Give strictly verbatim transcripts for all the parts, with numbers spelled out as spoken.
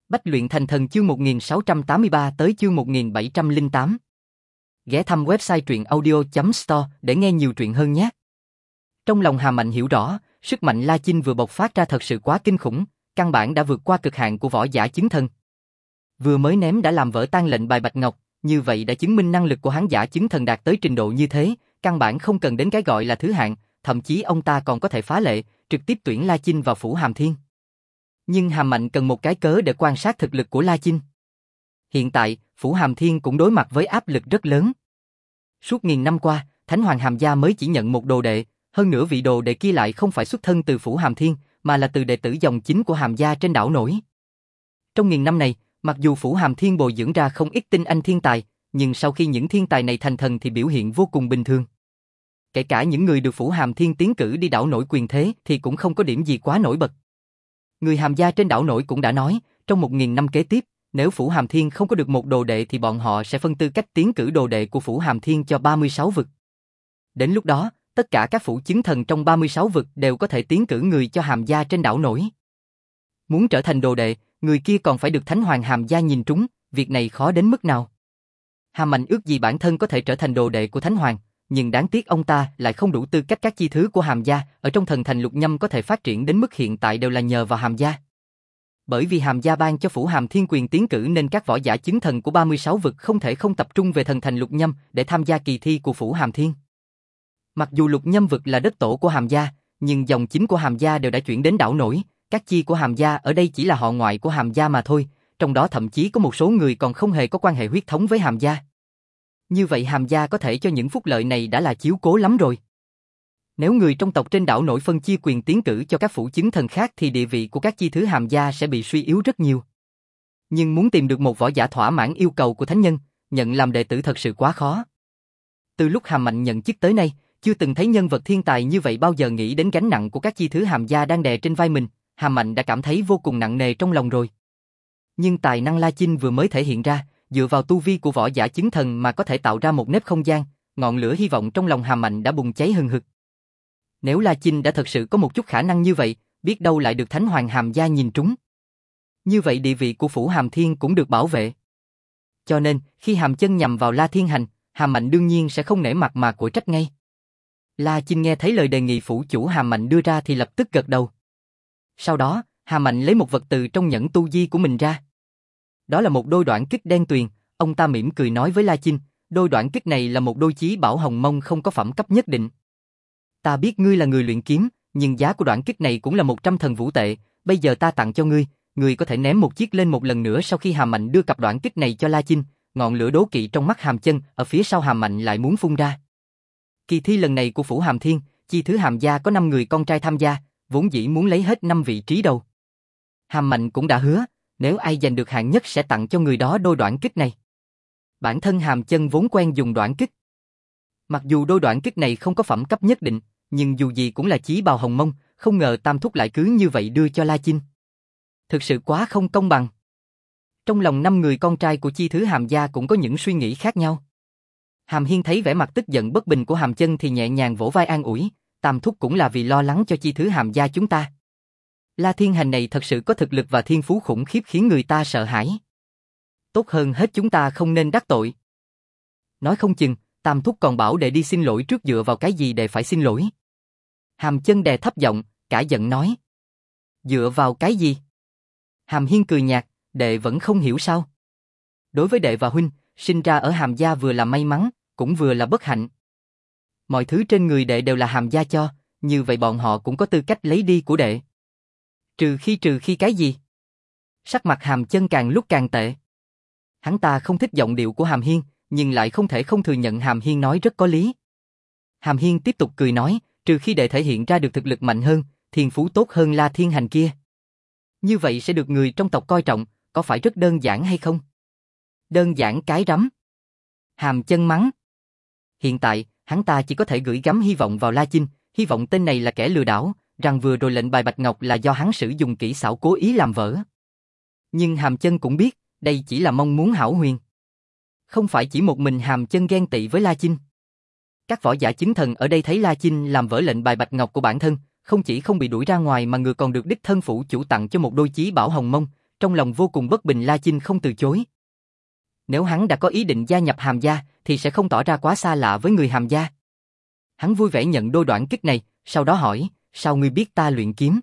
Bách luyện thành thần chương một nghìn sáu trăm tám mươi ba tới chương một nghìn bảy trăm lẻ tám. Ghé thăm website truyện audio chấm store để nghe nhiều truyện hơn nhé. Trong lòng Hà Mạnh hiểu rõ, sức mạnh La Chinh vừa bộc phát ra thật sự quá kinh khủng, căn bản đã vượt qua cực hạn của võ giả chứng thần. Vừa mới ném đã làm vỡ tan lệnh bài bạch ngọc, như vậy đã chứng minh năng lực của hắn giả chứng thần đạt tới trình độ như thế, căn bản không cần đến cái gọi là thứ hạng, thậm chí ông ta còn có thể phá lệ, trực tiếp tuyển La Chinh vào phủ Hàm Thiên. Nhưng Hà Mạnh cần một cái cớ để quan sát thực lực của La Chinh. Hiện tại, phủ Hàm Thiên cũng đối mặt với áp lực rất lớn. Suốt nghìn năm qua, Thánh Hoàng Hàm Gia mới chỉ nhận một đồ đệ, hơn nữa vị đồ đệ kia lại không phải xuất thân từ phủ Hàm Thiên, mà là từ đệ tử dòng chính của Hàm Gia trên đảo nổi. Trong nghìn năm này, mặc dù phủ Hàm Thiên bồi dưỡng ra không ít tinh anh thiên tài, nhưng sau khi những thiên tài này thành thần thì biểu hiện vô cùng bình thường. Kể cả những người được phủ Hàm Thiên tiến cử đi đảo nổi quyền thế thì cũng không có điểm gì quá nổi bật. Người Hàm Gia trên đảo nổi cũng đã nói, trong một nghìn năm kế tiếp, nếu phủ Hàm Thiên không có được một đồ đệ thì bọn họ sẽ phân tư cách tiến cử đồ đệ của phủ Hàm Thiên cho ba mươi sáu vực. Đến lúc đó, tất cả các phủ chứng thần trong ba mươi sáu vực đều có thể tiến cử người cho Hàm Gia trên đảo nổi. Muốn trở thành đồ đệ, người kia còn phải được Thánh Hoàng Hàm Gia nhìn trúng, việc này khó đến mức nào. Hàm Mạnh ước gì bản thân có thể trở thành đồ đệ của Thánh Hoàng, nhưng đáng tiếc ông ta lại không đủ tư cách. Các chi thứ của Hàm Gia ở trong thần thành lục nhâm có thể phát triển đến mức hiện tại đều là nhờ vào Hàm Gia. Bởi vì Hàm Gia ban cho phủ Hàm Thiên quyền tiến cử nên các võ giả chứng thần của ba mươi sáu vực không thể không tập trung về thần thành lục nhâm để tham gia kỳ thi của phủ Hàm Thiên. Mặc dù lục nhâm vực là đất tổ của Hàm Gia, nhưng dòng chính của Hàm Gia đều đã chuyển đến đảo nổi, các chi của Hàm Gia ở đây chỉ là họ ngoại của Hàm Gia mà thôi, trong đó thậm chí có một số người còn không hề có quan hệ huyết thống với Hàm Gia. Như vậy Hàm Gia có thể cho những phúc lợi này đã là chiếu cố lắm rồi. Nếu người trong tộc trên đảo nổi phân chia quyền tiến cử cho các phủ chứng thần khác thì địa vị của các chi thứ Hàm Gia sẽ bị suy yếu rất nhiều. Nhưng muốn tìm được một võ giả thỏa mãn yêu cầu của thánh nhân, nhận làm đệ tử thật sự quá khó. Từ lúc Hàm Mạnh nhận chức tới nay, chưa từng thấy nhân vật thiên tài như vậy bao giờ nghĩ đến gánh nặng của các chi thứ Hàm Gia đang đè trên vai mình, Hàm Mạnh đã cảm thấy vô cùng nặng nề trong lòng rồi. Nhưng tài năng La Chinh vừa mới thể hiện ra, dựa vào tu vi của võ giả chứng thần mà có thể tạo ra một nếp không gian, ngọn lửa hy vọng trong lòng Hàm Mạnh đã bùng cháy hừng hực. Nếu La Chinh đã thật sự có một chút khả năng như vậy, biết đâu lại được Thánh Hoàng Hàm Gia nhìn trúng. Như vậy địa vị của phủ Hàm Thiên cũng được bảo vệ. Cho nên, khi Hàm Chân nhằm vào La Thiên Hành, Hàm Mạnh đương nhiên sẽ không nể mặt mà quở trách ngay. La Chinh nghe thấy lời đề nghị phủ chủ Hàm Mạnh đưa ra thì lập tức gật đầu. Sau đó, Hàm Mạnh lấy một vật từ trong nhẫn tu di của mình ra. Đó là một đôi đoạn kích đen tuyền, ông ta mỉm cười nói với La Chinh, đôi đoạn kích này là một đôi chí bảo hồng mông không có phẩm cấp nhất định. Ta biết ngươi là người luyện kiếm, nhưng giá của đoạn kích này cũng là một trăm thần vũ tệ, bây giờ ta tặng cho ngươi, ngươi có thể ném một chiếc lên một lần nữa. Sau khi Hàm Mạnh đưa cặp đoạn kích này cho La Chinh, ngọn lửa đố kỵ trong mắt Hàm Chân ở phía sau Hàm Mạnh lại muốn phun ra. Kỳ thi lần này của phủ Hàm Thiên, chi thứ Hàm Gia có năm người con trai tham gia, vốn dĩ muốn lấy hết năm vị trí đầu. Hàm Mạnh cũng đã hứa, nếu ai giành được hạng nhất sẽ tặng cho người đó đôi đoạn kích này. Bản thân Hàm Chân vốn quen dùng đoạn kích. Mặc dù đôi đoạn kích này không có phẩm cấp nhất định, nhưng dù gì cũng là chí bào hồng mông, không ngờ Tam Thúc lại cứ như vậy đưa cho La Chinh. Thực sự quá không công bằng. Trong lòng năm người con trai của chi thứ Hàm Gia cũng có những suy nghĩ khác nhau. Hàm Hiên thấy vẻ mặt tức giận bất bình của Hàm Chân thì nhẹ nhàng vỗ vai an ủi, Tam Thúc cũng là vì lo lắng cho chi thứ Hàm Gia chúng ta. La Thiên Hành này thật sự có thực lực và thiên phú khủng khiếp khiến người ta sợ hãi. Tốt hơn hết chúng ta không nên đắc tội. Nói không chừng, Tam Thúc còn bảo đệ đi xin lỗi trước, dựa vào cái gì đệ phải xin lỗi? Hàm Chân đè thấp giọng, cả giận nói. Dựa vào cái gì? Hàm Hiên cười nhạt, đệ vẫn không hiểu sao? Đối với đệ và huynh, sinh ra ở Hàm Gia vừa là may mắn, cũng vừa là bất hạnh. Mọi thứ trên người đệ đều là Hàm Gia cho, như vậy bọn họ cũng có tư cách lấy đi của đệ. Trừ khi trừ khi cái gì? Sắc mặt Hàm Chân càng lúc càng tệ. Hắn ta không thích giọng điệu của Hàm Hiên, nhưng lại không thể không thừa nhận Hàm Hiên nói rất có lý. Hàm Hiên tiếp tục cười nói, trừ khi đệ thể hiện ra được thực lực mạnh hơn, thiên phú tốt hơn La Thiên Hành kia. Như vậy sẽ được người trong tộc coi trọng, có phải rất đơn giản hay không? Đơn giản cái rắm. Hàm Chân mắng. Hiện tại, hắn ta chỉ có thể gửi gắm hy vọng vào La Chinh, hy vọng tên này là kẻ lừa đảo, rằng vừa rồi lệnh bài bạch ngọc là do hắn sử dụng kỹ xảo cố ý làm vỡ. Nhưng Hàm Chân cũng biết, đây chỉ là mong muốn hão huyền. Không phải chỉ một mình Hàm Chân ghen tị với La Chinh. Các võ giả chứng thần ở đây thấy La Chinh làm vỡ lệnh bài bạch ngọc của bản thân, không chỉ không bị đuổi ra ngoài mà người còn được đích thân phủ chủ tặng cho một đôi chí bảo hồng mông, trong lòng vô cùng bất bình La Chinh không từ chối. Nếu hắn đã có ý định gia nhập Hàm gia, thì sẽ không tỏ ra quá xa lạ với người Hàm gia. Hắn vui vẻ nhận đôi đoạn kích này, sau đó hỏi, sao ngươi biết ta luyện kiếm?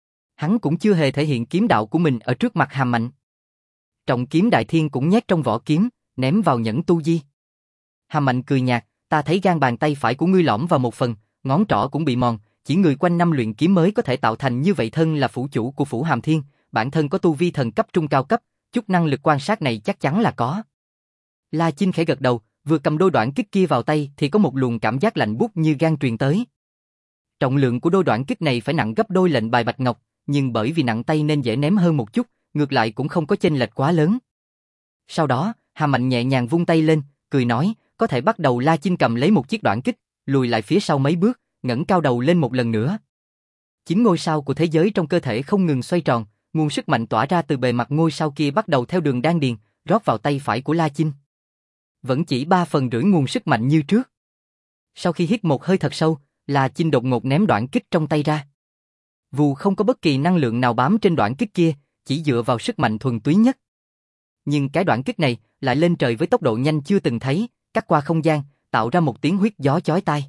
Hắn cũng chưa hề thể hiện kiếm đạo của mình ở trước mặt Hàm Mạnh. Trọng kiếm Đại Thiên cũng nhét trong vỏ kiếm, ném vào nhẫn tu di. Hàm Mạnh cười nhạt, ta thấy gan bàn tay phải của ngươi lõm vào một phần, ngón trỏ cũng bị mòn, chỉ người quanh năm luyện kiếm mới có thể tạo thành như vậy. Thân là phủ chủ của phủ Hàm Thiên, bản thân có tu vi thần cấp trung cao cấp, chút năng lực quan sát này chắc chắn là có. La Chinh khẽ gật đầu, vừa cầm đôi đoạn kích kia vào tay thì có một luồng cảm giác lạnh buốt như gan truyền tới. Trọng lượng của đôi đoạn kích này phải nặng gấp đôi lệnh bài bạch ngọc, nhưng bởi vì nặng tay nên dễ ném hơn một chút, ngược lại cũng không có chênh lệch quá lớn. Sau đó, Hàm Mạnh nhẹ nhàng vung tay lên, cười nói, có thể bắt đầu. La Chinh cầm lấy một chiếc đoạn kích, lùi lại phía sau mấy bước, ngẩng cao đầu lên một lần nữa. Chín ngôi sao của thế giới trong cơ thể không ngừng xoay tròn, nguồn sức mạnh tỏa ra từ bề mặt ngôi sao kia bắt đầu theo đường đan điền, rót vào tay phải của La Chinh. Vẫn chỉ ba phần rưỡi nguồn sức mạnh như trước. Sau khi hít một hơi thật sâu, La Chinh đột ngột ném đoạn kích trong tay ra. Vù không có bất kỳ năng lượng nào bám trên đoạn kích kia, chỉ dựa vào sức mạnh thuần túy nhất. Nhưng cái đoạn kích này lại lên trời với tốc độ nhanh chưa từng thấy, cắt qua không gian, tạo ra một tiếng huýt gió chói tai.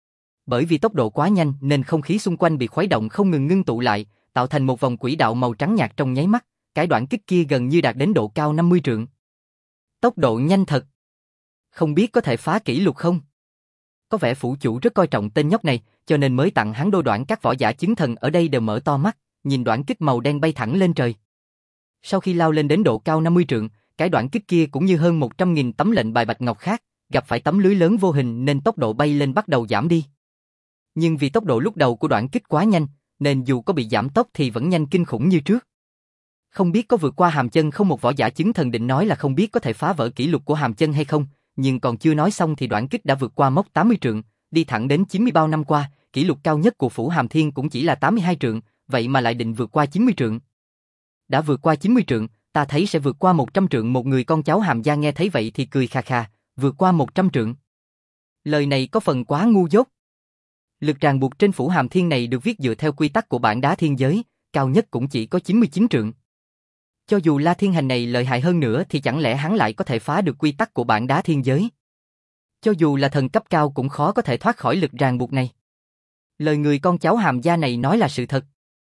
Bởi vì tốc độ quá nhanh nên không khí xung quanh bị khuấy động không ngừng ngưng tụ lại, tạo thành một vòng quỹ đạo màu trắng nhạt trong nháy mắt, cái đoạn kích kia gần như đạt đến độ cao năm mươi trượng. Tốc độ nhanh thật. Không biết có thể phá kỷ lục không? Có vẻ phủ chủ rất coi trọng tên nhóc này, cho nên mới tặng hắn đôi đoạn. Các võ giả chứng thần ở đây đều mở to mắt, nhìn đoạn kích màu đen bay thẳng lên trời. Sau khi lao lên đến độ cao năm mươi trượng, cái đoạn kích kia cũng như hơn một trăm nghìn tấm lệnh bài bạch ngọc khác, gặp phải tấm lưới lớn vô hình nên tốc độ bay lên bắt đầu giảm đi. Nhưng vì tốc độ lúc đầu của đoạn kích quá nhanh, nên dù có bị giảm tốc thì vẫn nhanh kinh khủng như trước. Không biết có vượt qua Hàm Chân không? Một võ giả chứng thần định nói là không biết có thể phá vỡ kỷ lục của Hàm Chân hay không, nhưng còn chưa nói xong thì đoạn kích đã vượt qua mốc tám mươi trượng, đi thẳng đến chín mươi. Bao năm qua, kỷ lục cao nhất của phủ Hàm Thiên cũng chỉ là tám mươi hai trượng, vậy mà lại định vượt qua chín mươi trượng. Đã vượt qua chín mươi trượng, ta thấy sẽ vượt qua một trăm trượng. Một người con cháu Hàm gia nghe thấy vậy thì cười khà khà, vượt qua một trăm trượng. Lời này có phần quá ngu dốt. Lực ràng buộc trên phủ Hàm Thiên này được viết dựa theo quy tắc của bản đá thiên giới, cao nhất cũng chỉ có chín mươi chín trượng. Cho dù La Thiên Hành này lợi hại hơn nữa thì chẳng lẽ hắn lại có thể phá được quy tắc của bản đá thiên giới? Cho dù là thần cấp cao cũng khó có thể thoát khỏi lực ràng buộc này. Lời người con cháu Hàm gia này nói là sự thật.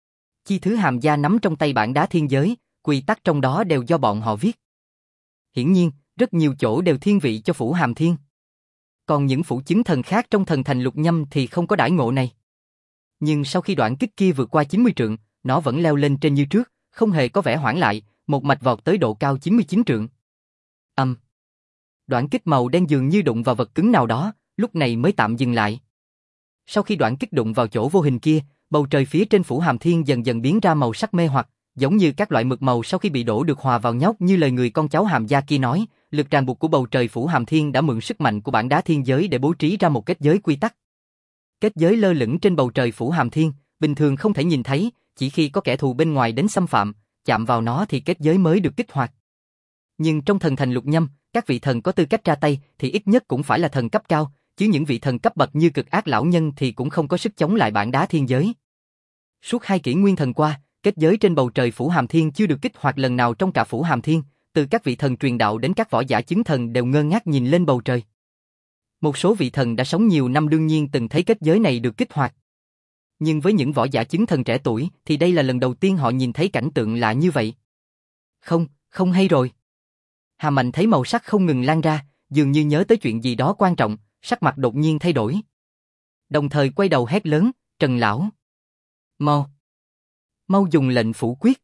Chi thứ Hàm gia nắm trong tay bản đá thiên giới, quy tắc trong đó đều do bọn họ viết. Hiển nhiên, rất nhiều chỗ đều thiên vị cho phủ Hàm Thiên. Còn những phủ chứng thần khác trong thần thành Lục Nhâm thì không có đãi ngộ này. Nhưng sau khi đoạn kích kia vượt qua chín mươi trượng, nó vẫn leo lên trên như trước, không hề có vẻ hoãn lại, một mạch vọt tới độ cao chín mươi chín trượng. Âm. Um. Đoạn kích màu đen dường như đụng vào vật cứng nào đó, lúc này mới tạm dừng lại. Sau khi đoạn kích đụng vào chỗ vô hình kia, bầu trời phía trên phủ Hàm Thiên dần dần biến ra màu sắc mê hoặc, giống như các loại mực màu sau khi bị đổ được hòa vào nhau. Như lời người con cháu Hàm gia kia nói, lực ràng buộc của bầu trời phủ Hàm Thiên đã mượn sức mạnh của bản đá thiên giới để bố trí ra một kết giới quy tắc. Kết giới lơ lửng trên bầu trời phủ Hàm Thiên, bình thường không thể nhìn thấy, chỉ khi có kẻ thù bên ngoài đến xâm phạm, chạm vào nó thì kết giới mới được kích hoạt. Nhưng trong thần thành Lục Nhâm, các vị thần có tư cách ra tay thì ít nhất cũng phải là thần cấp cao, chứ những vị thần cấp bậc như Cực Ác lão nhân thì cũng không có sức chống lại bản đá thiên giới. Suốt hai kỷ nguyên thần qua, kết giới trên bầu trời phủ Hàm Thiên chưa được kích hoạt lần nào trong cả phủ Hàm Thiên, từ các vị thần truyền đạo đến các võ giả chứng thần đều ngơ ngác nhìn lên bầu trời. Một số vị thần đã sống nhiều năm đương nhiên từng thấy kết giới này được kích hoạt. Nhưng với những võ giả chứng thần trẻ tuổi thì đây là lần đầu tiên họ nhìn thấy cảnh tượng lạ như vậy. Không, không hay rồi. Hà Mạnh thấy màu sắc không ngừng lan ra, dường như nhớ tới chuyện gì đó quan trọng, sắc mặt đột nhiên thay đổi. Đồng thời quay đầu hét lớn, Trần lão, mau, mau dùng lệnh phủ quyết.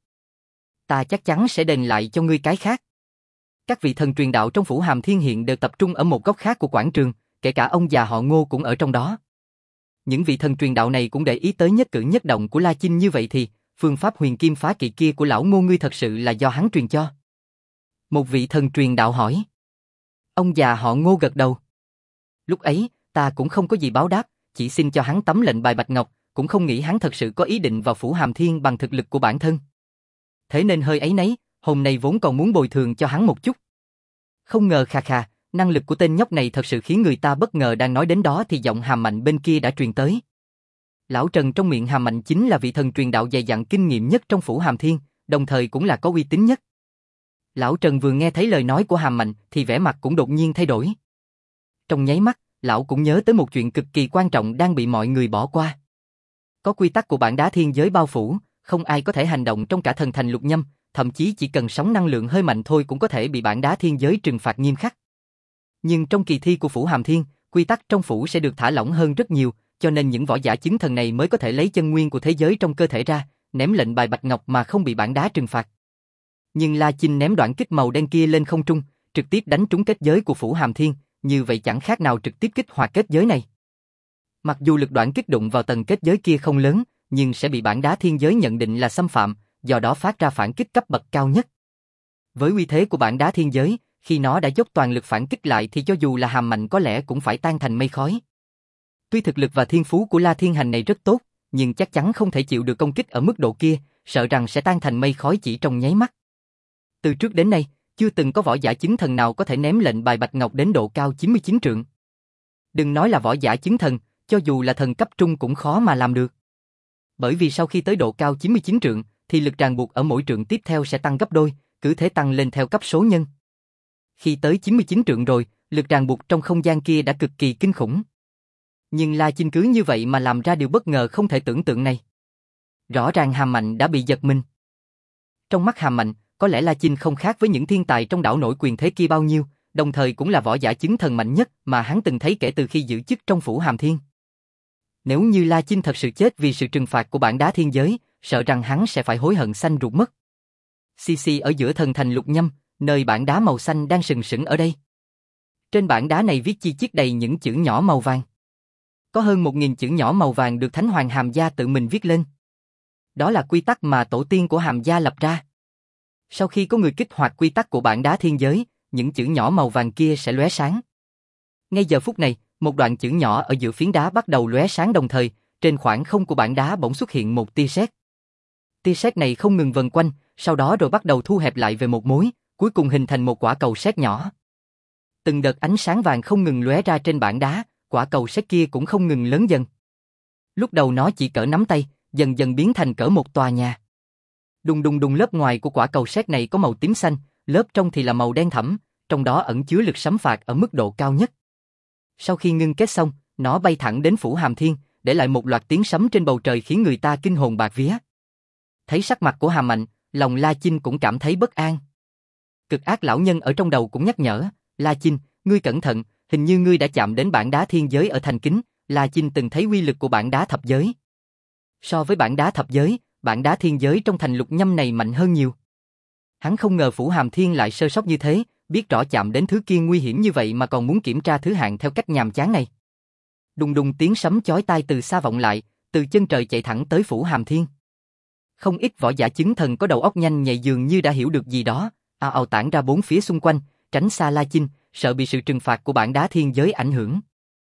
Ta chắc chắn sẽ đền lại cho ngươi cái khác. Các vị thần truyền đạo trong phủ Hàm Thiên hiện đều tập trung ở một góc khác của quảng trường, kể cả ông già họ Ngô cũng ở trong đó. Những vị thần truyền đạo này cũng để ý tới nhất cử nhất động của La Chinh, như vậy thì phương pháp huyền kim phá kỵ kia của lão Ngô ngươi thật sự là do hắn truyền cho? Một vị thần truyền đạo hỏi. Ông già họ Ngô gật đầu. Lúc ấy, ta cũng không có gì báo đáp, chỉ xin cho hắn tấm lệnh bài bạch ngọc, cũng không nghĩ hắn thật sự có ý định vào phủ Hàm Thiên bằng thực lực của bản thân. Thế nên hơi áy náy, hôm nay vốn còn muốn bồi thường cho hắn một chút. Không ngờ khà khà, năng lực của tên nhóc này thật sự khiến người ta bất ngờ. Đang nói đến đó thì giọng Hàm Mạnh bên kia đã truyền tới. Lão Trần trong miệng Hàm Mạnh chính là vị thần truyền đạo dày dặn kinh nghiệm nhất trong phủ Hàm Thiên, đồng thời cũng là có uy tín nhất. Lão Trần vừa nghe thấy lời nói của Hàm Mạnh thì vẻ mặt cũng đột nhiên thay đổi. Trong nháy mắt, lão cũng nhớ tới một chuyện cực kỳ quan trọng đang bị mọi người bỏ qua. Có quy tắc của bản đá thiên giới bao phủ, không ai có thể hành động trong cả thần thành lục nhâm, thậm chí chỉ cần sóng năng lượng hơi mạnh thôi cũng có thể bị bản đá thiên giới trừng phạt nghiêm khắc. Nhưng trong kỳ thi của Phủ Hàm Thiên, quy tắc trong phủ sẽ được thả lỏng hơn rất nhiều, cho nên những võ giả chứng thần này mới có thể lấy chân nguyên của thế giới trong cơ thể ra, ném lệnh bài bạch ngọc mà không bị bản đá trừng phạt. Nhưng La Chinh ném đoạn kích màu đen kia lên không trung, trực tiếp đánh trúng kết giới của Phủ Hàm Thiên, như vậy chẳng khác nào trực tiếp kích hoạt kết giới này. Mặc dù lực đoạn kích đụng vào tầng kết giới kia không lớn, nhưng sẽ bị bản đá thiên giới nhận định là xâm phạm, do đó phát ra phản kích cấp bậc cao nhất. Với uy thế của bản đá thiên giới, khi nó đã dốc toàn lực phản kích lại thì cho dù là Hàm Mạnh có lẽ cũng phải tan thành mây khói. Tuy thực lực và thiên phú của La Thiên Hành này rất tốt, nhưng chắc chắn không thể chịu được công kích ở mức độ kia, sợ rằng sẽ tan thành mây khói chỉ trong nháy mắt. Từ trước đến nay, chưa từng có võ giả chứng thần nào có thể ném lệnh bài bạch ngọc đến độ cao chín mươi chín trượng. Đừng nói là võ giả chứng thần, cho dù là thần cấp trung cũng khó mà làm được. Bởi vì sau khi tới độ cao chín mươi chín trượng, thì lực ràng buộc ở mỗi trượng tiếp theo sẽ tăng gấp đôi, cứ thế tăng lên theo cấp số nhân. Khi tới chín mươi chín trượng rồi, lực ràng buộc trong không gian kia đã cực kỳ kinh khủng. Nhưng La Chinh cứ như vậy mà làm ra điều bất ngờ không thể tưởng tượng này. Rõ ràng Hàm Mạnh đã bị giật mình. Trong mắt Hàm Mạnh, có lẽ La Chinh không khác với những thiên tài trong đảo nổi quyền thế kia bao nhiêu, đồng thời cũng là võ giả chứng thần mạnh nhất mà hắn từng thấy kể từ khi giữ chức trong Phủ Hàm Thiên. Nếu như La Chinh thật sự chết vì sự trừng phạt của bản đá thiên giới, sợ rằng hắn sẽ phải hối hận xanh ruột mất. Xì xì ở giữa thần thành lục nhâm, nơi bản đá màu xanh đang sừng sững ở đây. Trên bản đá này viết chi chít đầy những chữ nhỏ màu vàng. Có hơn một nghìn chữ nhỏ màu vàng được Thánh Hoàng Hàm Gia tự mình viết lên. Đó là quy tắc mà tổ tiên của Hàm Gia lập ra. Sau khi có người kích hoạt quy tắc của bản đá thiên giới, những chữ nhỏ màu vàng kia sẽ lóe sáng. Ngay giờ phút này, một đoạn chữ nhỏ ở giữa phiến đá bắt đầu lóe sáng đồng thời, trên khoảng không của bản đá bỗng xuất hiện một tia sét. Tia sét này không ngừng vần quanh, sau đó rồi bắt đầu thu hẹp lại về một mối, cuối cùng hình thành một quả cầu sét nhỏ. Từng đợt ánh sáng vàng không ngừng lóe ra trên bản đá, quả cầu sét kia cũng không ngừng lớn dần. Lúc đầu nó chỉ cỡ nắm tay, dần dần biến thành cỡ một tòa nhà. Đùng đùng đùng, lớp ngoài của quả cầu sét này có màu tím xanh, lớp trong thì là màu đen thẫm, trong đó ẩn chứa lực sấm phạt ở mức độ cao nhất. Sau khi ngưng kết xong, nó bay thẳng đến Phủ Hàm Thiên, để lại một loạt tiếng sấm trên bầu trời khiến người ta kinh hồn bạt vía. Thấy sắc mặt của Hàm Mạnh, lòng La Chinh cũng cảm thấy bất an. Cực ác lão nhân ở trong đầu cũng nhắc nhở, La Chinh, ngươi cẩn thận, hình như ngươi đã chạm đến bản đá thiên giới ở thành kính. La Chinh từng thấy uy lực của bản đá thập giới. So với bản đá thập giới, bản đá thiên giới trong thành lục nhâm này mạnh hơn nhiều. Hắn không ngờ Phủ Hàm Thiên lại sơ sót như thế, biết rõ chạm đến thứ kia nguy hiểm như vậy mà còn muốn kiểm tra thứ hạng theo cách nhàm chán này. Đùng đùng tiếng sấm chói tai từ xa vọng lại, từ chân trời chạy thẳng tới Phủ Hàm Thiên. Không ít võ giả chứng thần có đầu óc nhanh nhạy dường như đã hiểu được gì đó, ào ào tản ra bốn phía xung quanh, tránh xa La Chinh, sợ bị sự trừng phạt của bản đá thiên giới ảnh hưởng.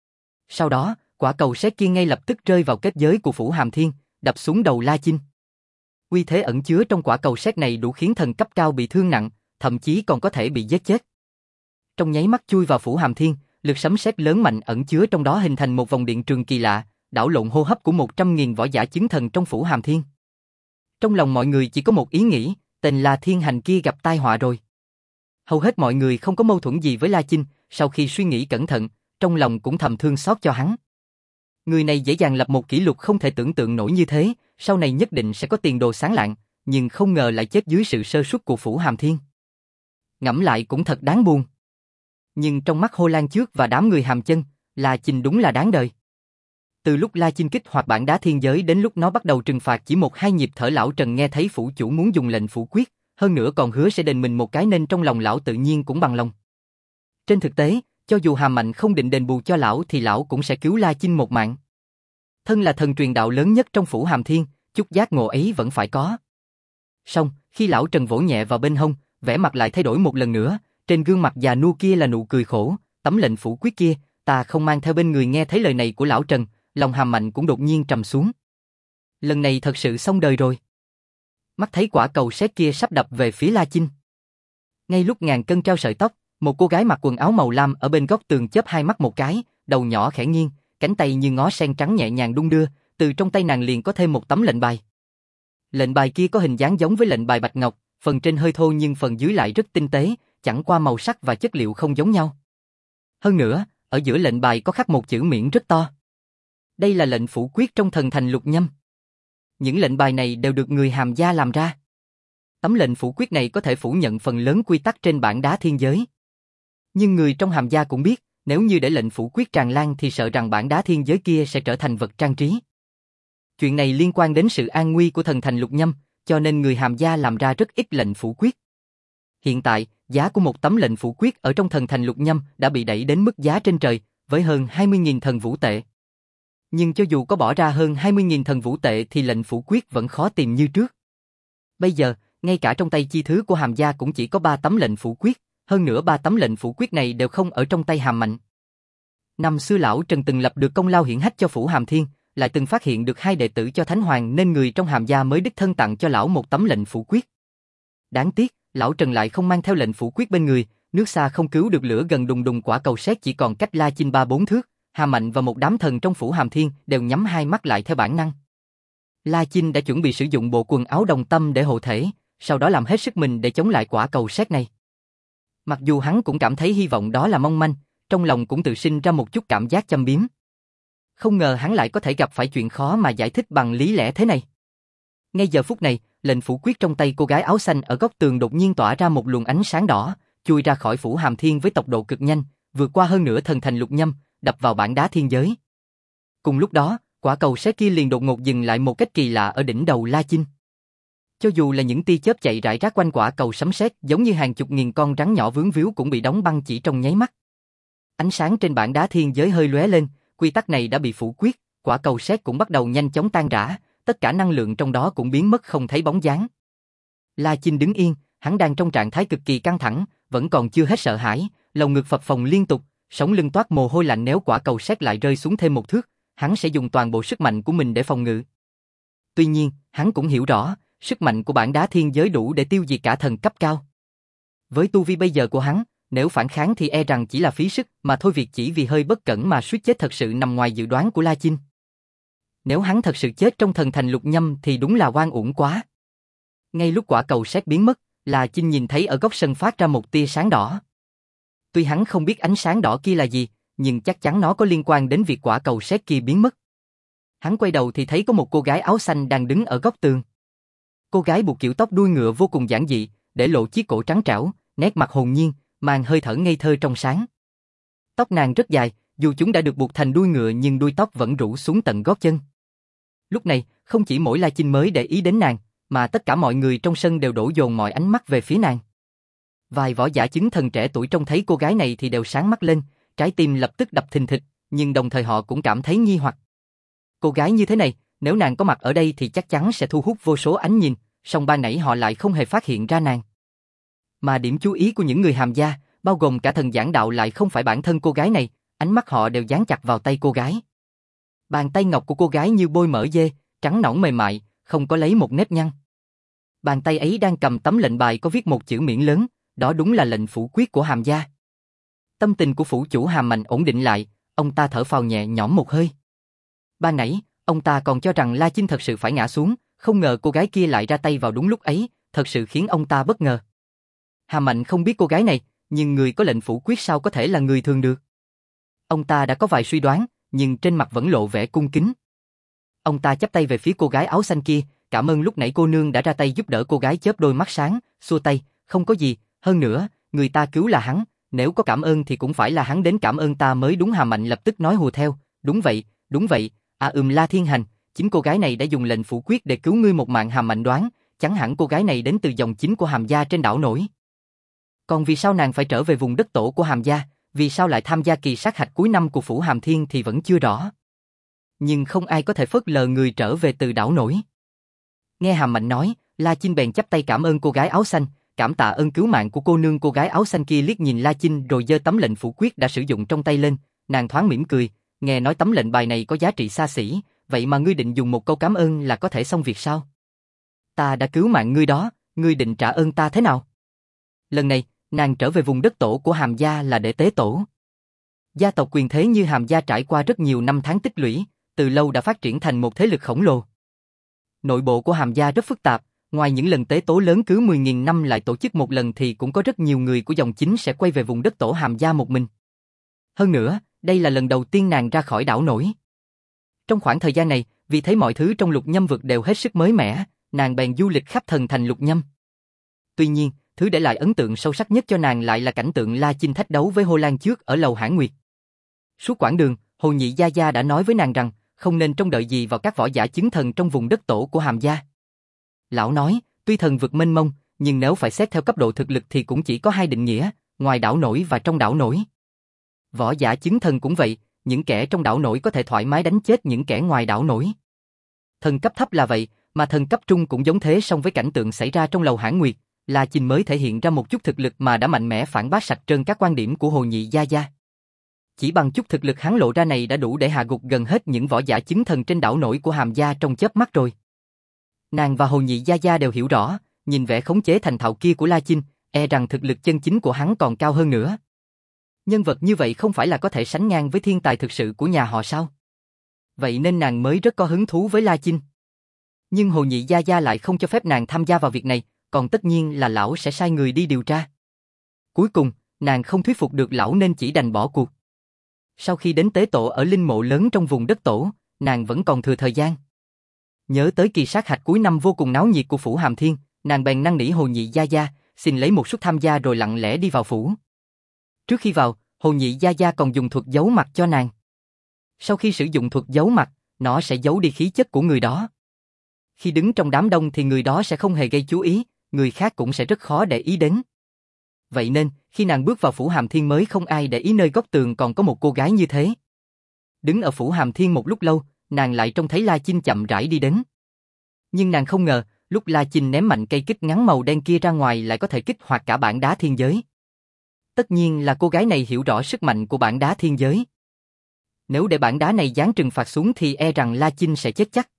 Sau đó, quả cầu sét kia ngay lập tức rơi vào kết giới của Phủ Hàm Thiên, đập xuống đầu La Chinh. Uy thế ẩn chứa trong quả cầu sét này đủ khiến thần cấp cao bị thương nặng, thậm chí còn có thể bị giết chết. Trong nháy mắt chui vào Phủ Hàm Thiên, lực sấm sét lớn mạnh ẩn chứa trong đó hình thành một vòng điện trường kỳ lạ, đảo lộn hô hấp của một trăm nghìn võ giả chứng thần trong Phủ Hàm Thiên. Trong lòng mọi người chỉ có một ý nghĩ, tên La Thiên Hành kia gặp tai họa rồi. Hầu hết mọi người không có mâu thuẫn gì với La Chinh, sau khi suy nghĩ cẩn thận, trong lòng cũng thầm thương xót cho hắn. Người này dễ dàng lập một kỷ lục không thể tưởng tượng nổi như thế, sau này nhất định sẽ có tiền đồ sáng lạng, nhưng không ngờ lại chết dưới sự sơ suất của Phủ Hàm Thiên. Ngẫm lại cũng thật đáng buồn. Nhưng trong mắt Hồ Lan Trước và đám người Hàm Chân, La Chinh đúng là đáng đời. Từ lúc La Chinh kích hoạt bản đá thiên giới đến lúc nó bắt đầu trừng phạt chỉ một hai nhịp thở, lão Trần nghe thấy phủ chủ muốn dùng lệnh phủ quyết, hơn nữa còn hứa sẽ đền mình một cái nên trong lòng lão tự nhiên cũng bằng lòng. Trên thực tế, cho dù Hàm Mạnh không định đền bù cho lão thì lão cũng sẽ cứu La Chinh một mạng. Thân là thần truyền đạo lớn nhất trong Phủ Hàm Thiên, chút giác ngộ ấy vẫn phải có. Xong, khi lão Trần vỗ nhẹ vào bên hông, vẻ mặt lại thay đổi một lần nữa, trên gương mặt già nua kia là nụ cười khổ, tấm lệnh phủ quyết kia, ta không mang theo bên người. Nghe thấy lời này của lão Trần, lòng Hàm Mạnh cũng đột nhiên trầm xuống. Lần này thật sự xong đời rồi. Mắt thấy quả cầu sét kia sắp đập về phía La Chinh. Ngay lúc ngàn cân treo sợi tóc, một cô gái mặc quần áo màu lam ở bên góc tường chớp hai mắt một cái, đầu nhỏ khẽ nghiêng, cánh tay như ngó sen trắng nhẹ nhàng đung đưa, từ trong tay nàng liền có thêm một tấm lệnh bài. Lệnh bài kia có hình dáng giống với lệnh bài bạch ngọc, phần trên hơi thô nhưng phần dưới lại rất tinh tế, chẳng qua màu sắc và chất liệu không giống nhau. Hơn nữa, ở giữa lệnh bài có khắc một chữ miễn rất to. Đây là lệnh phủ quyết trong thần thành lục nhâm. Những lệnh bài này đều được người Hàm gia làm ra. Tấm lệnh phủ quyết này có thể phủ nhận phần lớn quy tắc trên bảng đá thiên giới. Nhưng người trong Hàm gia cũng biết, nếu như để lệnh phủ quyết tràn lan thì sợ rằng bảng đá thiên giới kia sẽ trở thành vật trang trí. Chuyện này liên quan đến sự an nguy của thần thành lục nhâm, cho nên người Hàm gia làm ra rất ít lệnh phủ quyết. Hiện tại, giá của một tấm lệnh phủ quyết ở trong thần thành lục nhâm đã bị đẩy đến mức giá trên trời, với hơn hai mươi nghìn thần vũ tệ. Nhưng cho dù có bỏ ra hơn hai mươi nghìn thần vũ tệ thì lệnh phủ quyết vẫn khó tìm như trước. Bây giờ, ngay cả trong tay chi thứ của Hàm gia cũng chỉ có ba tấm lệnh phủ quyết, hơn nữa ba tấm lệnh phủ quyết này đều không ở trong tay Hàm Mạnh. Năm xưa lão Trần từng lập được công lao hiển hách cho phủ Hàm Thiên, lại từng phát hiện được hai đệ tử cho Thánh Hoàng nên người trong Hàm gia mới đích thân tặng cho lão một tấm lệnh phủ quyết. Đáng tiếc, lão Trần lại không mang theo lệnh phủ quyết bên người, nước xa không cứu được lửa gần đùng đùng, quả cầu sét chỉ còn cách La Chinh ba bốn thước, Hàm Mạnh và một đám thần trong phủ Hàm Thiên đều nhắm hai mắt lại theo bản năng. La Chinh đã chuẩn bị sử dụng bộ quần áo đồng tâm để hộ thể, sau đó làm hết sức mình để chống lại quả cầu sét này. Mặc dù hắn cũng cảm thấy hy vọng đó là mong manh, trong lòng cũng tự sinh ra một chút cảm giác châm biếm. Không ngờ hắn lại có thể gặp phải chuyện khó mà giải thích bằng lý lẽ thế này. Ngay giờ phút này, lệnh phủ quyết trong tay cô gái áo xanh ở góc tường đột nhiên tỏa ra một luồng ánh sáng đỏ, chui ra khỏi phủ Hàm Thiên với tốc độ cực nhanh, vượt qua hơn nửa thần thành lục nhâm, đập vào bảng đá thiên giới. Cùng lúc đó, quả cầu sét kia liền đột ngột dừng lại một cách kỳ lạ ở đỉnh đầu La Chinh. Cho dù là những tia chớp chạy rải rác quanh quả cầu sấm sét giống như hàng chục nghìn con rắn nhỏ vướng víu cũng bị đóng băng chỉ trong nháy mắt. Ánh sáng trên bảng đá thiên giới hơi lóe lên, quy tắc này đã bị phủ quyết, quả cầu sét cũng bắt đầu nhanh chóng tan rã, tất cả năng lượng trong đó cũng biến mất không thấy bóng dáng. La Chinh đứng yên, hắn đang trong trạng thái cực kỳ căng thẳng, vẫn còn chưa hết sợ hãi, lồng ngực phập phồng liên tục, sống lưng toát mồ hôi lạnh. Nếu quả cầu sét lại rơi xuống thêm một thước, hắn sẽ dùng toàn bộ sức mạnh của mình để phòng ngự. Tuy nhiên, hắn cũng hiểu rõ, sức mạnh của bảng đá thiên giới đủ để tiêu diệt cả thần cấp cao. Với tu vi bây giờ của hắn, nếu phản kháng thì e rằng chỉ là phí sức mà thôi, việc chỉ vì hơi bất cẩn mà suýt chết thật sự nằm ngoài dự đoán của La Chinh. Nếu hắn thật sự chết trong thần thành lục nhâm thì đúng là oan uổng quá. Ngay lúc quả cầu sét biến mất, La Chinh nhìn thấy ở góc sân phát ra một tia sáng đỏ. Tuy hắn không biết ánh sáng đỏ kia là gì, nhưng chắc chắn nó có liên quan đến việc quả cầu sét kia biến mất. Hắn quay đầu thì thấy có một cô gái áo xanh đang đứng ở góc tường. Cô gái buộc kiểu tóc đuôi ngựa vô cùng giản dị, để lộ chiếc cổ trắng trẻo, nét mặt hồn nhiên, mang hơi thở ngây thơ trong sáng. Tóc nàng rất dài, dù chúng đã được buộc thành đuôi ngựa nhưng đuôi tóc vẫn rủ xuống tận gót chân. Lúc này, không chỉ mỗi La Chinh mới để ý đến nàng, mà tất cả mọi người trong sân đều đổ dồn mọi ánh mắt về phía nàng. Vài võ giả chứng thần trẻ tuổi trông thấy cô gái này thì đều sáng mắt lên, trái tim lập tức đập thình thịch, nhưng đồng thời họ cũng cảm thấy nghi hoặc. Cô gái như thế này, nếu nàng có mặt ở đây thì chắc chắn sẽ thu hút vô số ánh nhìn, song ban nãy họ lại không hề phát hiện ra nàng. Mà điểm chú ý của những người Hàm gia, bao gồm cả thần giảng đạo, lại không phải bản thân cô gái này, ánh mắt họ đều dán chặt vào tay cô gái. Bàn tay ngọc của cô gái như bôi mỡ dê, trắng nõn mềm mại, không có lấy một nếp nhăn. Bàn tay ấy đang cầm tấm lệnh bài có viết một chữ miễn lớn, đó đúng là lệnh phủ quyết của Hàm gia. Tâm tình của phủ chủ Hàm Mạnh ổn định lại, ông ta thở phào nhẹ nhõm một hơi. Ban nãy, ông ta còn cho rằng La Chinh thật sự phải ngã xuống, không ngờ cô gái kia lại ra tay vào đúng lúc ấy, thật sự khiến ông ta bất ngờ. Hàm Mạnh không biết cô gái này, nhưng người có lệnh phủ quyết sao có thể là người thường được. Ông ta đã có vài suy đoán, nhưng trên mặt vẫn lộ vẻ cung kính. Ông ta chắp tay về phía cô gái áo xanh kia, cảm ơn lúc nãy cô nương đã ra tay giúp đỡ. Cô gái chớp đôi mắt sáng, xua tay, không có gì, hơn nữa, người ta cứu là hắn, nếu có cảm ơn thì cũng phải là hắn đến cảm ơn ta mới đúng. Hàm Mạnh lập tức nói hùa theo, đúng vậy, đúng vậy, à ừm La Thiên Hành, chính cô gái này đã dùng lệnh phủ quyết để cứu ngươi một mạng. Hàm Mạnh đoán, chẳng hẳn cô gái này đến từ dòng chính của Hàm gia trên đảo nổi. Còn vì sao nàng phải trở về vùng đất tổ của Hàm gia, vì sao lại tham gia kỳ sát hạch cuối năm của phủ Hàm Thiên thì vẫn chưa rõ. Nhưng không ai có thể phớt lờ người trở về từ đảo nổi. Nghe Hàm Mạnh nói, La Chinh bèn chắp tay cảm ơn cô gái áo xanh, cảm tạ ơn cứu mạng của cô nương. Cô gái áo xanh kia liếc nhìn La Chinh rồi giơ tấm lệnh phủ quyết đã sử dụng trong tay lên, nàng thoáng mỉm cười, nghe nói tấm lệnh bài này có giá trị xa xỉ, vậy mà ngươi định dùng một câu cảm ơn là có thể xong việc sao? Ta đã cứu mạng ngươi đó, ngươi định trả ơn ta thế nào? Lần này, nàng trở về vùng đất tổ của Hàm gia là để tế tổ. Gia tộc quyền thế như Hàm gia trải qua rất nhiều năm tháng tích lũy, từ lâu đã phát triển thành một thế lực khổng lồ. Nội bộ của Hàm gia rất phức tạp, ngoài những lần tế tố lớn cứ mười nghìn năm lại tổ chức một lần thì cũng có rất nhiều người của dòng chính sẽ quay về vùng đất tổ Hàm gia một mình. Hơn nữa, đây là lần đầu tiên nàng ra khỏi đảo nổi. Trong khoảng thời gian này, vì thấy mọi thứ trong Lục Nhâm vực đều hết sức mới mẻ, nàng bèn du lịch khắp thần thành Lục Nhâm. Tuy nhiên, thứ để lại ấn tượng sâu sắc nhất cho nàng lại là cảnh tượng La Chinh thách đấu với Hồ Lan trước ở lầu Hãn Nguyệt. Suốt quãng đường, Hồ Nhị Gia Gia đã nói với nàng rằng không nên trông đợi gì vào các võ giả chứng thần trong vùng đất tổ của Hàm gia. Lão nói, tuy thần vực mênh mông, nhưng nếu phải xét theo cấp độ thực lực thì cũng chỉ có hai định nghĩa, ngoài đảo nổi và trong đảo nổi. Võ giả chứng thần cũng vậy, những kẻ trong đảo nổi có thể thoải mái đánh chết những kẻ ngoài đảo nổi. Thần cấp thấp là vậy, mà thần cấp trung cũng giống thế, song với cảnh tượng xảy ra trong lầu Hãn Nguyệt, La Chinh mới thể hiện ra một chút thực lực mà đã mạnh mẽ phản bác sạch trơn các quan điểm của Hồ Nhị Gia Gia. Chỉ bằng chút thực lực hắn lộ ra này đã đủ để hạ gục gần hết những võ giả chứng thần trên đảo nổi của Hàm gia trong chớp mắt rồi. Nàng và Hồ Nhị Gia Gia đều hiểu rõ, nhìn vẻ khống chế thành thạo kia của La Chinh, e rằng thực lực chân chính của hắn còn cao hơn nữa. Nhân vật như vậy không phải là có thể sánh ngang với thiên tài thực sự của nhà họ sao? Vậy nên nàng mới rất có hứng thú với La Chinh. Nhưng Hồ Nhị Gia Gia lại không cho phép nàng tham gia vào việc này, còn tất nhiên là lão sẽ sai người đi điều tra. Cuối cùng, nàng không thuyết phục được lão nên chỉ đành bỏ cuộc. Sau khi đến tế tổ ở linh mộ lớn trong vùng đất tổ, nàng vẫn còn thừa thời gian. Nhớ tới kỳ sát hạch cuối năm vô cùng náo nhiệt của phủ Hàm Thiên, nàng bèn năn nỉ Hồ Nhị Gia Gia, xin lấy một suất tham gia rồi lặng lẽ đi vào phủ. Trước khi vào, Hồ Nhị Gia Gia còn dùng thuật giấu mặt cho nàng. Sau khi sử dụng thuật giấu mặt, nó sẽ giấu đi khí chất của người đó. Khi đứng trong đám đông thì người đó sẽ không hề gây chú ý, người khác cũng sẽ rất khó để ý đến. Vậy nên, khi nàng bước vào phủ Hàm Thiên mới không ai để ý nơi góc tường còn có một cô gái như thế. Đứng ở phủ Hàm Thiên một lúc lâu, nàng lại trông thấy La Chinh chậm rãi đi đến. Nhưng nàng không ngờ, lúc La Chinh ném mạnh cây kích ngắn màu đen kia ra ngoài lại có thể kích hoạt cả bản đá thiên giới. Tất nhiên là cô gái này hiểu rõ sức mạnh của bản đá thiên giới. Nếu để bản đá này giáng trừng phạt xuống thì e rằng La Chinh sẽ chết chắc.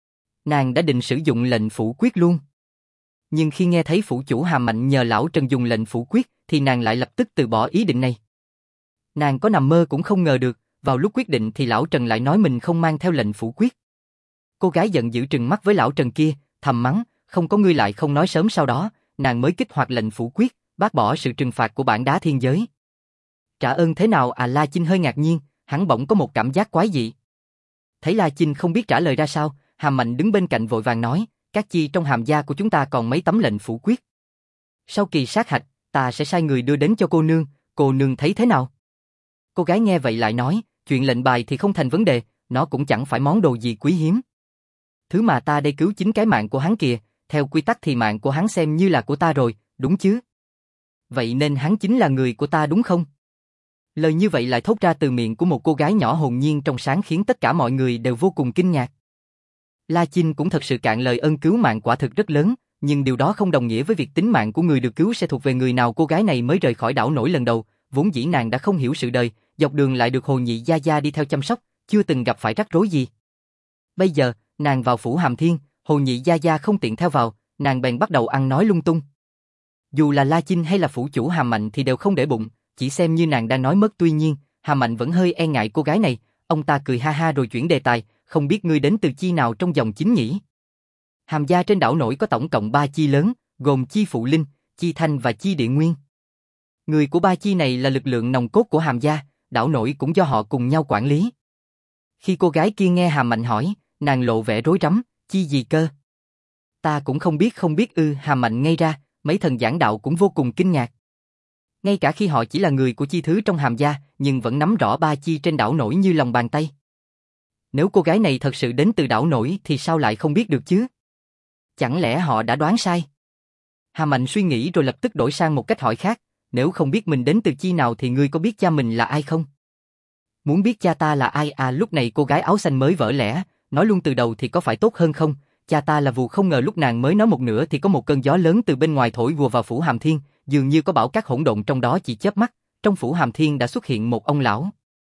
Nàng đã định sử dụng lệnh phủ quyết luôn. Nhưng khi nghe thấy phủ chủ Hàm Mạnh nhờ lão Trần dùng lệnh phủ quyết thì nàng lại lập tức từ bỏ ý định này. Nàng có nằm mơ cũng không ngờ được, vào lúc quyết định thì lão Trần lại nói mình không mang theo lệnh phủ quyết. Cô gái giận dữ trừng mắt với lão Trần kia, thầm mắng, không có ngươi lại không nói sớm, sau đó, nàng mới kích hoạt lệnh phủ quyết, bác bỏ sự trừng phạt của bản đá thiên giới. Trả ơn thế nào à? La Chinh hơi ngạc nhiên, hắn bỗng có một cảm giác quái dị. Thấy La Chinh không biết trả lời ra sao, Hàm Mạnh đứng bên cạnh vội vàng nói, các chi trong Hàm gia của chúng ta còn mấy tấm lệnh phủ quyết. Sau kỳ sát hạch, ta sẽ sai người đưa đến cho cô nương, cô nương thấy thế nào? Cô gái nghe vậy lại nói, chuyện lệnh bài thì không thành vấn đề, nó cũng chẳng phải món đồ gì quý hiếm. Thứ mà ta đây cứu chính cái mạng của hắn kìa, theo quy tắc thì mạng của hắn xem như là của ta rồi, đúng chứ? Vậy nên hắn chính là người của ta đúng không? Lời như vậy lại thốt ra từ miệng của một cô gái nhỏ hồn nhiên trong sáng khiến tất cả mọi người đều vô cùng kinh ngạc. La Chinh cũng thật sự cạn lời, ân cứu mạng quả thực rất lớn, nhưng điều đó không đồng nghĩa với việc tính mạng của người được cứu sẽ thuộc về người nào. Cô gái này mới rời khỏi đảo nổi lần đầu, vốn dĩ nàng đã không hiểu sự đời, dọc đường lại được Hồ Nhị Gia Gia đi theo chăm sóc, chưa từng gặp phải rắc rối gì. Bây giờ, nàng vào phủ Hàm Thiên, Hồ Nhị Gia Gia không tiện theo vào, nàng bèn bắt đầu ăn nói lung tung. Dù là La Chinh hay là phủ chủ Hàm Mạnh thì đều không để bụng, chỉ xem như nàng đang nói mất. Tuy nhiên, Hàm Mạnh vẫn hơi e ngại cô gái này, ông ta cười ha ha rồi chuyển đề tài, không biết ngươi đến từ chi nào trong dòng chính nhỉ? Hàm gia trên đảo nổi có tổng cộng ba chi lớn, gồm chi Phụ Linh, chi Thanh và chi Địa Nguyên. Người của ba chi này là lực lượng nòng cốt của Hàm gia, đảo nổi cũng do họ cùng nhau quản lý. Khi cô gái kia nghe Hàm Mạnh hỏi, nàng lộ vẻ rối rắm, chi gì cơ? Ta cũng không biết không biết ư? Hàm Mạnh ngây ra, mấy thần giảng đạo cũng vô cùng kinh ngạc. Ngay cả khi họ chỉ là người của chi thứ trong Hàm gia, nhưng vẫn nắm rõ ba chi trên đảo nổi như lòng bàn tay. Nếu cô gái này thật sự đến từ đảo nổi thì sao lại không biết được chứ? Chẳng lẽ họ đã đoán sai? Hàm Mạnh suy nghĩ rồi lập tức đổi sang một cách hỏi khác, nếu không biết mình đến từ chi nào thì ngươi có biết cha mình là ai không? Muốn biết cha ta là ai à? Lúc này cô gái áo xanh mới vỡ lẽ, nói luôn từ đầu thì có phải tốt hơn không? Cha ta là Vù. Không ngờ lúc nàng mới nói một nửa thì có một cơn gió lớn từ bên ngoài thổi vùa vào phủ Hàm Thiên, dường như có bão cát hỗn độn trong đó. Chỉ chớp mắt, trong phủ Hàm Thiên đã xuất hiện một ông lão.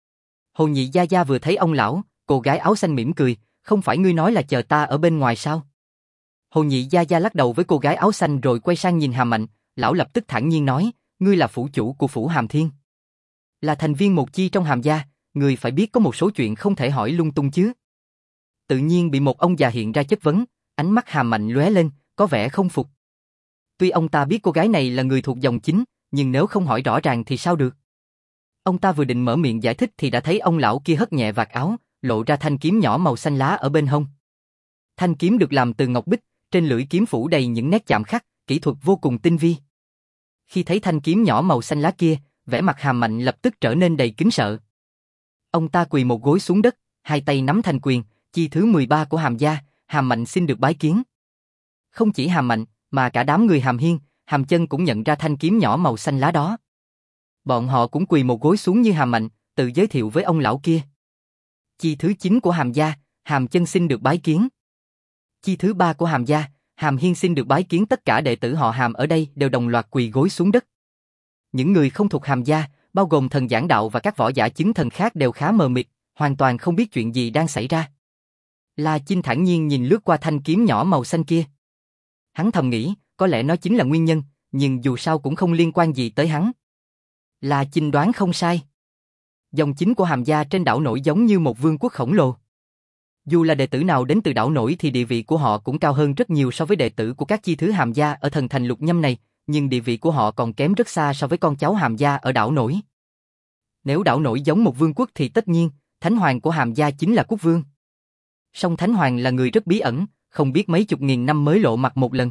Hồ Nhị Gia Gia vừa thấy ông lão, cô gái áo xanh mỉm cười, không phải ngươi nói là chờ ta ở bên ngoài sao? Hồ Nhị Gia Gia lắc đầu với cô gái áo xanh rồi quay sang nhìn Hàm Mạnh, lão lập tức thản nhiên nói, ngươi là phủ chủ của phủ Hàm Thiên. Là thành viên một chi trong Hàm gia, ngươi phải biết có một số chuyện không thể hỏi lung tung chứ. Tự nhiên bị một ông già hiện ra chất vấn, Ánh mắt Hàm Mạnh lóe lên, có vẻ không phục. Tuy ông ta biết cô gái này là người thuộc dòng chính, nhưng nếu không hỏi rõ ràng thì sao được? Ông ta vừa định mở miệng giải thích thì đã thấy ông lão kia hất nhẹ vạt áo, lộ ra thanh kiếm nhỏ màu xanh lá ở bên hông. Thanh kiếm được làm từ ngọc bích, trên lưỡi kiếm phủ đầy những nét chạm khắc, kỹ thuật vô cùng tinh vi. Khi thấy thanh kiếm nhỏ màu xanh lá kia, vẻ mặt Hàm Mạnh lập tức trở nên đầy kính sợ. Ông ta quỳ một gối xuống đất, hai tay nắm thành quyền, chi thứ mười ba của Hàm gia, Hàm Mạnh xin được bái kiến. Không chỉ Hàm Mạnh, mà cả đám người Hàm Hiên, Hàm Chân cũng nhận ra thanh kiếm nhỏ màu xanh lá đó. Bọn họ cũng quỳ một gối xuống như Hàm Mạnh, tự giới thiệu với ông lão kia. Chi thứ chín của Hàm gia, Hàm Chân xin được bái kiến. Chi thứ ba của Hàm gia, Hàm Hiên xin được bái kiến. Tất cả đệ tử họ Hàm ở đây đều đồng loạt quỳ gối xuống đất. Những người không thuộc Hàm gia, bao gồm thần giảng đạo và các võ giả chứng thần khác đều khá mờ mịt, hoàn toàn không biết chuyện gì đang xảy ra. La Chinh thản nhiên nhìn lướt qua thanh kiếm nhỏ màu xanh kia. Hắn thầm nghĩ, có lẽ nó chính là nguyên nhân, nhưng dù sao cũng không liên quan gì tới hắn. La Chinh đoán không sai. Dòng chính của Hàm gia trên đảo nổi giống như một vương quốc khổng lồ. Dù là đệ tử nào đến từ đảo nổi thì địa vị của họ cũng cao hơn rất nhiều so với đệ tử của các chi thứ Hàm gia ở thần thành Lục Nhâm này, nhưng địa vị của họ còn kém rất xa so với con cháu Hàm gia ở đảo nổi. Nếu đảo nổi giống một vương quốc thì tất nhiên, Thánh Hoàng của Hàm gia chính là quốc vương. Song Thánh Hoàng là người rất bí ẩn, không biết mấy chục nghìn năm mới lộ mặt một lần.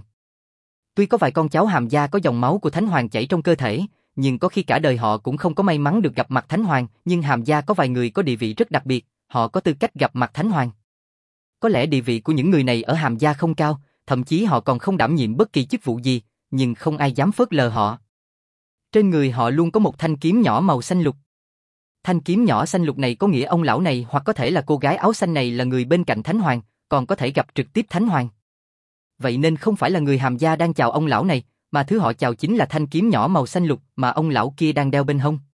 Tuy có vài con cháu Hàm gia có dòng máu của Thánh Hoàng chảy trong cơ thể, nhưng có khi cả đời họ cũng không có may mắn được gặp mặt Thánh Hoàng, nhưng Hàm gia có vài người có địa vị rất đặc biệt, họ có tư cách gặp mặt Thánh Hoàng. Có lẽ địa vị của những người này ở Hàm gia không cao, thậm chí họ còn không đảm nhiệm bất kỳ chức vụ gì, nhưng không ai dám phớt lờ họ. Trên người họ luôn có một thanh kiếm nhỏ màu xanh lục. Thanh kiếm nhỏ xanh lục này có nghĩa ông lão này hoặc có thể là cô gái áo xanh này là người bên cạnh Thánh Hoàng, còn có thể gặp trực tiếp Thánh Hoàng. Vậy nên không phải là người Hàm gia đang chào ông lão này, mà thứ họ chào chính là thanh kiếm nhỏ màu xanh lục mà ông lão kia đang đeo bên hông.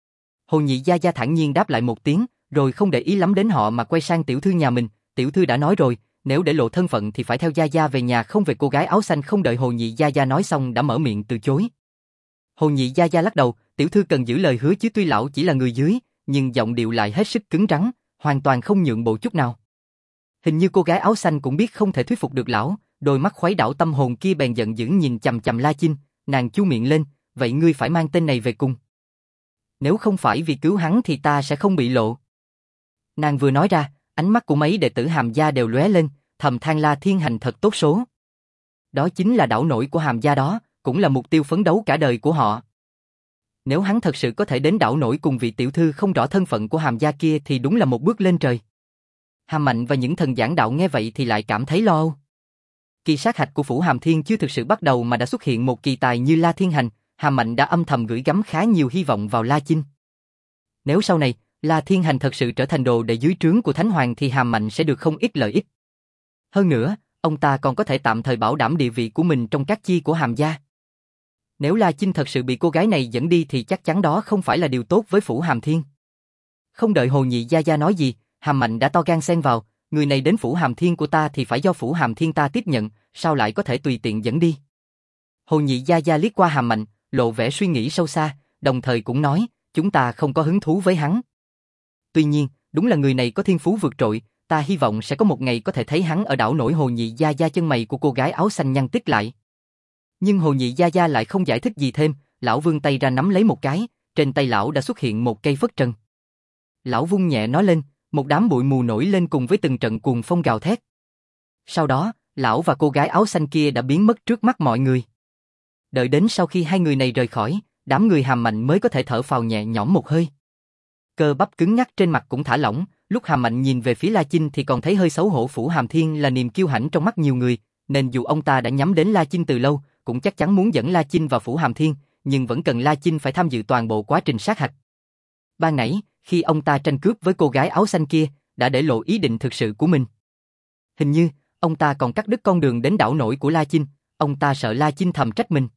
Hồ Nhị gia gia thản nhiên đáp lại một tiếng, rồi không để ý lắm đến họ mà quay sang tiểu thư nhà mình. Tiểu thư đã nói rồi, nếu để lộ thân phận thì phải theo gia gia về nhà, không về. Cô gái áo xanh không đợi Hồ Nhị gia gia nói xong đã mở miệng từ chối. Hồ Nhị gia gia lắc đầu, tiểu thư cần giữ lời hứa chứ, tuy lão chỉ là người dưới, nhưng giọng điệu lại hết sức cứng rắn, hoàn toàn không nhượng bộ chút nào. Hình như cô gái áo xanh cũng biết không thể thuyết phục được lão, đôi mắt khuấy đảo tâm hồn kia bèn giận dữ nhìn chằm chằm La Chinh, nàng chu miệng lên, vậy ngươi phải mang tên này về cùng. Nếu không phải vì cứu hắn thì ta sẽ không bị lộ. Nàng vừa nói ra, ánh mắt của mấy đệ tử Hàm gia đều lóe lên, thầm than La Thiên Hành thật tốt số. Đó chính là đảo nổi của Hàm gia đó, cũng là mục tiêu phấn đấu cả đời của họ. Nếu hắn thật sự có thể đến đảo nổi cùng vị tiểu thư không rõ thân phận của Hàm gia kia thì đúng là một bước lên trời. Hàm Mạnh và những thần giảng đạo nghe vậy thì lại cảm thấy lo âu. Kỳ sát hạch của Phủ Hàm Thiên chưa thực sự bắt đầu mà đã xuất hiện một kỳ tài như La Thiên Hành, Hàm Mạnh đã âm thầm gửi gắm khá nhiều hy vọng vào La Chinh. Nếu sau này, La Thiên Hành thật sự trở thành đồ đệ dưới trướng của Thánh Hoàng thì Hàm Mạnh sẽ được không ít lợi ích. Hơn nữa, ông ta còn có thể tạm thời bảo đảm địa vị của mình trong các chi của Hàm gia. Nếu La Chinh thật sự bị cô gái này dẫn đi thì chắc chắn đó không phải là điều tốt với Phủ Hàm Thiên. Không đợi Hồ Nhị gia gia nói gì, Hàm Mạnh đã to gan xen vào, người này đến Phủ Hàm Thiên của ta thì phải do Phủ Hàm Thiên ta tiếp nhận, sao lại có thể tùy tiện dẫn đi. Hồ Nhị gia gia liếc qua Hàm Mạnh, lộ vẻ suy nghĩ sâu xa, đồng thời cũng nói, chúng ta không có hứng thú với hắn. Tuy nhiên, đúng là người này có thiên phú vượt trội, ta hy vọng sẽ có một ngày có thể thấy hắn ở đảo nổi. Hồ Nhị gia gia chân mày của cô gái áo xanh nhăn tít lại. Nhưng Hồ Nhị gia gia lại không giải thích gì thêm, lão vươn tay ra nắm lấy một cái, trên tay lão đã xuất hiện một cây phất trần. Lão vung nhẹ nó lên, một đám bụi mù nổi lên cùng với từng trận cuồng phong gào thét. Sau đó, lão và cô gái áo xanh kia đã biến mất trước mắt mọi người. Đợi đến sau khi hai người này rời khỏi, đám người Hàm Mạnh mới có thể thở phào nhẹ nhõm một hơi. Cơ bắp cứng nhắc trên mặt cũng thả lỏng, lúc Hàm Mạnh nhìn về phía La Chinh thì còn thấy hơi xấu hổ. Phủ Hàm Thiên là niềm kiêu hãnh trong mắt nhiều người, nên dù ông ta đã nhắm đến La Chinh từ lâu, cũng chắc chắn muốn dẫn La Chinh vào Phủ Hàm Thiên, nhưng vẫn cần La Chinh phải tham dự toàn bộ quá trình sát hạch. Ban nãy, khi ông ta tranh cướp với cô gái áo xanh kia, đã để lộ ý định thực sự của mình. Hình như, ông ta còn cắt đứt con đường đến đảo nổi của La Chinh, ông ta sợ La Chinh thầm trách mình.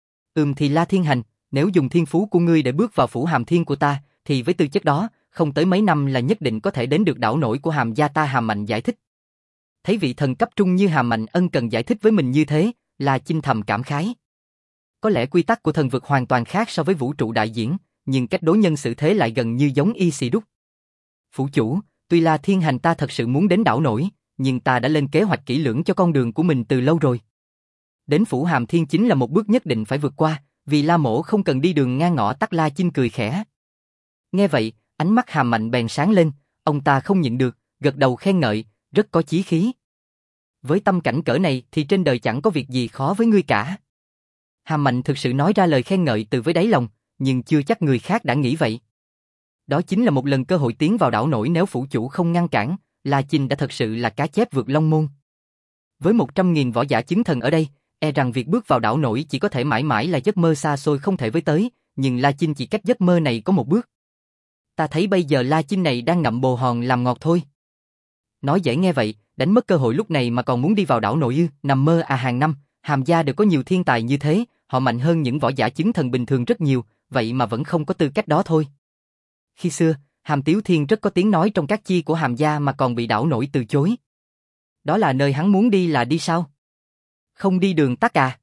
Ừm thì La Thiên Hành, nếu dùng thiên phú của ngươi để bước vào Phủ Hàm Thiên của ta, thì với tư chất đó, không tới mấy năm là nhất định có thể đến được đảo nổi của Hàm gia ta. Hàm Mạnh giải thích. Thấy vị thần cấp trung như Hàm Mạnh ân cần giải thích với mình như thế, La Chinh thầm cảm khái. Có lẽ quy tắc của thần vực hoàn toàn khác so với vũ trụ đại diễn, nhưng cách đối nhân xử thế lại gần như giống y xì đúc. Phủ chủ, tuy La Thiên Hành ta thật sự muốn đến đảo nổi, nhưng ta đã lên kế hoạch kỹ lưỡng cho con đường của mình từ lâu rồi. Đến Phủ Hàm Thiên chính là một bước nhất định phải vượt qua, vì La Mỗ không cần đi đường ngang ngõ tắt. La Chinh cười khẽ. Nghe vậy, ánh mắt Hàm Mạnh bèn sáng lên, ông ta không nhịn được, gật đầu khen ngợi, rất có chí khí. Với tâm cảnh cỡ này thì trên đời chẳng có việc gì khó với ngươi cả. Hàm Mạnh thực sự nói ra lời khen ngợi từ với đáy lòng, nhưng chưa chắc người khác đã nghĩ vậy. Đó chính là một lần cơ hội tiến vào đảo nổi, nếu phủ chủ không ngăn cản, La Chinh đã thật sự là cá chép vượt long môn. Với một trăm nghìn võ giả chứng thần ở đây, e rằng việc bước vào đảo nổi chỉ có thể mãi mãi là giấc mơ xa xôi không thể với tới, nhưng La Chinh chỉ cách giấc mơ này có một bước. Ta thấy bây giờ La Chinh này đang ngậm bồ hòn làm ngọt thôi. Nói dễ nghe vậy, đánh mất cơ hội lúc này mà còn muốn đi vào đảo nổi ư? Nằm mơ à? Hàng năm, Hàm gia đều có nhiều thiên tài như thế, họ mạnh hơn những võ giả chứng thần bình thường rất nhiều, vậy mà vẫn không có tư cách đó thôi. Khi xưa, Hàm Tiếu Thiên rất có tiếng nói trong các chi của Hàm gia mà còn bị đảo nổi từ chối. Đó là nơi hắn muốn đi là đi sao? Không đi đường tắt à?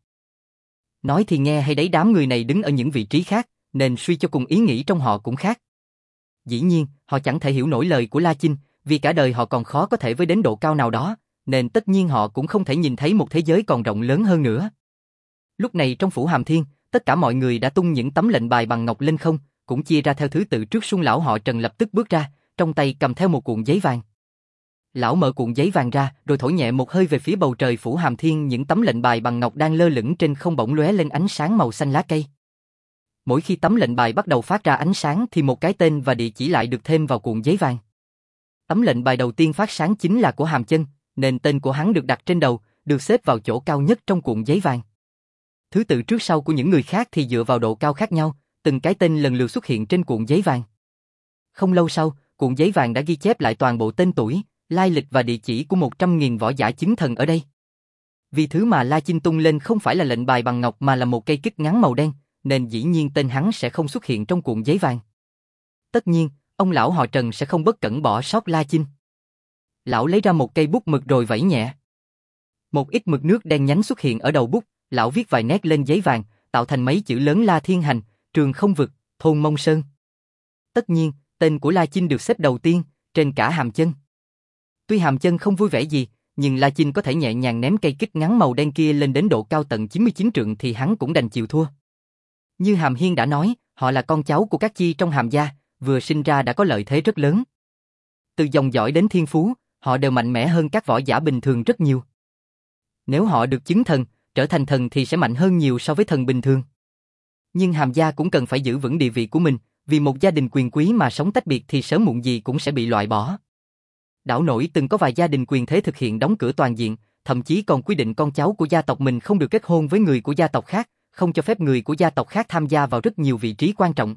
Nói thì nghe hay đấy, đám người này đứng ở những vị trí khác, nên suy cho cùng ý nghĩ trong họ cũng khác. Dĩ nhiên, họ chẳng thể hiểu nổi lời của La Chinh, vì cả đời họ còn khó có thể với đến độ cao nào đó, nên tất nhiên họ cũng không thể nhìn thấy một thế giới còn rộng lớn hơn nữa. Lúc này trong Phủ Hàm Thiên, tất cả mọi người đã tung những tấm lệnh bài bằng ngọc lên không, cũng chia ra theo thứ tự. Trước Sung lão họ Trần lập tức bước ra, trong tay cầm theo một cuộn giấy vàng. Lão mở cuộn giấy vàng ra, rồi thổi nhẹ một hơi về phía bầu trời Phủ Hàm Thiên. Những tấm lệnh bài bằng ngọc đang lơ lửng trên không bỗng lóe lên ánh sáng màu xanh lá cây. Mỗi khi tấm lệnh bài bắt đầu phát ra ánh sáng thì một cái tên và địa chỉ lại được thêm vào cuộn giấy vàng. Tấm lệnh bài đầu tiên phát sáng chính là của Hàm Chân, nên tên của hắn được đặt trên đầu, được xếp vào chỗ cao nhất trong cuộn giấy vàng. Thứ tự trước sau của những người khác thì dựa vào độ cao khác nhau, từng cái tên lần lượt xuất hiện trên cuộn giấy vàng. Không lâu sau, cuộn giấy vàng đã ghi chép lại toàn bộ tên tuổi, lai lịch và địa chỉ của một trăm nghìn võ giả chứng thần ở đây. Vì thứ mà La Chinh tung lên không phải là lệnh bài bằng ngọc mà là một cây kích ngắn màu đen, nên dĩ nhiên tên hắn sẽ không xuất hiện trong cuộn giấy vàng. Tất nhiên, ông lão họ Trần sẽ không bất cẩn bỏ sót La Chinh. Lão lấy ra một cây bút mực rồi vẩy nhẹ. Một ít mực nước đen nhánh xuất hiện ở đầu bút, lão viết vài nét lên giấy vàng, tạo thành mấy chữ lớn: La Thiên Hành, Trường Không Vực, Thôn Mông Sơn. Tất nhiên, tên của La Chinh được xếp đầu tiên, trên cả Hàm Chân. Tuy Hàm Chân không vui vẻ gì, nhưng La Chinh có thể nhẹ nhàng ném cây kích ngắn màu đen kia lên đến độ cao tận chín mươi chín trượng thì hắn cũng đành chịu thua. Như Hàm Hiên đã nói, họ là con cháu của các chi trong Hàm gia, vừa sinh ra đã có lợi thế rất lớn. Từ dòng dõi đến thiên phú, họ đều mạnh mẽ hơn các võ giả bình thường rất nhiều. Nếu họ được chứng thần, trở thành thần thì sẽ mạnh hơn nhiều so với thần bình thường. Nhưng Hàm gia cũng cần phải giữ vững địa vị của mình, vì một gia đình quyền quý mà sống tách biệt thì sớm muộn gì cũng sẽ bị loại bỏ. Đảo nổi từng có vài gia đình quyền thế thực hiện đóng cửa toàn diện, thậm chí còn quy định con cháu của gia tộc mình không được kết hôn với người của gia tộc khác, không cho phép người của gia tộc khác tham gia vào rất nhiều vị trí quan trọng.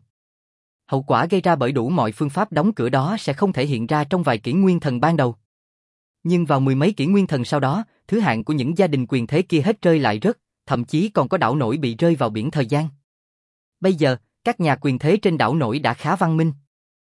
Hậu quả gây ra bởi đủ mọi phương pháp đóng cửa đó sẽ không thể hiện ra trong vài kỷ nguyên thần ban đầu. Nhưng vào mười mấy kỷ nguyên thần sau đó, thứ hạng của những gia đình quyền thế kia hết rơi lại rớt, thậm chí còn có đảo nổi bị rơi vào biển thời gian. Bây giờ, các nhà quyền thế trên đảo nổi đã khá văn minh.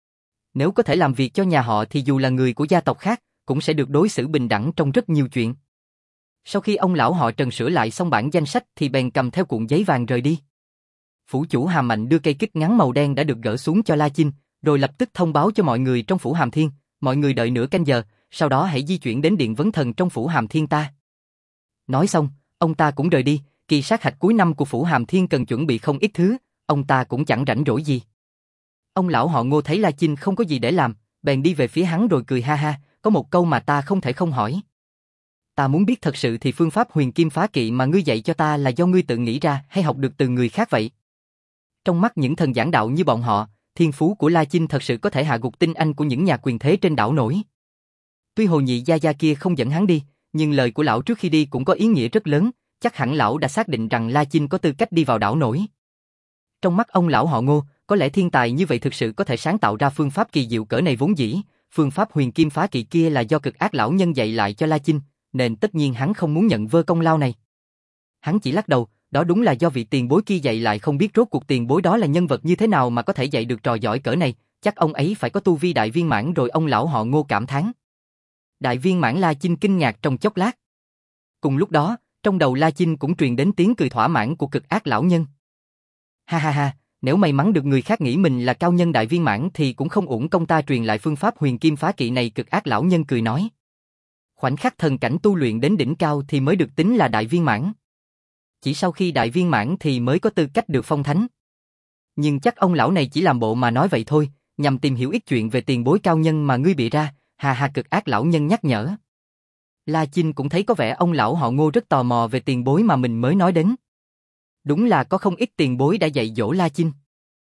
Nếu có thể làm việc cho nhà họ thì dù là người của gia tộc khác, cũng sẽ được đối xử bình đẳng trong rất nhiều chuyện. Sau khi ông lão họ Trần sửa lại xong bản danh sách thì bèn cầm theo cuộn giấy vàng rời đi. Phủ chủ Hàm Mạnh đưa cây kích ngắn màu đen đã được gỡ xuống cho La Chinh, rồi lập tức thông báo cho mọi người trong Phủ Hàm Thiên, mọi người đợi nửa canh giờ, sau đó hãy di chuyển đến điện vấn thần trong Phủ Hàm Thiên ta. Nói xong, ông ta cũng rời đi, kỳ sát hạch cuối năm của Phủ Hàm Thiên cần chuẩn bị không ít thứ, ông ta cũng chẳng rảnh rỗi gì. Ông lão họ Ngô thấy La Chinh không có gì để làm, bèn đi về phía hắn rồi cười ha ha, có một câu mà ta không thể không hỏi. Ta muốn biết thật sự thì phương pháp huyền kim phá kỵ mà ngươi dạy cho ta là do ngươi tự nghĩ ra hay học được từ người khác vậy? Trong mắt những thần giảng đạo như bọn họ, thiên phú của La Chinh thật sự có thể hạ gục tinh anh của những nhà quyền thế trên đảo nổi. Tuy Hồ Nhị gia gia kia không dẫn hắn đi, nhưng lời của lão trước khi đi cũng có ý nghĩa rất lớn, chắc hẳn lão đã xác định rằng La Chinh có tư cách đi vào đảo nổi. Trong mắt ông lão họ Ngô, có lẽ thiên tài như vậy thực sự có thể sáng tạo ra phương pháp kỳ diệu cỡ này vốn dĩ, phương pháp huyền kim phá kỵ kia là do cực ác lão nhân dạy lại cho La Chinh, nên tất nhiên hắn không muốn nhận vơ công lao này. Hắn chỉ lắc đầu, đó đúng là do vị tiền bối kia dạy lại, không biết rốt cuộc tiền bối đó là nhân vật như thế nào mà có thể dạy được trò giỏi cỡ này, chắc ông ấy phải có tu vi đại viên mãn rồi. Ông lão họ Ngô cảm thán. Đại viên mãn? La Chinh kinh ngạc trong chốc lát. Cùng lúc đó, trong đầu La Chinh cũng truyền đến tiếng cười thỏa mãn của cực ác lão nhân. Ha ha ha, nếu may mắn được người khác nghĩ mình là cao nhân đại viên mãn thì cũng không uổng công ta truyền lại phương pháp huyền kim phá kỵ này. Cực ác lão nhân cười nói. Khoảnh khắc thần cảnh tu luyện đến đỉnh cao thì mới được tính là đại viên mãn. Chỉ sau khi đại viên mãn thì mới có tư cách được phong thánh. Nhưng chắc ông lão này chỉ làm bộ mà nói vậy thôi, nhằm tìm hiểu ít chuyện về tiền bối cao nhân mà ngươi bịa ra, hà hà cực ác lão nhân nhắc nhở. La Chinh cũng thấy có vẻ ông lão họ Ngô rất tò mò về tiền bối mà mình mới nói đến. Đúng là có không ít tiền bối đã dạy dỗ La Chinh.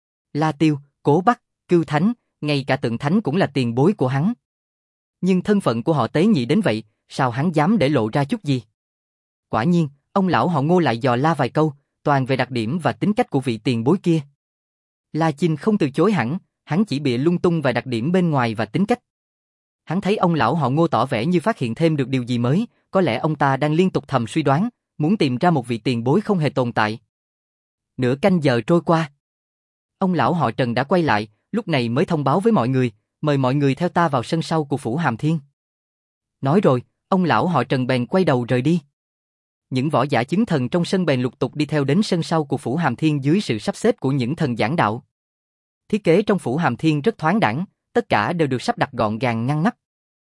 La Tiêu, Cố Bắc, Cưu Thánh, ngay cả Tượng Thánh cũng là tiền bối của hắn. Nhưng thân phận của họ tế nhị đến vậy, sao hắn dám để lộ ra chút gì? Quả nhiên, ông lão họ Ngô lại dò la vài câu, toàn về đặc điểm và tính cách của vị tiền bối kia. La Chinh không từ chối hẳn, hắn chỉ bịa lung tung vài đặc điểm bên ngoài và tính cách. Hắn thấy ông lão họ Ngô tỏ vẻ như phát hiện thêm được điều gì mới, có lẽ ông ta đang liên tục thầm suy đoán, muốn tìm ra một vị tiền bối không hề tồn tại. Nửa canh giờ trôi qua. Ông lão họ Trần đã quay lại, lúc này mới thông báo với mọi người, mời mọi người theo ta vào sân sau của Phủ Hàm Thiên. Nói rồi, ông lão họ Trần bèn quay đầu rời đi. Những võ giả chứng thần trong sân bèn lục tục đi theo đến sân sau của Phủ Hàm Thiên dưới sự sắp xếp của những thần giảng đạo. Thiết kế trong Phủ Hàm Thiên rất thoáng đãng, tất cả đều được sắp đặt gọn gàng ngăn nắp.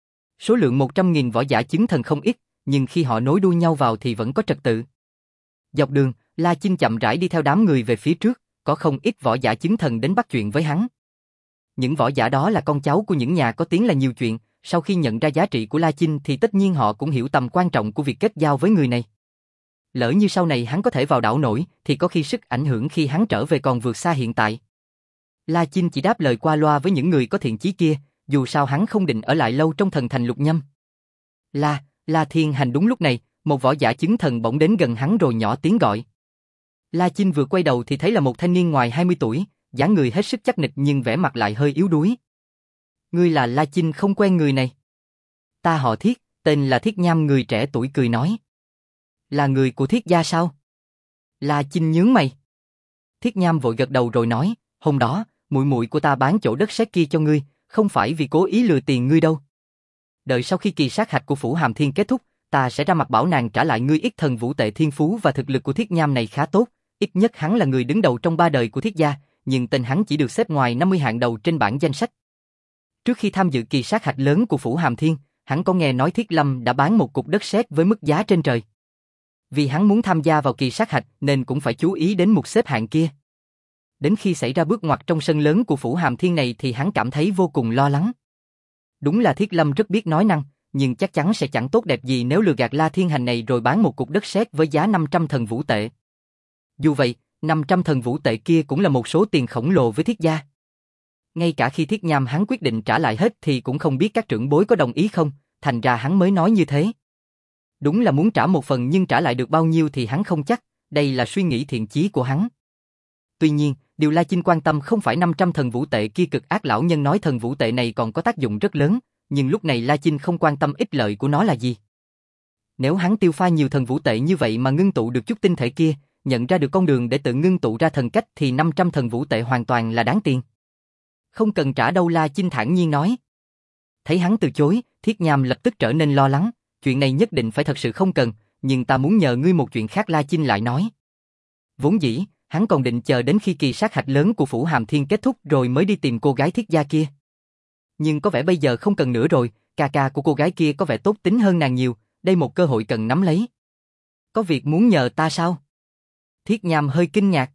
Số lượng một trăm nghìn võ giả chứng thần không ít, nhưng khi họ nối đuôi nhau vào thì vẫn có trật tự. Dọc đường, La Chinh chậm rãi đi theo đám người về phía trước, có không ít võ giả chứng thần đến bắt chuyện với hắn. Những võ giả đó là con cháu của những nhà có tiếng là nhiều chuyện, sau khi nhận ra giá trị của La Chinh thì tất nhiên họ cũng hiểu tầm quan trọng của việc kết giao với người này. Lỡ như sau này hắn có thể vào đảo nổi, thì có khi sức ảnh hưởng khi hắn trở về còn vượt xa hiện tại. La Chinh chỉ đáp lời qua loa với những người có thiện chí kia, dù sao hắn không định ở lại lâu trong thần thành Lục Nhâm. La, La Thiên Hành đúng lúc này, một võ giả chứng thần bỗng đến gần hắn rồi nhỏ tiếng gọi. La Chinh vừa quay đầu thì thấy là một thanh niên ngoài hai mươi tuổi, dáng người hết sức chắc nịch nhưng vẻ mặt lại hơi yếu đuối. Ngươi là La Chinh không quen người này. Ta họ Thiết, tên là Thiết Nham, người trẻ tuổi cười nói. Là người của Thiết gia sao? La Chinh nhướng mày. Thiết Nham vội gật đầu rồi nói, hôm đó, muội muội của ta bán chỗ đất sét kia cho ngươi, không phải vì cố ý lừa tiền ngươi đâu. Đợi sau khi kỳ sát hạch của Phủ Hàm Thiên kết thúc, ta sẽ ra mặt bảo nàng trả lại ngươi ít thần vũ tệ. Thiên phú và thực lực của Thiết Nham này khá tốt, ít nhất hắn là người đứng đầu trong ba đời của Thiết gia, nhưng tên hắn chỉ được xếp ngoài năm mươi hạng đầu trên bảng danh sách. Trước khi tham dự kỳ sát hạch lớn của Phủ Hàm Thiên, hắn có nghe nói Thiết Lâm đã bán một cục đất sét với mức giá trên trời. Vì hắn muốn tham gia vào kỳ sát hạch nên cũng phải chú ý đến mục xếp hạng kia. Đến khi xảy ra bước ngoặt trong sân lớn của Phủ Hàm Thiên này thì hắn cảm thấy vô cùng lo lắng. Đúng là Thiết Lâm rất biết nói năng, nhưng chắc chắn sẽ chẳng tốt đẹp gì nếu lừa gạt La Thiên Hành này rồi bán một cục đất sét với giá năm trăm thần vũ tệ. Dù vậy, năm trăm thần vũ tệ kia cũng là một số tiền khổng lồ với Thiết gia. Ngay cả khi Thiết Nham hắn quyết định trả lại hết thì cũng không biết các trưởng bối có đồng ý không, thành ra hắn mới nói như thế. Đúng là muốn trả một phần nhưng trả lại được bao nhiêu thì hắn không chắc, đây là suy nghĩ thiện chí của hắn. Tuy nhiên, điều La Chinh quan tâm không phải năm trăm thần vũ tệ kia. Cực ác lão nhân nói thần vũ tệ này còn có tác dụng rất lớn, nhưng lúc này La Chinh không quan tâm ích lợi của nó là gì. Nếu hắn tiêu pha nhiều thần vũ tệ như vậy mà ngưng tụ được chút tinh thể kia, nhận ra được con đường để tự ngưng tụ ra thần cách thì năm trăm thần vũ tệ hoàn toàn là đáng tiền. Không cần trả đâu, La Chinh thản nhiên nói. Thấy hắn từ chối, Thiết Nham lập tức trở nên lo lắng, chuyện này nhất định phải thật sự không cần, nhưng ta muốn nhờ ngươi một chuyện khác. La Chinh lại nói. Vốn dĩ, hắn còn định chờ đến khi kỳ sát hạch lớn của Phủ Hàm Thiên kết thúc rồi mới đi tìm cô gái Thiết gia kia. Nhưng có vẻ bây giờ không cần nữa rồi, ca ca của cô gái kia có vẻ tốt tính hơn nàng nhiều, đây một cơ hội cần nắm lấy. Có việc muốn nhờ ta sao? Thiết Nham hơi kinh ngạc.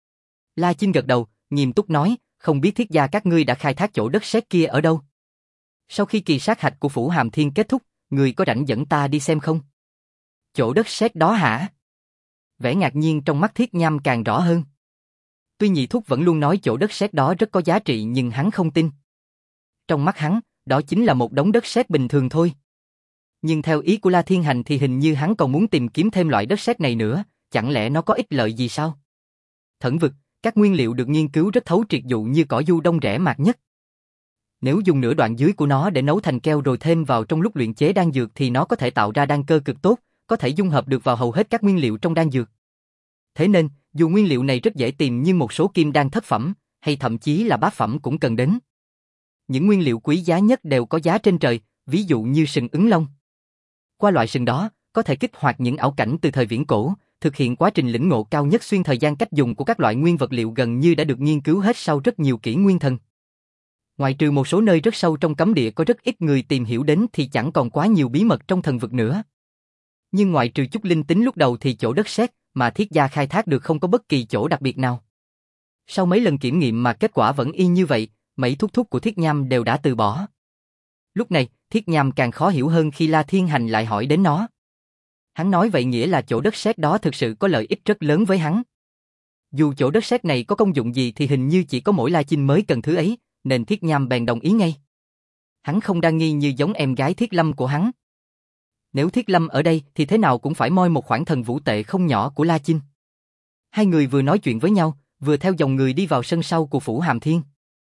La Chinh gật đầu, nghiêm túc nói, không biết Thiết gia các ngươi đã khai thác chỗ đất sét kia ở đâu? Sau khi kỳ sát hạch của Phủ Hàm Thiên kết thúc, ngươi có rảnh dẫn ta đi xem không? Chỗ đất sét đó hả? Vẻ ngạc nhiên trong mắt Thiết Nham càng rõ hơn. Tuy nhị thúc vẫn luôn nói chỗ đất sét đó rất có giá trị nhưng hắn không tin. Trong mắt hắn, đó chính là một đống đất sét bình thường thôi. Nhưng theo ý của La Thiên Hành thì hình như hắn còn muốn tìm kiếm thêm loại đất sét này nữa, chẳng lẽ nó có ích lợi gì sao? Thẩn vực, các nguyên liệu được nghiên cứu rất thấu triệt, dụ như cỏ du đông rẻ mạt nhất. Nếu dùng nửa đoạn dưới của nó để nấu thành keo rồi thêm vào trong lúc luyện chế đan dược thì nó có thể tạo ra đan cơ cực tốt, có thể dung hợp được vào hầu hết các nguyên liệu trong đan dược. Thế nên, dù nguyên liệu này rất dễ tìm nhưng một số kim đan thất phẩm, hay thậm chí là bát phẩm cũng cần đến. Những nguyên liệu quý giá nhất đều có giá trên trời, ví dụ như sừng ứng long. Qua loại sừng đó, có thể kích hoạt những ảo cảnh từ thời viễn cổ, thực hiện quá trình lĩnh ngộ cao nhất xuyên thời gian. Cách dùng của các loại nguyên vật liệu gần như đã được nghiên cứu hết sau rất nhiều kỷ nguyên thần. Ngoại trừ một số nơi rất sâu trong cấm địa có rất ít người tìm hiểu đến thì chẳng còn quá nhiều bí mật trong thần vực nữa. Nhưng ngoại trừ chút linh tính lúc đầu thì chỗ đất sét mà Thiết gia khai thác được không có bất kỳ chỗ đặc biệt nào. Sau mấy lần kiểm nghiệm mà kết quả vẫn y như vậy, mấy thúc thúc của Thiết Nham đều đã từ bỏ. Lúc này, Thiết Nham càng khó hiểu hơn khi La Thiên Hành lại hỏi đến nó. Hắn nói vậy nghĩa là chỗ đất sét đó thực sự có lợi ích rất lớn với hắn. Dù chỗ đất sét này có công dụng gì thì hình như chỉ có mỗi La Chinh mới cần thứ ấy, nên Thiết Nham bèn đồng ý ngay. Hắn không đa nghi như giống em gái Thiết Lâm của hắn. Nếu Thiết Lâm ở đây thì thế nào cũng phải moi một khoản thần vũ tệ không nhỏ của La Chinh. Hai người vừa nói chuyện với nhau, vừa theo dòng người đi vào sân sau của Phủ Hàm Thiên.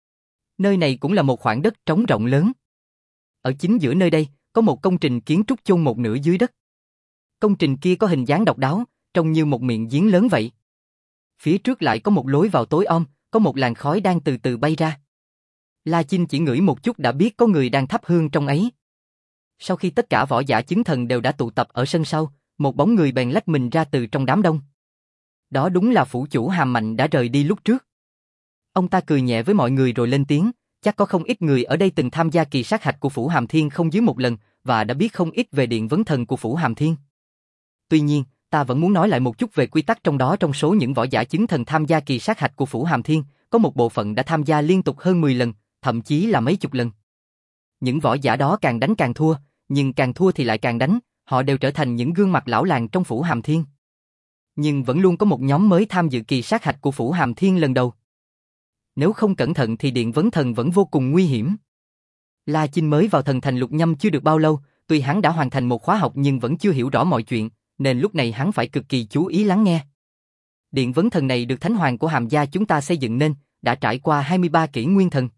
Nơi này cũng là một khoảng đất trống rộng lớn. Ở chính giữa nơi đây, có một công trình kiến trúc chôn một nửa dưới đất. Công trình kia có hình dáng độc đáo, trông như một miệng giếng lớn vậy. Phía trước lại có một lối vào tối om, có một làn khói đang từ từ bay ra. La Chinh chỉ ngửi một chút đã biết có người đang thắp hương trong ấy. Sau khi tất cả võ giả chứng thần đều đã tụ tập ở sân sau, một bóng người bèn lách mình ra từ trong đám đông. Đó đúng là phủ chủ Hàm Mạnh đã rời đi lúc trước. Ông ta cười nhẹ với mọi người rồi lên tiếng, chắc có không ít người ở đây từng tham gia kỳ sát hạch của Phủ Hàm Thiên không dưới một lần và đã biết không ít về điện vấn thần của Phủ Hàm Thiên. Tuy nhiên, ta vẫn muốn nói lại một chút về quy tắc trong đó. Trong số những võ giả chứng thần tham gia kỳ sát hạch của Phủ Hàm Thiên, có một bộ phận đã tham gia liên tục hơn mười lần, thậm chí là mấy chục lần. Những võ giả đó càng đánh càng thua, nhưng càng thua thì lại càng đánh, họ đều trở thành những gương mặt lão làng trong Phủ Hàm Thiên. Nhưng vẫn luôn có một nhóm mới tham dự kỳ sát hạch của Phủ Hàm Thiên lần đầu. Nếu không cẩn thận thì điện vấn thần vẫn vô cùng nguy hiểm. La Chinh mới vào thần thành Lục Nhâm chưa được bao lâu, tuy hắn đã hoàn thành một khóa học nhưng vẫn chưa hiểu rõ mọi chuyện, nên lúc này hắn phải cực kỳ chú ý lắng nghe. Điện vấn thần này được thánh hoàng của Hàm gia chúng ta xây dựng nên, đã trải qua hai mươi ba kỷ nguyên thần.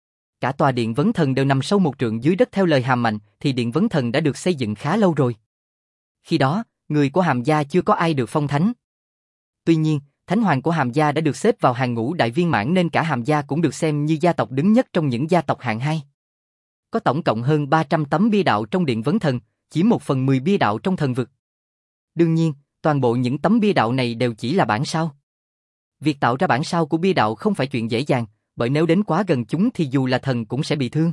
Cả tòa điện vấn thần đều nằm sâu một trượng dưới đất. Theo lời Hàm Mạnh thì điện vấn thần đã được xây dựng khá lâu rồi. Khi đó, người của Hàm gia chưa có ai được phong thánh. Tuy nhiên, thánh hoàng của Hàm gia đã được xếp vào hàng ngũ đại viên mãn nên cả Hàm gia cũng được xem như gia tộc đứng nhất trong những gia tộc hạng hai. Có tổng cộng hơn ba trăm tấm bia đạo trong điện vấn thần, chỉ một phần mười bia đạo trong thần vực. Đương nhiên, toàn bộ những tấm bia đạo này đều chỉ là bản sao. Việc tạo ra bản sao của bia đạo không phải chuyện dễ dàng, bởi nếu đến quá gần chúng thì dù là thần cũng sẽ bị thương.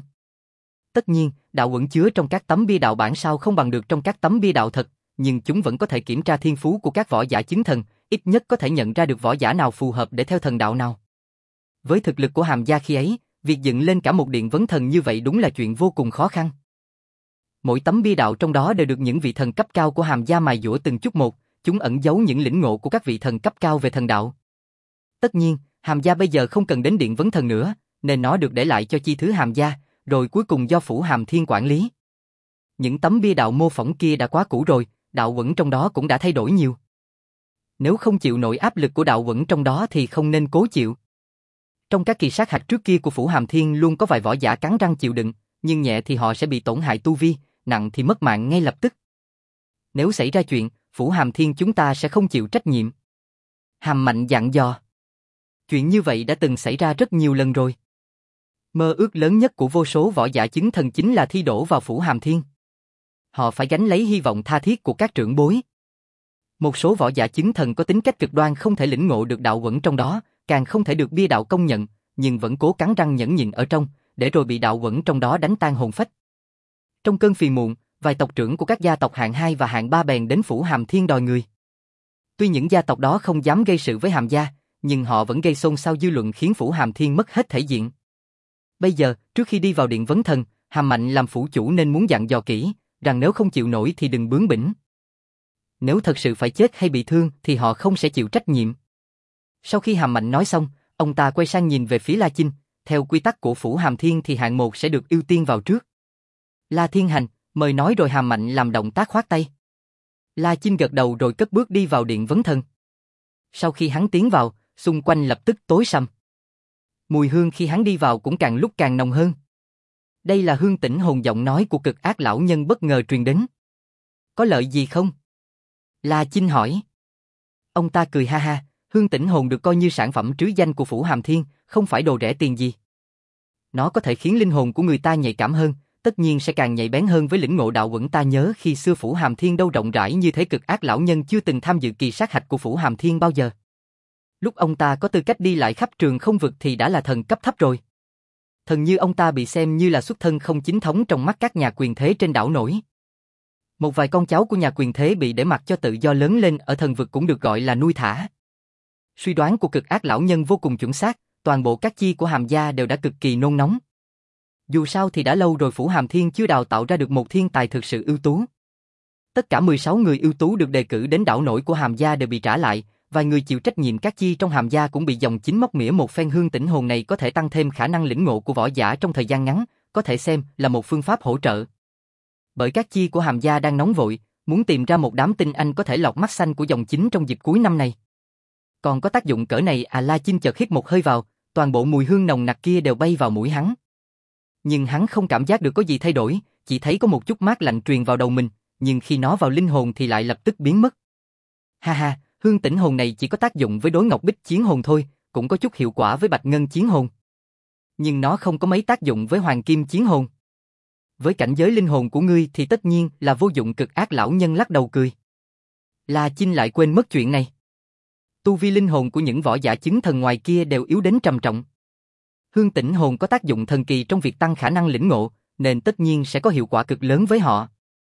Tất nhiên, đạo ẩn chứa trong các tấm bia đạo bản sao không bằng được trong các tấm bia đạo thật, nhưng chúng vẫn có thể kiểm tra thiên phú của các võ giả chứng thần, ít nhất có thể nhận ra được võ giả nào phù hợp để theo thần đạo nào. Với thực lực của Hàm gia khi ấy, việc dựng lên cả một điện vấn thần như vậy đúng là chuyện vô cùng khó khăn. Mỗi tấm bia đạo trong đó đều được những vị thần cấp cao của Hàm gia mài dũa từng chút một, chúng ẩn giấu những lĩnh ngộ của các vị thần cấp cao về thần đạo. Tất nhiên, Hàm gia bây giờ không cần đến điện vấn thần nữa, nên nó được để lại cho chi thứ Hàm gia, rồi cuối cùng do Phủ Hàm Thiên quản lý. Những tấm bia đạo mô phỏng kia đã quá cũ rồi, đạo ẩn trong đó cũng đã thay đổi nhiều. Nếu không chịu nổi áp lực của đạo ẩn trong đó thì không nên cố chịu. Trong các kỳ sát hạch trước kia của Phủ Hàm Thiên luôn có vài võ giả cắn răng chịu đựng, nhưng nhẹ thì họ sẽ bị tổn hại tu vi, nặng thì mất mạng ngay lập tức. Nếu xảy ra chuyện, Phủ Hàm Thiên chúng ta sẽ không chịu trách nhiệm. Hàm Mạnh dặn dò. Chuyện như vậy đã từng xảy ra rất nhiều lần rồi. Mơ ước lớn nhất của vô số võ giả chứng thần chính là thi đỗ vào Phủ Hàm Thiên. Họ phải gánh lấy hy vọng tha thiết của các trưởng bối. Một số võ giả chứng thần có tính cách cực đoan không thể lĩnh ngộ được đạo ẩn trong đó, càng không thể được bia đạo công nhận, nhưng vẫn cố cắn răng nhẫn nhịn ở trong, để rồi bị đạo ẩn trong đó đánh tan hồn phách. Trong cơn phiền muộn, vài tộc trưởng của các gia tộc hạng hai và hạng ba bèn đến Phủ Hàm Thiên đòi người. Tuy những gia tộc đó không dám gây sự với Hàm gia, nhưng họ vẫn gây xôn xao dư luận khiến Phủ Hàm Thiên mất hết thể diện. Bây giờ, trước khi đi vào điện vấn thần, Hàm Mạnh làm phủ chủ nên muốn dặn dò kỹ, rằng nếu không chịu nổi thì đừng bướng bỉnh. Nếu thật sự phải chết hay bị thương thì họ không sẽ chịu trách nhiệm. Sau khi Hàm Mạnh nói xong, ông ta quay sang nhìn về phía La Chinh, theo quy tắc của Phủ Hàm Thiên thì hạng một sẽ được ưu tiên vào trước. La Thiên Hành, mời nói. Rồi Hàm Mạnh làm động tác khoát tay. La Chinh gật đầu rồi cất bước đi vào điện vấn thần. Sau khi hắn tiến vào, xung quanh lập tức tối sầm. Mùi hương khi hắn đi vào cũng càng lúc càng nồng hơn. Đây là Hương Tĩnh Hồn. Giọng nói của cực ác lão nhân bất ngờ truyền đến. Có lợi gì không? La Chinh hỏi. Ông ta cười ha ha, Hương Tĩnh Hồn được coi như sản phẩm trứ danh của Phủ Hàm Thiên, không phải đồ rẻ tiền gì. Nó có thể khiến linh hồn của người ta nhạy cảm hơn, tất nhiên sẽ càng nhạy bén hơn với lĩnh ngộ đạo ẩn. Ta nhớ khi xưa Phủ Hàm Thiên đâu rộng rãi như thế. Cực ác lão nhân chưa từng tham dự kỳ sát hạch của Phủ Hàm Thiên bao giờ. Lúc ông ta có tư cách đi lại khắp trường không vực thì đã là thần cấp thấp rồi. Thần như ông ta bị xem như là xuất thân không chính thống trong mắt các nhà quyền thế trên đảo nổi. Một vài con cháu của nhà quyền thế bị để mặc cho tự do lớn lên ở thần vực cũng được gọi là nuôi thả. Suy đoán của cực ác lão nhân vô cùng chuẩn xác, toàn bộ các chi của Hàm gia đều đã cực kỳ nôn nóng. Dù sao thì đã lâu rồi Phủ Hàm Thiên chưa đào tạo ra được một thiên tài thực sự ưu tú. Tất cả mười sáu người ưu tú được đề cử đến đảo nổi của Hàm gia đều bị trả lại, vài người chịu trách nhiệm các chi trong Hàm gia cũng bị dòng chính móc mỉa một phen. Hương Tĩnh Hồn này có thể tăng thêm khả năng lĩnh ngộ của võ giả trong thời gian ngắn, có thể xem là một phương pháp hỗ trợ. Bởi các chi của Hàm gia đang nóng vội, muốn tìm ra một đám tinh anh có thể lọt mắt xanh của dòng chính trong dịp cuối năm này. Còn có tác dụng cỡ này à? La Chinh chợt hít một hơi vào, toàn bộ mùi hương nồng nặc kia đều bay vào mũi hắn. Nhưng hắn không cảm giác được có gì thay đổi, chỉ thấy có một chút mát lạnh truyền vào đầu mình, nhưng khi nó vào linh hồn thì lại lập tức biến mất. Ha ha, Hương Tĩnh Hồn này chỉ có tác dụng với đối Ngọc Bích Chiến Hồn thôi, cũng có chút hiệu quả với Bạch Ngân Chiến Hồn. Nhưng nó không có mấy tác dụng với Hoàng Kim Chiến Hồn. Với cảnh giới linh hồn của ngươi thì tất nhiên là vô dụng. Cực ác lão nhân lắc đầu cười. La Chinh lại quên mất chuyện này. Tu vi linh hồn của những võ giả chứng thần ngoài kia đều yếu đến trầm trọng. Hương Tĩnh Hồn có tác dụng thần kỳ trong việc tăng khả năng lĩnh ngộ, nên tất nhiên sẽ có hiệu quả cực lớn với họ.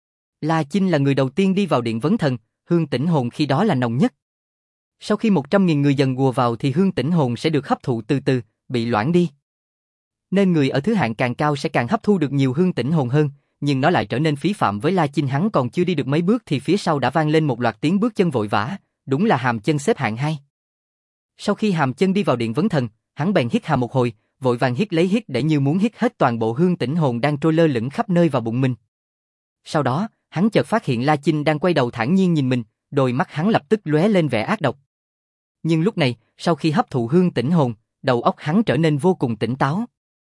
La Chinh là người đầu tiên đi vào điện vấn thần, Hương Tĩnh Hồn khi đó là nồng nhất. Sau khi một trăm nghìn người dần ùa vào thì Hương Tĩnh Hồn sẽ được hấp thụ từ từ, bị loãng đi. Nên người ở thứ hạng càng cao sẽ càng hấp thu được nhiều Hương Tĩnh Hồn hơn, nhưng nó lại trở nên phí phạm với La Chinh. Hắn còn chưa đi được mấy bước thì phía sau đã vang lên một loạt tiếng bước chân vội vã, đúng là Hàm Chân xếp hạng hai. Sau khi Hàm Chân đi vào điện vấn thần, hắn bèn hít hà một hồi, vội vàng hít lấy hít để như muốn hít hết toàn bộ Hương Tĩnh Hồn đang trôi lơ lửng khắp nơi vào bụng mình. Sau đó, hắn chợt phát hiện La Chinh đang quay đầu thản nhiên nhìn mình, đôi mắt hắn lập tức lóe lên vẻ ác độc. Nhưng lúc này, sau khi hấp thụ Hương Tĩnh Hồn, đầu óc hắn trở nên vô cùng tỉnh táo.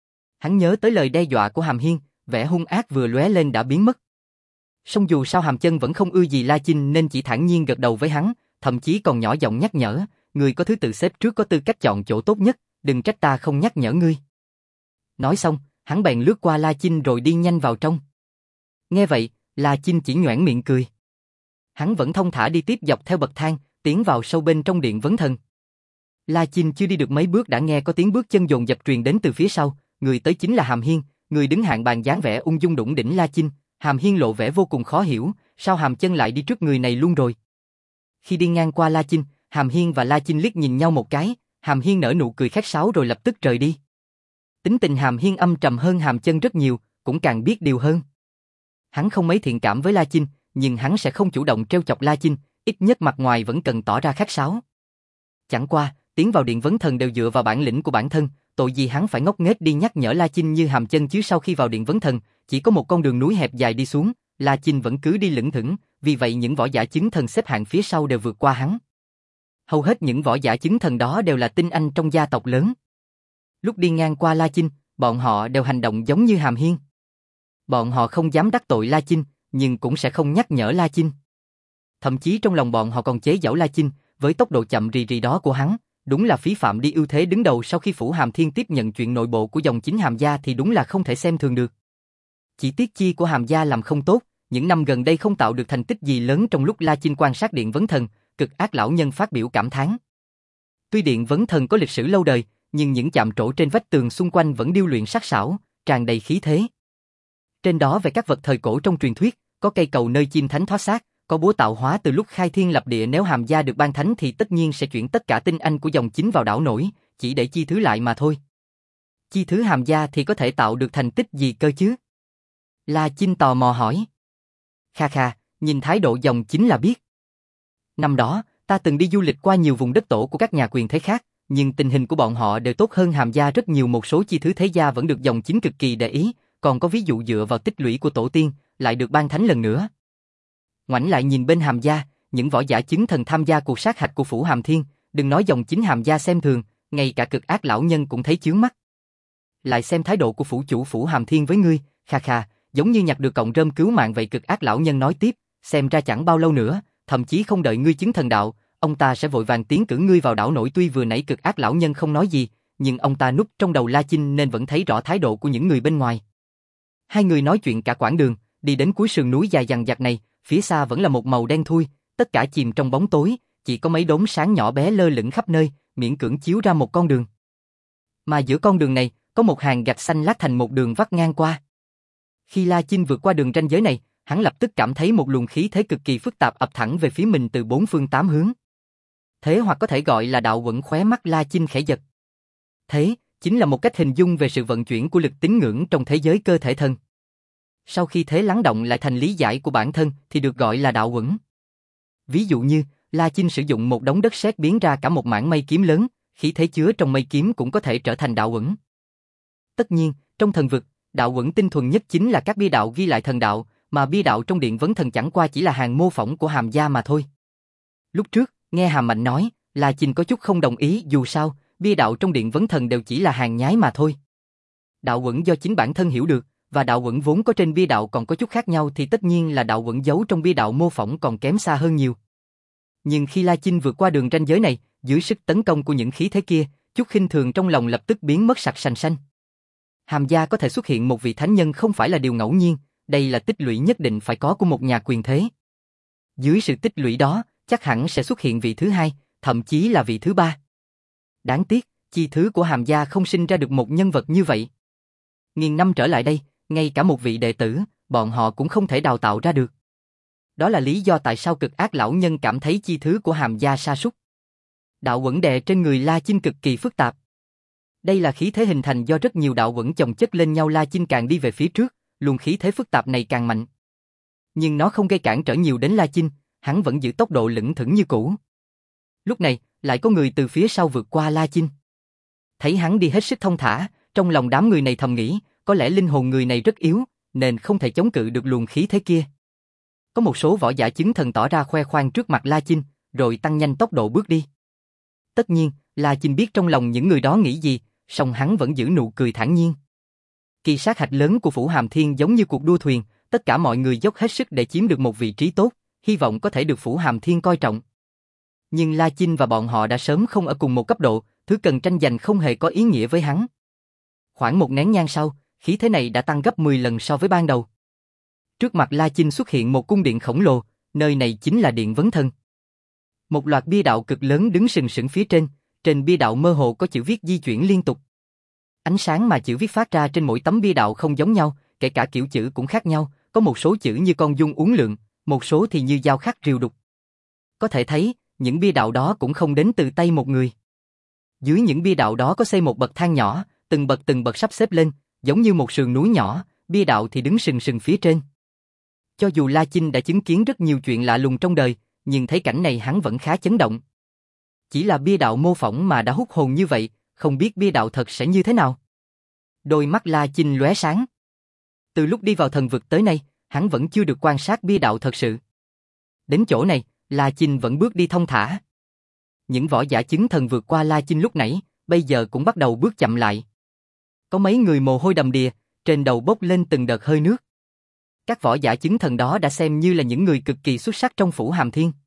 Hắn nhớ tới lời đe dọa của Hàm Hiên, vẻ hung ác vừa lóe lên đã biến mất. Song dù sao Hàm Chân vẫn không ưa gì La Chinh nên chỉ thản nhiên gật đầu với hắn, thậm chí còn nhỏ giọng nhắc nhở, người có thứ tự xếp trước có tư cách chọn chỗ tốt nhất, đừng trách ta không nhắc nhở ngươi. Nói xong, hắn bèn lướt qua La Chinh rồi đi nhanh vào trong. Nghe vậy, La Chinh chỉ nhoẻn miệng cười. Hắn vẫn thông thả đi tiếp dọc theo bậc thang, tiến vào sâu bên trong điện vấn thần. La Chinh chưa đi được mấy bước đã nghe có tiếng bước chân dồn dập truyền đến từ phía sau, người tới chính là Hàm Hiên, người đứng hạng bàn dáng vẻ ung dung đủng đỉnh La Chinh. Hàm Hiên lộ vẻ vô cùng khó hiểu, sao Hàm Chân lại đi trước người này luôn rồi. Khi đi ngang qua La Chinh, Hàm Hiên và La Chinh liếc nhìn nhau một cái, Hàm Hiên nở nụ cười khách sáo rồi lập tức rời đi. Tính tình Hàm Hiên âm trầm hơn Hàm Chân rất nhiều, cũng càng biết điều hơn. Hắn không mấy thiện cảm với La Chinh, nhưng hắn sẽ không chủ động trêu chọc La Chinh, ít nhất mặt ngoài vẫn cần tỏ ra khách sáo. Chẳng qua, tiến vào điện vấn thần đều dựa vào bản lĩnh của bản thân, tội gì hắn phải ngốc nghếch đi nhắc nhở La Chinh như Hàm Chân chứ. Sau khi vào điện vấn thần, chỉ có một con đường núi hẹp dài đi xuống, La Chinh vẫn cứ đi lững thững, vì vậy những võ giả chứng thần xếp hạng phía sau đều vượt qua hắn. Hầu hết những võ giả chứng thần đó đều là tinh anh trong gia tộc lớn. Lúc đi ngang qua La Chinh, bọn họ đều hành động giống như Hàm Hiên. Bọn họ không dám đắc tội La Chinh, nhưng cũng sẽ không nhắc nhở La Chinh. Thậm chí trong lòng bọn họ còn chế giễu La Chinh, với tốc độ chậm rì rì đó của hắn, đúng là phí phạm đi ưu thế đứng đầu. Sau khi Phủ Hàm Thiên tiếp nhận chuyện nội bộ của dòng chính Hàm gia thì đúng là không thể xem thường được. Chỉ tiếc chi của Hàm gia làm không tốt, những năm gần đây không tạo được thành tích gì lớn. Trong lúc La Chinh quan sát điện vấn thần, cực ác lão nhân phát biểu cảm thán. Tuy điện vấn thần có lịch sử lâu đời, nhưng những chạm trổ trên vách tường xung quanh vẫn điêu luyện sắc sảo, tràn đầy khí thế. Trên đó về các vật thời cổ trong truyền thuyết, có cây cầu nơi chim thánh thoát xác, có búa tạo hóa từ lúc khai thiên lập địa. Nếu Hàm gia được ban thánh thì tất nhiên sẽ chuyển tất cả tinh anh của dòng chính vào đảo nổi, chỉ để chi thứ lại mà thôi. Chi thứ Hàm gia thì có thể tạo được thành tích gì cơ chứ? La Chinh tò mò hỏi. Kha kha, nhìn thái độ dòng chính là biết. Năm đó, ta từng đi du lịch qua nhiều vùng đất tổ của các nhà quyền thế khác, nhưng tình hình của bọn họ đều tốt hơn Hàm gia rất nhiều. Một số chi thứ thế gia vẫn được dòng chính cực kỳ để ý, còn có ví dụ dựa vào tích lũy của tổ tiên, lại được ban thánh lần nữa. Ngoảnh lại nhìn bên Hàm gia, những võ giả chứng thần tham gia cuộc sát hạch của Phủ Hàm Thiên, đừng nói dòng chính Hàm gia xem thường, ngay cả cực ác lão nhân cũng thấy chướng mắt. Lại xem thái độ của phủ chủ Phủ Hàm Thiên với ngươi, kha kha, giống như nhặt được cọng rơm cứu mạng vậy. Cực ác lão nhân nói tiếp, xem ra chẳng bao lâu nữa, thậm chí không đợi ngươi chứng thần đạo, ông ta sẽ vội vàng tiến cử ngươi vào đảo nổi. Tuy vừa nãy cực ác lão nhân không nói gì, nhưng ông ta núp trong đầu La Chinh nên vẫn thấy rõ thái độ của những người bên ngoài. Hai người nói chuyện cả quãng đường, đi đến cuối sườn núi dài dằng dặc này, phía xa vẫn là một màu đen thui, tất cả chìm trong bóng tối, chỉ có mấy đốm sáng nhỏ bé lơ lửng khắp nơi, miễn cưỡng chiếu ra một con đường. Mà giữa con đường này, có một hàng gạch xanh lát thành một đường vắt ngang qua. Khi La Chinh vượt qua đường ranh giới này, hắn lập tức cảm thấy một luồng khí thế cực kỳ phức tạp ập thẳng về phía mình từ bốn phương tám hướng. Thế hoặc có thể gọi là đạo vận. Khóe mắt La Chinh khẽ giật. Thế chính là một cách hình dung về sự vận chuyển của lực tín ngưỡng trong thế giới cơ thể thân. Sau khi thế lắng động lại thành lý giải của bản thân thì được gọi là đạo uẩn. Ví dụ như, La Chinh sử dụng một đống đất sét biến ra cả một mảng mây kiếm lớn, khí thế chứa trong mây kiếm cũng có thể trở thành đạo uẩn. Tất nhiên, trong thần vực, đạo uẩn tinh thuần nhất chính là các bia đạo ghi lại thần đạo, mà bia đạo trong Điện Vấn Thần chẳng qua chỉ là hàng mô phỏng của Hàm gia mà thôi. Lúc trước, nghe Hàm Mạnh nói, La Chinh có chút không đồng ý, dù sao, bia đạo trong Điện Vấn Thần đều chỉ là hàng nhái mà thôi. Đạo uẩn do chính bản thân hiểu được, và đạo uẩn vốn có trên bia đạo còn có chút khác nhau thì tất nhiên là đạo uẩn giấu trong bia đạo mô phỏng còn kém xa hơn nhiều. Nhưng khi La Chinh vượt qua đường ranh giới này, dưới sức tấn công của những khí thế kia, chút khinh thường trong lòng lập tức biến mất sạch sành xanh. Hàm gia có thể xuất hiện một vị thánh nhân không phải là điều ngẫu nhiên, đây là tích lũy nhất định phải có của một nhà quyền thế. Dưới sự tích lũy đó, chắc hẳn sẽ xuất hiện vị thứ hai, thậm chí là vị thứ ba. Đáng tiếc, chi thứ của Hàm gia không sinh ra được một nhân vật như vậy. Nghìn năm trở lại đây, ngay cả một vị đệ tử, bọn họ cũng không thể đào tạo ra được. Đó là lý do tại sao cực ác lão nhân cảm thấy chi thứ của Hàm gia sa sút. Đạo uẩn đè trên người La Chinh cực kỳ phức tạp. Đây là khí thế hình thành do rất nhiều đạo uẩn chồng chất lên nhau. La Chinh càng đi về phía trước, luồng khí thế phức tạp này càng mạnh. Nhưng nó không gây cản trở nhiều đến La Chinh, hắn vẫn giữ tốc độ lững thững như cũ. Lúc này, lại có người từ phía sau vượt qua La Chinh. Thấy hắn đi hết sức thông thả, trong lòng đám người này thầm nghĩ, có lẽ linh hồn người này rất yếu, nên không thể chống cự được luồng khí thế kia. Có một số võ giả chứng thần tỏ ra khoe khoang trước mặt La Chinh, rồi tăng nhanh tốc độ bước đi. Tất nhiên, La Chinh biết trong lòng những người đó nghĩ gì, song hắn vẫn giữ nụ cười thản nhiên. Kỳ sát hạch lớn của Phủ Hàm Thiên giống như cuộc đua thuyền, tất cả mọi người dốc hết sức để chiếm được một vị trí tốt, hy vọng có thể được Phủ Hàm Thiên coi trọng. Nhưng La Chinh và bọn họ đã sớm không ở cùng một cấp độ, thứ cần tranh giành không hề có ý nghĩa với hắn. Khoảng một nén nhang sau, khí thế này đã tăng gấp mười lần so với ban đầu. Trước mặt La Chinh xuất hiện một cung điện khổng lồ, nơi này chính là Điện Vấn Thần. Một loạt bia đạo cực lớn đứng sừng sững phía trên, trên bia đạo mơ hồ có chữ viết di chuyển liên tục. Ánh sáng mà chữ viết phát ra trên mỗi tấm bia đạo không giống nhau, kể cả kiểu chữ cũng khác nhau, có một số chữ như con dung uốn lượn, một số thì như dao khắc rìu đục. Có thể thấy, những bia đạo đó cũng không đến từ tay một người. Dưới những bia đạo đó có xây một bậc thang nhỏ, từng bậc từng bậc sắp xếp lên, giống như một sườn núi nhỏ, bia đạo thì đứng sừng sừng phía trên. Cho dù La Chinh đã chứng kiến rất nhiều chuyện lạ lùng trong đời, nhưng thấy cảnh này hắn vẫn khá chấn động. Chỉ là bia đạo mô phỏng mà đã hút hồn như vậy, không biết bia đạo thật sẽ như thế nào. Đôi mắt La Chinh lóe sáng. Từ lúc đi vào thần vực tới nay, hắn vẫn chưa được quan sát bia đạo thật sự. Đến chỗ này, La Chinh vẫn bước đi thông thả. Những võ giả chứng thần vượt qua La Chinh lúc nãy, bây giờ cũng bắt đầu bước chậm lại. Có mấy người mồ hôi đầm đìa, trên đầu bốc lên từng đợt hơi nước. Các võ giả chứng thần đó đã xem như là những người cực kỳ xuất sắc trong Phủ Hàm Thiên.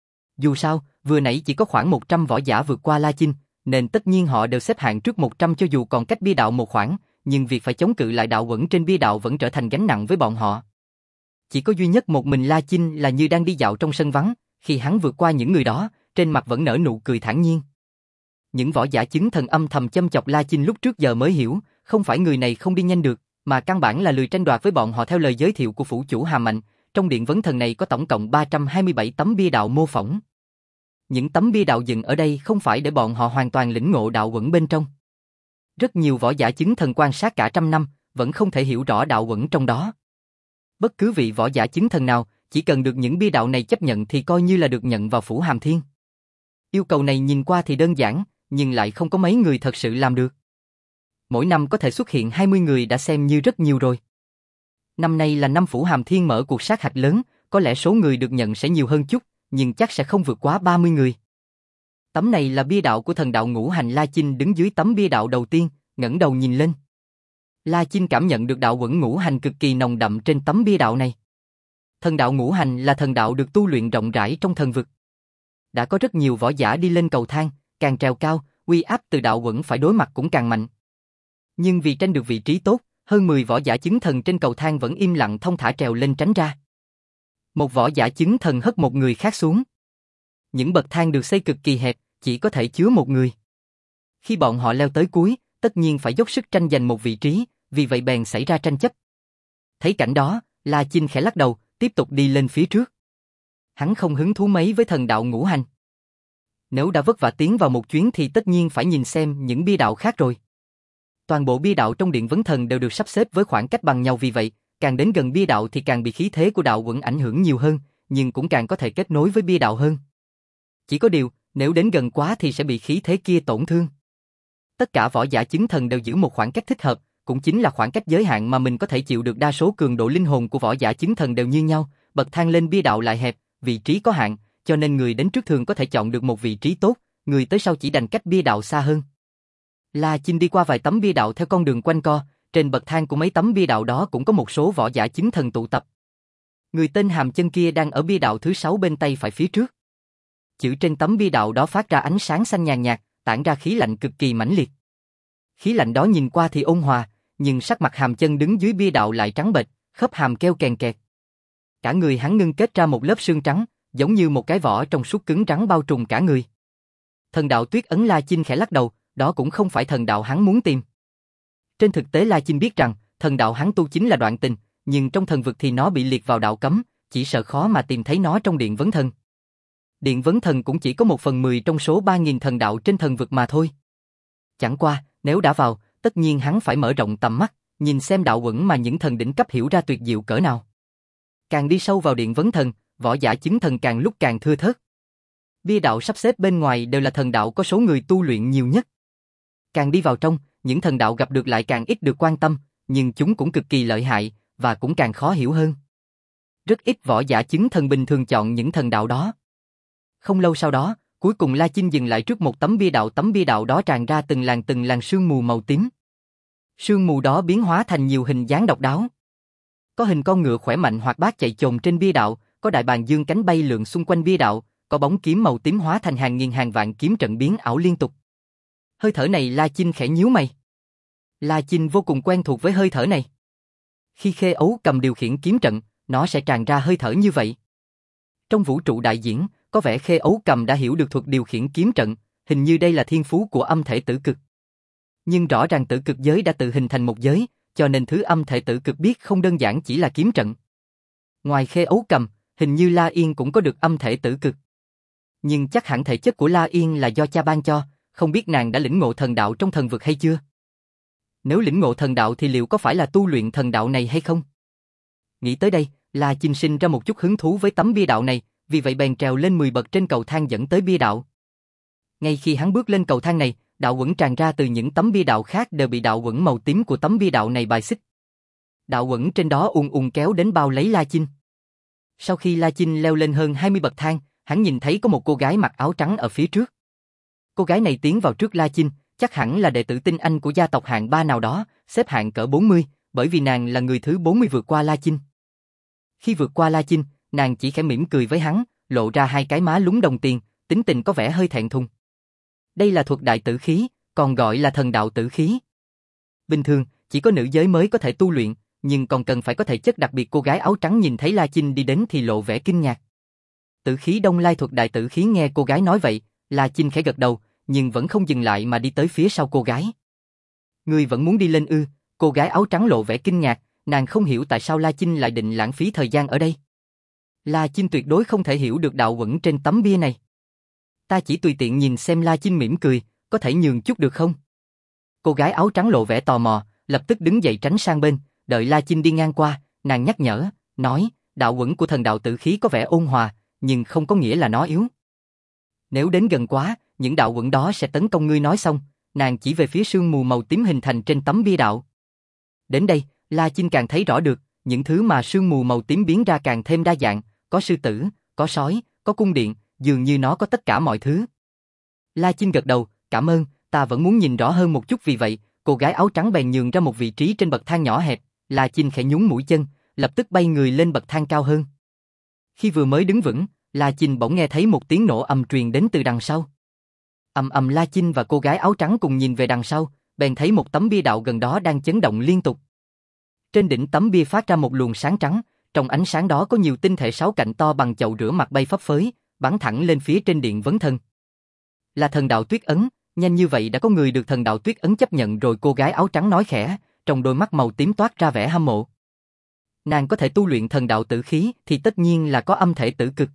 Dù sao, vừa nãy chỉ có khoảng một trăm võ giả vượt qua La Chinh, nên tất nhiên họ đều xếp hạng trước một trăm cho dù còn cách bia đạo một khoảng, nhưng việc phải chống cự lại đạo uẩn trên bia đạo vẫn trở thành gánh nặng với bọn họ. Chỉ có duy nhất một mình La Chinh là như đang đi dạo trong sân vắng, khi hắn vượt qua những người đó, trên mặt vẫn nở nụ cười thản nhiên. Những võ giả chứng thần âm thầm châm chọc La Chinh lúc trước giờ mới hiểu, không phải người này không đi nhanh được, mà căn bản là lười tranh đoạt với bọn họ. Theo lời giới thiệu của phủ chủ Hàm Mạnh, trong Điện Vấn Thần này có tổng cộng ba trăm hai mươi bảy tấm bia đạo mô phỏng. Những tấm bia đạo dựng ở đây không phải để bọn họ hoàn toàn lĩnh ngộ đạo uẩn bên trong. Rất nhiều võ giả chứng thần quan sát cả trăm năm, vẫn không thể hiểu rõ đạo uẩn trong đó. Bất cứ vị võ giả chứng thần nào, chỉ cần được những bia đạo này chấp nhận thì coi như là được nhận vào Phủ Hàm Thiên. Yêu cầu này nhìn qua thì đơn giản, nhưng lại không có mấy người thật sự làm được. Mỗi năm có thể xuất hiện hai mươi người đã xem như rất nhiều rồi. Năm nay là năm Phủ Hàm Thiên mở cuộc sát hạch lớn, có lẽ số người được nhận sẽ nhiều hơn chút, nhưng chắc sẽ không vượt quá ba mươi người. Tấm này là bia đạo của thần đạo ngũ hành. La Chinh đứng dưới tấm bia đạo đầu tiên, ngẩng đầu nhìn lên. La Chinh cảm nhận được đạo uẩn ngũ hành cực kỳ nồng đậm trên tấm bia đạo này. Thần đạo ngũ hành là thần đạo được tu luyện rộng rãi trong thần vực. Đã có rất nhiều võ giả đi lên cầu thang, càng trèo cao, uy áp từ đạo uẩn phải đối mặt cũng càng mạnh. Nhưng vì tranh được vị trí tốt, hơn mười võ giả chứng thần trên cầu thang vẫn im lặng thông thả trèo lên tránh ra. Một võ giả chứng thần hất một người khác xuống. Những bậc thang được xây cực kỳ hẹp, chỉ có thể chứa một người. Khi bọn họ leo tới cuối, tất nhiên phải dốc sức tranh giành một vị trí, vì vậy bèn xảy ra tranh chấp. Thấy cảnh đó, La Chinh khẽ lắc đầu, tiếp tục đi lên phía trước. Hắn không hứng thú mấy với thần đạo ngũ hành. Nếu đã vất vả tiến vào một chuyến thì tất nhiên phải nhìn xem những bia đạo khác rồi. Toàn bộ bia đạo trong Điện Vấn Thần đều được sắp xếp với khoảng cách bằng nhau, vì vậy, càng đến gần bia đạo thì càng bị khí thế của đạo quẩn ảnh hưởng nhiều hơn, nhưng cũng càng có thể kết nối với bia đạo hơn. Chỉ có điều, nếu đến gần quá thì sẽ bị khí thế kia tổn thương. Tất cả võ giả chứng thần đều giữ một khoảng cách thích hợp, cũng chính là khoảng cách giới hạn mà mình có thể chịu được. Đa số cường độ linh hồn của võ giả chứng thần đều như nhau, bậc thang lên bia đạo lại hẹp, vị trí có hạn, cho nên người đến trước thường có thể chọn được một vị trí tốt, người tới sau chỉ đành cách bia đạo xa hơn. La Chinh đi qua vài tấm bia đạo theo con đường quanh co, trên bậc thang của mấy tấm bia đạo đó cũng có một số võ giả chứng thần tụ tập. Người tên Hàm Chân kia đang ở bia đạo thứ sáu bên tay phải phía trước. Chữ trên tấm bia đạo đó phát ra ánh sáng xanh nhàn nhạt, tản ra khí lạnh cực kỳ mãnh liệt. Khí lạnh đó nhìn qua thì ôn hòa, nhưng sắc mặt Hàm Chân đứng dưới bia đạo lại trắng bệch, khớp hàm kêu kèn kẹt. Cả người hắn ngưng kết ra một lớp xương trắng, giống như một cái vỏ trong suốt cứng rắn bao trùm cả người. Thần đạo tuyết ấn. La Chinh khẽ lắc đầu, đó cũng không phải thần đạo hắn muốn tìm. Trên thực tế La Chinh biết rằng, thần đạo hắn tu chính là đoạn tình, nhưng trong thần vực thì nó bị liệt vào đạo cấm, chỉ sợ khó mà tìm thấy nó trong Điện Vấn Thần. Điện Vấn Thần cũng chỉ có một phần mười trong số ba nghìn thần đạo trên thần vực mà thôi. Chẳng qua, nếu đã vào, tất nhiên hắn phải mở rộng tầm mắt, nhìn xem đạo quẩn mà những thần đỉnh cấp hiểu ra tuyệt diệu cỡ nào. Càng đi sâu vào Điện Vấn Thần, võ giả chứng thần càng lúc càng thưa thớt. Bia đạo sắp xếp bên ngoài đều là thần đạo có số người tu luyện nhiều nhất. Càng đi vào trong, những thần đạo gặp được lại càng ít được quan tâm, nhưng chúng cũng cực kỳ lợi hại, và cũng càng khó hiểu hơn. Rất ít võ giả chứng thần bình thường chọn những thần đạo đó. Không lâu sau đó, cuối cùng La Chinh dừng lại trước một tấm bia đạo. Tấm bia đạo đó tràn ra từng làn từng làn sương mù màu tím. Sương mù đó biến hóa thành nhiều hình dáng độc đáo. Có hình con ngựa khỏe mạnh hoạt bát chạy chồm trên bia đạo, có đại bàng dương cánh bay lượn xung quanh bia đạo, có bóng kiếm màu tím hóa thành hàng nghìn hàng vạn kiếm trận biến ảo liên tục. Hơi thở này La Chinh khẽ nhíu mày. La Chinh vô cùng quen thuộc với hơi thở này. Khi Khê Ấu Cầm điều khiển kiếm trận, nó sẽ tràn ra hơi thở như vậy. Trong vũ trụ đại diễn, có vẻ Khê Ấu Cầm đã hiểu được thuật điều khiển kiếm trận, hình như đây là thiên phú của âm thể tử cực. Nhưng rõ ràng tử cực giới đã tự hình thành một giới, cho nên thứ âm thể tử cực biết không đơn giản chỉ là kiếm trận. Ngoài Khê Ấu Cầm, hình như La Yên cũng có được âm thể tử cực. Nhưng chắc hẳn thể chất của La Yên là do cha ban cho, không biết nàng đã lĩnh ngộ thần đạo trong thần vực hay chưa? Nếu lĩnh ngộ thần đạo thì liệu có phải là tu luyện thần đạo này hay không? Nghĩ tới đây, La Chinh sinh ra một chút hứng thú với tấm bia đạo này, vì vậy bèn trèo lên mười bậc trên cầu thang dẫn tới bia đạo. Ngay khi hắn bước lên cầu thang này, đạo quẩn tràn ra từ những tấm bia đạo khác đều bị đạo quẩn màu tím của tấm bia đạo này bài xích. Đạo quẩn trên đó ùn ùn kéo đến bao lấy La Chinh. Sau khi La Chinh leo lên hơn hai mươi bậc thang, hắn nhìn thấy có một cô gái mặc áo trắng ở phía trước. Cô gái này tiến vào trước La Chinh, chắc hẳn là đệ tử tinh anh của gia tộc hạng ba nào đó, xếp hạng cỡ bốn mươi, bởi vì nàng là người thứ bốn mươi vượt qua La Chinh. Khi vượt qua La Chinh, nàng chỉ khẽ mỉm cười với hắn, lộ ra hai cái má lúm đồng tiền, tính tình có vẻ hơi thẹn thùng. Đây là thuật đại tử khí, còn gọi là thần đạo tử khí. Bình thường, chỉ có nữ giới mới có thể tu luyện, nhưng còn cần phải có thể chất đặc biệt. Cô gái áo trắng nhìn thấy La Chinh đi đến thì lộ vẻ kinh ngạc. Tử khí Đông Lai thuật đại tử khí. Nghe cô gái nói vậy, La Chinh khẽ gật đầu, nhưng vẫn không dừng lại mà đi tới phía sau cô gái. Ngươi vẫn muốn đi lên ư? Cô gái áo trắng lộ vẻ kinh ngạc, nàng không hiểu tại sao La Chinh lại định lãng phí thời gian ở đây. La Chinh tuyệt đối không thể hiểu được đạo quẩn trên tấm bia này. Ta chỉ tùy tiện nhìn xem. La Chinh mỉm cười, có thể nhường chút được không? Cô gái áo trắng lộ vẻ tò mò, lập tức đứng dậy tránh sang bên, đợi La Chinh đi ngang qua, nàng nhắc nhở, nói, đạo quẩn của thần đạo tử khí có vẻ ôn hòa, nhưng không có nghĩa là nó yếu. Nếu đến gần quá, những đạo quẩn đó sẽ tấn công ngươi. Nói xong, nàng chỉ về phía sương mù màu tím hình thành trên tấm bia đạo. Đến đây, La Chinh càng thấy rõ được, những thứ mà sương mù màu tím biến ra càng thêm đa dạng, có sư tử, có sói, có cung điện, dường như nó có tất cả mọi thứ. La Chinh gật đầu, cảm ơn, ta vẫn muốn nhìn rõ hơn một chút. Vì vậy, cô gái áo trắng bèn nhường ra một vị trí trên bậc thang nhỏ hẹp. La Chinh khẽ nhún mũi chân, lập tức bay người lên bậc thang cao hơn. Khi vừa mới đứng vững, La Chinh bỗng nghe thấy một tiếng nổ ầm truyền đến từ đằng sau. Ầm ầm. La Chinh và cô gái áo trắng cùng nhìn về đằng sau, bèn thấy một tấm bia đạo gần đó đang chấn động liên tục. Trên đỉnh tấm bia phát ra một luồng sáng trắng, trong ánh sáng đó có nhiều tinh thể sáu cạnh to bằng chậu rửa mặt bay phấp phới, bắn thẳng lên phía trên Điện Vấn Thần. Là thần đạo tuyết ấn, Nhanh như vậy đã có người được thần đạo tuyết ấn chấp nhận rồi, cô gái áo trắng nói khẽ, trong đôi mắt màu tím toát ra vẻ hâm mộ. Nàng có thể tu luyện thần đạo tử khí thì tất nhiên là có âm thể tử cực.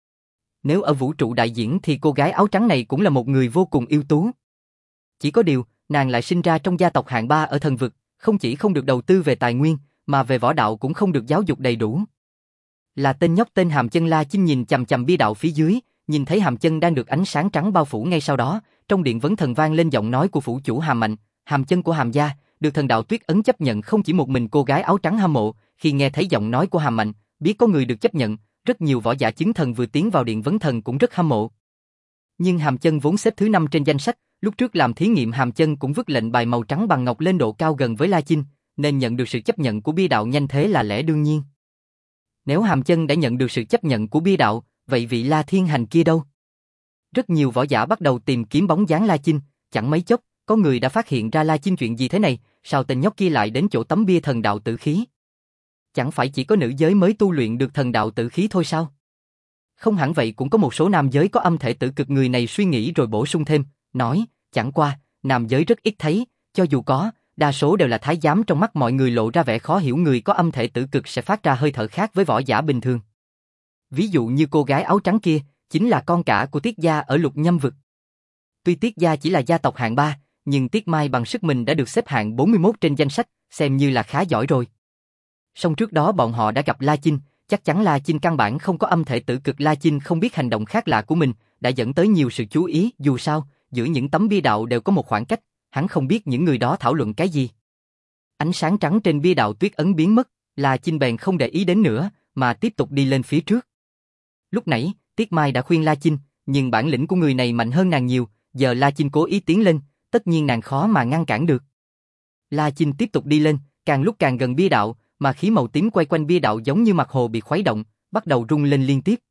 Nếu ở vũ trụ đại diễn thì cô gái áo trắng này cũng là một người vô cùng ưu tú. Chỉ có điều, nàng lại sinh ra trong gia tộc hạng ba ở thần vực, không chỉ không được đầu tư về tài nguyên, mà về võ đạo cũng không được giáo dục đầy đủ. Là tên nhóc tên Hàm Chân. La Chinh nhìn chằm chằm bia đạo phía dưới, nhìn thấy Hàm Chân đang được ánh sáng trắng bao phủ. Ngay sau đó, trong điện vấn thần vang lên giọng nói của phủ chủ Hàm Mạnh, Hàm Chân của Hàm gia, được thần đạo tuyết ấn chấp nhận. Không chỉ một mình cô gái áo trắng hâm mộ, khi nghe thấy giọng nói của Hàm Mạnh, biết có người được chấp nhận, rất nhiều võ giả chứng thần vừa tiến vào điện vấn thần cũng rất hâm mộ. Nhưng Hàm Chân vốn xếp thứ năm trên danh sách, lúc trước làm thí nghiệm Hàm Chân cũng vứt lệnh bài màu trắng bằng ngọc lên độ cao gần với La Chinh, nên nhận được sự chấp nhận của bia đạo nhanh thế là lẽ đương nhiên. Nếu Hàm Chân đã nhận được sự chấp nhận của bia đạo, vậy vị La Thiên Hành kia đâu? Rất nhiều võ giả bắt đầu tìm kiếm bóng dáng La Chinh, chẳng mấy chốc, có người đã phát hiện ra La Chinh chuyện gì thế này, sao tên nhóc kia lại đến chỗ tấm bia thần đạo tử khí? Chẳng phải chỉ có nữ giới mới tu luyện được thần đạo tử khí thôi sao? Không hẳn vậy, cũng có một số nam giới có âm thể tử cực. Người này suy nghĩ rồi bổ sung thêm, nói, chẳng qua, nam giới rất ít thấy, cho dù có, đa số đều là thái giám. Trong mắt mọi người lộ ra vẻ khó hiểu, người có âm thể tử cực sẽ phát ra hơi thở khác với võ giả bình thường. Ví dụ như cô gái áo trắng kia, chính là con cả của Tiết gia ở Lục Nhâm vực. Tuy Tiết gia chỉ là gia tộc hạng ba, nhưng Tiết Mai bằng sức mình đã được xếp hạng bốn mươi mốt trên danh sách, xem như là khá giỏi rồi. Song trước đó bọn họ đã gặp La Chinh, chắc chắn La Chinh căn bản không có âm thể tử cực. La Chinh không biết hành động khác lạ của mình đã dẫn tới nhiều sự chú ý, dù sao, giữa những tấm bia đạo đều có một khoảng cách, hắn không biết những người đó thảo luận cái gì. Ánh sáng trắng trên bia đạo tuyết ấn biến mất, La Chinh bèn không để ý đến nữa, mà tiếp tục đi lên phía trước. Lúc nãy, Tiết Mai đã khuyên La Chinh, nhưng bản lĩnh của người này mạnh hơn nàng nhiều, giờ La Chinh cố ý tiến lên, tất nhiên nàng khó mà ngăn cản được. La Chinh tiếp tục đi lên, càng lúc càng gần bia đạo, mà khí màu tím quay quanh bia đạo giống như mặt hồ bị khuấy động, bắt đầu rung lên liên tiếp.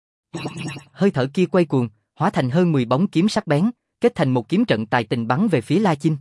Hơi thở kia quay cuồng, hóa thành hơn mười bóng kiếm sắc bén, kết thành một kiếm trận tài tình bắn về phía La Chinh.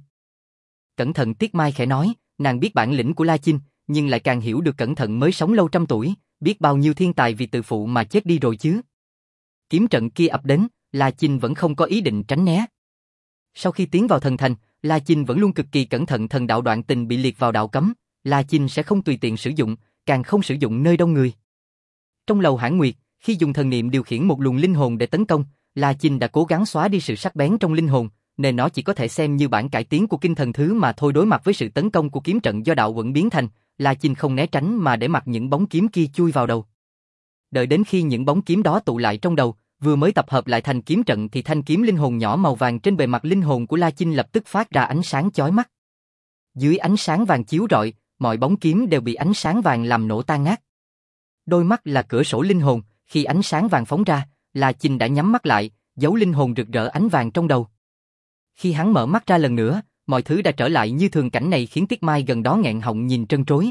Cẩn thận, Tiết Mai khẽ nói, nàng biết bản lĩnh của La Chinh, nhưng lại càng hiểu được cẩn thận mới sống lâu trăm tuổi, biết bao nhiêu thiên tài vì tự phụ mà chết đi rồi chứ. Kiếm trận kia ập đến, La Chinh vẫn không có ý định tránh né. Sau khi tiến vào thần thành, La Chinh vẫn luôn cực kỳ cẩn thận. Thần đạo đoạn tình bị liệt vào đạo cấm, La Chinh sẽ không tùy tiện sử dụng, càng không sử dụng nơi đông người. Trong lầu Hãn Nguyệt, khi dùng thần niệm điều khiển một luồng linh hồn để tấn công, La Chinh đã cố gắng xóa đi sự sắc bén trong linh hồn, nên nó chỉ có thể xem như bản cải tiến của kinh thần thứ mà thôi. Đối mặt với sự tấn công của kiếm trận do đạo vận biến thành, La Chinh không né tránh mà để mặc những bóng kiếm kia chui vào đầu. Đợi đến khi những bóng kiếm đó tụ lại trong đầu, vừa mới tập hợp lại thành kiếm trận thì thanh kiếm linh hồn nhỏ màu vàng trên bề mặt linh hồn của La Chinh lập tức phát ra ánh sáng chói mắt. Dưới ánh sáng vàng chiếu rọi, mọi bóng kiếm đều bị ánh sáng vàng làm nổ tan nát. Đôi mắt là cửa sổ linh hồn, khi ánh sáng vàng phóng ra, La Chinh đã nhắm mắt lại, giấu linh hồn rực rỡ ánh vàng trong đầu. Khi hắn mở mắt ra lần nữa, mọi thứ đã trở lại như thường. Cảnh này khiến Tiết Mai gần đó nghẹn họng nhìn trân trối.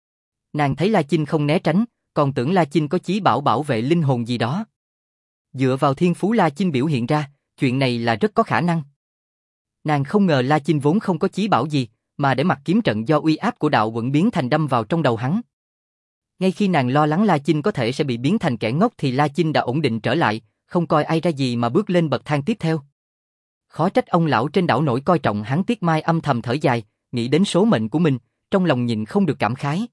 Nàng thấy La Chinh không né tránh, còn tưởng La Chinh có chí bảo bảo vệ linh hồn gì đó. Dựa vào thiên phú La Chinh biểu hiện ra, chuyện này là rất có khả năng. Nàng không ngờ La Chinh vốn không có chí bảo gì, mà để mặc kiếm trận do uy áp của đạo vận biến thành đâm vào trong đầu hắn. Ngay khi nàng lo lắng La Chinh có thể sẽ bị biến thành kẻ ngốc thì La Chinh đã ổn định trở lại, không coi ai ra gì mà bước lên bậc thang tiếp theo. Khó trách ông lão trên đảo nổi coi trọng hắn. Tiết Mai âm thầm thở dài, nghĩ đến số mệnh của mình, trong lòng nhịn không được cảm khái.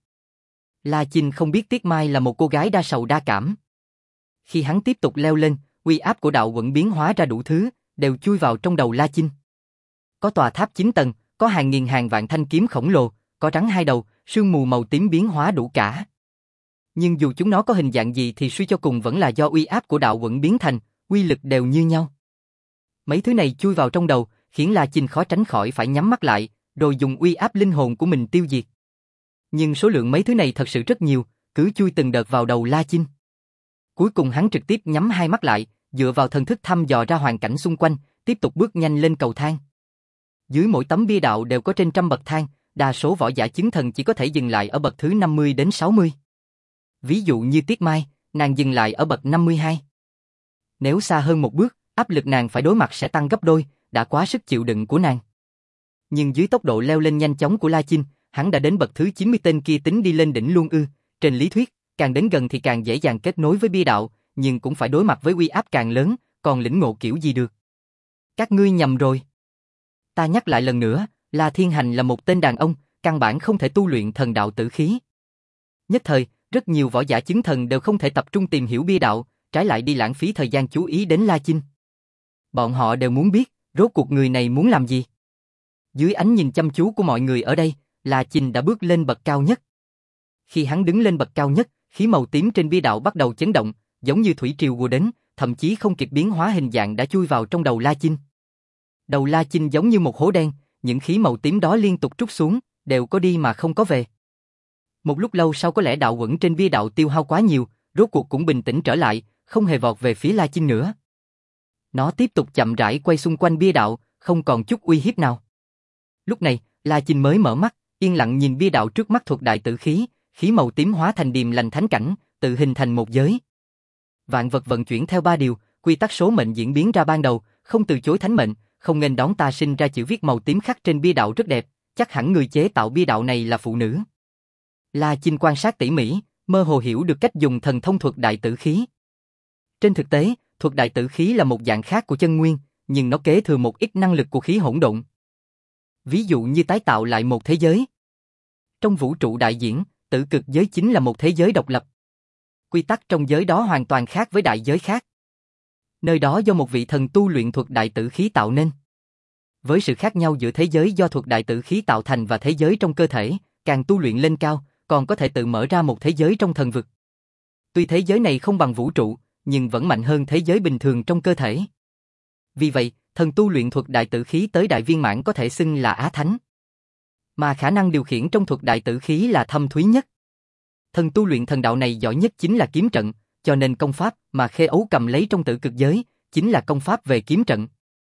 La Chinh không biết Tiết Mai là một cô gái đa sầu đa cảm. Khi hắn tiếp tục leo lên, uy áp của đạo vận biến hóa ra đủ thứ, đều chui vào trong đầu La Chinh. Có tòa tháp chín tầng, có hàng nghìn hàng vạn thanh kiếm khổng lồ, có rắn hai đầu, sương mù màu tím biến hóa đủ cả. Nhưng dù chúng nó có hình dạng gì thì suy cho cùng vẫn là do uy áp của đạo vận biến thành, uy lực đều như nhau. Mấy thứ này chui vào trong đầu, khiến La Chinh khó tránh khỏi phải nhắm mắt lại, rồi dùng uy áp linh hồn của mình tiêu diệt. Nhưng số lượng mấy thứ này thật sự rất nhiều, cứ chui từng đợt vào đầu La Chinh. Cuối cùng hắn trực tiếp nhắm hai mắt lại, dựa vào thần thức thăm dò ra hoàn cảnh xung quanh, tiếp tục bước nhanh lên cầu thang. Dưới mỗi tấm bia đạo đều có trên trăm bậc thang, đa số võ giả chứng thần chỉ có thể dừng lại ở bậc thứ năm mươi đến sáu mươi. Ví dụ như Tiết Mai, nàng dừng lại ở bậc năm mươi hai. Nếu xa hơn một bước, áp lực nàng phải đối mặt sẽ tăng gấp đôi, đã quá sức chịu đựng của nàng. Nhưng dưới tốc độ leo lên nhanh chóng của La Chinh, hắn đã đến bậc thứ chín mươi. Tên kia tính đi lên đỉnh luôn ư? Trên lý thuyết, càng đến gần thì càng dễ dàng kết nối với bia đạo, nhưng cũng phải đối mặt với uy áp càng lớn, còn lĩnh ngộ kiểu gì được. Các ngươi nhầm rồi. Ta nhắc lại lần nữa, La Thiên Hành là một tên đàn ông, căn bản không thể tu luyện thần đạo tử khí. Nhất thời, rất nhiều võ giả chứng thần đều không thể tập trung tìm hiểu bia đạo, trái lại đi lãng phí thời gian chú ý đến La Chinh. Bọn họ đều muốn biết, rốt cuộc người này muốn làm gì. Dưới ánh nhìn chăm chú của mọi người ở đây, La Chinh đã bước lên bậc cao nhất. Khi hắn đứng lên bậc cao nhất, khí màu tím trên bia đạo bắt đầu chấn động, giống như thủy triều ùa đến, thậm chí không kịp biến hóa hình dạng đã chui vào trong đầu La Chinh. Đầu La Chinh giống như một hố đen, những khí màu tím đó liên tục trút xuống, đều có đi mà không có về. Một lúc lâu sau có lẽ đạo uẩn trên bia đạo tiêu hao quá nhiều, rốt cuộc cũng bình tĩnh trở lại, không hề vọt về phía La Chinh nữa. Nó tiếp tục chậm rãi quay xung quanh bia đạo, không còn chút uy hiếp nào. Lúc này, La Chinh mới mở mắt, yên lặng nhìn bia đạo trước mắt thuộc đại tử khí, khí màu tím hóa thành điềm lành thánh cảnh, tự hình thành một giới. Vạn vật vận chuyển theo ba điều, quy tắc số mệnh diễn biến ra ban đầu, không từ chối thánh mệnh, không nên đón ta sinh ra chữ viết màu tím khắc trên bia đạo rất đẹp, chắc hẳn người chế tạo bia đạo này là phụ nữ. La Chinh quan sát tỉ mỉ, mơ hồ hiểu được cách dùng thần thông thuật đại tử khí. Trên thực tế, thuật đại tử khí là một dạng khác của chân nguyên, nhưng nó kế thừa một ít năng lực của khí hỗn độn. Ví dụ như tái tạo lại một thế giới. Trong vũ trụ đại diễn, tử cực giới chính là một thế giới độc lập. Quy tắc trong giới đó hoàn toàn khác với đại giới khác. Nơi đó do một vị thần tu luyện thuật đại tử khí tạo nên. Với sự khác nhau giữa thế giới do thuật đại tử khí tạo thành và thế giới trong cơ thể, càng tu luyện lên cao, còn có thể tự mở ra một thế giới trong thần vực. Tuy thế giới này không bằng vũ trụ, nhưng vẫn mạnh hơn thế giới bình thường trong cơ thể. Vì vậy, thần tu luyện thuật đại tử khí tới đại viên mãn có thể xưng là Á Thánh. Mà khả năng điều khiển trong thuật đại tử khí là thâm thúy nhất. Thần tu luyện thần đạo này giỏi nhất chính là kiếm trận, cho nên công pháp mà Khê Ấu cầm lấy trong tử cực giới, chính là công pháp về kiếm trận.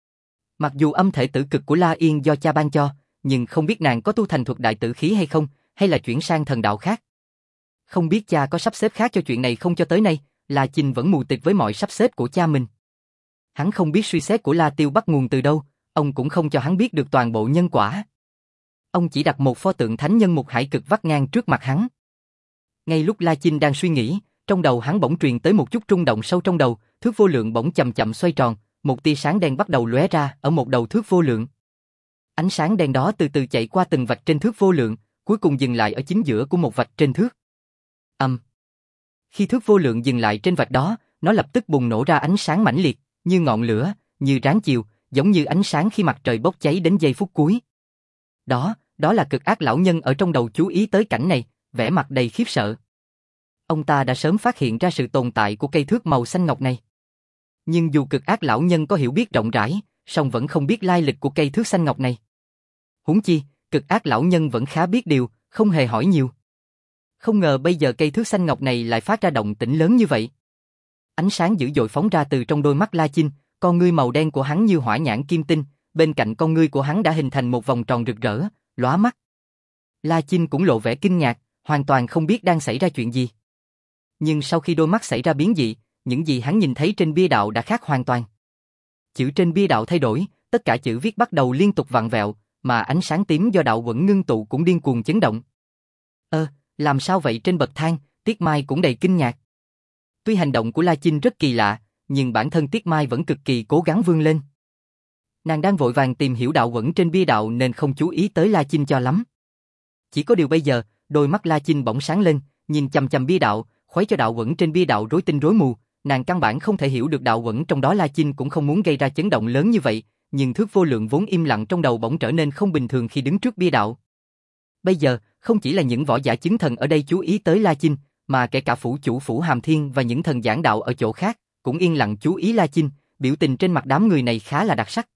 Mặc dù âm thể tử cực của La Yên do cha ban cho, nhưng không biết nàng có tu thành thuật đại tử khí hay không, hay là chuyển sang thần đạo khác. Không biết cha có sắp xếp khác cho chuyện này không cho tới nay, La Chinh vẫn mù tịt với mọi sắp xếp của cha mình. Hắn không biết suy xét của La Tiêu bắt nguồn từ đâu, ông cũng không cho hắn biết được toàn bộ nhân quả. Ông chỉ đặt một pho tượng thánh nhân Mục Hải Cực vắt ngang trước mặt hắn. Ngay lúc La Chinh đang suy nghĩ, trong đầu hắn bỗng truyền tới một chút rung động sâu trong đầu, thước vô lượng bỗng chậm chậm xoay tròn, một tia sáng đen bắt đầu lóe ra ở một đầu thước vô lượng. Ánh sáng đen đó từ từ chạy qua từng vạch trên thước vô lượng, cuối cùng dừng lại ở chính giữa của một vạch trên thước. Âm. Um. Khi thước vô lượng dừng lại trên vạch đó, nó lập tức bùng nổ ra ánh sáng mãnh liệt, như ngọn lửa, như ráng chiều, giống như ánh sáng khi mặt trời bốc cháy đến giây phút cuối. Đó, đó là Cực Ác lão nhân ở trong đầu chú ý tới cảnh này, vẻ mặt đầy khiếp sợ. Ông ta đã sớm phát hiện ra sự tồn tại của cây thước màu xanh ngọc này. Nhưng dù Cực Ác lão nhân có hiểu biết rộng rãi, song vẫn không biết lai lịch của cây thước xanh ngọc này. Huống chi, Cực Ác lão nhân vẫn khá biết điều, không hề hỏi nhiều. Không ngờ bây giờ cây thước xanh ngọc này lại phát ra động tĩnh lớn như vậy. Ánh sáng dữ dội phóng ra từ trong đôi mắt La Chinh, con ngươi màu đen của hắn như hỏa nhãn kim tinh, bên cạnh con ngươi của hắn đã hình thành một vòng tròn rực rỡ, lóa mắt. La Chinh cũng lộ vẻ kinh ngạc, hoàn toàn không biết đang xảy ra chuyện gì. Nhưng sau khi đôi mắt xảy ra biến dị, những gì hắn nhìn thấy trên bia đạo đã khác hoàn toàn. Chữ trên bia đạo thay đổi, tất cả chữ viết bắt đầu liên tục vặn vẹo, mà ánh sáng tím do đạo uẩn ngưng tụ cũng điên cuồng chấn động. Ơ, làm sao vậy? Trên bậc thang, Tiết Mai cũng đầy kinh ngạc. Tuy hành động của La Chinh rất kỳ lạ, nhưng bản thân Tiết Mai vẫn cực kỳ cố gắng vươn lên. Nàng đang vội vàng tìm hiểu đạo uẩn trên bia đạo nên không chú ý tới La Chinh cho lắm. Chỉ có điều bây giờ, đôi mắt La Chinh bỗng sáng lên, nhìn chằm chằm bia đạo, khuấy cho đạo uẩn trên bia đạo rối tinh rối mù. Nàng căn bản không thể hiểu được đạo uẩn trong đó. La Chinh cũng không muốn gây ra chấn động lớn như vậy, nhưng thước vô lượng vốn im lặng trong đầu bỗng trở nên không bình thường khi đứng trước bia đạo. Bây giờ, không chỉ là những võ giả chứng thần ở đây chú ý tới La Chinh, mà kể cả phủ chủ phủ Hàm Thiên và những thần giảng đạo ở chỗ khác, cũng yên lặng chú ý La Chinh, biểu tình trên mặt đám người này khá là đặc sắc.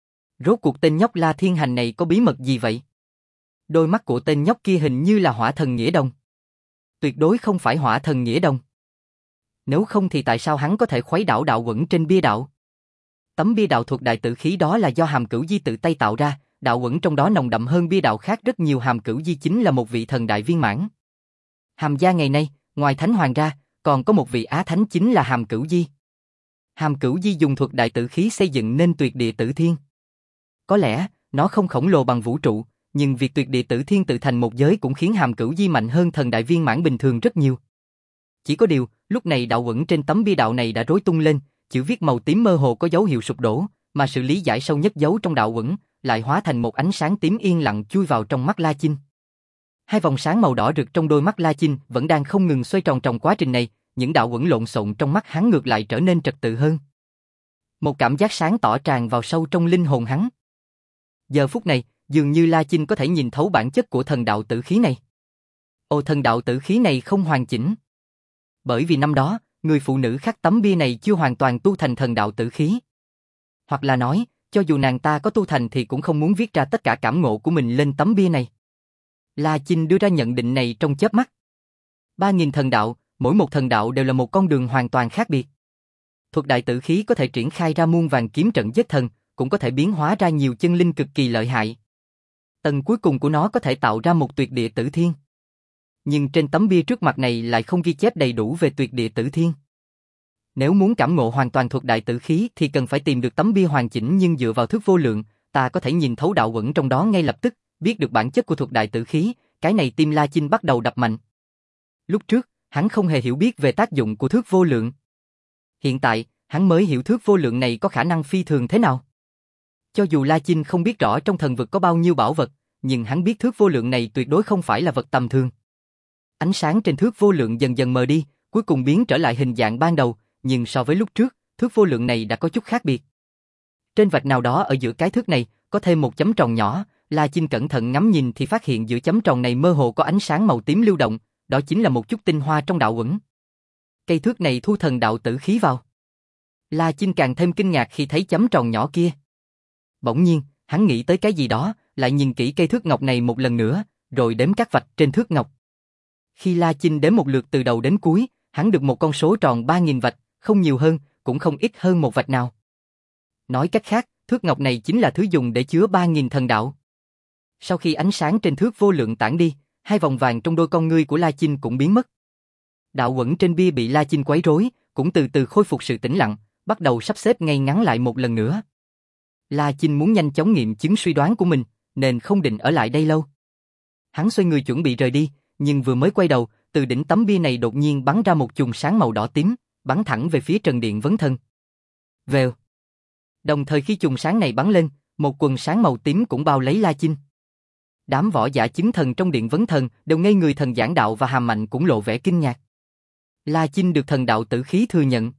Rốt cuộc tên nhóc La Thiên Hành này có bí mật gì vậy? Đôi mắt của tên nhóc kia hình như là hỏa thần Nghĩa Đồng. Tuyệt đối không phải hỏa thần Nghĩa Đồng. Nếu không thì tại sao hắn có thể khuấy đảo đạo uẩn trên bia đạo? Tấm bia đạo thuộc đại tử khí đó là do Hàm Cửu Di tự tay tạo ra, đạo uẩn trong đó nồng đậm hơn bia đạo khác rất nhiều. Hàm Cửu Di chính là một vị thần đại viên mãn. Hàm gia ngày nay, ngoài Thánh Hoàng ra, còn có một vị Á Thánh chính là Hàm Cửu Di. Hàm Cửu Di dùng thuật đại tử khí xây dựng nên tuyệt địa tử thiên. Có lẽ, nó không khổng lồ bằng vũ trụ, nhưng việc tuyệt địa tử thiên tự thành một giới cũng khiến Hàm Cửu Di mạnh hơn thần đại viên mãn bình thường rất nhiều. Chỉ có điều, lúc này đạo uẩn trên tấm bia đạo này đã rối tung lên, chữ viết màu tím mơ hồ có dấu hiệu sụp đổ, mà sự lý giải sâu nhất giấu trong đạo uẩn lại hóa thành một ánh sáng tím yên lặng chui vào trong mắt La Chinh. Hai vòng sáng màu đỏ rực trong đôi mắt La Chinh vẫn đang không ngừng xoay tròn trong quá trình này, những đạo uẩn lộn xộn trong mắt hắn ngược lại trở nên trật tự hơn. Một cảm giác sáng tỏ tràn vào sâu trong linh hồn hắn. Giờ phút này, dường như La Chinh có thể nhìn thấu bản chất của thần đạo tử khí này. Ồ, thần đạo tử khí này không hoàn chỉnh. Bởi vì năm đó, người phụ nữ khắc tấm bia này chưa hoàn toàn tu thành thần đạo tử khí. Hoặc là nói, cho dù nàng ta có tu thành thì cũng không muốn viết ra tất cả cảm ngộ của mình lên tấm bia này. La Chinh đưa ra nhận định này trong chớp mắt. Ba nghìn thần đạo, mỗi một thần đạo đều là một con đường hoàn toàn khác biệt. Thuật đại tử khí có thể triển khai ra muôn vàn kiếm trận giết thần, cũng có thể biến hóa ra nhiều chân linh cực kỳ lợi hại. Tầng cuối cùng của nó có thể tạo ra một tuyệt địa tử thiên. Nhưng trên tấm bia trước mặt này lại không ghi chép đầy đủ về tuyệt địa tử thiên. Nếu muốn cảm ngộ hoàn toàn thuật đại tử khí thì cần phải tìm được tấm bia hoàn chỉnh, nhưng dựa vào thức vô lượng, ta có thể nhìn thấu đạo uẩn trong đó ngay lập tức, biết được bản chất của thuật đại tử khí, cái này tim La Chinh bắt đầu đập mạnh. Lúc trước, hắn không hề hiểu biết về tác dụng của thước vô lượng. Hiện tại, hắn mới hiểu thước vô lượng này có khả năng phi thường thế nào. Cho dù La Chinh không biết rõ trong thần vực có bao nhiêu bảo vật, nhưng hắn biết thước vô lượng này tuyệt đối không phải là vật tầm thường. Ánh sáng trên thước vô lượng dần dần mờ đi, cuối cùng biến trở lại hình dạng ban đầu, nhưng so với lúc trước, thước vô lượng này đã có chút khác biệt. Trên vạch nào đó ở giữa cái thước này, có thêm một chấm tròn nhỏ, La Chinh cẩn thận ngắm nhìn thì phát hiện giữa chấm tròn này mơ hồ có ánh sáng màu tím lưu động, đó chính là một chút tinh hoa trong đạo uẩn. Cây thước này thu thần đạo tử khí vào. La Chinh càng thêm kinh ngạc khi thấy chấm tròn nhỏ kia. Bỗng nhiên, hắn nghĩ tới cái gì đó, lại nhìn kỹ cây thước ngọc này một lần nữa, rồi đếm các vạch trên thước ngọc. Khi La Chinh đếm một lượt từ đầu đến cuối, hắn được một con số tròn ba nghìn vạch, không nhiều hơn, cũng không ít hơn một vạch nào. Nói cách khác, thước ngọc này chính là thứ dùng để chứa ba nghìn thần đạo. Sau khi ánh sáng trên thước vô lượng tản đi, hai vòng vàng trong đôi con ngươi của La Chinh cũng biến mất. Đạo uẩn trên bia bị La Chinh quấy rối, cũng từ từ khôi phục sự tĩnh lặng, bắt đầu sắp xếp ngay ngắn lại một lần nữa. La Chinh muốn nhanh chóng nghiệm chứng suy đoán của mình, nên không định ở lại đây lâu. Hắn xoay người chuẩn bị rời đi, nhưng vừa mới quay đầu, từ đỉnh tấm bia này đột nhiên bắn ra một chùm sáng màu đỏ tím, bắn thẳng về phía Trần Điện Vấn Thân. Vèo. Đồng thời khi chùm sáng này bắn lên, một quần sáng màu tím cũng bao lấy La Chinh. Đám võ giả chứng thần trong Điện Vấn Thần đều ngây người, thần giảng đạo và Hàm Mạnh cũng lộ vẻ kinh ngạc. La Chinh được thần đạo tử khí thừa nhận.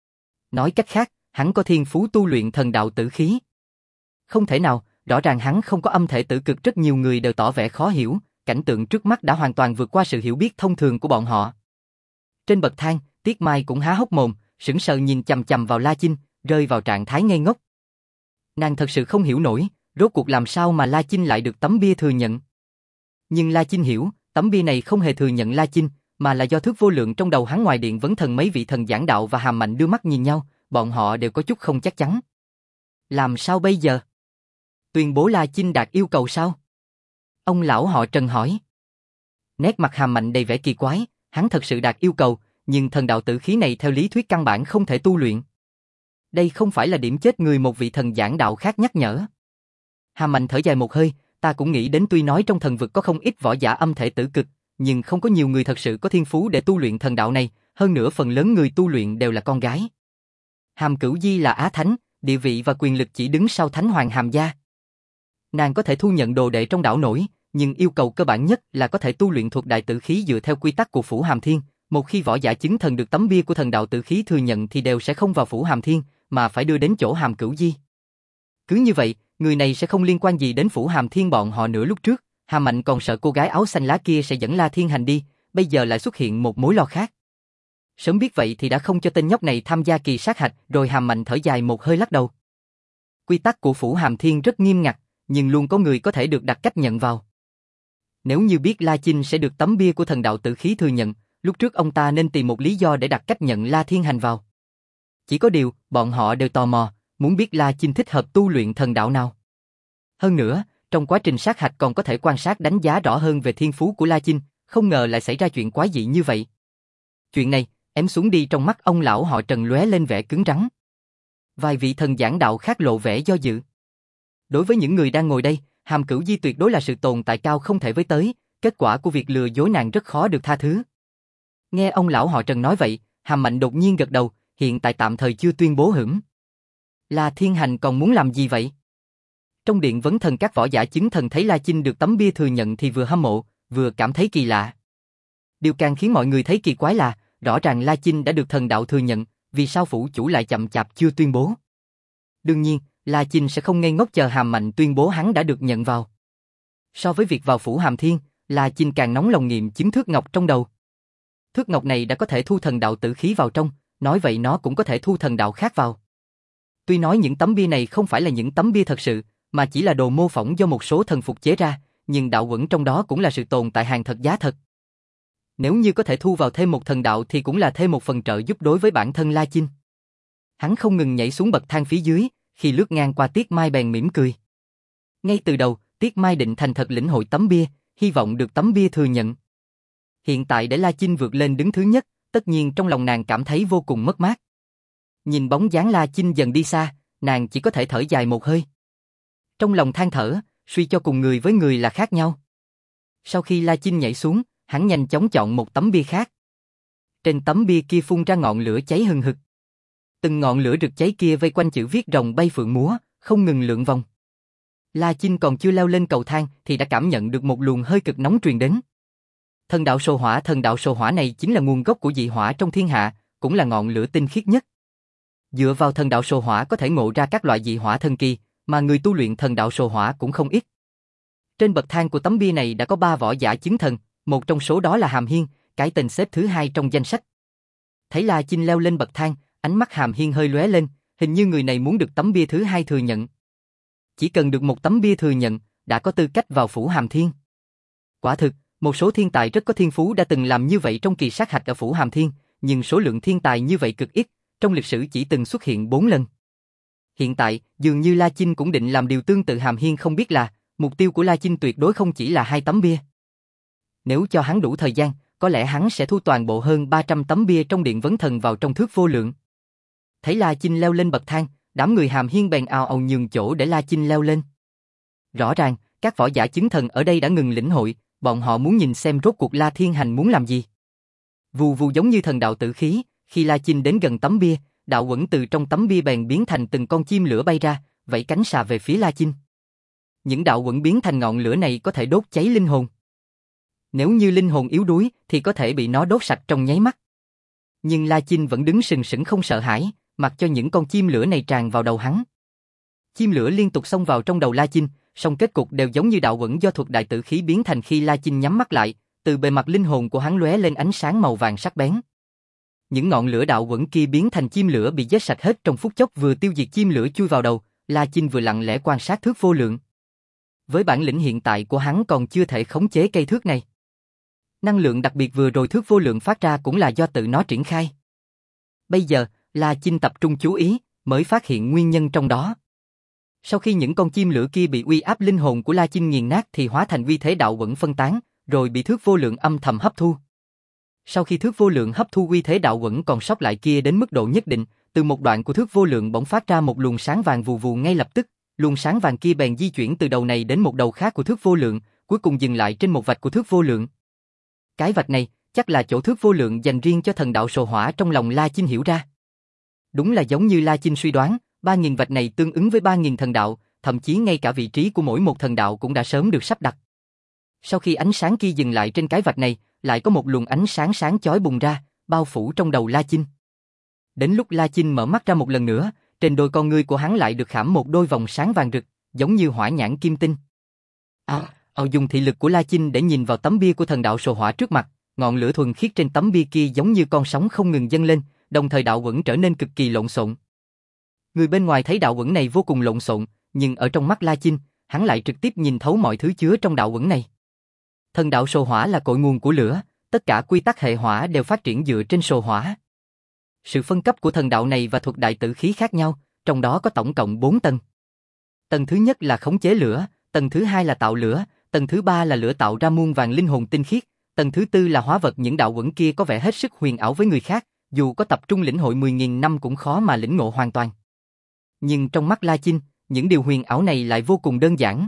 Nói cách khác, hắn có thiên phú tu luyện thần đạo tử khí. Không thể nào, rõ ràng hắn không có âm thể tử cực, rất nhiều người đều tỏ vẻ khó hiểu, cảnh tượng trước mắt đã hoàn toàn vượt qua sự hiểu biết thông thường của bọn họ. Trên bậc thang, Tiết Mai cũng há hốc mồm, sững sờ nhìn chằm chằm vào La Chinh, rơi vào trạng thái ngây ngốc. Nàng thật sự không hiểu nổi, rốt cuộc làm sao mà La Chinh lại được tấm bia thừa nhận. Nhưng La Chinh hiểu, tấm bia này không hề thừa nhận La Chinh, mà là do thước vô lượng trong đầu hắn. Ngoài Điện Vấn Thần, mấy vị thần giảng đạo và Hàm Mạnh đưa mắt nhìn nhau, bọn họ đều có chút không chắc chắn. Làm sao bây giờ? Tuyên bố La Chinh đạt yêu cầu sao? Ông lão họ Trần hỏi. Nét mặt Hàm Mạnh đầy vẻ kỳ quái, hắn thật sự đạt yêu cầu, nhưng thần đạo tử khí này theo lý thuyết căn bản không thể tu luyện. Đây không phải là điểm chết người, một vị thần giảng đạo khác nhắc nhở. Hàm Mạnh thở dài một hơi, ta cũng nghĩ đến, tuy nói trong thần vực có không ít võ giả âm thể tử cực, nhưng không có nhiều người thật sự có thiên phú để tu luyện thần đạo này, hơn nữa phần lớn người tu luyện đều là con gái. Hàm Cửu Di là Á Thánh, địa vị và quyền lực chỉ đứng sau Thánh Hoàng Hàm gia. Nàng có thể thu nhận đồ đệ trong đảo nổi, nhưng yêu cầu cơ bản nhất là có thể tu luyện thuật đại tử khí dựa theo quy tắc của Phủ Hàm Thiên. Một khi võ giả chứng thần được tấm bia của thần đạo tử khí thừa nhận thì đều sẽ không vào Phủ Hàm Thiên, mà phải đưa đến chỗ Hàm Cửu Di. Cứ như vậy, người này sẽ không liên quan gì đến Phủ Hàm Thiên bọn họ nữa. Lúc trước, Hàm Mạnh còn sợ cô gái áo xanh lá kia sẽ dẫn La Thiên Hành đi, bây giờ lại xuất hiện một mối lo khác. Sớm biết vậy thì đã không cho tên nhóc này tham gia kỳ sát hạch. Rồi Hàm Mạnh thở dài một hơi lắc đầu. Quy tắc của Phủ Hàm Thiên rất nghiêm ngặt, nhưng luôn có người có thể được đặt cách nhận vào. Nếu như biết La Chinh sẽ được tấm bia của thần đạo tử khí thừa nhận, lúc trước ông ta nên tìm một lý do để đặt cách nhận La Thiên Hành vào. Chỉ có điều, bọn họ đều tò mò, muốn biết La Chinh thích hợp tu luyện thần đạo nào. Hơn nữa, trong quá trình sát hạch còn có thể quan sát đánh giá rõ hơn về thiên phú của La Chinh, không ngờ lại xảy ra chuyện quái dị như vậy. Chuyện này, ém xuống đi. Trong mắt ông lão họ Trần lóe lên vẻ cứng rắn. Vài vị thần giảng đạo khác lộ vẻ do dự. Đối với những người đang ngồi đây, Hàm Cửu Di tuyệt đối là sự tồn tại cao không thể với tới, kết quả của việc lừa dối nàng rất khó được tha thứ. Nghe ông lão họ Trần nói vậy, Hàm Mạnh đột nhiên gật đầu, hiện tại tạm thời chưa tuyên bố hửng. La Thiên Hành còn muốn làm gì vậy? Trong điện vấn thần các võ giả chứng thần thấy La Chinh được tấm bia thừa nhận thì vừa hâm mộ, vừa cảm thấy kỳ lạ. Điều càng khiến mọi người thấy kỳ quái là, rõ ràng La Chinh đã được thần đạo thừa nhận, vì sao phủ chủ lại chậm chạp chưa tuyên bố? Đương nhiên, La Chinh sẽ không ngây ngốc chờ Hàm Mạnh tuyên bố hắn đã được nhận vào. So với việc vào phủ Hàm Thiên, La Chinh càng nóng lòng nghiệm chứng thước ngọc trong đầu. Thước ngọc này đã có thể thu thần đạo tử khí vào trong, nói vậy nó cũng có thể thu thần đạo khác vào. Tuy nói những tấm bia này không phải là những tấm bia thật sự, mà chỉ là đồ mô phỏng do một số thần phục chế ra, nhưng đạo quẩn trong đó cũng là sự tồn tại hàng thật giá thật. Nếu như có thể thu vào thêm một thần đạo thì cũng là thêm một phần trợ giúp đối với bản thân La Chinh. Hắn không ngừng nhảy xuống bậc thang phía dưới, khi lướt ngang qua Tiết Mai bèn mỉm cười. Ngay từ đầu, Tiết Mai định thành thật lĩnh hội tấm bia, hy vọng được tấm bia thừa nhận. Hiện tại để La Chinh vượt lên đứng thứ nhất, tất nhiên trong lòng nàng cảm thấy vô cùng mất mát. Nhìn bóng dáng La Chinh dần đi xa, nàng chỉ có thể thở dài một hơi. Trong lòng than thở, suy cho cùng người với người là khác nhau. Sau khi La Chinh nhảy xuống, hắn nhanh chóng chọn một tấm bia khác. Trên tấm bia kia phun ra ngọn lửa cháy hừng hực. Từng ngọn lửa rực cháy kia vây quanh chữ viết rồng bay phượng múa, không ngừng lượn vòng. La Chinh còn chưa leo lên cầu thang thì đã cảm nhận được một luồng hơi cực nóng truyền đến. Thần đạo sồ hỏa, thần đạo sồ hỏa này chính là nguồn gốc của dị hỏa trong thiên hạ, cũng là ngọn lửa tinh khiết nhất. Dựa vào thần đạo sồ hỏa có thể ngộ ra các loại dị hỏa thần kỳ, mà người tu luyện thần đạo sồ hỏa cũng không ít. Trên bậc thang của tấm bia này đã có ba võ giả chứng thần, một trong số đó là Hàm Hiên, cái tên xếp thứ hai trong danh sách. Thấy La Chinh leo lên bậc thang, ánh mắt Hàm Hiên hơi lóe lên, hình như người này muốn được tấm bia thứ hai thừa nhận. Chỉ cần được một tấm bia thừa nhận, đã có tư cách vào phủ Hàm Thiên. Quả thực, một số thiên tài rất có thiên phú đã từng làm như vậy trong kỳ sát hạch ở phủ Hàm Thiên, nhưng số lượng thiên tài như vậy cực ít, trong lịch sử chỉ từng xuất hiện bốn lần. Hiện tại, dường như La Chinh cũng định làm điều tương tự. Hàm Hiên không biết là, mục tiêu của La Chinh tuyệt đối không chỉ là hai tấm bia. Nếu cho hắn đủ thời gian, có lẽ hắn sẽ thu toàn bộ hơn ba trăm tấm bia trong điện vấn thần vào trong thước vô lượng. Thấy La Chinh leo lên bậc thang, đám người Hàm Hiên bèn ào ào nhường chỗ để La Chinh leo lên. Rõ ràng, các võ giả chứng thần ở đây đã ngừng lĩnh hội, bọn họ muốn nhìn xem rốt cuộc La Thiên Hành muốn làm gì. Vù vù giống như thần đạo tử khí, khi La Chinh đến gần tấm bia, đạo quẩn từ trong tấm bia bèn biến thành từng con chim lửa bay ra, vẫy cánh xà về phía La Chinh. Những đạo quẩn biến thành ngọn lửa này có thể đốt cháy linh hồn. Nếu như linh hồn yếu đuối thì có thể bị nó đốt sạch trong nháy mắt. Nhưng La Chinh vẫn đứng sừng sững không sợ hãi, mặc cho những con chim lửa này tràn vào đầu hắn. Chim lửa liên tục xông vào trong đầu La Chinh, song kết cục đều giống như đạo quẩn do thuật đại tử khí biến thành. Khi La Chinh nhắm mắt lại, từ bề mặt linh hồn của hắn lóe lên ánh sáng màu vàng sắc bén. Những ngọn lửa đạo quẩn kia biến thành chim lửa bị giết sạch hết trong phút chốc. Vừa tiêu diệt chim lửa chui vào đầu, La Chinh vừa lặng lẽ quan sát thước vô lượng. Với bản lĩnh hiện tại của hắn còn chưa thể khống chế cây thước này. Năng lượng đặc biệt vừa rồi thước vô lượng phát ra cũng là do tự nó triển khai. Bây giờ, La Chinh tập trung chú ý, mới phát hiện nguyên nhân trong đó. Sau khi những con chim lửa kia bị uy áp linh hồn của La Chinh nghiền nát thì hóa thành vi thế đạo quẩn phân tán, rồi bị thước vô lượng âm thầm hấp thu. Sau khi thước vô lượng hấp thu uy thế đạo quẩn còn sót lại kia đến mức độ nhất định, từ một đoạn của thước vô lượng bỗng phát ra một luồng sáng vàng vù vù ngay lập tức, luồng sáng vàng kia bèn di chuyển từ đầu này đến một đầu khác của thước vô lượng, cuối cùng dừng lại trên một vạch của thước vô lượng. Cái vạch này, chắc là chỗ thước vô lượng dành riêng cho thần đạo sồ hỏa. Trong lòng La Chinh hiểu ra. Đúng là giống như La Chinh suy đoán, ba nghìn vạch này tương ứng với ba nghìn thần đạo, thậm chí ngay cả vị trí của mỗi một thần đạo cũng đã sớm được sắp đặt. Sau khi ánh sáng kia dừng lại trên cái vạch này, lại có một luồng ánh sáng sáng chói bùng ra, bao phủ trong đầu La Chinh. Đến lúc La Chinh mở mắt ra một lần nữa, trên đôi con ngươi của hắn lại được khảm một đôi vòng sáng vàng rực, giống như hỏa nhãn kim tinh. À, ao dùng thị lực của La Chinh để nhìn vào tấm bia của thần đạo sồ hỏa trước mặt, ngọn lửa thuần khiết trên tấm bia kia giống như con sóng không ngừng dâng lên, đồng thời đạo quẩn trở nên cực kỳ lộn xộn. Người bên ngoài thấy đạo quẩn này vô cùng lộn xộn, nhưng ở trong mắt La Chinh, hắn lại trực tiếp nhìn thấu mọi thứ chứa trong đạo quẩn này. Thần đạo sồ hỏa là cội nguồn của lửa, tất cả quy tắc hệ hỏa đều phát triển dựa trên sồ hỏa. Sự phân cấp của thần đạo này và thuật đại tử khí khác nhau, trong đó có tổng cộng bốn tầng. Tầng thứ nhất là khống chế lửa, tầng thứ hai là tạo lửa, tầng thứ ba là lửa tạo ra muôn vàng linh hồn tinh khiết, tầng thứ tư là hóa vật. Những đạo quẩn kia có vẻ hết sức huyền ảo với người khác, dù có tập trung lĩnh hội mười nghìn năm cũng khó mà lĩnh ngộ hoàn toàn. Nhưng trong mắt La Chinh, những điều huyền ảo này lại vô cùng đơn giản.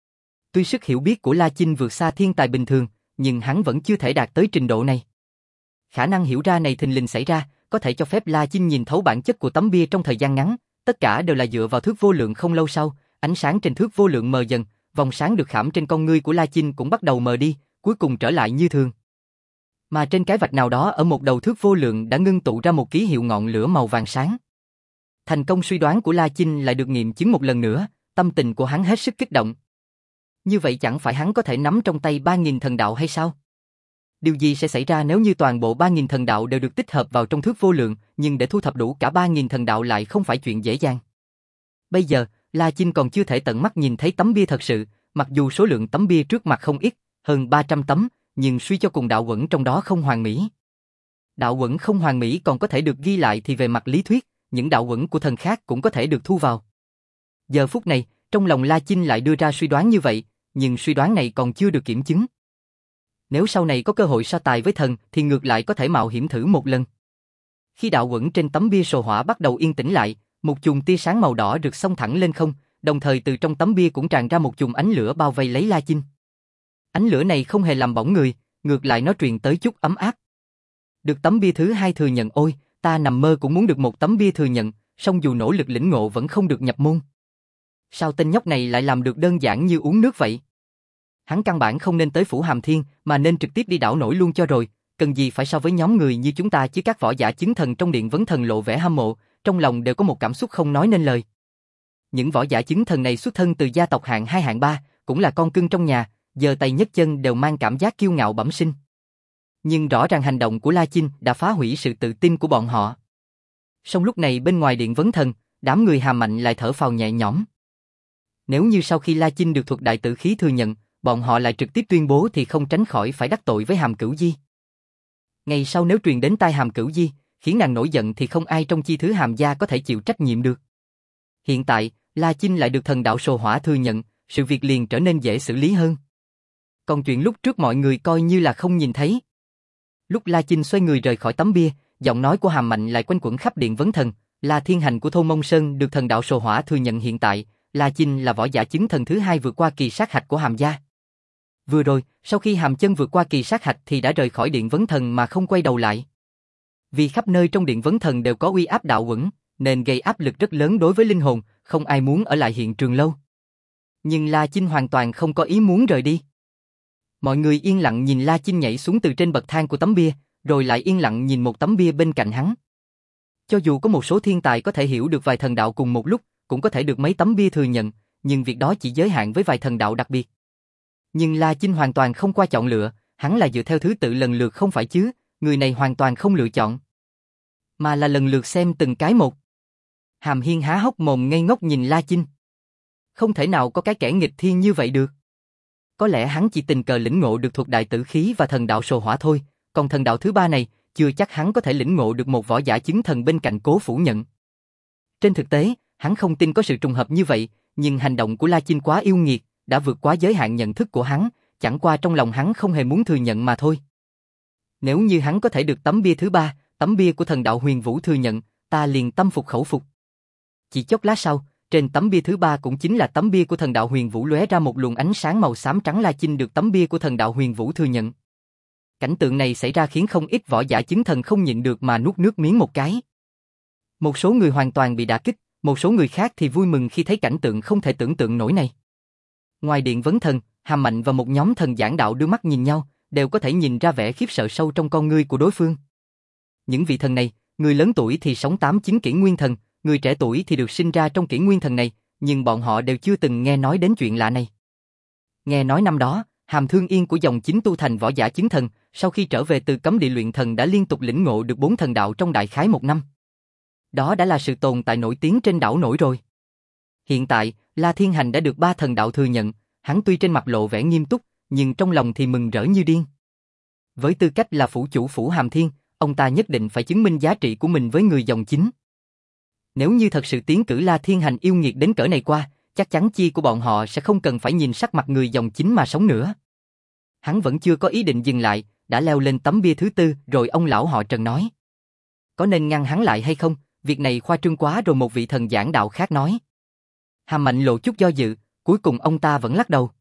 Tuy sức hiểu biết của La Chinh vượt xa thiên tài bình thường, nhưng hắn vẫn chưa thể đạt tới trình độ này. Khả năng hiểu ra này thình lình xảy ra, có thể cho phép La Chinh nhìn thấu bản chất của tấm bia trong thời gian ngắn, tất cả đều là dựa vào thước vô lượng. Không lâu sau, ánh sáng trên thước vô lượng mờ dần, vòng sáng được khảm trên con ngươi của La Chinh cũng bắt đầu mờ đi, cuối cùng trở lại như thường. Mà trên cái vạch nào đó ở một đầu thước vô lượng đã ngưng tụ ra một ký hiệu ngọn lửa màu vàng sáng. Thành công suy đoán của La Chinh lại được nghiệm chứng một lần nữa, tâm tình của hắn hết sức kích động. Như vậy chẳng phải hắn có thể nắm trong tay ba nghìn thần đạo hay sao? Điều gì sẽ xảy ra nếu như toàn bộ ba nghìn thần đạo đều được tích hợp vào trong thước vô lượng, nhưng để thu thập đủ cả ba nghìn thần đạo lại không phải chuyện dễ dàng. Bây giờ, La Chinh còn chưa thể tận mắt nhìn thấy tấm bia thật sự, mặc dù số lượng tấm bia trước mặt không ít, hơn ba trăm tấm, nhưng suy cho cùng đạo quẩn trong đó không hoàn mỹ. Đạo quẩn không hoàn mỹ còn có thể được ghi lại thì về mặt lý thuyết, những đạo quẩn của thần khác cũng có thể được thu vào. Giờ phút này, trong lòng La Chinh lại đưa ra suy đoán như vậy, nhưng suy đoán này còn chưa được kiểm chứng. Nếu sau này có cơ hội so tài với thần thì ngược lại có thể mạo hiểm thử một lần. Khi đạo quẩn trên tấm bia sồ hỏa bắt đầu yên tĩnh lại, một chùm tia sáng màu đỏ rực xông thẳng lên không, đồng thời từ trong tấm bia cũng tràn ra một chùm ánh lửa bao vây lấy La Chinh. Ánh lửa này không hề làm bỏng người, ngược lại nó truyền tới chút ấm áp. Được tấm bia thứ hai thừa nhận, ôi, ta nằm mơ cũng muốn được một tấm bia thừa nhận, song dù nỗ lực lĩnh ngộ vẫn không được nhập môn. Sao tên nhóc này lại làm được đơn giản như uống nước vậy? Hắn căn bản không nên tới Phủ Hàm Thiên, mà nên trực tiếp đi đảo nổi luôn cho rồi, cần gì phải so với nhóm người như chúng ta chứ. Các võ giả chứng thần trong điện vấn thần lộ vẻ hâm mộ, trong lòng đều có một cảm xúc không nói nên lời. Những võ giả chứng thần này xuất thân từ gia tộc hạng hai hạng ba, cũng là con cưng trong nhà, giờ tay nhấc chân đều mang cảm giác kiêu ngạo bẩm sinh. Nhưng rõ ràng hành động của La Chinh đã phá hủy sự tự tin của bọn họ. Song lúc này bên ngoài điện vấn thần, đám người Hàm Mạnh lại thở phào nhẹ nhõm. Nếu như sau khi La Chinh được thuật đại tử khí thừa nhận, bọn họ lại trực tiếp tuyên bố thì không tránh khỏi phải đắc tội với Hàm Cửu Di. Ngày sau nếu truyền đến tai Hàm Cửu Di, khiến nàng nổi giận thì không ai trong chi thứ Hàm gia có thể chịu trách nhiệm được. Hiện tại, La Chinh lại được thần đạo sồ hỏa thừa nhận, sự việc liền trở nên dễ xử lý hơn. Còn chuyện lúc trước mọi người coi như là không nhìn thấy. Lúc La Chinh xoay người rời khỏi tấm bia, giọng nói của Hàm Mạnh lại quanh quẩn khắp điện vấn thần, là thiên hành của Thôn Mông Sơn được thần đạo sồ hỏa thừa nhận. Hiện tại, La Chinh là võ giả chứng thần thứ hai vượt qua kỳ sát hạch của Hàm gia. Vừa rồi, sau khi Hàm Chân vượt qua kỳ sát hạch thì đã rời khỏi điện vấn thần mà không quay đầu lại. Vì khắp nơi trong điện vấn thần đều có uy áp đạo quẩn, nên gây áp lực rất lớn đối với linh hồn, không ai muốn ở lại hiện trường lâu. Nhưng La Chinh hoàn toàn không có ý muốn rời đi. Mọi người yên lặng nhìn La Chinh nhảy xuống từ trên bậc thang của tấm bia, rồi lại yên lặng nhìn một tấm bia bên cạnh hắn. Cho dù có một số thiên tài có thể hiểu được vài thần đạo cùng một lúc, cũng có thể được mấy tấm bia thừa nhận, nhưng việc đó chỉ giới hạn với vài thần đạo đặc biệt. Nhưng La Chinh hoàn toàn không qua chọn lựa, hắn là dựa theo thứ tự lần lượt, không phải chứ, người này hoàn toàn không lựa chọn, mà là lần lượt xem từng cái một. Hàm Hiên há hốc mồm ngây ngốc nhìn La Chinh. Không thể nào có cái kẻ nghịch thiên như vậy được. Có lẽ hắn chỉ tình cờ lĩnh ngộ được thuật đại tử khí và thần đạo sồ hỏa thôi, còn thần đạo thứ ba này, chưa chắc hắn có thể lĩnh ngộ được. Một võ giả chứng thần bên cạnh cố phủ nhận. Trên thực tế, hắn không tin có sự trùng hợp như vậy, nhưng hành động của La Chinh quá yêu nghiệt, đã vượt quá giới hạn nhận thức của hắn, chẳng qua trong lòng hắn không hề muốn thừa nhận mà thôi. Nếu như hắn có thể được tấm bia thứ ba, tấm bia của thần đạo huyền vũ thừa nhận, ta liền tâm phục khẩu phục. Chỉ chốc lát sau, trên tấm bia thứ ba cũng chính là tấm bia của thần đạo huyền vũ lóe ra một luồng ánh sáng màu xám trắng. La Chinh được tấm bia của thần đạo huyền vũ thừa nhận. Cảnh tượng này xảy ra khiến không ít võ giả chứng thần không nhịn được mà nuốt nước miếng một cái. Một số người hoàn toàn bị đả kích, một số người khác thì vui mừng khi thấy cảnh tượng không thể tưởng tượng nổi này. Ngoài điện vấn thần, Hàm Mạnh và một nhóm thần giảng đạo đưa mắt nhìn nhau, đều có thể nhìn ra vẻ khiếp sợ sâu trong con ngươi của đối phương. Những vị thần này, người lớn tuổi thì sống tám chín kỷ nguyên thần, người trẻ tuổi thì được sinh ra trong kỷ nguyên thần này, nhưng bọn họ đều chưa từng nghe nói đến chuyện lạ này. Nghe nói năm đó, Hàm Thương Yên của dòng chính tu thành võ giả chứng thần, sau khi trở về từ cấm địa luyện thần đã liên tục lĩnh ngộ được bốn thần đạo trong đại khái một năm. Đó đã là sự tồn tại nổi tiếng trên đảo nổi rồi. Hiện tại, La Thiên Hành đã được ba thần đạo thừa nhận, hắn tuy trên mặt lộ vẻ nghiêm túc, nhưng trong lòng thì mừng rỡ như điên. Với tư cách là phủ chủ phủ Hàm Thiên, ông ta nhất định phải chứng minh giá trị của mình với người dòng chính. Nếu như thật sự tiến cử La Thiên Hành yêu nghiệt đến cỡ này qua, chắc chắn chi của bọn họ sẽ không cần phải nhìn sắc mặt người dòng chính mà sống nữa. Hắn vẫn chưa có ý định dừng lại, đã leo lên tấm bia thứ tư, rồi ông lão họ Trần nói: có nên ngăn hắn lại hay không, việc này khoa trương quá rồi. Một vị thần giảng đạo khác nói. Hàm Mạnh lộ chút do dự, cuối cùng ông ta vẫn lắc đầu.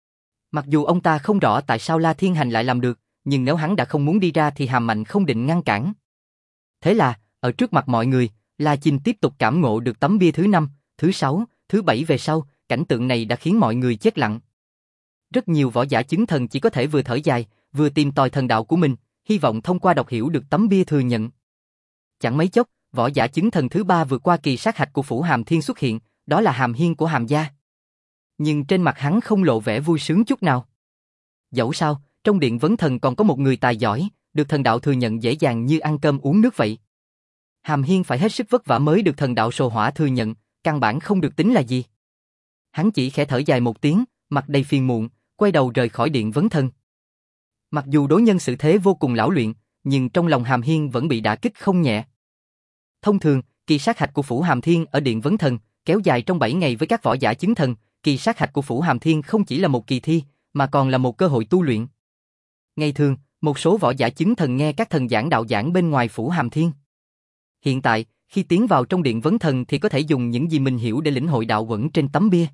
Mặc dù ông ta không rõ tại sao La Thiên Hành lại làm được, nhưng nếu hắn đã không muốn đi ra thì Hàm Mạnh không định ngăn cản. Thế là, ở trước mặt mọi người, La Chinh tiếp tục cảm ngộ được tấm bia thứ năm, thứ sáu, thứ bảy về sau, cảnh tượng này đã khiến mọi người chết lặng. Rất nhiều võ giả chứng thần chỉ có thể vừa thở dài, vừa tìm tòi thần đạo của mình, hy vọng thông qua đọc hiểu được tấm bia thừa nhận. Chẳng mấy chốc, võ giả chứng thần thứ ba vượt qua kỳ sát hạch của Phủ Hàm Thiên xuất hiện, đó là Hàm Hiên của Hàm gia. Nhưng trên mặt hắn không lộ vẻ vui sướng chút nào. Dẫu sao, trong điện vấn thần còn có một người tài giỏi, được thần đạo thừa nhận dễ dàng như ăn cơm uống nước vậy. Hàm Hiên phải hết sức vất vả mới được thần đạo sồ hỏa thừa nhận, căn bản không được tính là gì. Hắn chỉ khẽ thở dài một tiếng, mặt đầy phiền muộn, quay đầu rời khỏi điện vấn thần. Mặc dù đối nhân xử thế vô cùng lão luyện, nhưng trong lòng Hàm Hiên vẫn bị đả kích không nhẹ. Thông thường, kỳ sát hạch của Phủ Hàm Thiên ở điện vấn thần kéo dài trong bảy ngày với các võ giả chứng thần. Kỳ sát hạch của Phủ Hàm Thiên không chỉ là một kỳ thi, mà còn là một cơ hội tu luyện. Ngày thường, một số võ giả chứng thần nghe các thần giảng đạo giảng bên ngoài Phủ Hàm Thiên. Hiện tại, khi tiến vào trong điện vấn thần thì có thể dùng những gì mình hiểu để lĩnh hội đạo quẩn trên tấm bia.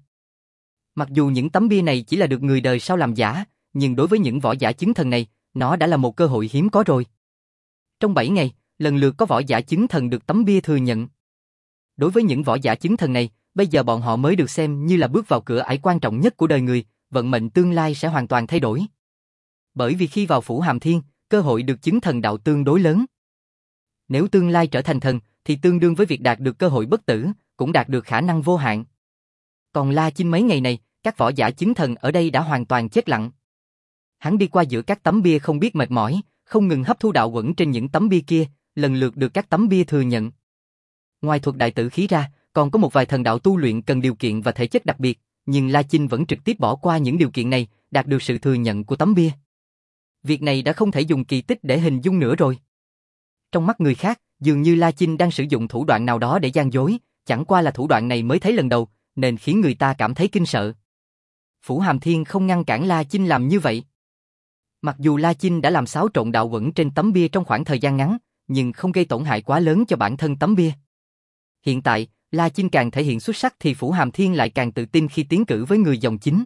Mặc dù những tấm bia này chỉ là được người đời sau làm giả, nhưng đối với những võ giả chứng thần này, nó đã là một cơ hội hiếm có rồi. Trong bảy ngày, lần lượt có võ giả chứng thần được tấm bia thừa nhận. Đối với những võ giả chứng thần này, bây giờ bọn họ mới được xem như là bước vào cửa ải quan trọng nhất của đời người, vận mệnh tương lai sẽ hoàn toàn thay đổi. Bởi vì khi vào Phủ Hàm Thiên, cơ hội được chứng thần đạo tương đối lớn. Nếu tương lai trở thành thần, thì tương đương với việc đạt được cơ hội bất tử, cũng đạt được khả năng vô hạn. Còn La Chinh mấy ngày này, các võ giả chứng thần ở đây đã hoàn toàn chết lặng. Hắn đi qua giữa các tấm bia không biết mệt mỏi, không ngừng hấp thu đạo quẩn trên những tấm bia kia, lần lượt được các tấm bia thừa nhận. Ngoài thuật đại tử khí ra, còn có một vài thần đạo tu luyện cần điều kiện và thể chất đặc biệt, nhưng La Chinh vẫn trực tiếp bỏ qua những điều kiện này, đạt được sự thừa nhận của tấm bia. Việc này đã không thể dùng kỳ tích để hình dung nữa rồi. Trong mắt người khác, dường như La Chinh đang sử dụng thủ đoạn nào đó để gian dối, chẳng qua là thủ đoạn này mới thấy lần đầu, nên khiến người ta cảm thấy kinh sợ. Phủ Hàm Thiên không ngăn cản La Chinh làm như vậy. Mặc dù La Chinh đã làm xáo trộn đạo quẩn trên tấm bia trong khoảng thời gian ngắn, nhưng không gây tổn hại quá lớn cho bản thân tấm bia. Hiện tại, La Chinh càng thể hiện xuất sắc thì Phủ Hàm Thiên lại càng tự tin khi tiến cử với người dòng chính.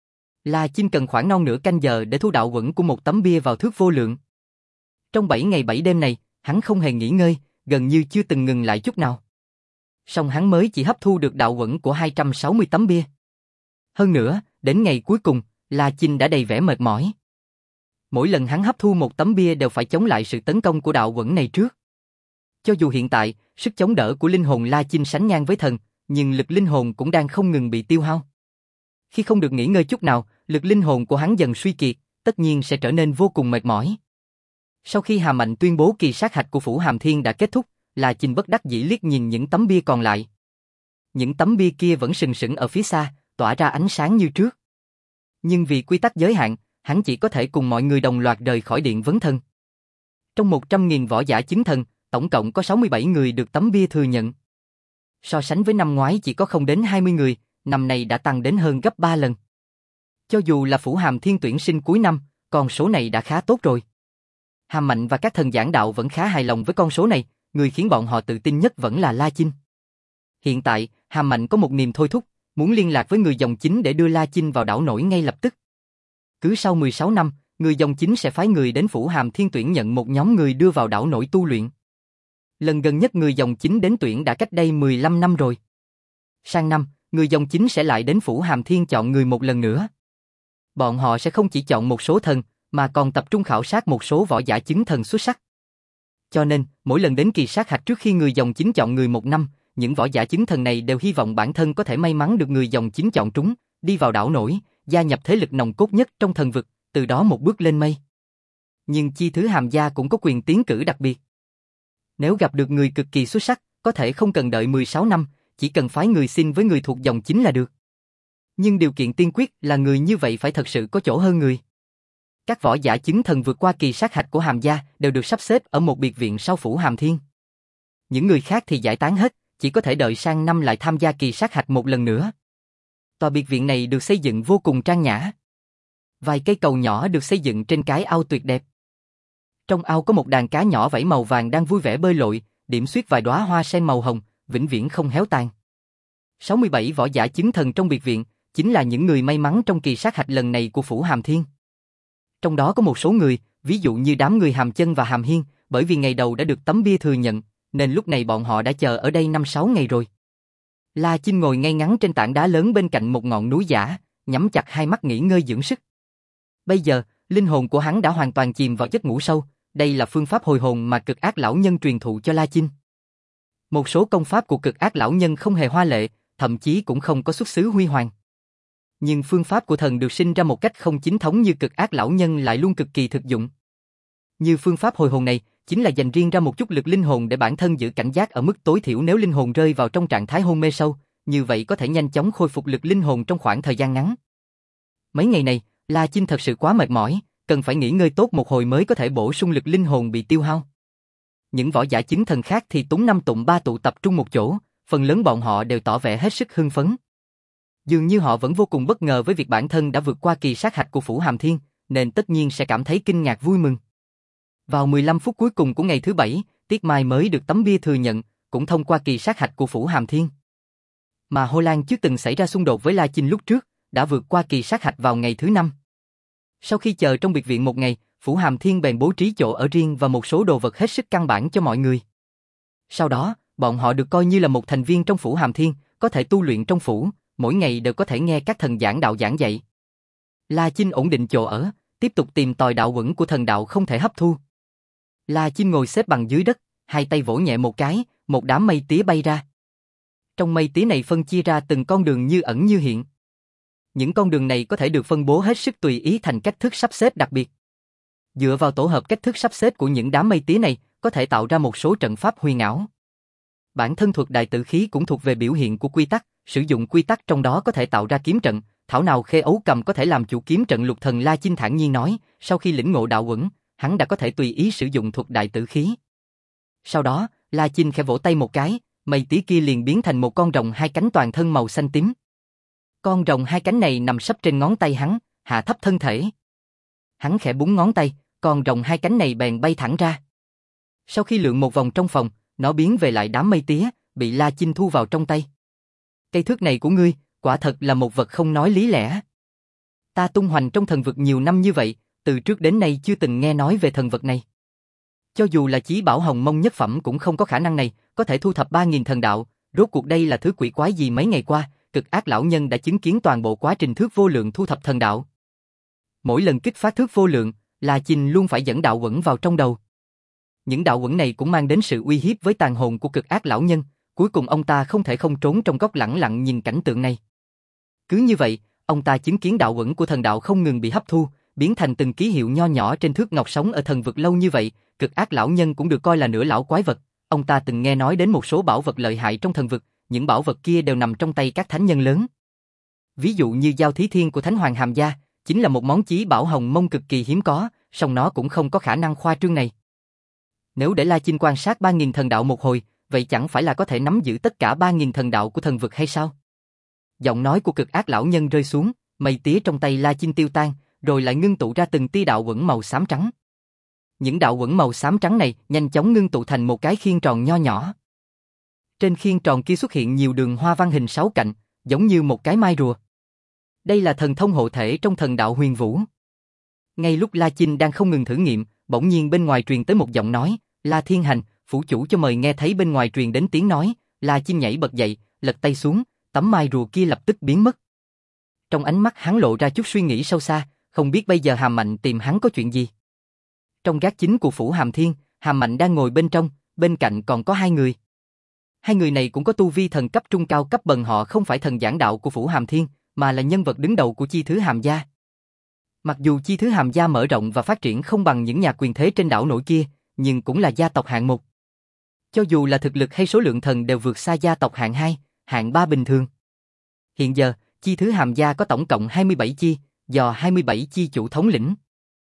La Chinh cần khoảng non nửa canh giờ để thu đạo quẩn của một tấm bia vào thước vô lượng. Trong bảy ngày bảy đêm này, hắn không hề nghỉ ngơi, gần như chưa từng ngừng lại chút nào. Song hắn mới chỉ hấp thu được đạo quẩn của hai trăm sáu mươi tấm bia. Hơn nữa, đến ngày cuối cùng, La Chinh đã đầy vẻ mệt mỏi. Mỗi lần hắn hấp thu một tấm bia đều phải chống lại sự tấn công của đạo quẩn này trước. Cho dù hiện tại, sức chống đỡ của linh hồn La Chinh sánh ngang với thần, nhưng lực linh hồn cũng đang không ngừng bị tiêu hao. Khi không được nghỉ ngơi chút nào, lực linh hồn của hắn dần suy kiệt, tất nhiên sẽ trở nên vô cùng mệt mỏi. Sau khi Hà Mạnh tuyên bố kỳ sát hạch của Phủ Hàm Thiên đã kết thúc, La Chinh bất đắc dĩ liếc nhìn những tấm bia còn lại. Những tấm bia kia vẫn sừng sững ở phía xa, tỏa ra ánh sáng như trước. Nhưng vì quy tắc giới hạn, hắn chỉ có thể cùng mọi người đồng loạt rời khỏi điện vấn thần. Trong một trăm nghìn võ giả chứng thần, tổng cộng có sáu mươi bảy người được tấm bia thừa nhận. So sánh với năm ngoái chỉ có không đến hai mươi người, năm nay đã tăng đến hơn gấp ba lần. Cho dù là Phủ Hàm Thiên tuyển sinh cuối năm, con số này đã khá tốt rồi. Hàm Mạnh và các thần giảng đạo vẫn khá hài lòng với con số này, người khiến bọn họ tự tin nhất vẫn là La Chinh. Hiện tại, Hàm Mạnh có một niềm thôi thúc, muốn liên lạc với người dòng chính để đưa La Chinh vào đảo nổi ngay lập tức. Cứ sau mười sáu năm, người dòng chính sẽ phái người đến Phủ Hàm Thiên tuyển nhận một nhóm người đưa vào đảo nổi tu luyện. Lần gần nhất người dòng chính đến tuyển đã cách đây mười lăm năm rồi. Sang năm, người dòng chính sẽ lại đến Phủ Hàm Thiên chọn người một lần nữa. Bọn họ sẽ không chỉ chọn một số thần, mà còn tập trung khảo sát một số võ giả chứng thần xuất sắc. Cho nên, mỗi lần đến kỳ sát hạch trước khi người dòng chính chọn người một năm, những võ giả chứng thần này đều hy vọng bản thân có thể may mắn được người dòng chính chọn trúng, đi vào đảo nổi, gia nhập thế lực nòng cốt nhất trong thần vực, từ đó một bước lên mây. Nhưng chi thứ Hàm gia cũng có quyền tiến cử đặc biệt. Nếu gặp được người cực kỳ xuất sắc, có thể không cần đợi mười sáu năm, chỉ cần phái người xin với người thuộc dòng chính là được. Nhưng điều kiện tiên quyết là người như vậy phải thật sự có chỗ hơn người. Các võ giả chứng thần vượt qua kỳ sát hạch của Hàm gia đều được sắp xếp ở một biệt viện sau Phủ Hàm Thiên. Những người khác thì giải tán hết, chỉ có thể đợi sang năm lại tham gia kỳ sát hạch một lần nữa. Tòa biệt viện này được xây dựng vô cùng trang nhã. Vài cây cầu nhỏ được xây dựng trên cái ao tuyệt đẹp. Trong ao có một đàn cá nhỏ vảy màu vàng đang vui vẻ bơi lội, điểm xuyết vài đóa hoa sen màu hồng, vĩnh viễn không héo tàn. sáu mươi bảy võ giả chứng thần trong biệt viện, chính là những người may mắn trong kỳ sát hạch lần này của Phủ Hàm Thiên. Trong đó có một số người, ví dụ như đám người Hàm Chân và Hàm Hiên, bởi vì ngày đầu đã được tấm bia thừa nhận, nên lúc này bọn họ đã chờ ở đây năm sáu ngày rồi. La Chinh ngồi ngay ngắn trên tảng đá lớn bên cạnh một ngọn núi giả, nhắm chặt hai mắt nghỉ ngơi dưỡng sức. Bây giờ, linh hồn của hắn đã hoàn toàn chìm vào giấc ngủ sâu, đây là phương pháp hồi hồn mà Cực Ác lão nhân truyền thụ cho La Chinh. Một số công pháp của Cực Ác lão nhân không hề hoa lệ, thậm chí cũng không có xuất xứ huy hoàng. Nhưng phương pháp của thần được sinh ra một cách không chính thống như Cực Ác lão nhân lại luôn cực kỳ thực dụng. Như phương pháp hồi hồn này, chính là dành riêng ra một chút lực linh hồn để bản thân giữ cảnh giác ở mức tối thiểu nếu linh hồn rơi vào trong trạng thái hôn mê sâu, như vậy có thể nhanh chóng khôi phục lực linh hồn trong khoảng thời gian ngắn. Mấy ngày này, La Chinh thật sự quá mệt mỏi, cần phải nghỉ ngơi tốt một hồi mới có thể bổ sung lực linh hồn bị tiêu hao. Những võ giả chứng thần khác thì túng năm tụng ba tụ tập trung một chỗ, phần lớn bọn họ đều tỏ vẻ hết sức hưng phấn. Dường như họ vẫn vô cùng bất ngờ với việc bản thân đã vượt qua kỳ sát hạch của Phủ Hàm Thiên, nên tất nhiên sẽ cảm thấy kinh ngạc vui mừng. Vào mười lăm phút cuối cùng của ngày thứ bảy, Tiết Mai mới được tấm bia thừa nhận, cũng thông qua kỳ sát hạch của Phủ Hàm Thiên. Mà Hồ Lan chưa từng xảy ra xung đột với La Chinh lúc trước, đã vượt qua kỳ sát hạch vào ngày thứ năm. Sau khi chờ trong biệt viện một ngày, Phủ Hàm Thiên bèn bố trí chỗ ở riêng và một số đồ vật hết sức căn bản cho mọi người. Sau đó, bọn họ được coi như là một thành viên trong Phủ Hàm Thiên, có thể tu luyện trong phủ, mỗi ngày đều có thể nghe các thần giảng đạo giảng dạy. La Chinh ổn định chỗ ở, tiếp tục tìm tòi đạo quẩn của thần đạo không thể hấp thu. La Chinh ngồi xếp bằng dưới đất, hai tay vỗ nhẹ một cái, một đám mây tía bay ra. Trong mây tía này phân chia ra từng con đường như ẩn như hiện. Những con đường này có thể được phân bố hết sức tùy ý thành cách thức sắp xếp đặc biệt. Dựa vào tổ hợp cách thức sắp xếp của những đám mây tía này, có thể tạo ra một số trận pháp huyền ảo. Bản thân thuật đại tử khí cũng thuộc về biểu hiện của quy tắc, sử dụng quy tắc trong đó có thể tạo ra kiếm trận, thảo nào Khê Ấu Cầm có thể làm chủ kiếm trận lục thần. La Chinh thản nhiên nói, sau khi lĩnh ngộ đạo quẩn, hắn đã có thể tùy ý sử dụng thuật đại tử khí. Sau đó, La Chinh khẽ vỗ tay một cái, mây tía kia liền biến thành một con rồng hai cánh toàn thân màu xanh tím. Con rồng hai cánh này nằm sấp trên ngón tay hắn, hạ thấp thân thể. Hắn khẽ búng ngón tay, con rồng hai cánh này bèn bay thẳng ra. Sau khi lượn một vòng trong phòng, nó biến về lại đám mây tía, bị La Chinh thu vào trong tay. Cây thước này của ngươi, quả thật là một vật không nói lý lẽ. Ta tung hoành trong thần vực nhiều năm như vậy, từ trước đến nay chưa từng nghe nói về thần vật này. Cho dù là chí bảo hồng mông nhất phẩm cũng không có khả năng này, có thể thu thập ba nghìn thần đạo, rốt cuộc đây là thứ quỷ quái gì mấy ngày qua, Cực Ác lão nhân đã chứng kiến toàn bộ quá trình thước vô lượng thu thập thần đạo. Mỗi lần kích phát thước vô lượng, La Chinh luôn phải dẫn đạo quẩn vào trong đầu. Những đạo quẩn này cũng mang đến sự uy hiếp với tàn hồn của Cực Ác lão nhân, cuối cùng ông ta không thể không trốn trong góc lẳng lặng nhìn cảnh tượng này. Cứ như vậy, ông ta chứng kiến đạo quẩn của thần đạo không ngừng bị hấp thu, biến thành từng ký hiệu nho nhỏ trên thước ngọc. Sống ở thần vực lâu như vậy, Cực Ác lão nhân cũng được coi là nửa lão quái vật. Ông ta từng nghe nói đến một số bảo vật lợi hại trong thần vực, những bảo vật kia đều nằm trong tay các thánh nhân lớn. Ví dụ như Giao Thí Thiên của Thánh Hoàng Hàm Gia, chính là một món chí bảo hồng mông cực kỳ hiếm có, song nó cũng không có khả năng khoa trương này. Nếu để La Chinh quan sát ba nghìn thần đạo một hồi, vậy chẳng phải là có thể nắm giữ tất cả ba nghìn thần đạo của thần vực hay sao? Giọng nói của Cực Ác lão nhân rơi xuống, mây tía trong tay La Chinh tiêu tan, rồi lại ngưng tụ ra từng tia đạo quẩn màu xám trắng. Những đạo quẩn màu xám trắng này nhanh chóng ngưng tụ thành một cái khiên tròn nho nhỏ. Trên khiên tròn kia xuất hiện nhiều đường hoa văn hình sáu cạnh, giống như một cái mai rùa. Đây là thần thông hộ thể trong thần đạo huyền vũ. Ngay lúc La Chinh đang không ngừng thử nghiệm, bỗng nhiên bên ngoài truyền tới một giọng nói, La Thiên Hành, phủ chủ cho mời. Nghe thấy bên ngoài truyền đến tiếng nói, La Chinh nhảy bật dậy, lật tay xuống, tấm mai rùa kia lập tức biến mất. Trong ánh mắt hắn lộ ra chút suy nghĩ sâu xa, không biết bây giờ Hàm Mạnh tìm hắn có chuyện gì. Trong gác chính của Phủ Hàm Thiên, Hàm Mạnh đang ngồi bên trong, bên cạnh còn có hai người. Hai người này cũng có tu vi thần cấp trung cao cấp bần, họ không phải thần giảng đạo của Phủ Hàm Thiên, mà là nhân vật đứng đầu của chi thứ Hàm gia. Mặc dù chi thứ Hàm gia mở rộng và phát triển không bằng những nhà quyền thế trên đảo nổi kia, nhưng cũng là gia tộc hạng một. Cho dù là thực lực hay số lượng thần đều vượt xa gia tộc hạng hai, hạng ba bình thường. Hiện giờ, chi thứ Hàm gia có tổng cộng hai mươi bảy chi, do hai mươi bảy chi chủ thống lĩnh.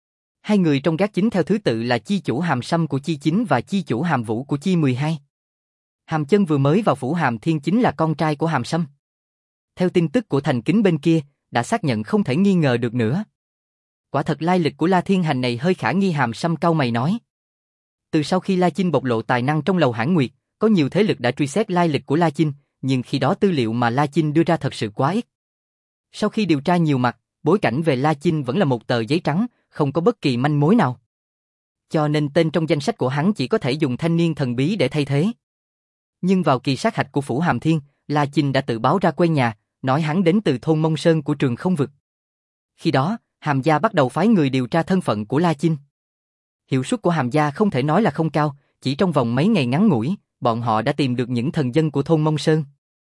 Hai người trong gác chính theo thứ tự là chi chủ Hàm Sâm của chi chín và chi chủ Hàm Vũ của chi mười hai. Hàm Chân vừa mới vào Phủ Hàm Thiên chính là con trai của Hàm Sâm. Theo tin tức của thành kính bên kia, đã xác nhận không thể nghi ngờ được nữa. Quả thật lai lịch của La Thiên Hành này hơi khả nghi. Hàm Sâm cau mày nói. Từ sau khi La Chinh bộc lộ tài năng trong lầu Hãn Nguyệt, có nhiều thế lực đã truy xét lai lịch của La Chinh, nhưng khi đó tư liệu mà La Chinh đưa ra thật sự quá ít. Sau khi điều tra nhiều mặt, bối cảnh về La Chinh vẫn là một tờ giấy trắng, không có bất kỳ manh mối nào. cho nên tên trong danh sách của hắn chỉ có thể dùng thanh niên thần bí để thay thế. Nhưng vào kỳ sát hạch của Phủ Hàm Thiên, La Chinh đã tự báo ra quê nhà, nói hắn đến từ thôn Mông Sơn của Trường Không Vực. Khi đó, Hàm gia bắt đầu phái người điều tra thân phận của La Chinh. Hiệu suất của Hàm gia không thể nói là không cao, chỉ trong vòng mấy ngày ngắn ngủi, bọn họ đã tìm được những thần dân của thôn Mông Sơn.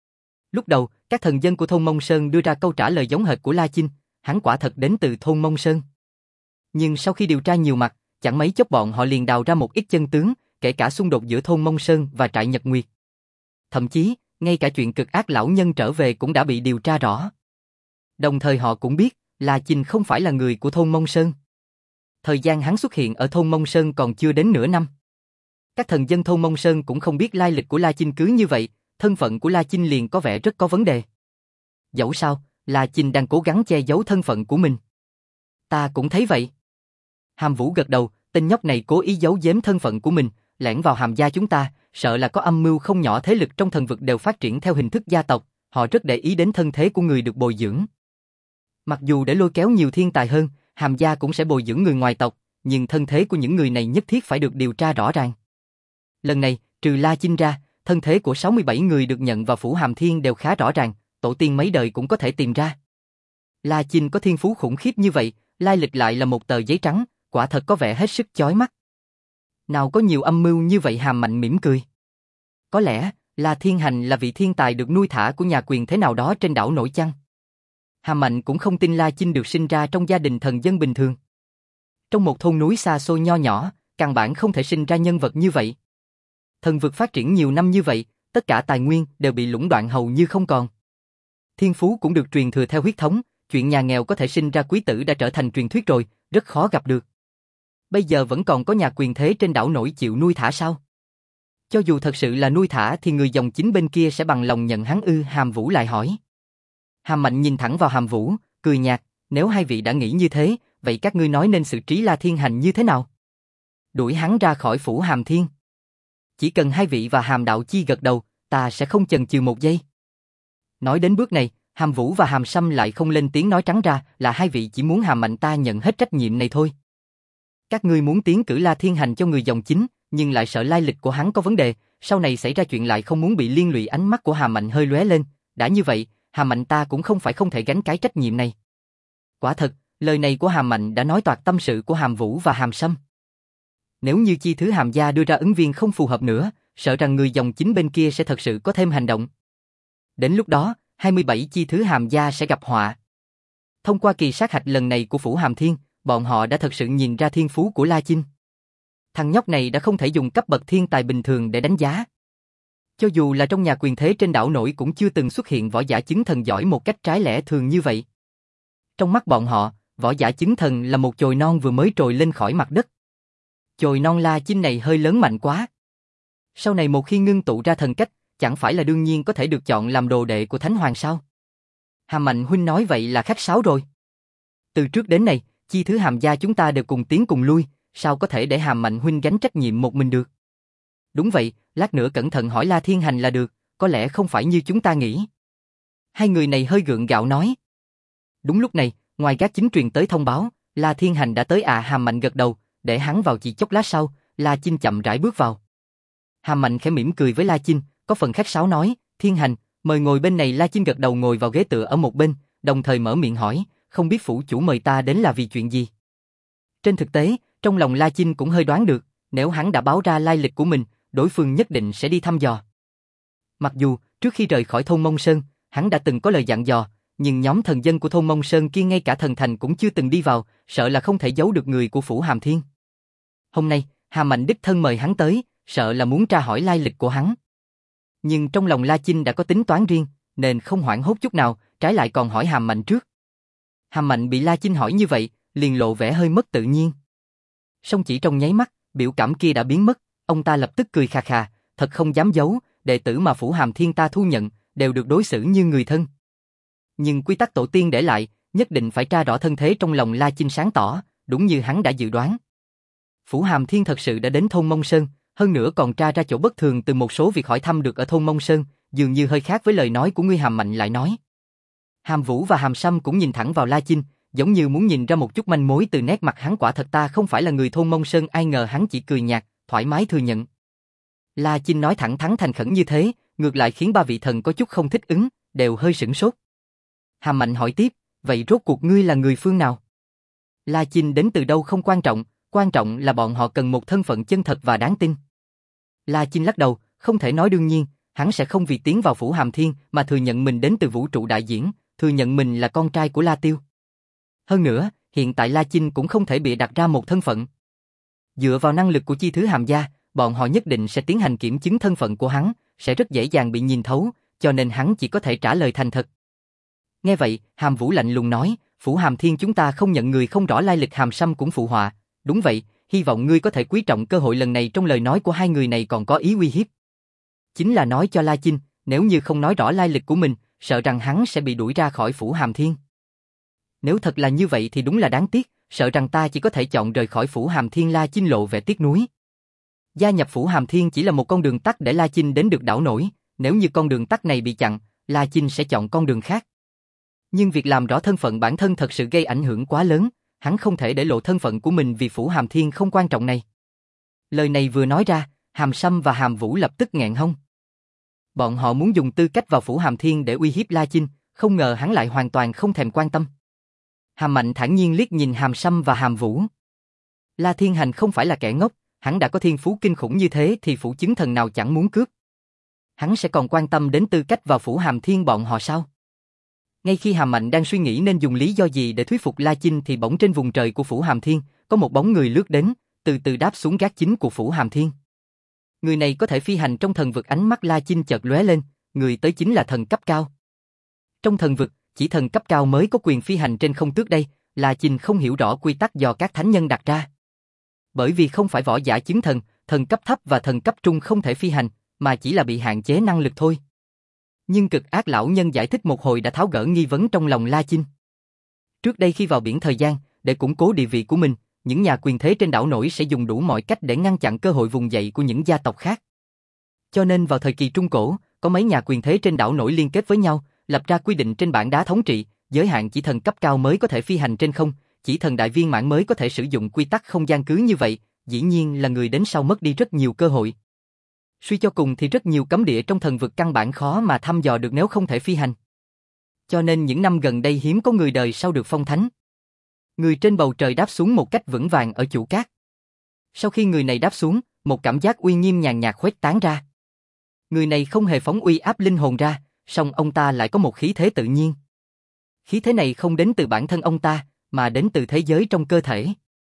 Lúc đầu, các thần dân của thôn Mông Sơn đưa ra câu trả lời giống hệt của La Chinh, hắn quả thật đến từ thôn Mông Sơn. Nhưng sau khi điều tra nhiều mặt, chẳng mấy chốc bọn họ liền đào ra một ít chân tướng, kể cả xung đột giữa thôn Mông Sơn và trại Nhật Nguyệt. Thậm chí, ngay cả chuyện cực ác lão nhân trở về cũng đã bị điều tra rõ. Đồng thời họ cũng biết, La Chinh không phải là người của thôn Mông Sơn. Thời gian hắn xuất hiện ở thôn Mông Sơn còn chưa đến nửa năm. Các thần dân thôn Mông Sơn cũng không biết lai lịch của La Chinh, cứ như vậy, thân phận của La Chinh liền có vẻ rất có vấn đề. Dẫu sao, La Chinh đang cố gắng che giấu thân phận của mình. Ta cũng thấy vậy. Hàm Vũ gật đầu, tên nhóc này cố ý giấu giếm thân phận của mình, lẻn vào Hàm gia chúng ta, sợ là có âm mưu không nhỏ. Thế lực trong thần vực đều phát triển theo hình thức gia tộc, họ rất để ý đến thân thế của người được bồi dưỡng. Mặc dù để lôi kéo nhiều thiên tài hơn, Hàm gia cũng sẽ bồi dưỡng người ngoài tộc, nhưng thân thế của những người này nhất thiết phải được điều tra rõ ràng. Lần này, trừ La Chinh ra, thân thế của sáu mươi bảy người được nhận vào Phủ Hàm Thiên đều khá rõ ràng, tổ tiên mấy đời cũng có thể tìm ra. La Chinh có thiên phú khủng khiếp như vậy, lai lịch lại là một tờ giấy trắng, quả thật có vẻ hết sức chói mắt. Nào có nhiều âm mưu như vậy? Hàm Mạnh mỉm cười. Có lẽ, La Thiên Hành là vị thiên tài được nuôi thả của nhà quyền thế nào đó trên đảo nổi chăng? Hàm Mạnh cũng không tin La Chinh được sinh ra trong gia đình thần dân bình thường. Trong một thôn núi xa xôi nho nhỏ, căn bản không thể sinh ra nhân vật như vậy. Thần vực phát triển nhiều năm như vậy, tất cả tài nguyên đều bị lũng đoạn hầu như không còn. Thiên phú cũng được truyền thừa theo huyết thống, chuyện nhà nghèo có thể sinh ra quý tử đã trở thành truyền thuyết rồi, rất khó gặp được. Bây giờ vẫn còn có nhà quyền thế trên đảo nổi chịu nuôi thả sao? Cho dù thật sự là nuôi thả thì người dòng chính bên kia sẽ bằng lòng nhận hắn ư? Hàm Vũ lại hỏi. Hàm Mạnh nhìn thẳng vào Hàm Vũ, cười nhạt, nếu hai vị đã nghĩ như thế, vậy các ngươi nói nên xử trí La Thiên Hành như thế nào? Đuổi hắn ra khỏi Phủ Hàm Thiên. Chỉ cần hai vị và Hàm Đạo Chi gật đầu, ta sẽ không chần chừ một giây. Nói đến bước này, Hàm Vũ và Hàm Sâm lại không lên tiếng, nói trắng ra là hai vị chỉ muốn Hàm Mạnh ta nhận hết trách nhiệm này thôi. Các ngươi muốn tiến cử La Thiên Hành cho người dòng chính, nhưng lại sợ lai lịch của hắn có vấn đề, sau này xảy ra chuyện lại không muốn bị liên lụy. Ánh mắt của Hàm Mạnh hơi lóe lên, đã như vậy, Hàm Mạnh ta cũng không phải không thể gánh cái trách nhiệm này. Quả thật, lời này của Hàm Mạnh đã nói toạc tâm sự của Hàm Vũ và Hàm Sâm. Nếu như chi thứ Hàm gia đưa ra ứng viên không phù hợp nữa, sợ rằng người dòng chính bên kia sẽ thật sự có thêm hành động. Đến lúc đó, hai mươi bảy chi thứ Hàm gia sẽ gặp họa. Thông qua kỳ sát hạch lần này của Phủ Hàm Thiên, bọn họ đã thật sự nhìn ra thiên phú của La Chinh. Thằng nhóc này đã không thể dùng cấp bậc thiên tài bình thường để đánh giá. Cho dù là trong nhà quyền thế trên đảo nổi cũng chưa từng xuất hiện võ giả chứng thần giỏi một cách trái lẽ thường như vậy. Trong mắt bọn họ, võ giả chứng thần là một chồi non vừa mới trồi lên khỏi mặt đất. Chồi non La Chinh này hơi lớn mạnh quá. Sau này một khi ngưng tụ ra thần cách, chẳng phải là đương nhiên có thể được chọn làm đồ đệ của Thánh Hoàng sao? Hàm Mạnh huynh nói vậy là khách sáo rồi. Từ trước đến nay, chi thứ Hàm gia chúng ta đều cùng tiến cùng lui, sao có thể để Hàm Mạnh huynh gánh trách nhiệm một mình được? Đúng vậy, lát nữa cẩn thận hỏi La Thiên Hành là được, có lẽ không phải như chúng ta nghĩ. Hai người này hơi gượng gạo nói. Đúng lúc này, ngoài gác chính truyền tới thông báo, La Thiên Hành đã tới à? Hàm Mạnh gật đầu, để hắn vào. Chỉ chốc lát sau, La Chinh chậm rãi bước vào. Hàm Mạnh khẽ mỉm cười với La Chinh, có phần khách sáo nói, Thiên Hành, mời ngồi bên này. La Chinh gật đầu ngồi vào ghế tựa ở một bên, đồng thời mở miệng hỏi, không biết phủ chủ mời ta đến là vì chuyện gì? Trên thực tế, trong lòng La Chinh cũng hơi đoán được, nếu hắn đã báo ra lai lịch của mình, đối phương nhất định sẽ đi thăm dò. Mặc dù, trước khi rời khỏi thôn Mông Sơn, hắn đã từng có lời dặn dò, nhưng nhóm thần dân của thôn Mông Sơn kia ngay cả thần thành cũng chưa từng đi vào, sợ là không thể giấu được người của Phủ Hàm Thiên. Hôm nay, Hàm Mạnh đích thân mời hắn tới, sợ là muốn tra hỏi lai lịch của hắn. Nhưng trong lòng La Chinh đã có tính toán riêng, nên không hoảng hốt chút nào, trái lại còn hỏi Hàm Mạnh trước. Hàm Mạnh bị La Chinh hỏi như vậy, liền lộ vẻ hơi mất tự nhiên. Song chỉ trong nháy mắt, biểu cảm kia đã biến mất, ông ta lập tức cười khà khà, thật không dám giấu, đệ tử mà Phủ Hàm Thiên ta thu nhận, đều được đối xử như người thân. Nhưng quy tắc tổ tiên để lại, nhất định phải tra rõ thân thế. Trong lòng La Chinh sáng tỏ, đúng như hắn đã dự đoán. Phủ Hàm Thiên thật sự đã đến thôn Mông Sơn, hơn nữa còn tra ra chỗ bất thường từ một số việc hỏi thăm được ở thôn Mông Sơn, dường như hơi khác với lời nói của ngươi. Hàm Mạnh lại nói. Hàm Vũ và Hàm Sâm cũng nhìn thẳng vào La Chinh, giống như muốn nhìn ra một chút manh mối từ nét mặt hắn. Quả thật ta không phải là người thôn Mông Sơn, ai ngờ hắn chỉ cười nhạt, thoải mái thừa nhận. La Chinh nói thẳng thắn thành khẩn như thế, ngược lại khiến ba vị thần có chút không thích ứng, đều hơi sửng sốt. Hàm Mạnh hỏi tiếp, vậy rốt cuộc ngươi là người phương nào? La Chinh đến từ đâu không quan trọng, quan trọng là bọn họ cần một thân phận chân thật và đáng tin. La Chinh lắc đầu, không thể nói đương nhiên, hắn sẽ không vì tiến vào Phủ Hàm Thiên mà thừa nhận mình đến từ vũ trụ đại diễn, thừa nhận mình là con trai của La Tiêu. Hơn nữa, hiện tại La Chinh cũng không thể bịa đặt ra một thân phận. Dựa vào năng lực của chi thứ Hàm gia, bọn họ nhất định sẽ tiến hành kiểm chứng thân phận của hắn, sẽ rất dễ dàng bị nhìn thấu, cho nên hắn chỉ có thể trả lời thành thật. Nghe vậy, Hàm Vũ lạnh lùng nói, Phủ Hàm Thiên chúng ta không nhận người không rõ lai lịch. Hàm Sâm cũng phụ họa, đúng vậy, hy vọng ngươi có thể quý trọng cơ hội lần này. Trong lời nói của hai người này còn có ý uy hiếp. Chính là nói cho La Chinh, nếu như không nói rõ lai lịch của mình, sợ rằng hắn sẽ bị đuổi ra khỏi Phủ Hàm Thiên. Nếu thật là như vậy thì đúng là đáng tiếc, sợ rằng ta chỉ có thể chọn rời khỏi Phủ Hàm Thiên. La Chinh lộ vẻ tiếc nuối. Gia nhập Phủ Hàm Thiên chỉ là một con đường tắt để La Chinh đến được đảo nổi, nếu như con đường tắt này bị chặn, La Chinh sẽ chọn con đường khác. Nhưng việc làm rõ thân phận bản thân thật sự gây ảnh hưởng quá lớn, hắn không thể để lộ thân phận của mình vì Phủ Hàm Thiên không quan trọng này. Lời này vừa nói ra, Hàm Sâm và Hàm Vũ lập tức nghẹn hông. Bọn họ muốn dùng tư cách vào Phủ Hàm Thiên để uy hiếp La Chinh, không ngờ hắn lại hoàn toàn không thèm quan tâm. Hàm Mạnh thản nhiên liếc nhìn Hàm Sâm và Hàm Vũ. La Thiên Hành không phải là kẻ ngốc, hắn đã có thiên phú kinh khủng như thế thì phủ chứng thần nào chẳng muốn cướp. Hắn sẽ còn quan tâm đến tư cách vào Phủ Hàm Thiên bọn họ sao? Ngay khi Hàm Mạnh đang suy nghĩ nên dùng lý do gì để thuyết phục La Chinh thì bỗng trên vùng trời của Phủ Hàm Thiên, có một bóng người lướt đến, từ từ đáp xuống gác chính của Phủ Hàm Thiên. Người này có thể phi hành trong thần vực. Ánh mắt La Chinh chợt lóe lên, người tới chính là thần cấp cao. Trong thần vực, chỉ thần cấp cao mới có quyền phi hành trên không. Trước đây, La Chinh không hiểu rõ quy tắc do các thánh nhân đặt ra. Bởi vì không phải võ giả chứng thần, thần cấp thấp và thần cấp trung không thể phi hành, mà chỉ là bị hạn chế năng lực thôi. Nhưng Cực Ác lão nhân giải thích một hồi đã tháo gỡ nghi vấn trong lòng La Chinh. Trước đây khi vào biển thời gian, để củng cố địa vị của mình, những nhà quyền thế trên đảo nổi sẽ dùng đủ mọi cách để ngăn chặn cơ hội vùng dậy của những gia tộc khác. Cho nên vào thời kỳ Trung Cổ, có mấy nhà quyền thế trên đảo nổi liên kết với nhau, lập ra quy định trên bảng đá thống trị, giới hạn chỉ thần cấp cao mới có thể phi hành trên không, chỉ thần đại viên mãn mới có thể sử dụng quy tắc không gian. Cứ như vậy, dĩ nhiên là người đến sau mất đi rất nhiều cơ hội. Suy cho cùng thì rất nhiều cấm địa trong thần vực căn bản khó mà thăm dò được nếu không thể phi hành. Cho nên những năm gần đây hiếm có người đời sau được phong thánh. Người trên bầu trời đáp xuống một cách vững vàng ở Chủ Cát. Sau khi người này đáp xuống, một cảm giác uy nghiêm nhàn nhạt khuếch tán ra. Người này không hề phóng uy áp linh hồn ra, song ông ta lại có một khí thế tự nhiên. Khí thế này không đến từ bản thân ông ta, mà đến từ thế giới trong cơ thể.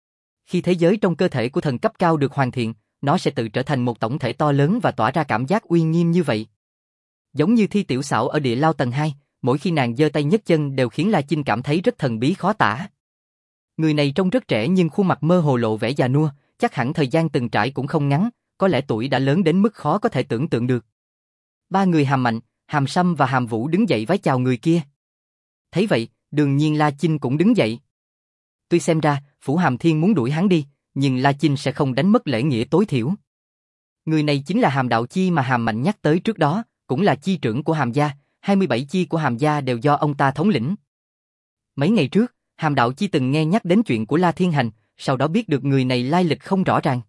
Khi thế giới trong cơ thể của thần cấp cao được hoàn thiện, nó sẽ tự trở thành một tổng thể to lớn và tỏa ra cảm giác uy nghiêm như vậy. Giống như Thi Tiểu Xảo ở Địa Lao tầng hai, mỗi khi nàng giơ tay nhấc chân đều khiến La Chinh cảm thấy rất thần bí khó tả. Người này trông rất trẻ nhưng khuôn mặt mơ hồ lộ vẻ già nua, chắc hẳn thời gian từng trải cũng không ngắn, có lẽ tuổi đã lớn đến mức khó có thể tưởng tượng được. Ba người Hàm Mạnh, Hàm Sâm và Hàm Vũ đứng dậy vái chào người kia. Thấy vậy, đương nhiên La Chinh cũng đứng dậy. Tuy xem ra, Phủ Hàm Thiên muốn đuổi hắn đi, nhưng La Chinh sẽ không đánh mất lễ nghĩa tối thiểu. Người này chính là Hàm Đạo Chi mà Hàm Mạnh nhắc tới trước đó, cũng là chi trưởng của Hàm gia, hai mươi bảy chi của Hàm gia đều do ông ta thống lĩnh. Mấy ngày trước, Hàm Đạo Chi từng nghe nhắc đến chuyện của La Thiên Hành, sau đó biết được người này lai lịch không rõ ràng.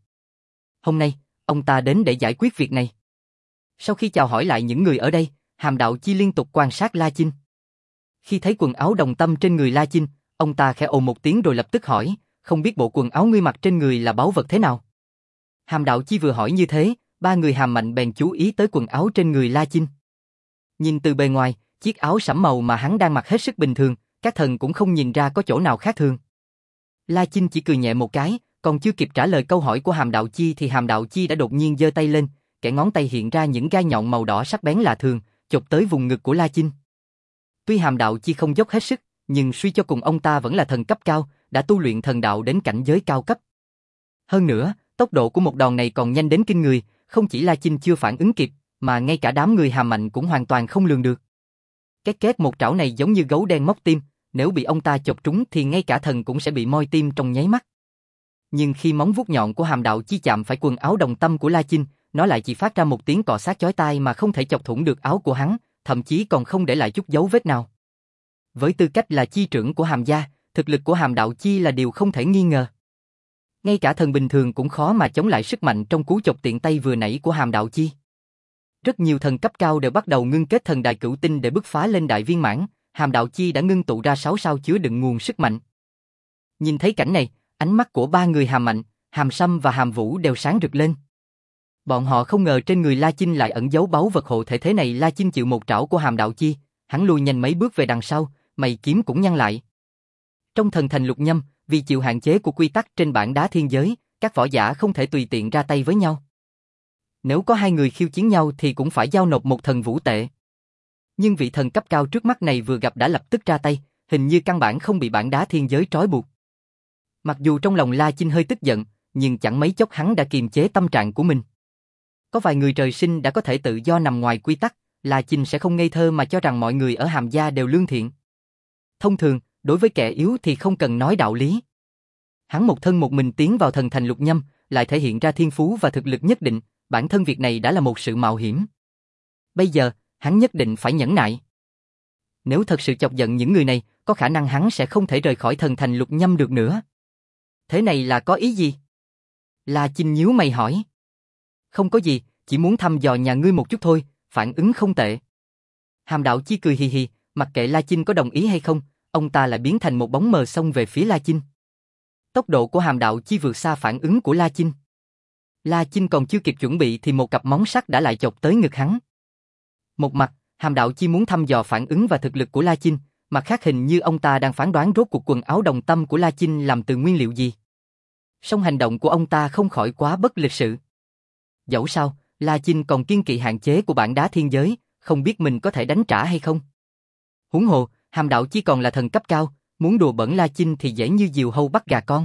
Hôm nay, ông ta đến để giải quyết việc này. Sau khi chào hỏi lại những người ở đây, Hàm Đạo Chi liên tục quan sát La Chinh. Khi thấy quần áo đồng tâm trên người La Chinh, ông ta khẽ ồ một tiếng rồi lập tức hỏi, không biết bộ quần áo ngươi mặc trên người là báu vật thế nào? Hàm Đạo Chi vừa hỏi như thế, ba người Hàm Mạnh bèn chú ý tới quần áo trên người La Chinh. Nhìn từ bề ngoài, chiếc áo sẫm màu mà hắn đang mặc hết sức bình thường, các thần cũng không nhìn ra có chỗ nào khác thường. La Chinh chỉ cười nhẹ một cái, còn chưa kịp trả lời câu hỏi của Hàm Đạo Chi thì Hàm Đạo Chi đã đột nhiên giơ tay lên, kẻ ngón tay hiện ra những gai nhọn màu đỏ sắc bén lạ thường, chộp tới vùng ngực của La Chinh. Tuy Hàm Đạo Chi không dốc hết sức, nhưng suy cho cùng ông ta vẫn là thần cấp cao, đã tu luyện thần đạo đến cảnh giới cao cấp. Hơn nữa, tốc độ của một đòn này còn nhanh đến kinh người, không chỉ La Chinh chưa phản ứng kịp, mà ngay cả đám người Hàm Mạnh cũng hoàn toàn không lường được. Két két một trảo này giống như gấu đen móc tim, nếu bị ông ta chộp trúng thì ngay cả thần cũng sẽ bị moi tim trong nháy mắt. Nhưng khi móng vuốt nhọn của Hàm Đạo Chi chạm phải quần áo đồng tâm của La Chinh, nó lại chỉ phát ra một tiếng cọ xát chói tai mà không thể chọc thủng được áo của hắn, thậm chí còn không để lại chút dấu vết nào. Với tư cách là chi trưởng của Hàm gia, thực lực của Hàm Đạo Chi là điều không thể nghi ngờ. Ngay cả thần bình thường cũng khó mà chống lại sức mạnh trong cú chộp tiện tay vừa nãy của Hàm Đạo Chi. Rất nhiều thần cấp cao đều bắt đầu ngưng kết thần đại cửu tinh để bứt phá lên đại viên mãn, Hàm Đạo Chi đã ngưng tụ ra sáu sao chứa đựng nguồn sức mạnh. Nhìn thấy cảnh này, ánh mắt của ba người Hàm Mạnh, Hàm Sâm và Hàm Vũ đều sáng rực lên. Bọn họ không ngờ trên người La Chinh lại ẩn giấu báu vật hộ thể thế này. La Chinh chịu một trảo của Hàm Đạo Chi, hắn lùi nhanh mấy bước về đằng sau, mày kiếm cũng nhăn lại. Trong thần thành lục nhâm, vì chịu hạn chế của quy tắc trên bảng đá thiên giới, các võ giả không thể tùy tiện ra tay với nhau. Nếu có hai người khiêu chiến nhau thì cũng phải giao nộp một thần vũ tệ. Nhưng vị thần cấp cao trước mắt này vừa gặp đã lập tức ra tay, hình như căn bản không bị bảng đá thiên giới trói buộc. Mặc dù trong lòng La Chinh hơi tức giận, nhưng chẳng mấy chốc hắn đã kiềm chế tâm trạng của mình. Có vài người trời sinh đã có thể tự do nằm ngoài quy tắc, La Chinh sẽ không ngây thơ mà cho rằng mọi người ở Hàm gia đều lương thiện. Thông thường, đối với kẻ yếu thì không cần nói đạo lý. Hắn một thân một mình tiến vào thần thành lục nhâm, lại thể hiện ra thiên phú và thực lực nhất định, bản thân việc này đã là một sự mạo hiểm. Bây giờ, hắn nhất định phải nhẫn nại. Nếu thật sự chọc giận những người này, có khả năng hắn sẽ không thể rời khỏi thần thành lục nhâm được nữa. Thế này là có ý gì? La Chinh nhíu mày hỏi. Không có gì, chỉ muốn thăm dò nhà ngươi một chút thôi, phản ứng không tệ. Hàm Đạo Chi cười hì hì, mặc kệ La Chinh có đồng ý hay không, ông ta lại biến thành một bóng mờ xông về phía La Chinh. Tốc độ của Hàm Đạo Chi vượt xa phản ứng của La Chinh. La Chinh còn chưa kịp chuẩn bị thì một cặp móng sắc đã lại chộp tới ngực hắn. Một mặt, Hàm Đạo Chi muốn thăm dò phản ứng và thực lực của La Chinh, mặt khác hình như ông ta đang phán đoán rốt cuộc quần áo đồng tâm của La Chinh làm từ nguyên liệu gì. Song hành động của ông ta không khỏi quá bất lịch sự. Dẫu sao, La Chinh còn kiêng kỵ hạn chế của bảng đá thiên giới, không biết mình có thể đánh trả hay không. Huống hồ, Hàm Đạo Chi còn là thần cấp cao, muốn đùa bẩn La Chinh thì dễ như diều hâu bắt gà con.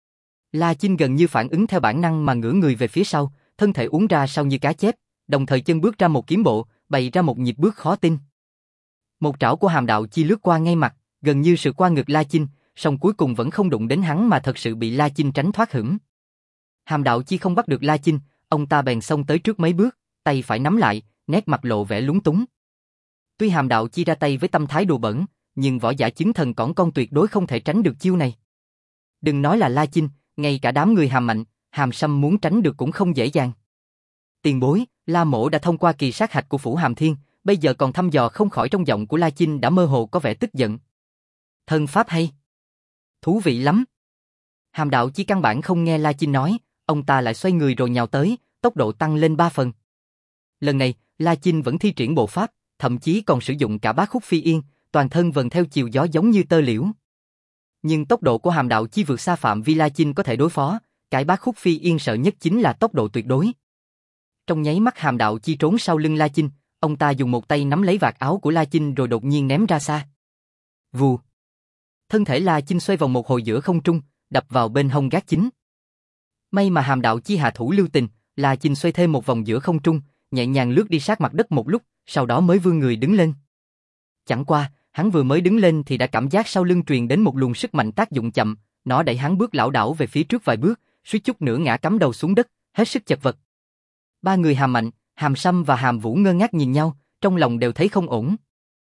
La Chinh gần như phản ứng theo bản năng mà ngửa người về phía sau, thân thể uốn ra sau như cá chép, đồng thời chân bước ra một kiếm bộ, bày ra một nhịp bước khó tin. Một trảo của Hàm Đạo Chi lướt qua ngay mặt, gần như sượt qua ngực La Chinh, song cuối cùng vẫn không đụng đến hắn mà thật sự bị La Chinh tránh thoát hửng. Hàm Đạo Chi không bắt được La Chinh, ông ta bèn xông tới trước mấy bước, tay phải nắm lại, nét mặt lộ vẻ lúng túng. Tuy Hàm Đạo Chi ra tay với tâm thái đùa bẩn, nhưng võ giả chứng thần cỏn con tuyệt đối không thể tránh được chiêu này. Đừng nói là La Chinh, ngay cả đám người Hàm Mạnh, Hàm Sâm muốn tránh được cũng không dễ dàng. Tiền bối, La Mỗ đã thông qua kỳ sát hạch của Phủ Hàm Thiên, bây giờ còn thăm dò không khỏi trong giọng của La Chinh đã mơ hồ có vẻ tức giận. Thân pháp hay. Thú vị lắm. Hàm Đạo Chi căn bản không nghe La Chinh nói, ông ta lại xoay người rồi nhào tới, tốc độ tăng lên ba phần. Lần này, La Chinh vẫn thi triển bộ pháp, thậm chí còn sử dụng cả bát khúc phi yên, toàn thân vần theo chiều gió giống như tơ liễu. Nhưng tốc độ của Hàm Đạo Chi vượt xa phạm vi La Chinh có thể đối phó, cái bát khúc phi yên sợ nhất chính là tốc độ tuyệt đối. Trong nháy mắt Hàm Đạo Chi trốn sau lưng La Chinh, ông ta dùng một tay nắm lấy vạt áo của La Chinh rồi đột nhiên ném ra xa. Vù. Thân thể La Chinh xoay vòng một hồi giữa không trung, đập vào bên hông gác chính. May mà Hàm Đạo Chi hạ thủ lưu tình, La Chinh xoay thêm một vòng giữa không trung, nhẹ nhàng lướt đi sát mặt đất một lúc, sau đó mới vươn người đứng lên. Chẳng qua, hắn vừa mới đứng lên thì đã cảm giác sau lưng truyền đến một luồng sức mạnh tác dụng chậm, nó đẩy hắn bước lảo đảo về phía trước vài bước, suýt chút nữa ngã cắm đầu xuống đất, hết sức chật vật. Ba người Hàm Mạnh, Hàm Sâm và Hàm Vũ ngơ ngác nhìn nhau, trong lòng đều thấy không ổn.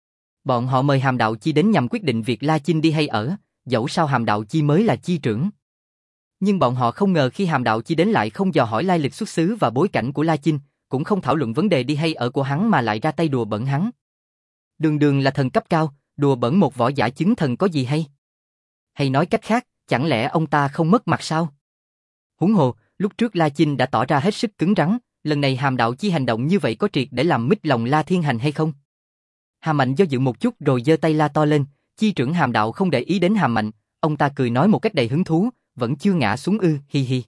Bọn họ mời Hàm Đạo Chi đến nhằm quyết định việc La Chinh đi hay ở, dẫu sao Hàm Đạo Chi mới là chi trưởng. Nhưng bọn họ không ngờ khi Hàm Đạo Chi đến lại không dò hỏi lai lịch xuất xứ và bối cảnh của La Chinh, cũng không thảo luận vấn đề đi hay ở của hắn mà lại ra tay đùa bẩn hắn. Đường đường là thần cấp cao, đùa bẩn một võ giả chứng thần có gì hay? Hay nói cách khác, chẳng lẽ ông ta không mất mặt sao? Huống hồ, lúc trước La Chinh đã tỏ ra hết sức cứng rắn, lần này Hàm Đạo Chi hành động như vậy có triệt để làm mít lòng La Thiên Hành hay không? Hàm Mạnh do dự một chút rồi giơ tay la to lên, chi trưởng Hàm Đạo không để ý đến Hàm Mạnh, ông ta cười nói một cách đầy hứng thú, vẫn chưa ngã xuống ư, hi hi.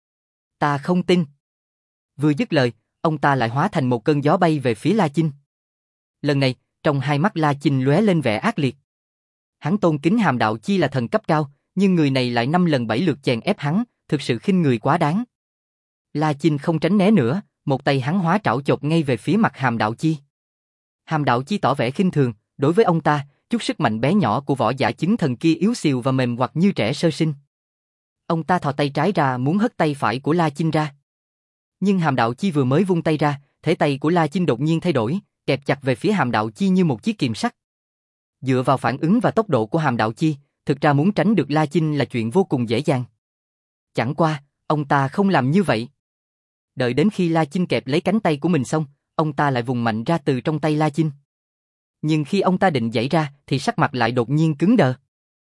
Ta không tin. Vừa dứt lời, ông ta lại hóa thành một cơn gió bay về phía La Chinh. Lần này, trong hai mắt La Chinh lóe lên vẻ ác liệt. Hắn tôn kính Hàm Đạo Chi là thần cấp cao, nhưng người này lại năm lần bảy lượt chèn ép hắn, thực sự khinh người quá đáng. La Chinh không tránh né nữa, một tay hắn hóa trảo chộp ngay về phía mặt Hàm Đạo Chi. Hàm Đạo Chi tỏ vẻ khinh thường, đối với ông ta, chút sức mạnh bé nhỏ của võ giả chứng thần kia yếu xìu và mềm hoặc như trẻ sơ sinh. Ông ta thò tay trái ra muốn hất tay phải của La Chinh ra. Nhưng Hàm Đạo Chi vừa mới vung tay ra, thể tay của La Chinh đột nhiên thay đổi, kẹp chặt về phía Hàm Đạo Chi như một chiếc kìm sắt. Dựa vào phản ứng và tốc độ của Hàm Đạo Chi, thực ra muốn tránh được La Chinh là chuyện vô cùng dễ dàng. Chẳng qua, ông ta không làm như vậy. Đợi đến khi La Chinh kẹp lấy cánh tay của mình xong, ông ta lại vùng mạnh ra từ trong tay La Chinh. Nhưng khi ông ta định giãy ra thì sắc mặt lại đột nhiên cứng đờ.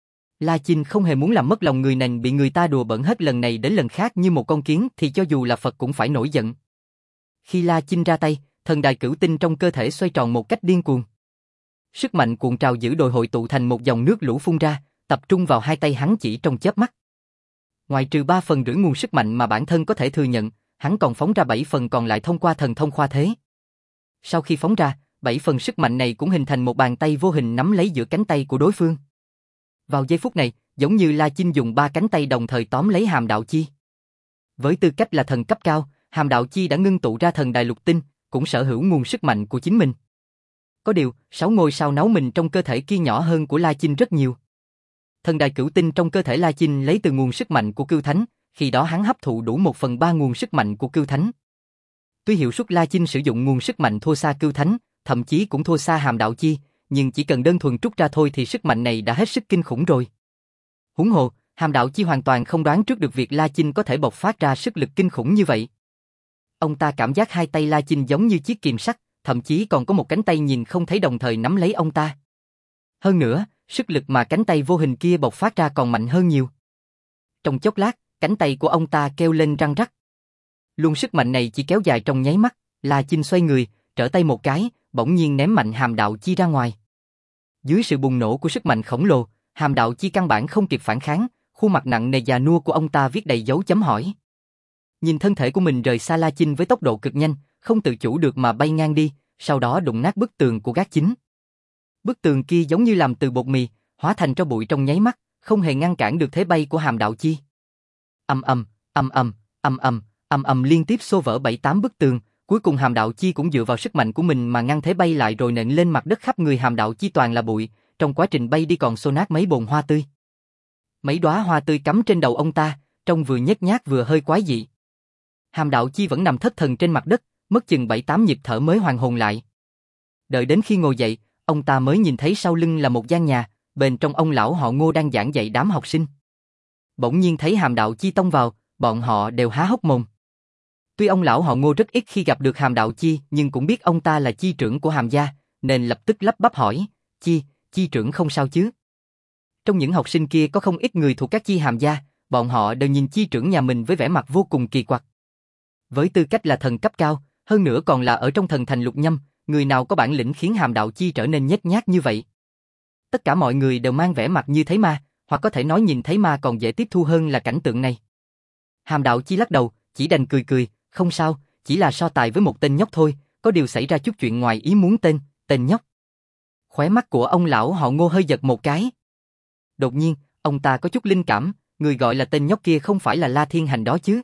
La Chinh không hề muốn làm mất lòng người này bị người ta đùa bỡn hết lần này đến lần khác như một con kiến thì cho dù là Phật cũng phải nổi giận. Khi La Chinh ra tay, thần đài cửu tinh trong cơ thể xoay tròn một cách điên cuồng. Sức mạnh cuộn trào dữ dội hội tụ thành một dòng nước lũ phun ra, tập trung vào hai tay hắn chỉ trong chớp mắt. Ngoài trừ ba phần rưỡi nguồn sức mạnh mà bản thân có thể thừa nhận, hắn còn phóng ra bảy phần còn lại thông qua thần thông khoa thế. Sau khi phóng ra, bảy phần sức mạnh này cũng hình thành một bàn tay vô hình nắm lấy giữa cánh tay của đối phương. Vào giây phút này, giống như La Chinh dùng ba cánh tay đồng thời tóm lấy Hàm Đạo Chi. Với tư cách là thần cấp cao, Hàm Đạo Chi đã ngưng tụ ra thần đài lục tinh, cũng sở hữu nguồn sức mạnh của chính mình. Có điều, sáu ngôi sao nấu mình trong cơ thể kia nhỏ hơn của La Chinh rất nhiều. Thần đài cửu tinh trong cơ thể La Chinh lấy từ nguồn sức mạnh của Cưu Thánh, khi đó hắn hấp thụ đủ một phần ba nguồn sức mạnh của Cưu Thánh. Tuy hiệu suất La Chinh sử dụng nguồn sức mạnh thua xa Cưu Thánh, thậm chí cũng thua xa Hàm Đạo Chi, nhưng chỉ cần đơn thuần trút ra thôi thì sức mạnh này đã hết sức kinh khủng rồi. Huống hồ, Hàm Đạo Chi hoàn toàn không đoán trước được việc La Chinh có thể bộc phát ra sức lực kinh khủng như vậy. Ông ta cảm giác hai tay La Chinh giống như chiếc kìm sắt, thậm chí còn có một cánh tay nhìn không thấy đồng thời nắm lấy ông ta. Hơn nữa, sức lực mà cánh tay vô hình kia bộc phát ra còn mạnh hơn nhiều. Trong chốc lát, cánh tay của ông ta kêu lên răng rắc. Luồng sức mạnh này chỉ kéo dài trong nháy mắt, La Chinh xoay người, trở tay một cái, bỗng nhiên ném mạnh Hàm Đạo Chi ra ngoài. Dưới sự bùng nổ của sức mạnh khổng lồ, Hàm Đạo Chi căn bản không kịp phản kháng, khuôn mặt nặng nề già nua của ông ta viết đầy dấu chấm hỏi. Nhìn thân thể của mình rời xa La Chinh với tốc độ cực nhanh, không tự chủ được mà bay ngang đi, sau đó đụng nát bức tường của gác chính. Bức tường kia giống như làm từ bột mì, hóa thành tro bụi trong nháy mắt, không hề ngăn cản được thế bay của Hàm Đạo Chi. Ầm ầm, ầm ầm, ầm ầm, ầm ầm liên tiếp xô vỡ bảy tám bức tường, cuối cùng Hàm Đạo Chi cũng dựa vào sức mạnh của mình mà ngăn thế bay lại rồi nện lên mặt đất, khắp người Hàm Đạo Chi toàn là bụi, trong quá trình bay đi còn xô nát mấy bồn hoa tươi. Mấy đóa hoa tươi cắm trên đầu ông ta, trông vừa nhếch nhác vừa hơi quái dị. Hàm Đạo Chi vẫn nằm thất thần trên mặt đất, mất chừng bảy tám nhịp thở mới hoàn hồn lại. Đợi đến khi ngồi dậy, ông ta mới nhìn thấy sau lưng là một gian nhà, bên trong ông lão họ Ngô đang giảng dạy đám học sinh. Bỗng nhiên thấy Hàm Đạo Chi tông vào, bọn họ đều há hốc mồm. Tuy ông lão họ Ngô rất ít khi gặp được Hàm Đạo Chi, nhưng cũng biết ông ta là chi trưởng của Hàm gia, nên lập tức lắp bắp hỏi, Chi, chi trưởng không sao chứ? Trong những học sinh kia có không ít người thuộc các chi Hàm gia, bọn họ đều nhìn chi trưởng nhà mình với vẻ mặt vô cùng kỳ quặc. Với tư cách là thần cấp cao, hơn nữa còn là ở trong thần thành lục nhâm, người nào có bản lĩnh khiến Hàm Đạo Chi trở nên nhếch nhác như vậy? Tất cả mọi người đều mang vẻ mặt như thấy ma, hoặc có thể nói nhìn thấy ma còn dễ tiếp thu hơn là cảnh tượng này. Hàm Đạo Chi lắc đầu, chỉ đành cười cười, không sao, chỉ là so tài với một tên nhóc thôi, có điều xảy ra chút chuyện ngoài ý muốn. Tên, tên nhóc. Khóe mắt của ông lão họ Ngô hơi giật một cái. Đột nhiên, ông ta có chút linh cảm, người gọi là tên nhóc kia không phải là La Thiên Hành đó chứ.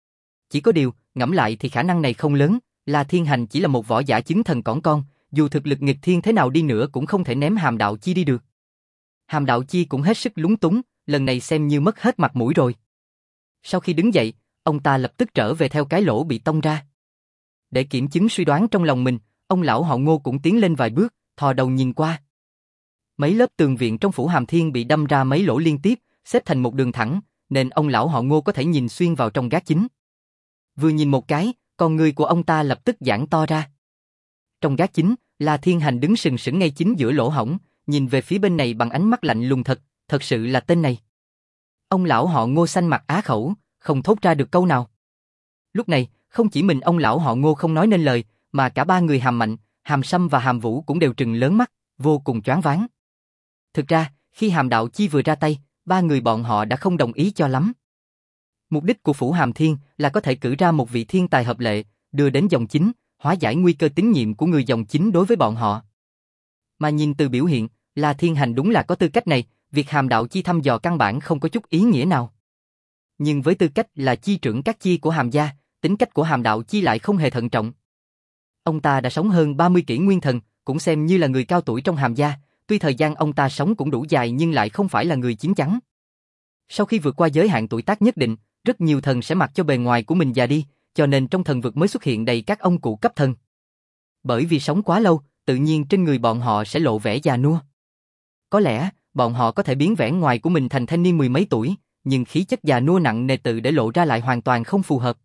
Chỉ có điều, ngẫm lại thì khả năng này không lớn, La Thiên Hành chỉ là một võ giả chứng thần cỏn con, dù thực lực nghịch thiên thế nào đi nữa cũng không thể ném Hàm Đạo Chi đi được. Hàm Đạo Chi cũng hết sức lúng túng, lần này xem như mất hết mặt mũi rồi. Sau khi đứng dậy, ông ta lập tức trở về theo cái lỗ bị tông ra. Để kiểm chứng suy đoán trong lòng mình, ông lão họ Ngô cũng tiến lên vài bước, thò đầu nhìn qua. Mấy lớp tường viện trong phủ Hàm Thiên bị đâm ra mấy lỗ liên tiếp, xếp thành một đường thẳng, nên ông lão họ Ngô có thể nhìn xuyên vào trong gác chính. Vừa nhìn một cái, con người của ông ta lập tức giãn to ra. Trong gác chính, La Thiên Hành đứng sừng sững ngay chính giữa lỗ hổng, nhìn về phía bên này bằng ánh mắt lạnh lùng thật, thật sự là tên này. Ông lão họ Ngô xanh mặt á khẩu, không thốt ra được câu nào. Lúc này, không chỉ mình ông lão họ Ngô không nói nên lời, mà cả ba người Hàm Mạnh, Hàm Sâm và Hàm Vũ cũng đều trừng lớn mắt, vô cùng choáng váng. Thực ra, khi Hàm Đạo Chi vừa ra tay, ba người bọn họ đã không đồng ý cho lắm. Mục đích của phủ Hàm Thiên là có thể cử ra một vị thiên tài hợp lệ, đưa đến dòng chính, hóa giải nguy cơ tín nhiệm của người dòng chính đối với bọn họ. Mà nhìn từ biểu hiện, La Thiên Hành đúng là có tư cách này, việc Hàm Đạo Chi thăm dò căn bản không có chút ý nghĩa nào. Nhưng với tư cách là chi trưởng các chi của Hàm gia, tính cách của Hàm Đạo Chi lại không hề thận trọng. Ông ta đã sống hơn ba mươi kỷ nguyên thần, cũng xem như là người cao tuổi trong Hàm gia, tuy thời gian ông ta sống cũng đủ dài nhưng lại không phải là người chín chắn. Sau khi vượt qua giới hạn tuổi tác nhất định, rất nhiều thần sẽ mặc cho bề ngoài của mình già đi, cho nên trong thần vực mới xuất hiện đầy các ông cụ cấp thần. Bởi vì sống quá lâu, tự nhiên trên người bọn họ sẽ lộ vẻ già nua. Có lẽ, bọn họ có thể biến vẻ ngoài của mình thành thanh niên mười mấy tuổi, nhưng khí chất già nua nặng nề tự để lộ ra lại hoàn toàn không phù hợp.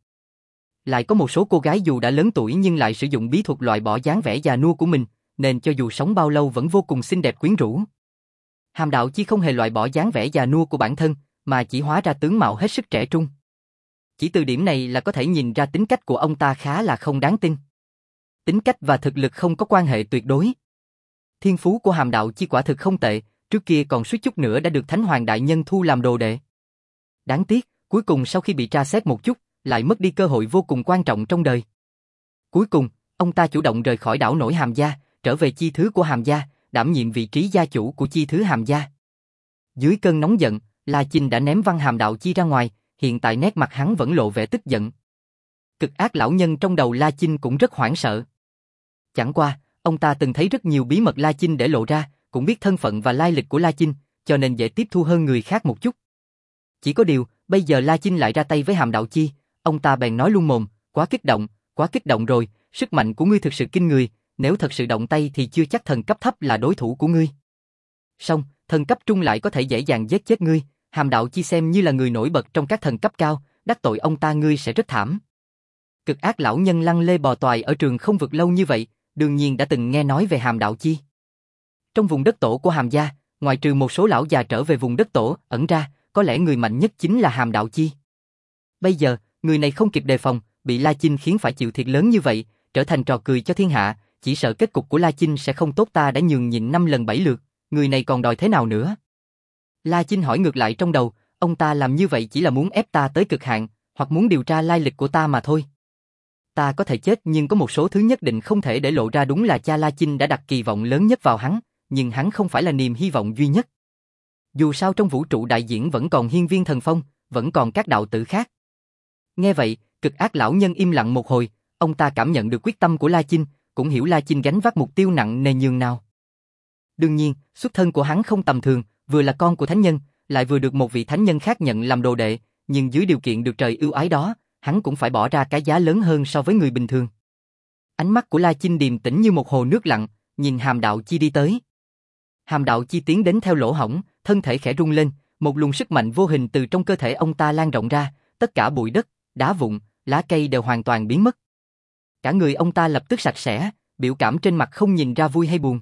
Lại có một số cô gái dù đã lớn tuổi nhưng lại sử dụng bí thuật loại bỏ dáng vẻ già nua của mình, nên cho dù sống bao lâu vẫn vô cùng xinh đẹp quyến rũ. Hàm Đạo Chi không hề loại bỏ dáng vẻ già nua của bản thân, mà chỉ hóa ra tướng mạo hết sức trẻ trung. Chỉ từ điểm này là có thể nhìn ra tính cách của ông ta khá là không đáng tin. Tính cách và thực lực không có quan hệ tuyệt đối. Thiên phú của Hàm Đạo Chi quả thực không tệ, trước kia còn suýt chút nữa đã được Thánh Hoàng Đại Nhân thu làm đồ đệ. Đáng tiếc, cuối cùng sau khi bị tra xét một chút, lại mất đi cơ hội vô cùng quan trọng trong đời. Cuối cùng, ông ta chủ động rời khỏi đảo nổi Hàm gia, trở về chi thứ của Hàm gia, đảm nhiệm vị trí gia chủ của chi thứ Hàm gia. Dưới cơn nóng giận, La Chinh đã ném văng Hàm Đạo Chi ra ngoài, hiện tại nét mặt hắn vẫn lộ vẻ tức giận. Cực ác lão nhân trong đầu La Chinh cũng rất hoảng sợ. Chẳng qua, ông ta từng thấy rất nhiều bí mật La Chinh để lộ ra, cũng biết thân phận và lai lịch của La Chinh, cho nên dễ tiếp thu hơn người khác một chút. Chỉ có điều, bây giờ La Chinh lại ra tay với Hàm Đạo Chi, ông ta bèn nói luôn mồm, quá kích động, quá kích động rồi, sức mạnh của ngươi thực sự kinh người, nếu thật sự động tay thì chưa chắc thần cấp thấp là đối thủ của ngươi. Song, thần cấp trung lại có thể dễ dàng giết chết ngươi, Hàm Đạo Chi xem như là người nổi bật trong các thần cấp cao, đắc tội ông ta ngươi sẽ rất thảm. Cực ác lão nhân lăn lê bò toài ở trường không vực lâu như vậy, đương nhiên đã từng nghe nói về Hàm Đạo Chi. Trong vùng đất tổ của Hàm gia, ngoài trừ một số lão già trở về vùng đất tổ ẩn ra, có lẽ người mạnh nhất chính là Hàm Đạo Chi. Bây giờ, người này không kịp đề phòng, bị La Chinh khiến phải chịu thiệt lớn như vậy, trở thành trò cười cho thiên hạ, chỉ sợ kết cục của La Chinh sẽ không tốt, ta đã nhường nhịn năm lần bảy lượt, người này còn đòi thế nào nữa? La Chinh hỏi ngược lại trong đầu, ông ta làm như vậy chỉ là muốn ép ta tới cực hạn, hoặc muốn điều tra lai lịch của ta mà thôi. Ta có thể chết nhưng có một số thứ nhất định không thể để lộ ra, đúng là cha La Chinh đã đặt kỳ vọng lớn nhất vào hắn, nhưng hắn không phải là niềm hy vọng duy nhất. Dù sao trong vũ trụ đại diễn vẫn còn hiên viên thần phong, vẫn còn các đạo tử khác. Nghe vậy, cực ác lão nhân im lặng một hồi, ông ta cảm nhận được quyết tâm của La Chinh, cũng hiểu La Chinh gánh vác mục tiêu nặng nề nhường nào. Đương nhiên, xuất thân của hắn không tầm thường, vừa là con của thánh nhân, lại vừa được một vị thánh nhân khác nhận làm đồ đệ, nhưng dưới điều kiện được trời ưu ái đó, hắn cũng phải bỏ ra cái giá lớn hơn so với người bình thường. Ánh mắt của La Chinh điềm tĩnh như một hồ nước lặng, nhìn Hàm Đạo Chi đi tới. Hàm Đạo Chi tiến đến theo lỗ hổng, thân thể khẽ rung lên, một luồng sức mạnh vô hình từ trong cơ thể ông ta lan rộng ra, tất cả bụi đất, đá vụn, lá cây đều hoàn toàn biến mất. Cả người ông ta lập tức sạch sẽ, biểu cảm trên mặt không nhìn ra vui hay buồn.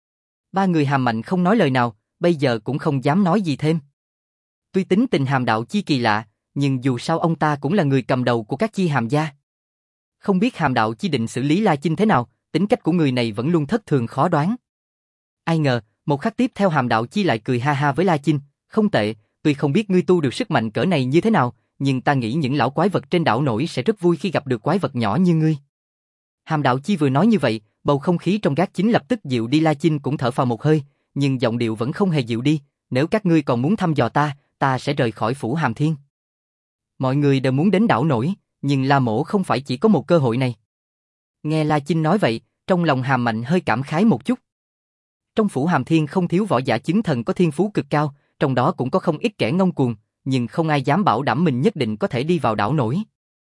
Ba người Hàm Mạnh không nói lời nào, bây giờ cũng không dám nói gì thêm. Tuy tính tình Hàm Đạo Chi kỳ lạ, nhưng dù sao ông ta cũng là người cầm đầu của các chi Hàm gia. Không biết Hàm Đạo Chi định xử lý La Chinh thế nào, tính cách của người này vẫn luôn thất thường khó đoán. Ai ngờ, một khắc tiếp theo Hàm Đạo Chi lại cười ha ha với La Chinh, không tệ, tuy không biết ngươi tu được sức mạnh cỡ này như thế nào, nhưng ta nghĩ những lão quái vật trên đảo nổi sẽ rất vui khi gặp được quái vật nhỏ như ngươi. Hàm Đạo Chi vừa nói như vậy, bầu không khí trong gác chính lập tức dịu đi. La Chinh cũng thở phào một hơi, nhưng giọng điệu vẫn không hề dịu đi, nếu các ngươi còn muốn thăm dò ta, ta sẽ rời khỏi phủ Hàm Thiên. Mọi người đều muốn đến đảo nổi, nhưng La Mỗ không phải chỉ có một cơ hội này. Nghe La Chinh nói vậy, trong lòng Hàm Mạnh hơi cảm khái một chút. Trong phủ Hàm Thiên không thiếu võ giả chứng thần có thiên phú cực cao, trong đó cũng có không ít kẻ ngông cuồng, nhưng không ai dám bảo đảm mình nhất định có thể đi vào đảo nổi.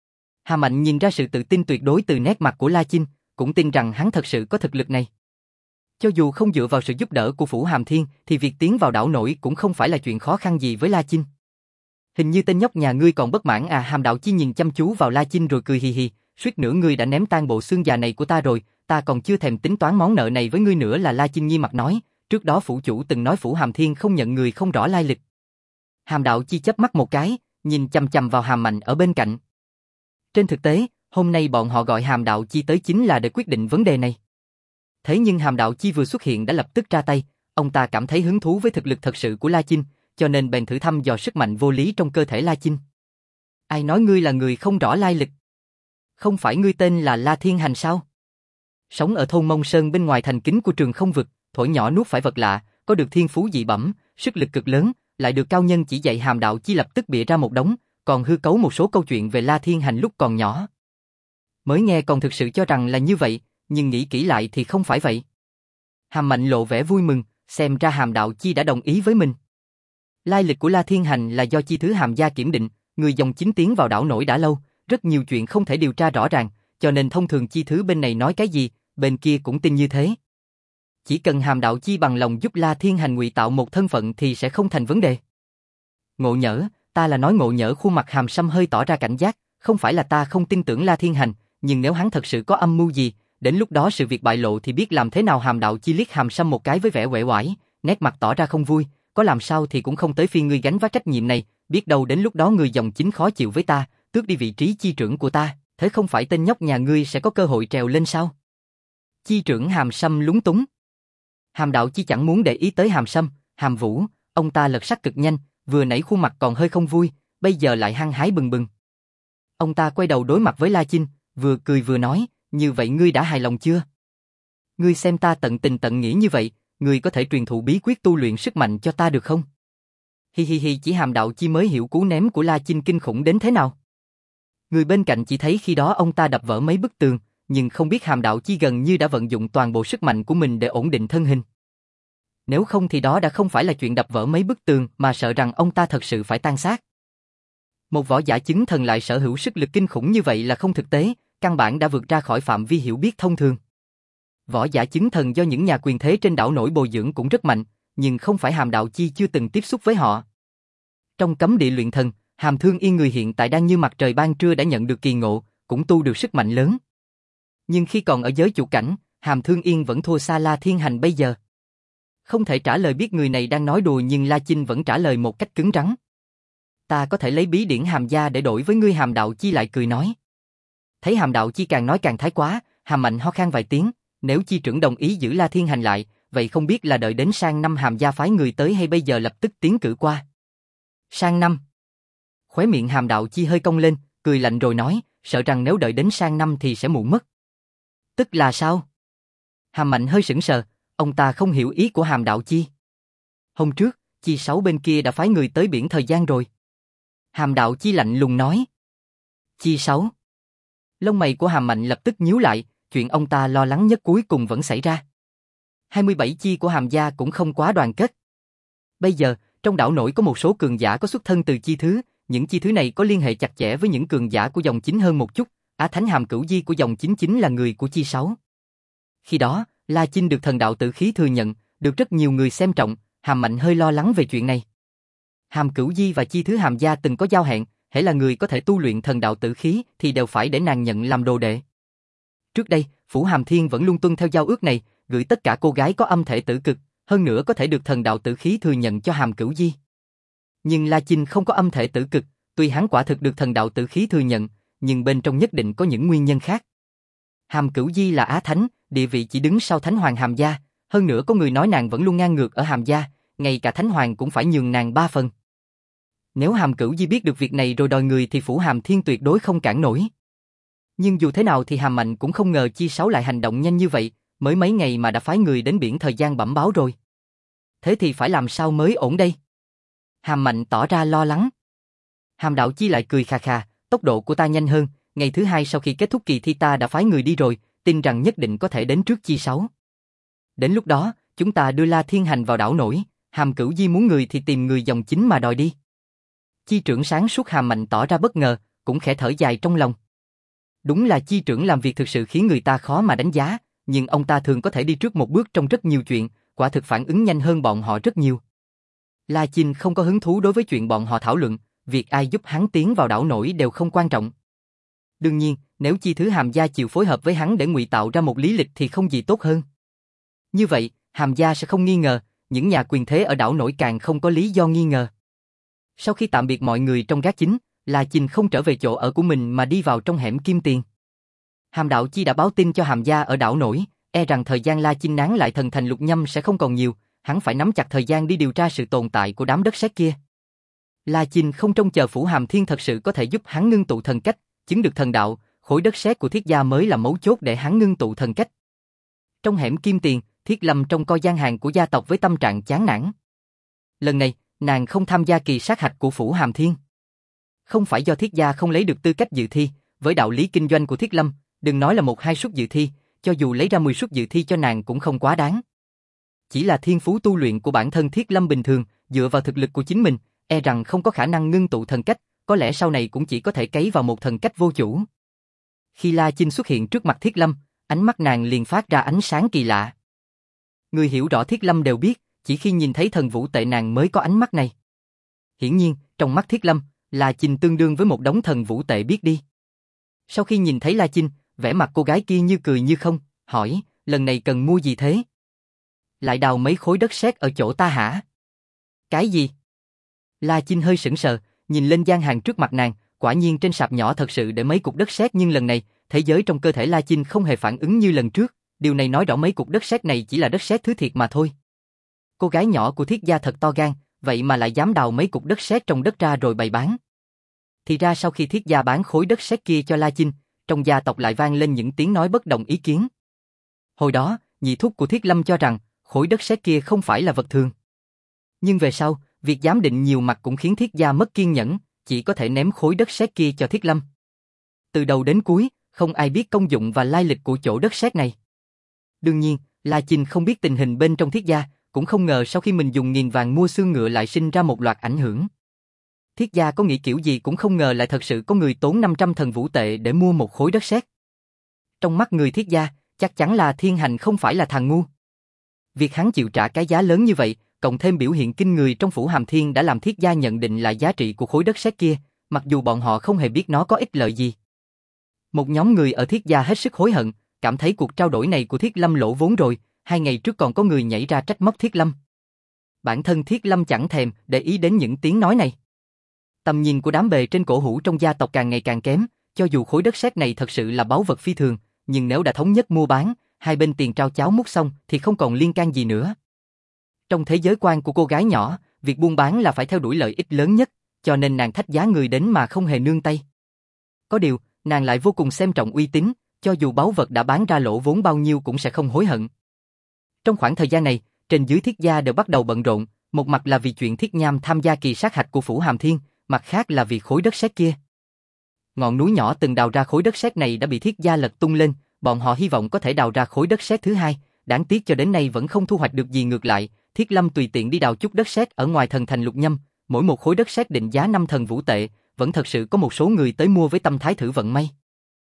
Hàm Mạnh nhìn ra sự tự tin tuyệt đối từ nét mặt của La Chinh, cũng tin rằng hắn thật sự có thực lực này. Cho dù không dựa vào sự giúp đỡ của phủ Hàm Thiên, thì việc tiến vào đảo nổi cũng không phải là chuyện khó khăn gì với La Chinh. Hình như tên nhóc nhà ngươi còn bất mãn à? Hàm Đạo Chi nhìn chăm chú vào La Chinh rồi cười hì hì, suýt nữa ngươi đã ném tan bộ xương già này của ta rồi, ta còn chưa thèm tính toán món nợ này với ngươi nữa là. La Chinh nghiêm mặt nói, trước đó phủ chủ từng nói phủ Hàm Thiên không nhận người không rõ lai lịch. Hàm Đạo Chi chớp mắt một cái, nhìn chằm chằm vào Hàm Mạnh ở bên cạnh. Trên thực tế, hôm nay bọn họ gọi Hàm Đạo Chi tới chính là để quyết định vấn đề này. Thế nhưng Hàm Đạo Chi vừa xuất hiện đã lập tức ra tay, ông ta cảm thấy hứng thú với thực lực thật sự của La Chinh, cho nên bèn thử thăm dò sức mạnh vô lý trong cơ thể La Chinh. Ai nói ngươi là người không rõ lai lịch? Không phải ngươi tên là La Thiên Hành sao? Sống ở thôn Mông Sơn bên ngoài thành kính của trường không vực, thổi nhỏ nuốt phải vật lạ, có được thiên phú dị bẩm, sức lực cực lớn, lại được cao nhân chỉ dạy. Hàm Đạo Chi lập tức bịa ra một đống, còn hư cấu một số câu chuyện về La Thiên Hành lúc còn nhỏ. Mới nghe còn thực sự cho rằng là như vậy, nhưng nghĩ kỹ lại thì không phải vậy. Hàm Mạnh lộ vẻ vui mừng, xem ra Hàm Đạo Chi đã đồng ý với mình. Lai lịch của La Thiên Hành là do chi thứ Hàm gia kiểm định, người dòng chính tiến vào đảo nổi đã lâu, rất nhiều chuyện không thể điều tra rõ ràng, cho nên thông thường chi thứ bên này nói cái gì, bên kia cũng tin như thế. Chỉ cần Hàm Đạo Chi bằng lòng giúp La Thiên Hành ngụy tạo một thân phận thì sẽ không thành vấn đề. Ngộ Nhỡ, ta là nói Ngộ Nhỡ. Khuôn mặt Hàm Sâm hơi tỏ ra cảnh giác, không phải là ta không tin tưởng La Thiên Hành, nhưng nếu hắn thật sự có âm mưu gì, đến lúc đó sự việc bại lộ thì biết làm thế nào. Hàm Đạo Chi liếc Hàm Sâm một cái với vẻ uể oải, nét mặt tỏ ra không vui, có làm sao thì cũng không tới phiên ngươi gánh vác trách nhiệm này, biết đâu đến lúc đó ngươi dòng chính khó chịu với ta, tước đi vị trí chi trưởng của ta, thế không phải tên nhóc nhà ngươi sẽ có cơ hội trèo lên sao? Chi trưởng Hàm Sâm lúng túng. Hàm Đạo Chi chẳng muốn để ý tới Hàm Sâm, Hàm Vũ, ông ta lật sắc cực nhanh, vừa nãy khuôn mặt còn hơi không vui, bây giờ lại hăng hái bừng bừng. Ông ta quay đầu đối mặt với La Chinh, vừa cười vừa nói, như vậy ngươi đã hài lòng chưa? Ngươi xem ta tận tình tận nghĩa như vậy, ngươi có thể truyền thụ bí quyết tu luyện sức mạnh cho ta được không? Hi hi hi, chỉ Hàm Đạo Chi mới hiểu cú ném của La Chinh kinh khủng đến thế nào. Người bên cạnh chỉ thấy khi đó ông ta đập vỡ mấy bức tường, nhưng không biết Hàm Đạo Chi gần như đã vận dụng toàn bộ sức mạnh của mình để ổn định thân hình. Nếu không thì đó đã không phải là chuyện đập vỡ mấy bức tường mà sợ rằng ông ta thật sự phải tan xác. Một võ giả chứng thần lại sở hữu sức lực kinh khủng như vậy là không thực tế, căn bản đã vượt ra khỏi phạm vi hiểu biết thông thường. Võ giả chứng thần do những nhà quyền thế trên đảo nổi bồi dưỡng cũng rất mạnh, nhưng không phải Hàm Đạo Chi chưa từng tiếp xúc với họ. Trong cấm địa luyện thần, Hàm Thương Yên người hiện tại đang như mặt trời ban trưa đã nhận được kỳ ngộ, cũng tu được sức mạnh lớn. Nhưng khi còn ở giới chủ cảnh, Hàm Thương Yên vẫn thua xa La Thiên Hành bây giờ. Không thể trả lời biết người này đang nói đùa, nhưng La Chinh vẫn trả lời một cách cứng rắn. Ta có thể lấy bí điển Hàm gia để đổi với ngươi. Hàm Đạo Chi lại cười nói. Thấy Hàm Đạo Chi càng nói càng thái quá, Hàm Mạnh ho khan vài tiếng, nếu chi trưởng đồng ý giữ La Thiên Hành lại, vậy không biết là đợi đến sang năm Hàm gia phái người tới hay bây giờ lập tức tiến cử qua. Sang năm. Khóe miệng Hàm Đạo Chi hơi cong lên, cười lạnh rồi nói, sợ rằng nếu đợi đến sang năm thì sẽ muộn mất. Tức là sao? Hàm Mạnh hơi sững sờ, ông ta không hiểu ý của Hàm Đạo Chi. Hôm trước, Chi Sáu bên kia đã phái người tới biển thời gian rồi. Hàm Đạo Chi lạnh lùng nói. Chi Sáu. Lông mày của Hàm Mạnh lập tức nhíu lại, chuyện ông ta lo lắng nhất cuối cùng vẫn xảy ra. hai mươi bảy chi của Hàm gia cũng không quá đoàn kết. Bây giờ, trong đảo nổi có một số cường giả có xuất thân từ chi thứ, những chi thứ này có liên hệ chặt chẽ với những cường giả của dòng chính hơn một chút, Á Thánh Hàm Cửu Di của dòng chính chính là người của Chi Sáu. Khi đó, La Chinh được thần đạo tử khí thừa nhận, được rất nhiều người xem trọng, Hàm Mạnh hơi lo lắng về chuyện này. Hàm Cửu Di và chi thứ Hàm gia từng có giao hẹn, hễ là người có thể tu luyện thần đạo tử khí thì đều phải để nàng nhận làm đồ đệ. Trước đây, Phủ Hàm Thiên vẫn luôn tuân theo giao ước này, gửi tất cả cô gái có âm thể tử cực, hơn nữa có thể được thần đạo tử khí thừa nhận cho Hàm Cửu Di. Nhưng La Chinh không có âm thể tử cực, tuy hắn quả thực được thần đạo tử khí thừa nhận, nhưng bên trong nhất định có những nguyên nhân khác. Hàm Cửu Di là Á Thánh, địa vị chỉ đứng sau Thánh Hoàng Hàm gia, hơn nữa có người nói nàng vẫn luôn ngang ngược ở Hàm gia, ngay cả Thánh Hoàng cũng phải nhường nàng ba phần. Nếu Hàm Cửu Di biết được việc này rồi đòi người thì Phủ Hàm Thiên tuyệt đối không cản nổi. Nhưng dù thế nào thì Hàm Mạnh cũng không ngờ Chi Sáu lại hành động nhanh như vậy, mới mấy ngày mà đã phái người đến biển thời gian bẩm báo rồi. Thế thì phải làm sao mới ổn đây? Hàm Mạnh tỏ ra lo lắng. Hàm Đạo Chi lại cười khà khà, tốc độ của ta nhanh hơn, ngày thứ hai sau khi kết thúc kỳ thi ta đã phái người đi rồi, tin rằng nhất định có thể đến trước Chi Sáu. Đến lúc đó, chúng ta đưa La Thiên Hành vào đảo nổi, Hàm Cửu Di muốn người thì tìm người dòng chính mà đòi đi. Chi trưởng sáng suốt Hàm Mạnh tỏ ra bất ngờ, cũng khẽ thở dài trong lòng. Đúng là chi trưởng làm việc thực sự khiến người ta khó mà đánh giá, nhưng ông ta thường có thể đi trước một bước trong rất nhiều chuyện, quả thực phản ứng nhanh hơn bọn họ rất nhiều. La Chinh không có hứng thú đối với chuyện bọn họ thảo luận, việc ai giúp hắn tiến vào đảo nổi đều không quan trọng. Đương nhiên, nếu chi thứ Hàm gia chịu phối hợp với hắn để ngụy tạo ra một lý lịch thì không gì tốt hơn. Như vậy, Hàm gia sẽ không nghi ngờ, những nhà quyền thế ở đảo nổi càng không có lý do nghi ngờ. Sau khi tạm biệt mọi người trong gác chính, La Chinh không trở về chỗ ở của mình mà đi vào trong hẻm Kim Tiền. Hàm Đạo Chi đã báo tin cho Hàm gia ở đảo nổi, e rằng thời gian La Chinh nán lại thần thành lục nhâm sẽ không còn nhiều, hắn phải nắm chặt thời gian đi điều tra sự tồn tại của đám đất sét kia. La Chinh không trông chờ Phủ Hàm Thiên thật sự có thể giúp hắn ngưng tụ thần cách, chứng được thần đạo, khối đất sét của Thiết gia mới là mấu chốt để hắn ngưng tụ thần cách. Trong hẻm Kim Tiền, Thiết Lâm trông coi gian hàng của gia tộc với tâm trạng chán nản. Lần này, nàng không tham gia kỳ sát hạch của Phủ Hàm Thiên. Không phải do Thiết gia không lấy được tư cách dự thi, với đạo lý kinh doanh của Thiết Lâm, đừng nói là một hai suất dự thi, cho dù lấy ra mười suất dự thi cho nàng cũng không quá đáng. Chỉ là thiên phú tu luyện của bản thân Thiết Lâm bình thường, dựa vào thực lực của chính mình, e rằng không có khả năng ngưng tụ thần cách, có lẽ sau này cũng chỉ có thể cấy vào một thần cách vô chủ. Khi La Chinh xuất hiện trước mặt Thiết Lâm, ánh mắt nàng liền phát ra ánh sáng kỳ lạ. Người hiểu rõ Thiết Lâm đều biết, chỉ khi nhìn thấy thần vũ tệ nàng mới có ánh mắt này. Hiển nhiên, trong mắt Thiết Lâm, La Chinh tương đương với một đống thần vũ tệ biết đi. Sau khi nhìn thấy La Chinh, vẻ mặt cô gái kia như cười như không, hỏi, lần này cần mua gì thế? Lại đào mấy khối đất sét ở chỗ ta hả? Cái gì? La Chinh hơi sững sờ, nhìn lên gian hàng trước mặt nàng, quả nhiên trên sạp nhỏ thật sự để mấy cục đất sét, nhưng lần này, thế giới trong cơ thể La Chinh không hề phản ứng như lần trước, điều này nói rõ mấy cục đất sét này chỉ là đất sét thứ thiệt mà thôi. Cô gái nhỏ của Thiết gia thật to gan, vậy mà lại dám đào mấy cục đất sét trong đất ra rồi bày bán. Thì ra sau khi Thiết gia bán khối đất sét kia cho La Chinh, trong gia tộc lại vang lên những tiếng nói bất đồng ý kiến. Hồi đó, nhị thúc của Thiết Lâm cho rằng khối đất sét kia không phải là vật thường. Nhưng về sau, việc giám định nhiều mặt cũng khiến Thiết gia mất kiên nhẫn, chỉ có thể ném khối đất sét kia cho Thiết Lâm. Từ đầu đến cuối, không ai biết công dụng và lai lịch của chỗ đất sét này. Đương nhiên, La Chinh không biết tình hình bên trong Thiết gia, cũng không ngờ sau khi mình dùng nghìn vàng mua xương ngựa lại sinh ra một loạt ảnh hưởng. Thiết gia có nghĩ kiểu gì cũng không ngờ lại thật sự có người tốn năm trăm thần vũ tệ để mua một khối đất sét. Trong mắt người Thiết gia, chắc chắn là Thiên Hành không phải là thằng ngu. Việc hắn chịu trả cái giá lớn như vậy, cộng thêm biểu hiện kinh người trong phủ Hàm Thiên đã làm Thiết gia nhận định lại giá trị của khối đất sét kia, mặc dù bọn họ không hề biết nó có ích lợi gì. Một nhóm người ở Thiết gia hết sức hối hận, cảm thấy cuộc trao đổi này của Thiết Lâm lỗ vốn rồi, hai ngày trước còn có người nhảy ra trách móc Thiết Lâm. Bản thân Thiết Lâm chẳng thèm để ý đến những tiếng nói này. Tầm nhìn của đám bề trên cổ hủ trong gia tộc càng ngày càng kém, cho dù khối đất sét này thật sự là báu vật phi thường, nhưng nếu đã thống nhất mua bán, hai bên tiền trao cháo múc xong thì không còn liên can gì nữa. Trong thế giới quan của cô gái nhỏ, việc buôn bán là phải theo đuổi lợi ích lớn nhất, cho nên nàng thách giá người đến mà không hề nương tay. Có điều, nàng lại vô cùng xem trọng uy tín, cho dù báu vật đã bán ra lỗ vốn bao nhiêu cũng sẽ không hối hận. Trong khoảng thời gian này, trên dưới Thiết gia đều bắt đầu bận rộn, một mặt là vì chuyện Thiết Nham tham gia kỳ sát hạch của phủ Hàm Thiên, mặt khác là vì khối đất sét kia. Ngọn núi nhỏ từng đào ra khối đất sét này đã bị Thiết gia lật tung lên, bọn họ hy vọng có thể đào ra khối đất sét thứ hai, đáng tiếc cho đến nay vẫn không thu hoạch được gì, ngược lại, Thiết Lâm tùy tiện đi đào chút đất sét ở ngoài thần thành Lục Nhâm, mỗi một khối đất sét định giá năm thần vũ tệ, vẫn thật sự có một số người tới mua với tâm thái thử vận may.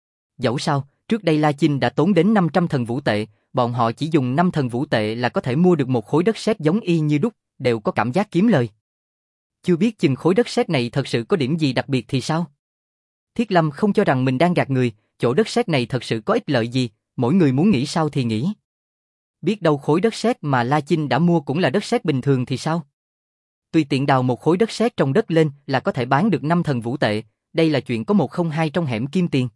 Dẫu sao, trước đây La Chinh đã tốn đến năm trăm thần vũ tệ, bọn họ chỉ dùng năm thần vũ tệ là có thể mua được một khối đất sét giống y như đúc, đều có cảm giác kiếm lời. Chưa biết chừng khối đất sét này thật sự có điểm gì đặc biệt thì sao? Thiết Lâm không cho rằng mình đang gạt người, chỗ đất sét này thật sự có ích lợi gì, mỗi người muốn nghĩ sao thì nghĩ. Biết đâu khối đất sét mà La Chinh đã mua cũng là đất sét bình thường thì sao? Tùy tiện đào một khối đất sét trong đất lên là có thể bán được năm thần vũ tệ, đây là chuyện có một không hai trong hẻm Kim Tiền.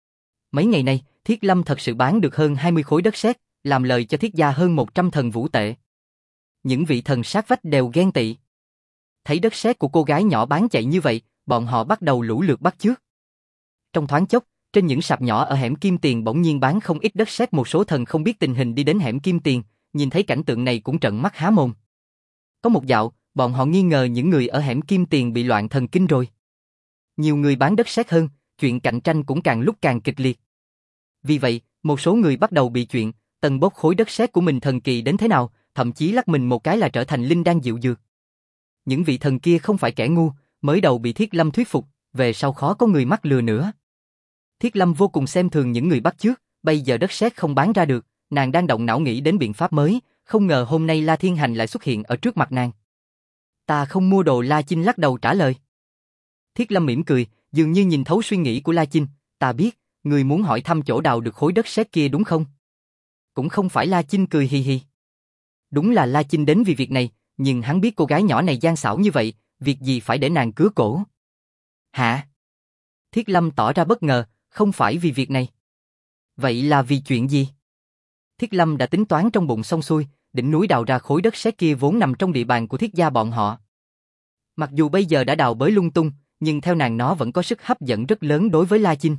Mấy ngày nay, Thiết Lâm thật sự bán được hơn hai mươi khối đất sét, làm lời cho Thiết gia hơn một trăm thần vũ tệ. Những vị thần sát vách đều ghen tị. Thấy đất sét của cô gái nhỏ bán chạy như vậy, bọn họ bắt đầu lũ lượt bắt chước. Trong thoáng chốc, trên những sạp nhỏ ở hẻm Kim Tiền bỗng nhiên bán không ít đất sét, một số thần không biết tình hình đi đến hẻm Kim Tiền, nhìn thấy cảnh tượng này cũng trợn mắt há mồm. Có một dạo, bọn họ nghi ngờ những người ở hẻm Kim Tiền bị loạn thần kinh rồi. Nhiều người bán đất sét hơn, chuyện cạnh tranh cũng càng lúc càng kịch liệt. Vì vậy, một số người bắt đầu bị chuyện, tần bốc khối đất sét của mình thần kỳ đến thế nào, thậm chí lắc mình một cái là trở thành linh đan diệu dược. Những vị thần kia không phải kẻ ngu, mới đầu bị Thiết Lâm thuyết phục, về sau khó có người mắc lừa nữa. Thiết Lâm vô cùng xem thường những người bắt chước, bây giờ đất sét không bán ra được, nàng đang động não nghĩ đến biện pháp mới, không ngờ hôm nay La Thiên Hành lại xuất hiện ở trước mặt nàng. Ta không mua đồ, La Chinh lắc đầu trả lời. Thiết Lâm mỉm cười, dường như nhìn thấu suy nghĩ của La Chinh, ta biết, người muốn hỏi thăm chỗ đào được khối đất sét kia đúng không? Cũng không phải. La Chinh cười hì hì. Đúng là La Chinh đến vì việc này, nhưng hắn biết cô gái nhỏ này gian xảo như vậy, việc gì phải để nàng cứa cổ. Hả? Thiết Lâm tỏ ra bất ngờ, không phải vì việc này. Vậy là vì chuyện gì? Thiết Lâm đã tính toán trong bụng xong xuôi, đỉnh núi đào ra khối đất sét kia vốn nằm trong địa bàn của Thiết gia bọn họ. Mặc dù bây giờ đã đào bới lung tung, nhưng theo nàng nó vẫn có sức hấp dẫn rất lớn đối với La Chinh.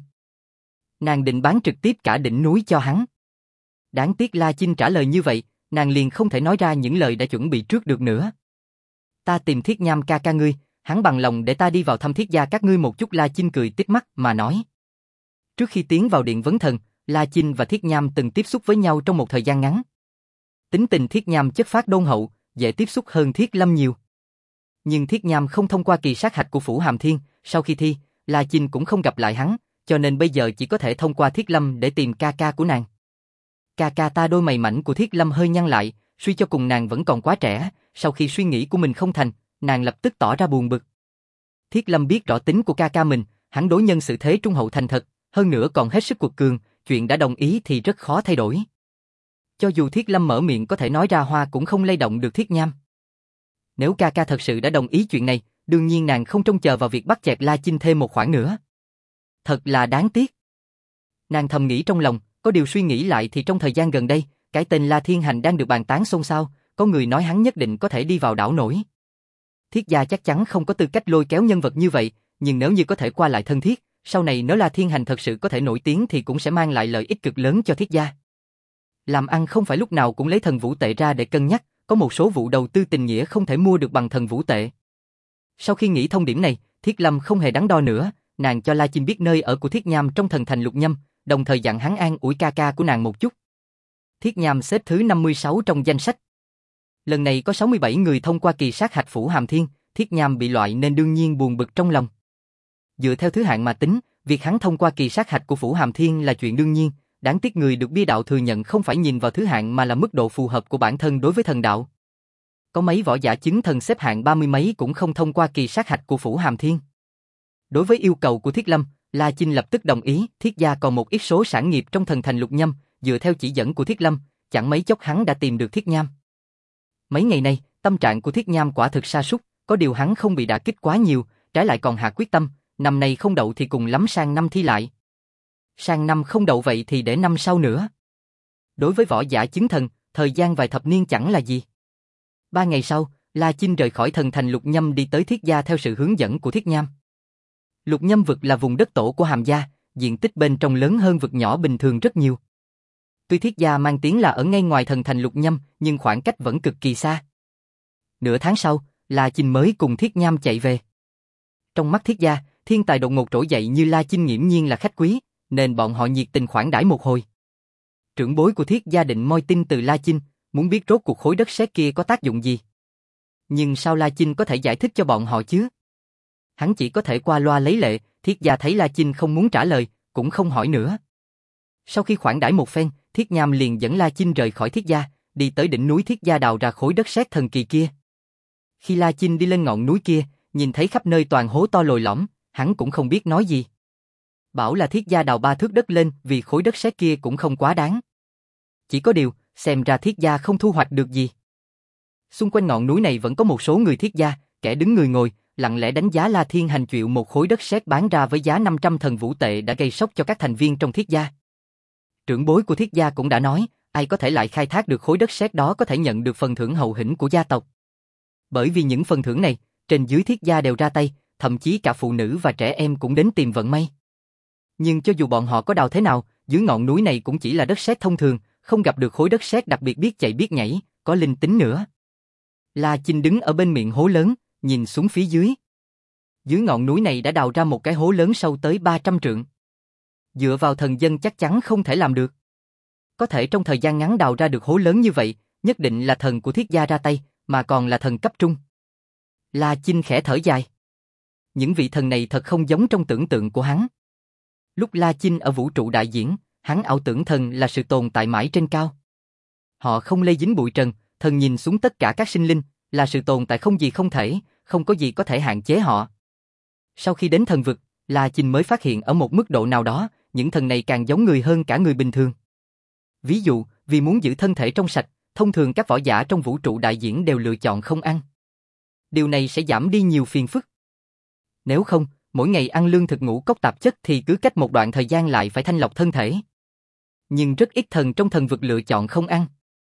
Nàng định bán trực tiếp cả đỉnh núi cho hắn. Đáng tiếc La Chinh trả lời như vậy, nàng liền không thể nói ra những lời đã chuẩn bị trước được nữa. Ta tìm Thiết Nham ca ca ngươi, hắn bằng lòng để ta đi vào thăm Thiết gia các ngươi một chút. La Chinh cười tít mắt mà nói. Trước khi tiến vào điện vấn thần, La Chinh và Thiết Nham từng tiếp xúc với nhau trong một thời gian ngắn. Tính tình Thiết Nham chất phác đôn hậu, dễ tiếp xúc hơn Thiết Lâm nhiều. Nhưng Thiết Nham không thông qua kỳ sát hạch của phủ Hàm Thiên, sau khi thi, La Chinh cũng không gặp lại hắn, cho nên bây giờ chỉ có thể thông qua Thiết Lâm để tìm ca ca của nàng. Ca ca ta. Đôi mày mảnh của Thiết Lâm hơi nhăn lại, suy cho cùng nàng vẫn còn quá trẻ, sau khi suy nghĩ của mình không thành, nàng lập tức tỏ ra buồn bực. Thiết Lâm biết rõ tính của ca ca mình, hắn đối nhân xử thế trung hậu thành thật, hơn nữa còn hết sức cuột cường, chuyện đã đồng ý thì rất khó thay đổi. Cho dù Thiết Lâm mở miệng có thể nói ra hoa cũng không lay động được Thiết Nham. Nếu ca ca thật sự đã đồng ý chuyện này, đương nhiên nàng không trông chờ vào việc bắt chẹt La Chinh thêm một khoản nữa. Thật là đáng tiếc. Nàng thầm nghĩ trong lòng, có điều suy nghĩ lại thì trong thời gian gần đây, cái tên La Thiên Hành đang được bàn tán xôn xao, có người nói hắn nhất định có thể đi vào đảo nổi. Thiết gia chắc chắn không có tư cách lôi kéo nhân vật như vậy, nhưng nếu như có thể qua lại thân thiết, sau này nếu La Thiên Hành thật sự có thể nổi tiếng thì cũng sẽ mang lại lợi ích cực lớn cho Thiết gia. Làm ăn không phải lúc nào cũng lấy thần vũ tệ ra để cân nhắc, có một số vụ đầu tư tình nghĩa không thể mua được bằng thần vũ tệ. Sau khi nghĩ thông điểm này, Thiết Lâm không hề đắn đo nữa, nàng cho La Chinh biết nơi ở của Thiết Nham trong thần thành Lục Nhâm, đồng thời dặn hắn an ủi ca ca của nàng một chút. Thiết Nham xếp thứ năm mươi sáu trong danh sách. Lần này có sáu mươi bảy người thông qua kỳ sát hạch Phủ Hàm Thiên, Thiết Nham bị loại nên đương nhiên buồn bực trong lòng. Dựa theo thứ hạng mà tính, việc hắn thông qua kỳ sát hạch của Phủ Hàm Thiên là chuyện đương nhiên, đáng tiếc người được bia đạo thừa nhận không phải nhìn vào thứ hạng mà là mức độ phù hợp của bản thân đối với thần đạo. Có mấy võ giả chứng thần xếp hạng ba mươi mấy cũng không thông qua kỳ sát hạch của Phủ Hàm Thiên. Đối với yêu cầu của Thiết Lâm, La Chinh lập tức đồng ý, Thiết gia còn một ít số sản nghiệp trong thần thành Lục Nhâm, dựa theo chỉ dẫn của Thiết Lâm, chẳng mấy chốc hắn đã tìm được Thiết Nham. Mấy ngày nay, tâm trạng của Thiết Nham quả thực sa sút, có điều hắn không bị đả kích quá nhiều, trái lại còn hạ quyết tâm, năm nay không đậu thì cùng lắm sang năm thi lại. Sang năm không đậu vậy thì để năm sau nữa. Đối với võ giả chứng thần, thời gian vài thập niên chẳng là gì. Ba ngày sau, La Chinh rời khỏi thần thành Lục Nhâm đi tới Thiết gia theo sự hướng dẫn của Thiết Nham. Lục Nhâm vực là vùng đất tổ của Hàm gia, diện tích bên trong lớn hơn vực nhỏ bình thường rất nhiều. Tuy Thiết gia mang tiếng là ở ngay ngoài thần thành Lục Nhâm, nhưng khoảng cách vẫn cực kỳ xa. Nửa tháng sau, La Chinh mới cùng Thiết Nham chạy về. Trong mắt Thiết gia, thiên tài đột ngột trỗi dậy như La Chinh nghiễm nhiên là khách quý, nên bọn họ nhiệt tình khoản đãi một hồi. Trưởng bối của Thiết gia định moi tin từ La Chinh, muốn biết rốt cuộc khối đất sét kia có tác dụng gì. Nhưng sao La Chinh có thể giải thích cho bọn họ chứ? Hắn chỉ có thể qua loa lấy lệ, Thiết gia thấy La Chinh không muốn trả lời, cũng không hỏi nữa. Sau khi khoản đãi một phen, Thiết Nham liền dẫn La Chinh rời khỏi Thiết gia, đi tới đỉnh núi Thiết gia đào ra khối đất sét thần kỳ kia. Khi La Chinh đi lên ngọn núi kia, nhìn thấy khắp nơi toàn hố to lồi lõm, hắn cũng không biết nói gì. Bảo là Thiết gia đào ba thước đất lên vì khối đất sét kia cũng không quá đáng. Chỉ có điều, xem ra Thiết gia không thu hoạch được gì. Xung quanh ngọn núi này vẫn có một số người Thiết gia, kẻ đứng người ngồi, lặng lẽ đánh giá La Thiên Hành chịu một khối đất sét bán ra với giá năm trăm thần vũ tệ đã gây sốc cho các thành viên trong Thiết gia. Trưởng bối của Thiết gia cũng đã nói, ai có thể lại khai thác được khối đất sét đó có thể nhận được phần thưởng hậu hĩnh của gia tộc. Bởi vì những phần thưởng này, trên dưới Thiết gia đều ra tay, thậm chí cả phụ nữ và trẻ em cũng đến tìm vận may. Nhưng cho dù bọn họ có đào thế nào, dưới ngọn núi này cũng chỉ là đất sét thông thường, không gặp được khối đất sét đặc biệt biết chạy biết nhảy, có linh tính nữa. La Chinh đứng ở bên miệng hố lớn, nhìn xuống phía dưới. Dưới ngọn núi này đã đào ra một cái hố lớn sâu tới ba trăm trượng. Dựa vào thần dân chắc chắn không thể làm được. Có thể trong thời gian ngắn đào ra được hố lớn như vậy, nhất định là thần của Thiết gia ra tay, mà còn là thần cấp trung. La Chinh khẽ thở dài. Những vị thần này thật không giống trong tưởng tượng của hắn. Lúc La Chinh ở vũ trụ đại diễn, hắn ảo tưởng thần là sự tồn tại mãi trên cao. Họ không lây dính bụi trần, thần nhìn xuống tất cả các sinh linh, là sự tồn tại không gì không thể, không có gì có thể hạn chế họ. Sau khi đến thần vực, La Chinh mới phát hiện ở một mức độ nào đó, những thần này càng giống người hơn cả người bình thường. Ví dụ, vì muốn giữ thân thể trong sạch, thông thường các võ giả trong vũ trụ đại diễn đều lựa chọn không ăn. Điều này sẽ giảm đi nhiều phiền phức. Nếu không, mỗi ngày ăn lương thực ngũ cốc tạp chất thì cứ cách một đoạn thời gian lại phải thanh lọc thân thể. Nhưng rất ít thần trong thần vực lựa chọn không ăn.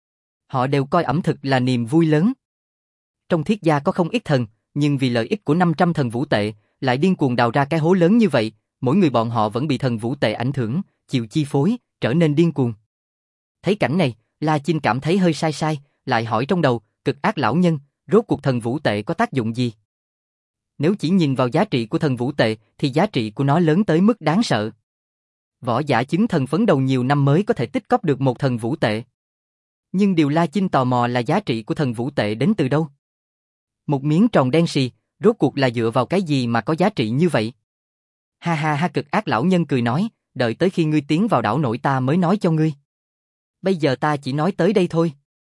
Họ đều coi ẩm thực là niềm vui lớn. Trong Thiết gia có không ít thần, nhưng vì lợi ích của năm trăm thần vũ tệ, lại điên cuồng đào ra cái hố lớn như vậy, mỗi người bọn họ vẫn bị thần vũ tệ ảnh hưởng, chịu chi phối, trở nên điên cuồng. Thấy cảnh này, La Chinh cảm thấy hơi sai sai, lại hỏi trong đầu, cực ác lão nhân, rốt cuộc thần vũ tệ có tác dụng gì? Nếu chỉ nhìn vào giá trị của thần vũ tệ, thì giá trị của nó lớn tới mức đáng sợ. Võ giả chứng thần phấn đầu nhiều năm mới có thể tích cóp được một thần vũ tệ. Nhưng điều La Chinh tò mò là giá trị của thần vũ tệ đến từ đâu? Một miếng tròn đen xì, rốt cuộc là dựa vào cái gì mà có giá trị như vậy? Ha ha ha, cực ác lão nhân cười nói, đợi tới khi ngươi tiến vào đảo nổi ta mới nói cho ngươi. Bây giờ ta chỉ nói tới đây thôi.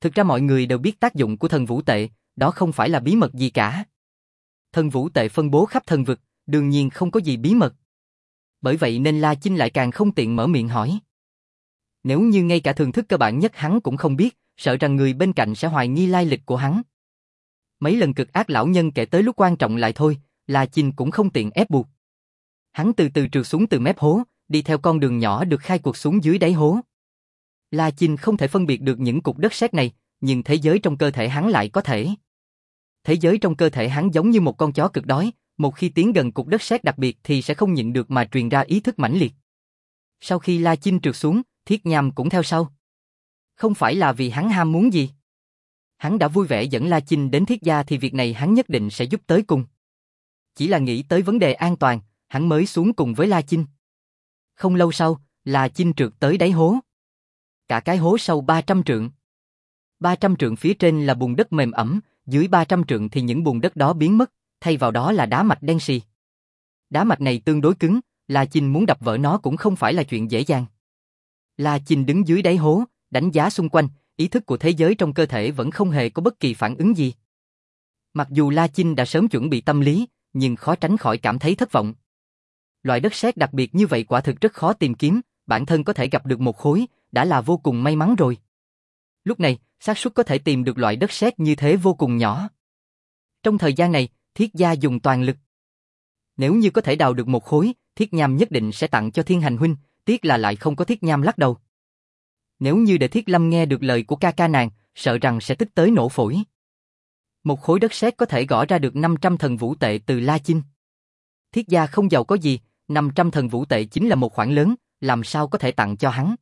Thực ra mọi người đều biết tác dụng của thần vũ tệ, đó không phải là bí mật gì cả. Thần vũ tệ phân bố khắp thần vực, đương nhiên không có gì bí mật. Bởi vậy nên La Chinh lại càng không tiện mở miệng hỏi. Nếu như ngay cả thưởng thức cơ bản nhất hắn cũng không biết, sợ rằng người bên cạnh sẽ hoài nghi lai lịch của hắn. Mấy lần cực ác lão nhân kể tới lúc quan trọng lại thôi, La Chinh cũng không tiện ép buộc. Hắn từ từ trượt xuống từ mép hố, đi theo con đường nhỏ được khai quật xuống dưới đáy hố. La Chinh không thể phân biệt được những cục đất sét này, nhưng thế giới trong cơ thể hắn lại có thể. Thế giới trong cơ thể hắn giống như một con chó cực đói, một khi tiến gần cục đất sét đặc biệt thì sẽ không nhịn được mà truyền ra ý thức mãnh liệt. Sau khi La Chinh trượt xuống, Thiết Nham cũng theo sau. Không phải là vì hắn ham muốn gì. Hắn đã vui vẻ dẫn La Chinh đến Thiết gia thì việc này hắn nhất định sẽ giúp tới cùng. Chỉ là nghĩ tới vấn đề an toàn, hắn mới xuống cùng với La Chinh. Không lâu sau, La Chinh trượt tới đáy hố. Cả cái hố sâu ba trăm trượng. ba trăm trượng phía trên là bùn đất mềm ẩm, dưới ba trăm trượng thì những bùn đất đó biến mất, thay vào đó là đá mạch đen xì. Đá mạch này tương đối cứng, La Chinh muốn đập vỡ nó cũng không phải là chuyện dễ dàng. La Chinh đứng dưới đáy hố, đánh giá xung quanh, ý thức của thế giới trong cơ thể vẫn không hề có bất kỳ phản ứng gì. Mặc dù La Chinh đã sớm chuẩn bị tâm lý, nhưng khó tránh khỏi cảm thấy thất vọng. Loại đất sét đặc biệt như vậy quả thực rất khó tìm kiếm, bản thân có thể gặp được một khối, đã là vô cùng may mắn rồi. Lúc này, xác suất có thể tìm được loại đất sét như thế vô cùng nhỏ. Trong thời gian này, Thiết gia dùng toàn lực. Nếu như có thể đào được một khối, Thiết Nham nhất định sẽ tặng cho Thiên Hành huynh, tiếc là lại không có Thiết Nham lắc đầu. Nếu như để Thiết Lâm nghe được lời của ca ca nàng, sợ rằng sẽ tức tới nổ phổi. Một khối đất sét có thể gõ ra được năm trăm thần vũ tệ từ La Chinh. Thiết gia không giàu có gì, năm trăm thần vũ tệ chính là một khoản lớn, làm sao có thể tặng cho hắn.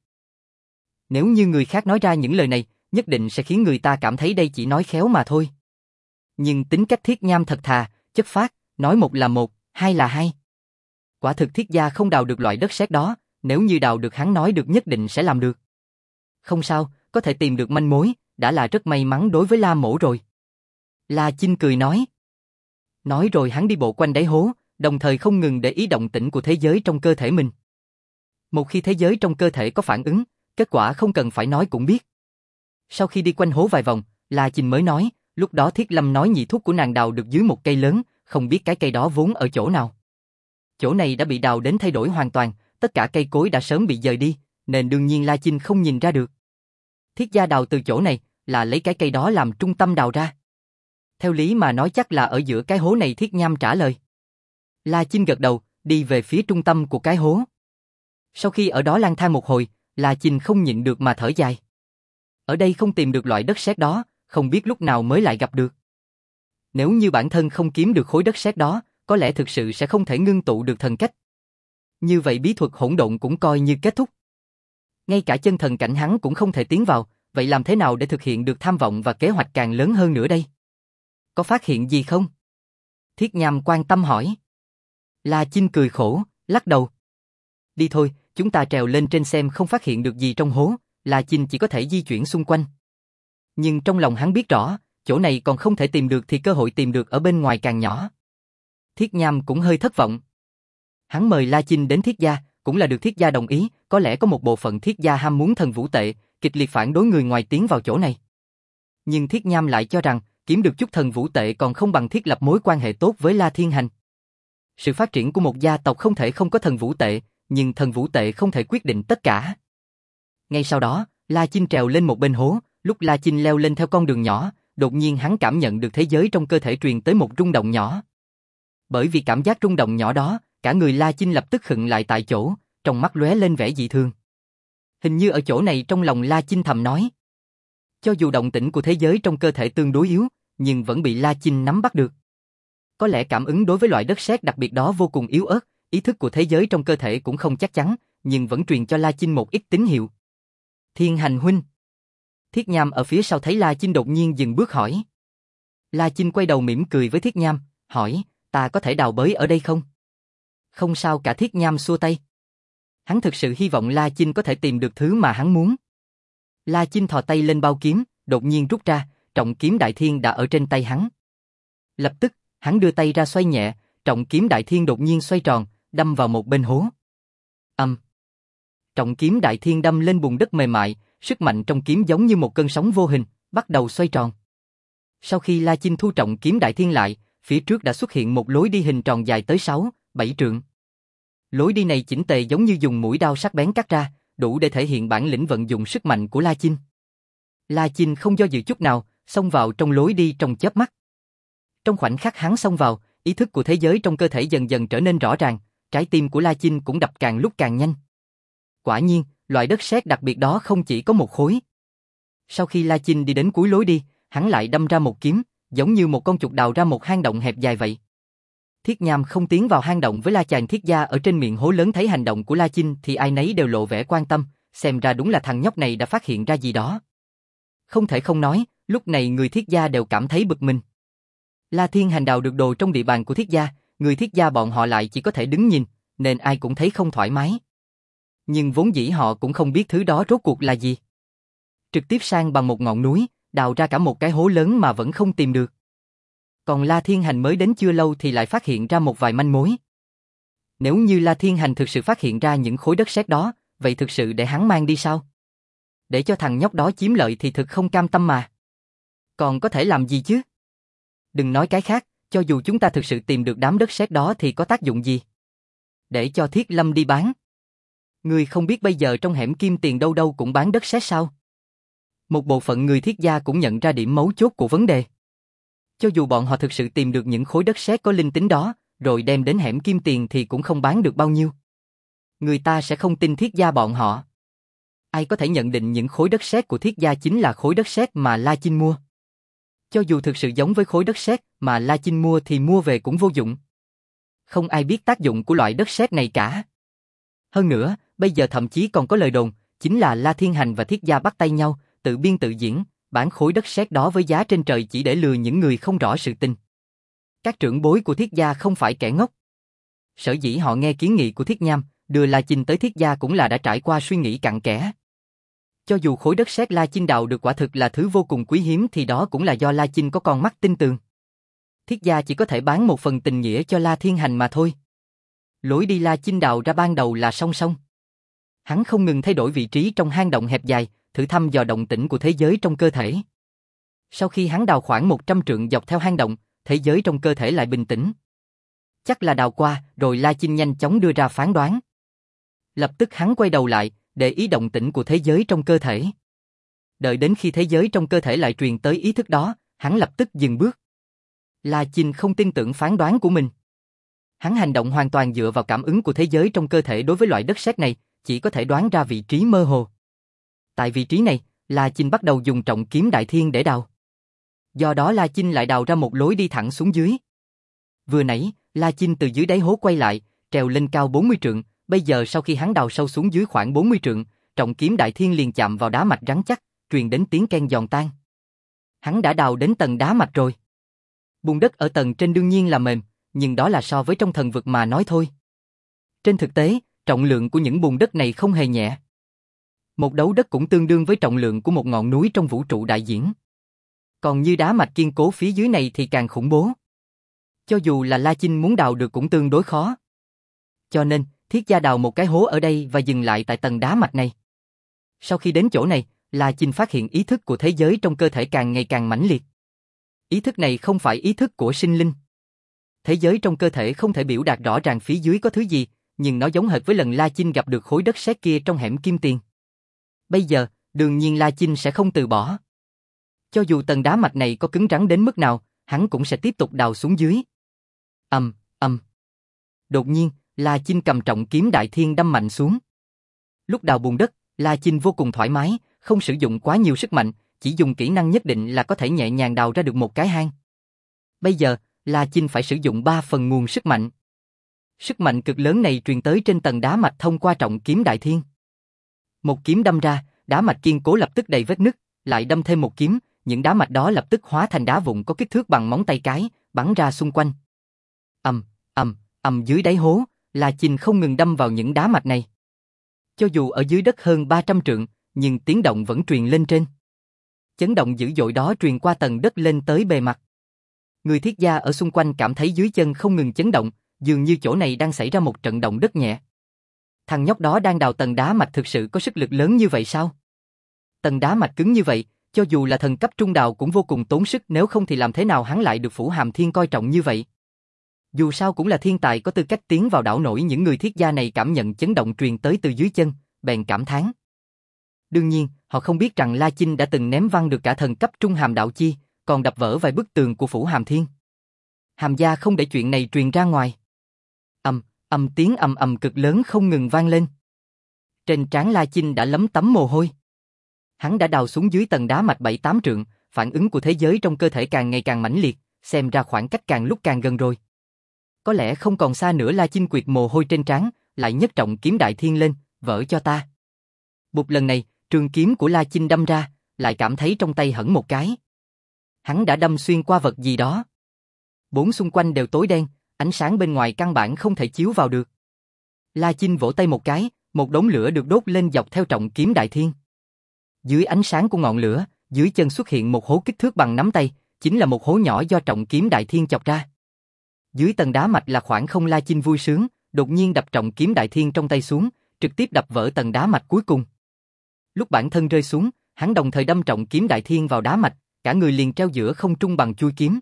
Nếu như người khác nói ra những lời này, nhất định sẽ khiến người ta cảm thấy đây chỉ nói khéo mà thôi. Nhưng tính cách Thiết Nham thật thà, chất phác, nói một là một, hai là hai. Quả thực Thiết gia không đào được loại đất sét đó, nếu như đào được hắn nói được nhất định sẽ làm được. Không sao, có thể tìm được manh mối, đã là rất may mắn đối với La Mỗ rồi. La Chinh cười nói. Nói rồi hắn đi bộ quanh đáy hố, đồng thời không ngừng để ý động tĩnh của thế giới trong cơ thể mình. Một khi thế giới trong cơ thể có phản ứng, kết quả không cần phải nói cũng biết. Sau khi đi quanh hố vài vòng, La Chinh mới nói, lúc đó Thiết Lâm nói nhị thúc của nàng đào được dưới một cây lớn, không biết cái cây đó vốn ở chỗ nào. Chỗ này đã bị đào đến thay đổi hoàn toàn, tất cả cây cối đã sớm bị dời đi, nên đương nhiên La Chinh không nhìn ra được. Thiết gia đào từ chỗ này, là lấy cái cây đó làm trung tâm đào ra. Theo lý mà nói chắc là ở giữa cái hố này. Thiết Nham trả lời. La Chinh gật đầu, đi về phía trung tâm của cái hố. Sau khi ở đó lang thang một hồi, La Chinh không nhịn được mà thở dài. Ở đây không tìm được loại đất sét đó, không biết lúc nào mới lại gặp được. Nếu như bản thân không kiếm được khối đất sét đó, có lẽ thực sự sẽ không thể ngưng tụ được thần cách. Như vậy bí thuật hỗn độn cũng coi như kết thúc. Ngay cả chân thần cảnh hắn cũng không thể tiến vào, vậy làm thế nào để thực hiện được tham vọng và kế hoạch càng lớn hơn nữa đây? Có phát hiện gì không? Thiết Nham quan tâm hỏi. La Chinh cười khổ, lắc đầu. Đi thôi, chúng ta trèo lên trên xem, không phát hiện được gì trong hố, La Chinh chỉ có thể di chuyển xung quanh. Nhưng trong lòng hắn biết rõ, chỗ này còn không thể tìm được thì cơ hội tìm được ở bên ngoài càng nhỏ. Thiết Nham cũng hơi thất vọng. Hắn mời La Chinh đến Thiết gia, cũng là được Thiết gia đồng ý, có lẽ có một bộ phận Thiết gia ham muốn thần vũ tệ, kịch liệt phản đối người ngoài tiến vào chỗ này. Nhưng Thiết Nham lại cho rằng, kiếm được chút thần vũ tệ còn không bằng thiết lập mối quan hệ tốt với La Thiên Hành. Sự phát triển của một gia tộc không thể không có thần vũ tệ, nhưng thần vũ tệ không thể quyết định tất cả. Ngay sau đó, La Chinh trèo lên một bên hố, lúc La Chinh leo lên theo con đường nhỏ, đột nhiên hắn cảm nhận được thế giới trong cơ thể truyền tới một rung động nhỏ. Bởi vì cảm giác rung động nhỏ đó, cả người La Chinh lập tức khựng lại tại chỗ, trong mắt lóe lên vẻ dị thường. Hình như ở chỗ này, trong lòng La Chinh thầm nói. Cho dù động tĩnh của thế giới trong cơ thể tương đối yếu, nhưng vẫn bị La Chinh nắm bắt được. Có lẽ cảm ứng đối với loại đất sét đặc biệt đó vô cùng yếu ớt, ý thức của thế giới trong cơ thể cũng không chắc chắn, nhưng vẫn truyền cho La Chinh một ít tín hiệu. Thiên Hành huynh. Thiết Nham ở phía sau thấy La Chinh đột nhiên dừng bước hỏi. La Chinh quay đầu mỉm cười với Thiết Nham, hỏi, ta có thể đào bới ở đây không? Không sao cả. Thiết Nham xua tay. Hắn thực sự hy vọng La Chinh có thể tìm được thứ mà hắn muốn. La Chinh thò tay lên bao kiếm, đột nhiên rút ra, trọng kiếm đại thiên đã ở trên tay hắn. Lập tức, hắn đưa tay ra xoay nhẹ, trọng kiếm đại thiên đột nhiên xoay tròn, đâm vào một bên hố. Âm. Trọng kiếm đại thiên đâm lên bùn đất mềm mại, sức mạnh trong kiếm giống như một cơn sóng vô hình, bắt đầu xoay tròn. Sau khi La Chinh thu trọng kiếm đại thiên lại, phía trước đã xuất hiện một lối đi hình tròn dài tới sáu, bảy trượng. Lối đi này chỉnh tề giống như dùng mũi đao sắc bén cắt ra, đủ để thể hiện bản lĩnh vận dụng sức mạnh của La Chinh. La Chinh không do dự chút nào, xông vào trong lối đi trong chớp mắt. Trong khoảnh khắc hắn xông vào, ý thức của thế giới trong cơ thể dần dần trở nên rõ ràng, trái tim của La Chinh cũng đập càng lúc càng nhanh. Quả nhiên, loại đất sét đặc biệt đó không chỉ có một khối. Sau khi La Chinh đi đến cuối lối đi, hắn lại đâm ra một kiếm, giống như một con chuột đào ra một hang động hẹp dài vậy. Thiết Nham không tiến vào hang động với La chàng Thiết gia ở trên miệng hố lớn, thấy hành động của La Chinh thì ai nấy đều lộ vẻ quan tâm, xem ra đúng là thằng nhóc này đã phát hiện ra gì đó. Không thể không nói, lúc này người Thiết gia đều cảm thấy bực mình. La Thiên Hành đào được đồ trong địa bàn của Thiết gia, người Thiết gia bọn họ lại chỉ có thể đứng nhìn, nên ai cũng thấy không thoải mái. Nhưng vốn dĩ họ cũng không biết thứ đó rốt cuộc là gì. Trực tiếp sang bằng một ngọn núi, đào ra cả một cái hố lớn mà vẫn không tìm được. Còn La Thiên Hành mới đến chưa lâu thì lại phát hiện ra một vài manh mối. Nếu như La Thiên Hành thực sự phát hiện ra những khối đất sét đó, vậy thực sự để hắn mang đi sao? Để cho thằng nhóc đó chiếm lợi thì thực không cam tâm mà. Còn có thể làm gì chứ? Đừng nói cái khác, cho dù chúng ta thực sự tìm được đám đất sét đó thì có tác dụng gì? Để cho Thiết Lâm đi bán. Người không biết bây giờ trong hẻm Kim Tiền đâu đâu cũng bán đất sét sao? Một bộ phận người Thiết gia cũng nhận ra điểm mấu chốt của vấn đề. Cho dù bọn họ thực sự tìm được những khối đất sét có linh tính đó, rồi đem đến hẻm Kim Tiền thì cũng không bán được bao nhiêu. Người ta sẽ không tin Thiết gia bọn họ. Ai có thể nhận định những khối đất sét của Thiết gia chính là khối đất sét mà La Chinh mua? Cho dù thực sự giống với khối đất sét mà La Chinh mua thì mua về cũng vô dụng. Không ai biết tác dụng của loại đất sét này cả. Hơn nữa, bây giờ thậm chí còn có lời đồn, chính là La Thiên Hành và Thiết gia bắt tay nhau, tự biên tự diễn, bán khối đất sét đó với giá trên trời chỉ để lừa những người không rõ sự tình. Các trưởng bối của Thiết gia không phải kẻ ngốc. Sở dĩ họ nghe kiến nghị của Thiết Nham, đưa La Chinh tới Thiết gia cũng là đã trải qua suy nghĩ cặn kẽ. Cho dù khối đất sét La Chinh đào được quả thực là thứ vô cùng quý hiếm thì đó cũng là do La Chinh có con mắt tinh tường. Thiết gia chỉ có thể bán một phần tình nghĩa cho La Thiên Hành mà thôi. Lối đi La Chinh đào ra ban đầu là song song. Hắn không ngừng thay đổi vị trí trong hang động hẹp dài, thử thăm dò động tĩnh của thế giới trong cơ thể. Sau khi hắn đào khoảng một trăm trượng dọc theo hang động, thế giới trong cơ thể lại bình tĩnh. Chắc là đào qua, rồi La Chinh nhanh chóng đưa ra phán đoán. Lập tức hắn quay đầu lại, để ý động tĩnh của thế giới trong cơ thể. Đợi đến khi thế giới trong cơ thể lại truyền tới ý thức đó, hắn lập tức dừng bước. La Chinh không tin tưởng phán đoán của mình. Hắn hành động hoàn toàn dựa vào cảm ứng của thế giới trong cơ thể đối với loại đất sét này, chỉ có thể đoán ra vị trí mơ hồ. Tại vị trí này, La Chinh bắt đầu dùng trọng kiếm đại thiên để đào. Do đó La Chinh lại đào ra một lối đi thẳng xuống dưới. Vừa nãy, La Chinh từ dưới đáy hố quay lại, trèo lên cao bốn mươi trượng, bây giờ sau khi hắn đào sâu xuống dưới khoảng bốn mươi trượng, trọng kiếm đại thiên liền chạm vào đá mạch rắn chắc, truyền đến tiếng keng giòn tan. Hắn đã đào đến tầng đá mạch rồi. Bùn đất ở tầng trên đương nhiên là mềm, nhưng đó là so với trong thần vực mà nói thôi. Trên thực tế, trọng lượng của những bùn đất này không hề nhẹ. Một đấu đất cũng tương đương với trọng lượng của một ngọn núi trong vũ trụ đại diễn. Còn như đá mạch kiên cố phía dưới này thì càng khủng bố. Cho dù là La Chinh muốn đào được cũng tương đối khó. Cho nên, Thiết gia đào một cái hố ở đây và dừng lại tại tầng đá mạch này. Sau khi đến chỗ này, La Chinh phát hiện ý thức của thế giới trong cơ thể càng ngày càng mãnh liệt. Ý thức này không phải ý thức của sinh linh. Thế giới trong cơ thể không thể biểu đạt rõ ràng phía dưới có thứ gì, nhưng nó giống hệt với lần La Chinh gặp được khối đất sét kia trong hẻm Kim Tiền. Bây giờ, đương nhiên La Chinh sẽ không từ bỏ. Cho dù tầng đá mạch này có cứng rắn đến mức nào, hắn cũng sẽ tiếp tục đào xuống dưới. Ầm, ầm. Đột nhiên, La Chinh cầm trọng kiếm đại thiên đâm mạnh xuống. Lúc đào bùn đất, La Chinh vô cùng thoải mái, không sử dụng quá nhiều sức mạnh, chỉ dùng kỹ năng nhất định là có thể nhẹ nhàng đào ra được một cái hang. Bây giờ, La Chinh phải sử dụng ba phần nguồn sức mạnh. Sức mạnh cực lớn này truyền tới trên tầng đá mạch thông qua trọng kiếm đại thiên. Một kiếm đâm ra, đá mạch kiên cố lập tức đầy vết nứt, lại đâm thêm một kiếm, những đá mạch đó lập tức hóa thành đá vụn có kích thước bằng móng tay cái, bắn ra xung quanh. Ầm, ầm, ầm dưới đáy hố, La Chinh không ngừng đâm vào những đá mạch này. Cho dù ở dưới đất hơn ba trăm trượng, nhưng tiếng động vẫn truyền lên trên. Chấn động dữ dội đó truyền qua tầng đất lên tới bề mặt. Người Thiết gia ở xung quanh cảm thấy dưới chân không ngừng chấn động, dường như chỗ này đang xảy ra một trận động đất nhẹ. Thằng nhóc đó đang đào tầng đá mạch thực sự có sức lực lớn như vậy sao? Tầng đá mạch cứng như vậy, cho dù là thần cấp trung đạo cũng vô cùng tốn sức, nếu không thì làm thế nào hắn lại được Phủ Hàm Thiên coi trọng như vậy. Dù sao cũng là thiên tài có tư cách tiến vào đảo nổi, những người thiết gia này cảm nhận chấn động truyền tới từ dưới chân, bèn cảm thán. Đương nhiên, họ không biết rằng La Chinh đã từng ném văng được cả thần cấp trung hàm đạo chi, còn đập vỡ vài bức tường của Phủ Hàm Thiên. Hàm gia không để chuyện này truyền ra ngoài. Ầm, ầm tiếng ầm ầm cực lớn không ngừng vang lên. Trên trán La Chinh đã lấm tấm mồ hôi. Hắn đã đào xuống dưới tầng đá mạch bảy tám trượng, phản ứng của thế giới trong cơ thể càng ngày càng mãnh liệt, xem ra khoảng cách càng lúc càng gần rồi. Có lẽ không còn xa nữa. La Chinh quệt mồ hôi trên trán, lại nhất trọng kiếm đại thiên lên, vỡ cho ta. Bụp, lần này, trường kiếm của La Chinh đâm ra, lại cảm thấy trong tay hẫng một cái. Hắn đã đâm xuyên qua vật gì đó. Bốn xung quanh đều tối đen, ánh sáng bên ngoài căn bản không thể chiếu vào được. La Chinh vỗ tay một cái, một đống lửa được đốt lên dọc theo trọng kiếm đại thiên. Dưới ánh sáng của ngọn lửa, dưới chân xuất hiện một hố kích thước bằng nắm tay, chính là một hố nhỏ do trọng kiếm đại thiên chọc ra. Dưới tầng đá mạch là khoảng không. La Chinh vui sướng, đột nhiên đập trọng kiếm đại thiên trong tay xuống, trực tiếp đập vỡ tầng đá mạch cuối cùng. Lúc bản thân rơi xuống, hắn đồng thời đâm trọng kiếm đại thiên vào đá mạch, cả người liền treo giữa không trung bằng chui kiếm.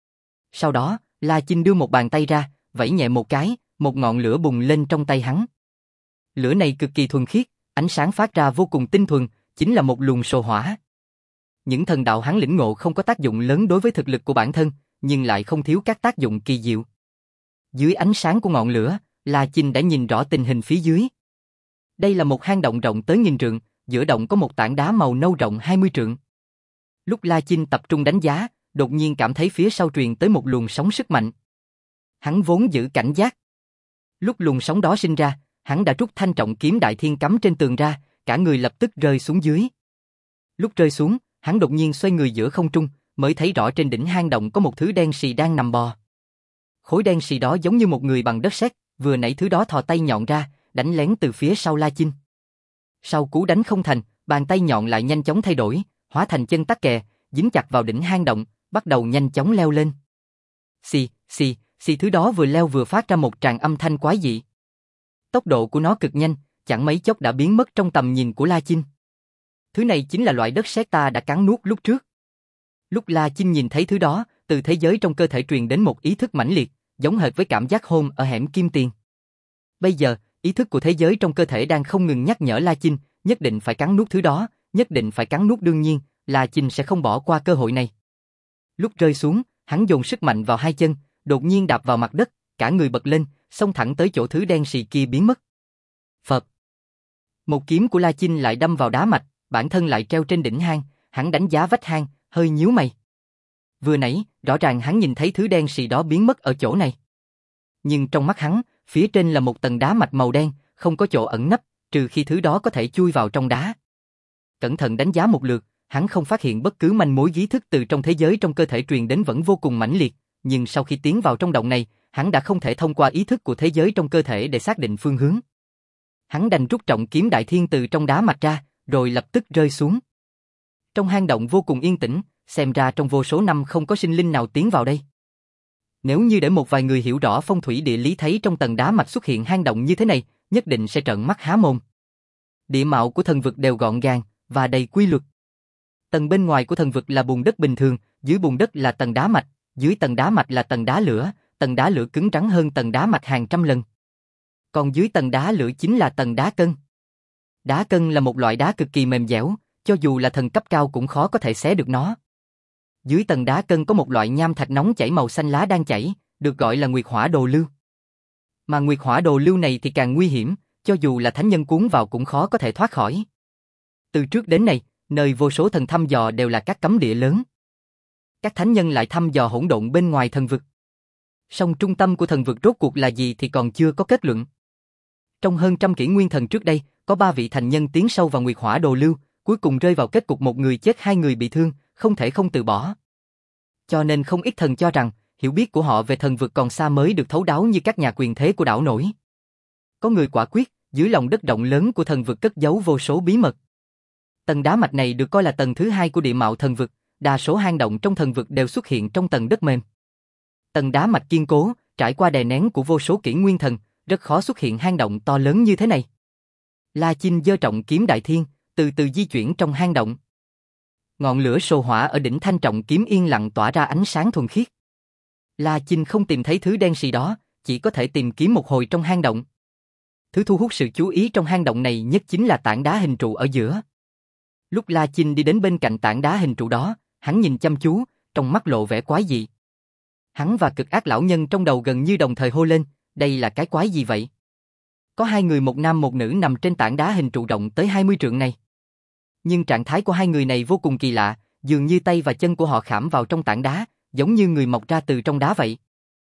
Sau đó, La Chinh đưa một bàn tay ra, vẫy nhẹ một cái, một ngọn lửa bùng lên trong tay hắn. Lửa này cực kỳ thuần khiết, ánh sáng phát ra vô cùng tinh thuần, chính là một luồng sồ hỏa. Những thần đạo hắn lĩnh ngộ không có tác dụng lớn đối với thực lực của bản thân, nhưng lại không thiếu các tác dụng kỳ diệu. Dưới ánh sáng của ngọn lửa, La Chinh đã nhìn rõ tình hình phía dưới. Đây là một hang động rộng tới nghìn trượng, giữa động có một tảng đá màu nâu rộng hai mươi trượng. Lúc La Chinh tập trung đánh giá, đột nhiên cảm thấy phía sau truyền tới một luồng sóng sức mạnh. Hắn vốn giữ cảnh giác. Lúc luồng sóng đó sinh ra, hắn đã rút thanh trọng kiếm đại thiên cắm trên tường ra, cả người lập tức rơi xuống dưới. Lúc rơi xuống, hắn đột nhiên xoay người giữa không trung, mới thấy rõ trên đỉnh hang động có một thứ đen xì đang nằm bò. Khối đen xì đó giống như một người bằng đất sét, vừa nãy thứ đó thò tay nhọn ra, đánh lén từ phía sau La Chinh. Sau cú đánh không thành, bàn tay nhọn lại nhanh chóng thay đổi, hóa thành chân tắc kè, dính chặt vào đỉnh hang động, bắt đầu nhanh chóng leo lên. Xì, xì, xì, thứ đó vừa leo vừa phát ra một tràng âm thanh quái dị. Tốc độ của nó cực nhanh, chẳng mấy chốc đã biến mất trong tầm nhìn của La Chinh. Thứ này chính là loại đất sét ta đã cắn nuốt lúc trước. Lúc La Chinh nhìn thấy thứ đó, từ thế giới trong cơ thể truyền đến một ý thức mãnh liệt, giống hệt với cảm giác hôn ở hẻm Kim Tiền. Bây giờ, ý thức của thế giới trong cơ thể đang không ngừng nhắc nhở La Chinh, nhất định phải cắn nuốt thứ đó, nhất định phải cắn nuốt. Đương nhiên, La Chinh sẽ không bỏ qua cơ hội này. Lúc rơi xuống, hắn dồn sức mạnh vào hai chân, đột nhiên đạp vào mặt đất, cả người bật lên, xông thẳng tới chỗ thứ đen xì kia biến mất. Phật. Một kiếm của La Chinh lại đâm vào đá mạch, bản thân lại treo trên đỉnh hang, hắn đánh giá vách hang, hơi nhíu mày. Vừa nãy, rõ ràng hắn nhìn thấy thứ đen xì đó biến mất ở chỗ này. Nhưng trong mắt hắn, phía trên là một tầng đá mạch màu đen, không có chỗ ẩn nấp, trừ khi thứ đó có thể chui vào trong đá. Cẩn thận đánh giá một lượt, hắn không phát hiện bất cứ manh mối ý thức từ trong thế giới trong cơ thể truyền đến vẫn vô cùng mãnh liệt, nhưng sau khi tiến vào trong động này, hắn đã không thể thông qua ý thức của thế giới trong cơ thể để xác định phương hướng. Hắn đành rút trọng kiếm đại thiên từ trong đá mạch ra, rồi lập tức rơi xuống. Trong hang động vô cùng yên tĩnh, xem ra trong vô số năm không có sinh linh nào tiến vào đây. Nếu như để một vài người hiểu rõ phong thủy địa lý thấy trong tầng đá mạch xuất hiện hang động như thế này, nhất định sẽ trợn mắt há mồm. Địa mạo của thần vực đều gọn gàng và đầy quy luật. Tầng bên ngoài của thần vực là bùn đất bình thường, dưới bùn đất là tầng đá mạch, dưới tầng đá mạch là tầng đá lửa, tầng đá lửa cứng rắn hơn tầng đá mạch hàng trăm lần. Còn dưới tầng đá lửa chính là tầng đá cân. Đá cân là một loại đá cực kỳ mềm dẻo, cho dù là thần cấp cao cũng khó có thể xé được nó. Dưới tầng đá cân có một loại nham thạch nóng chảy màu xanh lá đang chảy, được gọi là Nguyệt Hỏa Đồ Lưu. Mà Nguyệt Hỏa Đồ Lưu này thì càng nguy hiểm, cho dù là thánh nhân cuốn vào cũng khó có thể thoát khỏi. Từ trước đến nay, nơi vô số thần thăm dò đều là các cấm địa lớn. Các thánh nhân lại thăm dò hỗn độn bên ngoài thần vực. Song trung tâm của thần vực rốt cuộc là gì thì còn chưa có kết luận. Trong hơn trăm kỷ nguyên thần trước đây, có ba vị thành nhân tiến sâu vào Nguyệt Hỏa Đồ Lưu, cuối cùng rơi vào kết cục một người chết hai người bị thương, không thể không từ bỏ. Cho nên không ít thần cho rằng, hiểu biết của họ về thần vực còn xa mới được thấu đáo như các nhà quyền thế của đảo nổi. Có người quả quyết, dưới lòng đất động lớn của thần vực cất giấu vô số bí mật. Tầng đá mạch này được coi là tầng thứ hai của địa mạo thần vực, đa số hang động trong thần vực đều xuất hiện trong tầng đất mềm. Tầng đá mạch kiên cố, trải qua đè nén của vô số kỷ nguyên thần, rất khó xuất hiện hang động to lớn như thế này. La Chinh giơ trọng kiếm đại thiên, từ từ di chuyển trong hang động. Ngọn lửa sồ hỏa ở đỉnh thanh trọng kiếm yên lặng tỏa ra ánh sáng thuần khiết. La Chinh không tìm thấy thứ đen sì đó, chỉ có thể tìm kiếm một hồi trong hang động. Thứ thu hút sự chú ý trong hang động này nhất chính là tảng đá hình trụ ở giữa. Lúc La Chinh đi đến bên cạnh tảng đá hình trụ đó, hắn nhìn chăm chú, trong mắt lộ vẻ quái dị. Hắn và cực ác lão nhân trong đầu gần như đồng thời hô lên, đây là cái quái gì vậy? Có hai người một nam một nữ nằm trên tảng đá hình trụ rộng tới hai mươi trượng này. Nhưng trạng thái của hai người này vô cùng kỳ lạ, dường như tay và chân của họ khảm vào trong tảng đá, giống như người mọc ra từ trong đá vậy.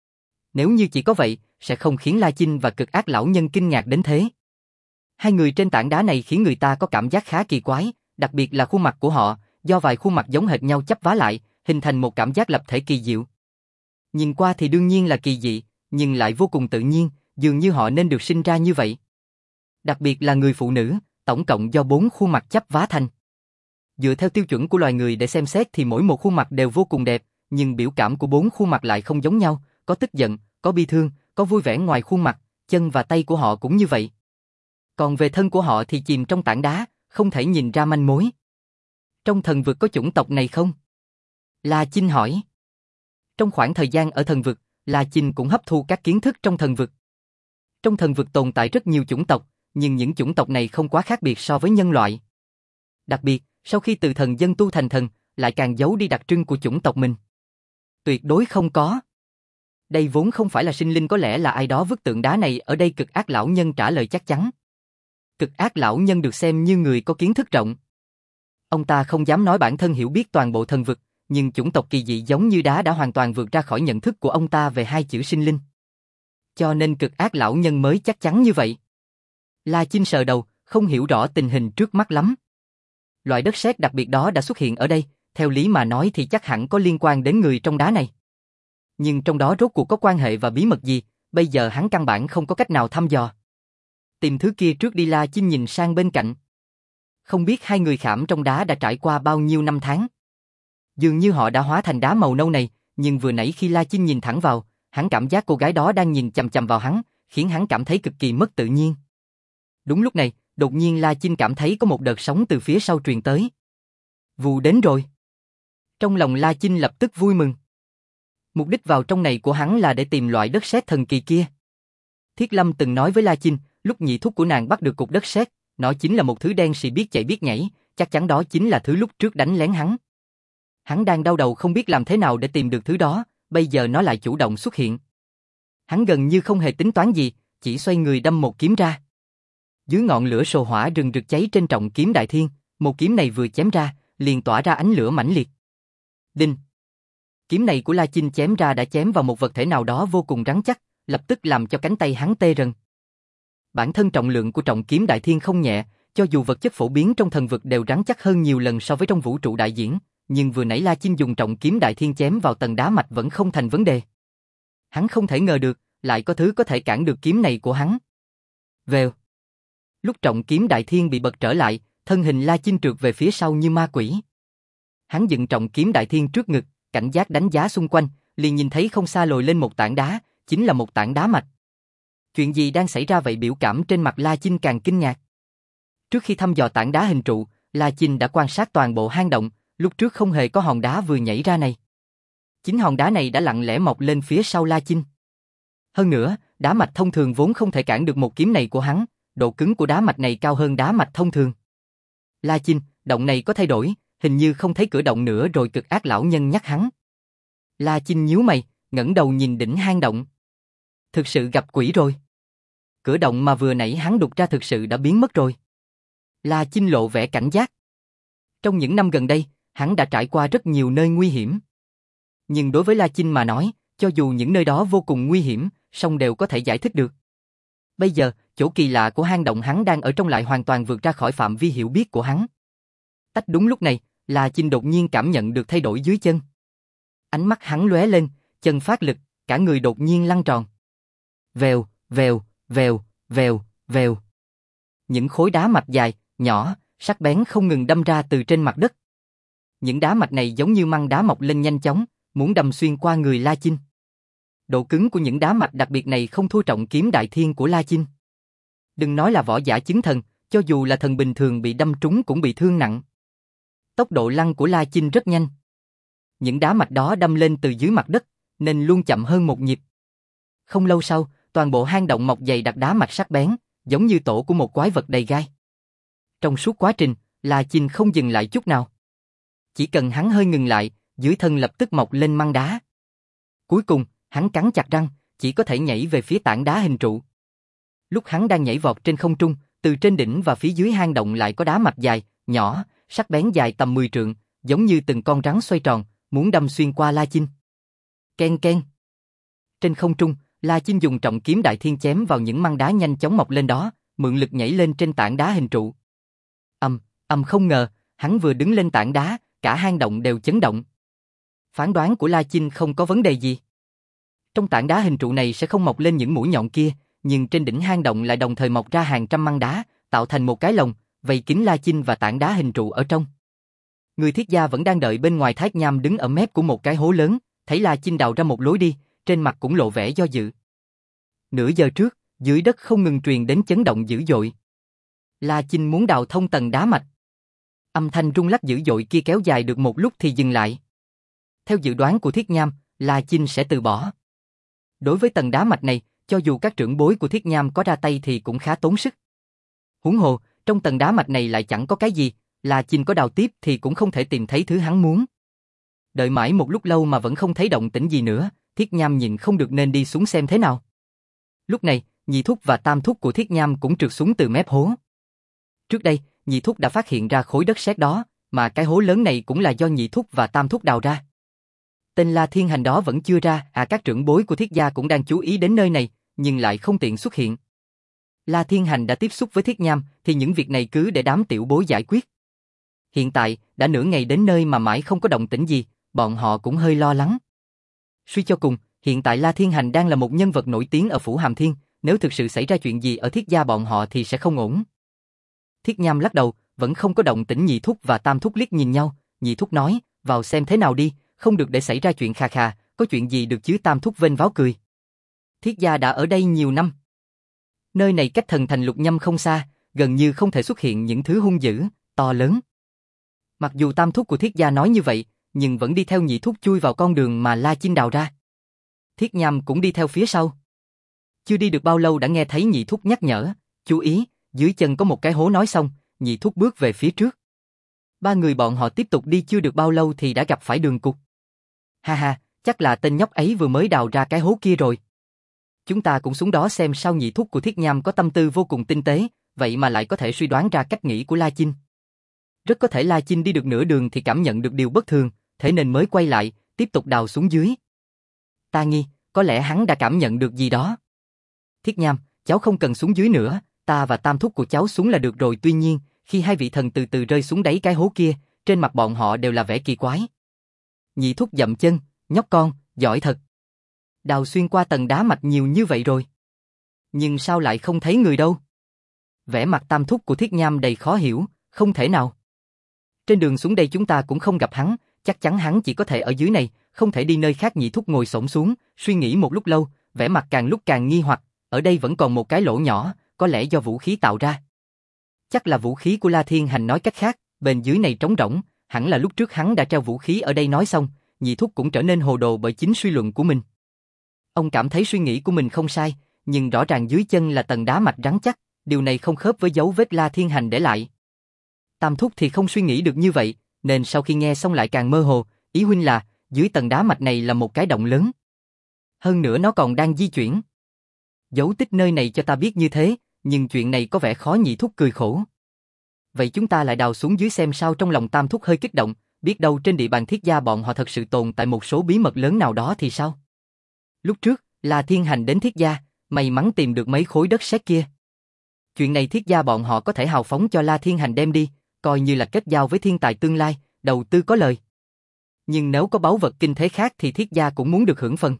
Nếu như chỉ có vậy, sẽ không khiến La Chinh và cực ác lão nhân kinh ngạc đến thế. Hai người trên tảng đá này khiến người ta có cảm giác khá kỳ quái, đặc biệt là khuôn mặt của họ, do vài khuôn mặt giống hệt nhau chắp vá lại, hình thành một cảm giác lập thể kỳ diệu. Nhìn qua thì đương nhiên là kỳ dị, nhưng lại vô cùng tự nhiên, dường như họ nên được sinh ra như vậy. Đặc biệt là người phụ nữ, tổng cộng do bốn khuôn mặt chắp vá thành. Dựa theo tiêu chuẩn của loài người để xem xét thì mỗi một khuôn mặt đều vô cùng đẹp, nhưng biểu cảm của bốn khuôn mặt lại không giống nhau, có tức giận, có bi thương, có vui vẻ ngoài khuôn mặt, chân và tay của họ cũng như vậy. Còn về thân của họ thì chìm trong tảng đá, không thể nhìn ra manh mối. Trong thần vực có chủng tộc này không? La Chinh hỏi. Trong khoảng thời gian ở thần vực, La Chinh cũng hấp thu các kiến thức trong thần vực. Trong thần vực tồn tại rất nhiều chủng tộc, nhưng những chủng tộc này không quá khác biệt so với nhân loại. Đặc biệt, sau khi từ thần dân tu thành thần, lại càng giấu đi đặc trưng của chủng tộc mình. Tuyệt đối không có. Đây vốn không phải là sinh linh, có lẽ là ai đó vứt tượng đá này ở đây. Cực ác lão nhân trả lời chắc chắn. Cực ác lão nhân được xem như người có kiến thức rộng. Ông ta không dám nói bản thân hiểu biết toàn bộ thần vực, nhưng chủng tộc kỳ dị giống như đá đã hoàn toàn vượt ra khỏi nhận thức của ông ta về hai chữ sinh linh. Cho nên cực ác lão nhân mới chắc chắn như vậy. La Chinh sờ đầu, không hiểu rõ tình hình trước mắt lắm. Loại đất sét đặc biệt đó đã xuất hiện ở đây, theo lý mà nói thì chắc hẳn có liên quan đến người trong đá này. Nhưng trong đó rốt cuộc có quan hệ và bí mật gì, bây giờ hắn căn bản không có cách nào thăm dò. Tìm thứ kia trước đi. La Chinh nhìn sang bên cạnh. Không biết hai người khảm trong đá đã trải qua bao nhiêu năm tháng. Dường như họ đã hóa thành đá màu nâu này, nhưng vừa nãy khi La Chinh nhìn thẳng vào, hắn cảm giác cô gái đó đang nhìn chằm chằm vào hắn, khiến hắn cảm thấy cực kỳ mất tự nhiên. Đúng lúc này, đột nhiên La Chinh cảm thấy có một đợt sóng từ phía sau truyền tới. Vù đến rồi. Trong lòng La Chinh lập tức vui mừng. Mục đích vào trong này của hắn là để tìm loại đất sét thần kỳ kia. Thiết Lâm từng nói với La Chinh, lúc nhị thúc của nàng bắt được cục đất sét, nó chính là một thứ đen sì biết chạy biết nhảy, chắc chắn đó chính là thứ lúc trước đánh lén hắn. Hắn đang đau đầu không biết làm thế nào để tìm được thứ đó, bây giờ nó lại chủ động xuất hiện. Hắn gần như không hề tính toán gì, chỉ xoay người đâm một kiếm ra. Dưới ngọn lửa sồ hỏa rừng rực cháy trên trọng kiếm đại thiên, một kiếm này vừa chém ra, liền tỏa ra ánh lửa mãnh liệt. Đinh! Kiếm này của La Chinh chém ra đã chém vào một vật thể nào đó vô cùng rắn chắc, lập tức làm cho cánh tay hắn tê rần. Bản thân trọng lượng của trọng kiếm đại thiên không nhẹ, cho dù vật chất phổ biến trong thần vực đều rắn chắc hơn nhiều lần so với trong vũ trụ đại diễn, nhưng vừa nãy La Chinh dùng trọng kiếm đại thiên chém vào tầng đá mạch vẫn không thành vấn đề. Hắn không thể ngờ được, lại có thứ có thể cản được kiếm này của hắn. Vèo. Lúc trọng kiếm đại thiên bị bật trở lại, thân hình La Chinh trượt về phía sau như ma quỷ. Hắn dựng trọng kiếm đại thiên trước ngực, cảnh giác đánh giá xung quanh, liền nhìn thấy không xa lồi lên một tảng đá, chính là một tảng đá mạch. Chuyện gì đang xảy ra vậy? Biểu cảm trên mặt La Chinh càng kinh ngạc. Trước khi thăm dò tảng đá hình trụ, La Chinh đã quan sát toàn bộ hang động, lúc trước không hề có hòn đá vừa nhảy ra này. Chính hòn đá này đã lặng lẽ mọc lên phía sau La Chinh. Hơn nữa, đá mạch thông thường vốn không thể cản được một kiếm này của hắn, độ cứng của đá mạch này cao hơn đá mạch thông thường. La Chinh, động này có thay đổi, hình như không thấy cửa động nữa rồi. Cực ác lão nhân nhắc hắn. La Chinh nhíu mày, ngẩng đầu nhìn đỉnh hang động. Thực sự gặp quỷ rồi. Cửa động mà vừa nãy hắn đục ra thực sự đã biến mất rồi. La Chinh lộ vẻ cảnh giác. Trong những năm gần đây, hắn đã trải qua rất nhiều nơi nguy hiểm. Nhưng đối với La Chinh mà nói, cho dù những nơi đó vô cùng nguy hiểm, song đều có thể giải thích được. Bây giờ, chỗ kỳ lạ của hang động hắn đang ở trong lại hoàn toàn vượt ra khỏi phạm vi hiểu biết của hắn. Tách đúng lúc này, La Chinh đột nhiên cảm nhận được thay đổi dưới chân. Ánh mắt hắn lóe lên, chân phát lực, cả người đột nhiên lăn tròn. Vèo, vèo, vèo, vèo, vèo. Những khối đá mạch dài, nhỏ, sắc bén không ngừng đâm ra từ trên mặt đất. Những đá mạch này giống như măng đá mọc lên nhanh chóng, muốn đâm xuyên qua người La Chinh. Độ cứng của những đá mạch đặc biệt này không thua trọng kiếm đại thiên của La Chinh. Đừng nói là võ giả chứng thần, cho dù là thần bình thường bị đâm trúng cũng bị thương nặng. Tốc độ lăn của La Chinh rất nhanh. Những đá mạch đó đâm lên từ dưới mặt đất, nên luôn chậm hơn một nhịp. Không lâu sau, toàn bộ hang động mọc dày đặc đá mạch sắc bén, giống như tổ của một quái vật đầy gai. Trong suốt quá trình, La Chinh không dừng lại chút nào. Chỉ cần hắn hơi ngừng lại, dưới thân lập tức mọc lên măng đá. Cuối cùng, hắn cắn chặt răng, chỉ có thể nhảy về phía tảng đá hình trụ. Lúc hắn đang nhảy vọt trên không trung, từ trên đỉnh và phía dưới hang động lại có đá mạch dài, nhỏ, sắc bén dài tầm mười trượng, giống như từng con rắn xoay tròn, muốn đâm xuyên qua La Chinh. Ken ken. Trên không trung, La Chinh dùng trọng kiếm đại thiên chém vào những măng đá nhanh chóng mọc lên đó, mượn lực nhảy lên trên tảng đá hình trụ. Ầm, ầm không ngờ, hắn vừa đứng lên tảng đá, cả hang động đều chấn động. Phán đoán của La Chinh không có vấn đề gì. Trong tảng đá hình trụ này sẽ không mọc lên những mũi nhọn kia, nhưng trên đỉnh hang động lại đồng thời mọc ra hàng trăm măng đá, tạo thành một cái lồng, vây kín La Chinh và tảng đá hình trụ ở trong. Người thiết gia vẫn đang đợi bên ngoài Thác Nham đứng ở mép của một cái hố lớn, thấy La Chinh đào ra một lối đi, trên mặt cũng lộ vẻ do dự. Nửa giờ trước, dưới đất không ngừng truyền đến chấn động dữ dội. La Chinh muốn đào thông tầng đá mạch. Âm thanh rung lắc dữ dội kia kéo dài được một lúc thì dừng lại. Theo dự đoán của Thiết Nham, La Chinh sẽ từ bỏ. Đối với tầng đá mạch này, cho dù các trưởng bối của Thiết Nham có ra tay thì cũng khá tốn sức. Huống hồ, trong tầng đá mạch này lại chẳng có cái gì, La Chinh có đào tiếp thì cũng không thể tìm thấy thứ hắn muốn. Đợi mãi một lúc lâu mà vẫn không thấy động tĩnh gì nữa, Thiết Nham nhìn không được nên đi xuống xem thế nào. Lúc này, nhị thúc và tam thúc của Thiết Nham cũng trượt xuống từ mép hố. Trước đây, nhị thúc đã phát hiện ra khối đất sét đó, mà cái hố lớn này cũng là do nhị thúc và tam thúc đào ra. Tên La Thiên Hành đó vẫn chưa ra, à các trưởng bối của Thiết gia cũng đang chú ý đến nơi này, nhưng lại không tiện xuất hiện. La Thiên Hành đã tiếp xúc với Thiết Nham, thì những việc này cứ để đám tiểu bối giải quyết. Hiện tại, đã nửa ngày đến nơi mà mãi không có động tĩnh gì, bọn họ cũng hơi lo lắng. Suy cho cùng, hiện tại La Thiên Hành đang là một nhân vật nổi tiếng ở Phủ Hàm Thiên, nếu thực sự xảy ra chuyện gì ở Thiết gia bọn họ thì sẽ không ổn. Thiết Nham lắc đầu, vẫn không có động tĩnh. Nhị thúc và tam thúc liếc nhìn nhau, nhị thúc nói, vào xem thế nào đi, không được để xảy ra chuyện khà khà, có chuyện gì được chứ. Tam thúc vênh váo cười. Thiết gia đã ở đây nhiều năm. Nơi này cách Thần Thành Lục Nhâm không xa, gần như không thể xuất hiện những thứ hung dữ, to lớn. Mặc dù tam thúc của Thiết gia nói như vậy, nhưng vẫn đi theo nhị thúc chui vào con đường mà La Chinh đào ra. Thiết Nham cũng đi theo phía sau. Chưa đi được bao lâu đã nghe thấy nhị thúc nhắc nhở, chú ý, dưới chân có một cái hố. Nói xong, nhị thúc bước về phía trước. Ba người bọn họ tiếp tục đi chưa được bao lâu thì đã gặp phải Đường Cục. Ha ha, chắc là tên nhóc ấy vừa mới đào ra cái hố kia rồi. Chúng ta cũng xuống đó xem sao. Nhị thúc của Thiết Nham có tâm tư vô cùng tinh tế, vậy mà lại có thể suy đoán ra cách nghĩ của La Chinh. Rất có thể La Chinh đi được nửa đường thì cảm nhận được điều bất thường, thế nên mới quay lại, tiếp tục đào xuống dưới. Ta nghi, có lẽ hắn đã cảm nhận được gì đó. Thiết Nham, cháu không cần xuống dưới nữa, ta và tam thúc của cháu xuống là được rồi. Tuy nhiên, khi hai vị thần từ từ rơi xuống đáy cái hố kia, trên mặt bọn họ đều là vẻ kỳ quái. Nhị thúc dậm chân, nhóc con, giỏi thật. Đào xuyên qua tầng đá mạch nhiều như vậy rồi. Nhưng sao lại không thấy người đâu? Vẻ mặt tam thúc của Thiết Nham đầy khó hiểu, không thể nào. Trên đường xuống đây chúng ta cũng không gặp hắn, chắc chắn hắn chỉ có thể ở dưới này, không thể đi nơi khác. Nhị thúc ngồi xổm xuống, suy nghĩ một lúc lâu, vẻ mặt càng lúc càng nghi hoặc, ở đây vẫn còn một cái lỗ nhỏ, có lẽ do vũ khí tạo ra. Chắc là vũ khí của La Thiên Hành. Nói cách khác, bên dưới này trống rỗng, hẳn là lúc trước hắn đã treo vũ khí ở đây. Nói xong, nhị thúc cũng trở nên hồ đồ bởi chính suy luận của mình. Ông cảm thấy suy nghĩ của mình không sai, nhưng rõ ràng dưới chân là tầng đá mạch rắn chắc, điều này không khớp với dấu vết La Thiên Hành để lại. Tam thúc thì không suy nghĩ được như vậy, nên sau khi nghe xong lại càng mơ hồ, ý huynh là, dưới tầng đá mạch này là một cái động lớn. Hơn nữa nó còn đang di chuyển. Dấu tích nơi này cho ta biết như thế, nhưng chuyện này có vẻ khó. Nhị thúc cười khổ. Vậy chúng ta lại đào xuống dưới xem sao. Trong lòng tam thúc hơi kích động, biết đâu trên địa bàn Thiết gia bọn họ thật sự tồn tại một số bí mật lớn nào đó thì sao? Lúc trước, La Thiên Hành đến Thiết gia, may mắn tìm được mấy khối đất sét kia. Chuyện này Thiết gia bọn họ có thể hào phóng cho La Thiên Hành đem đi, coi như là kết giao với thiên tài tương lai, đầu tư có lời. Nhưng nếu có báu vật kinh thế khác thì Thiết gia cũng muốn được hưởng phần.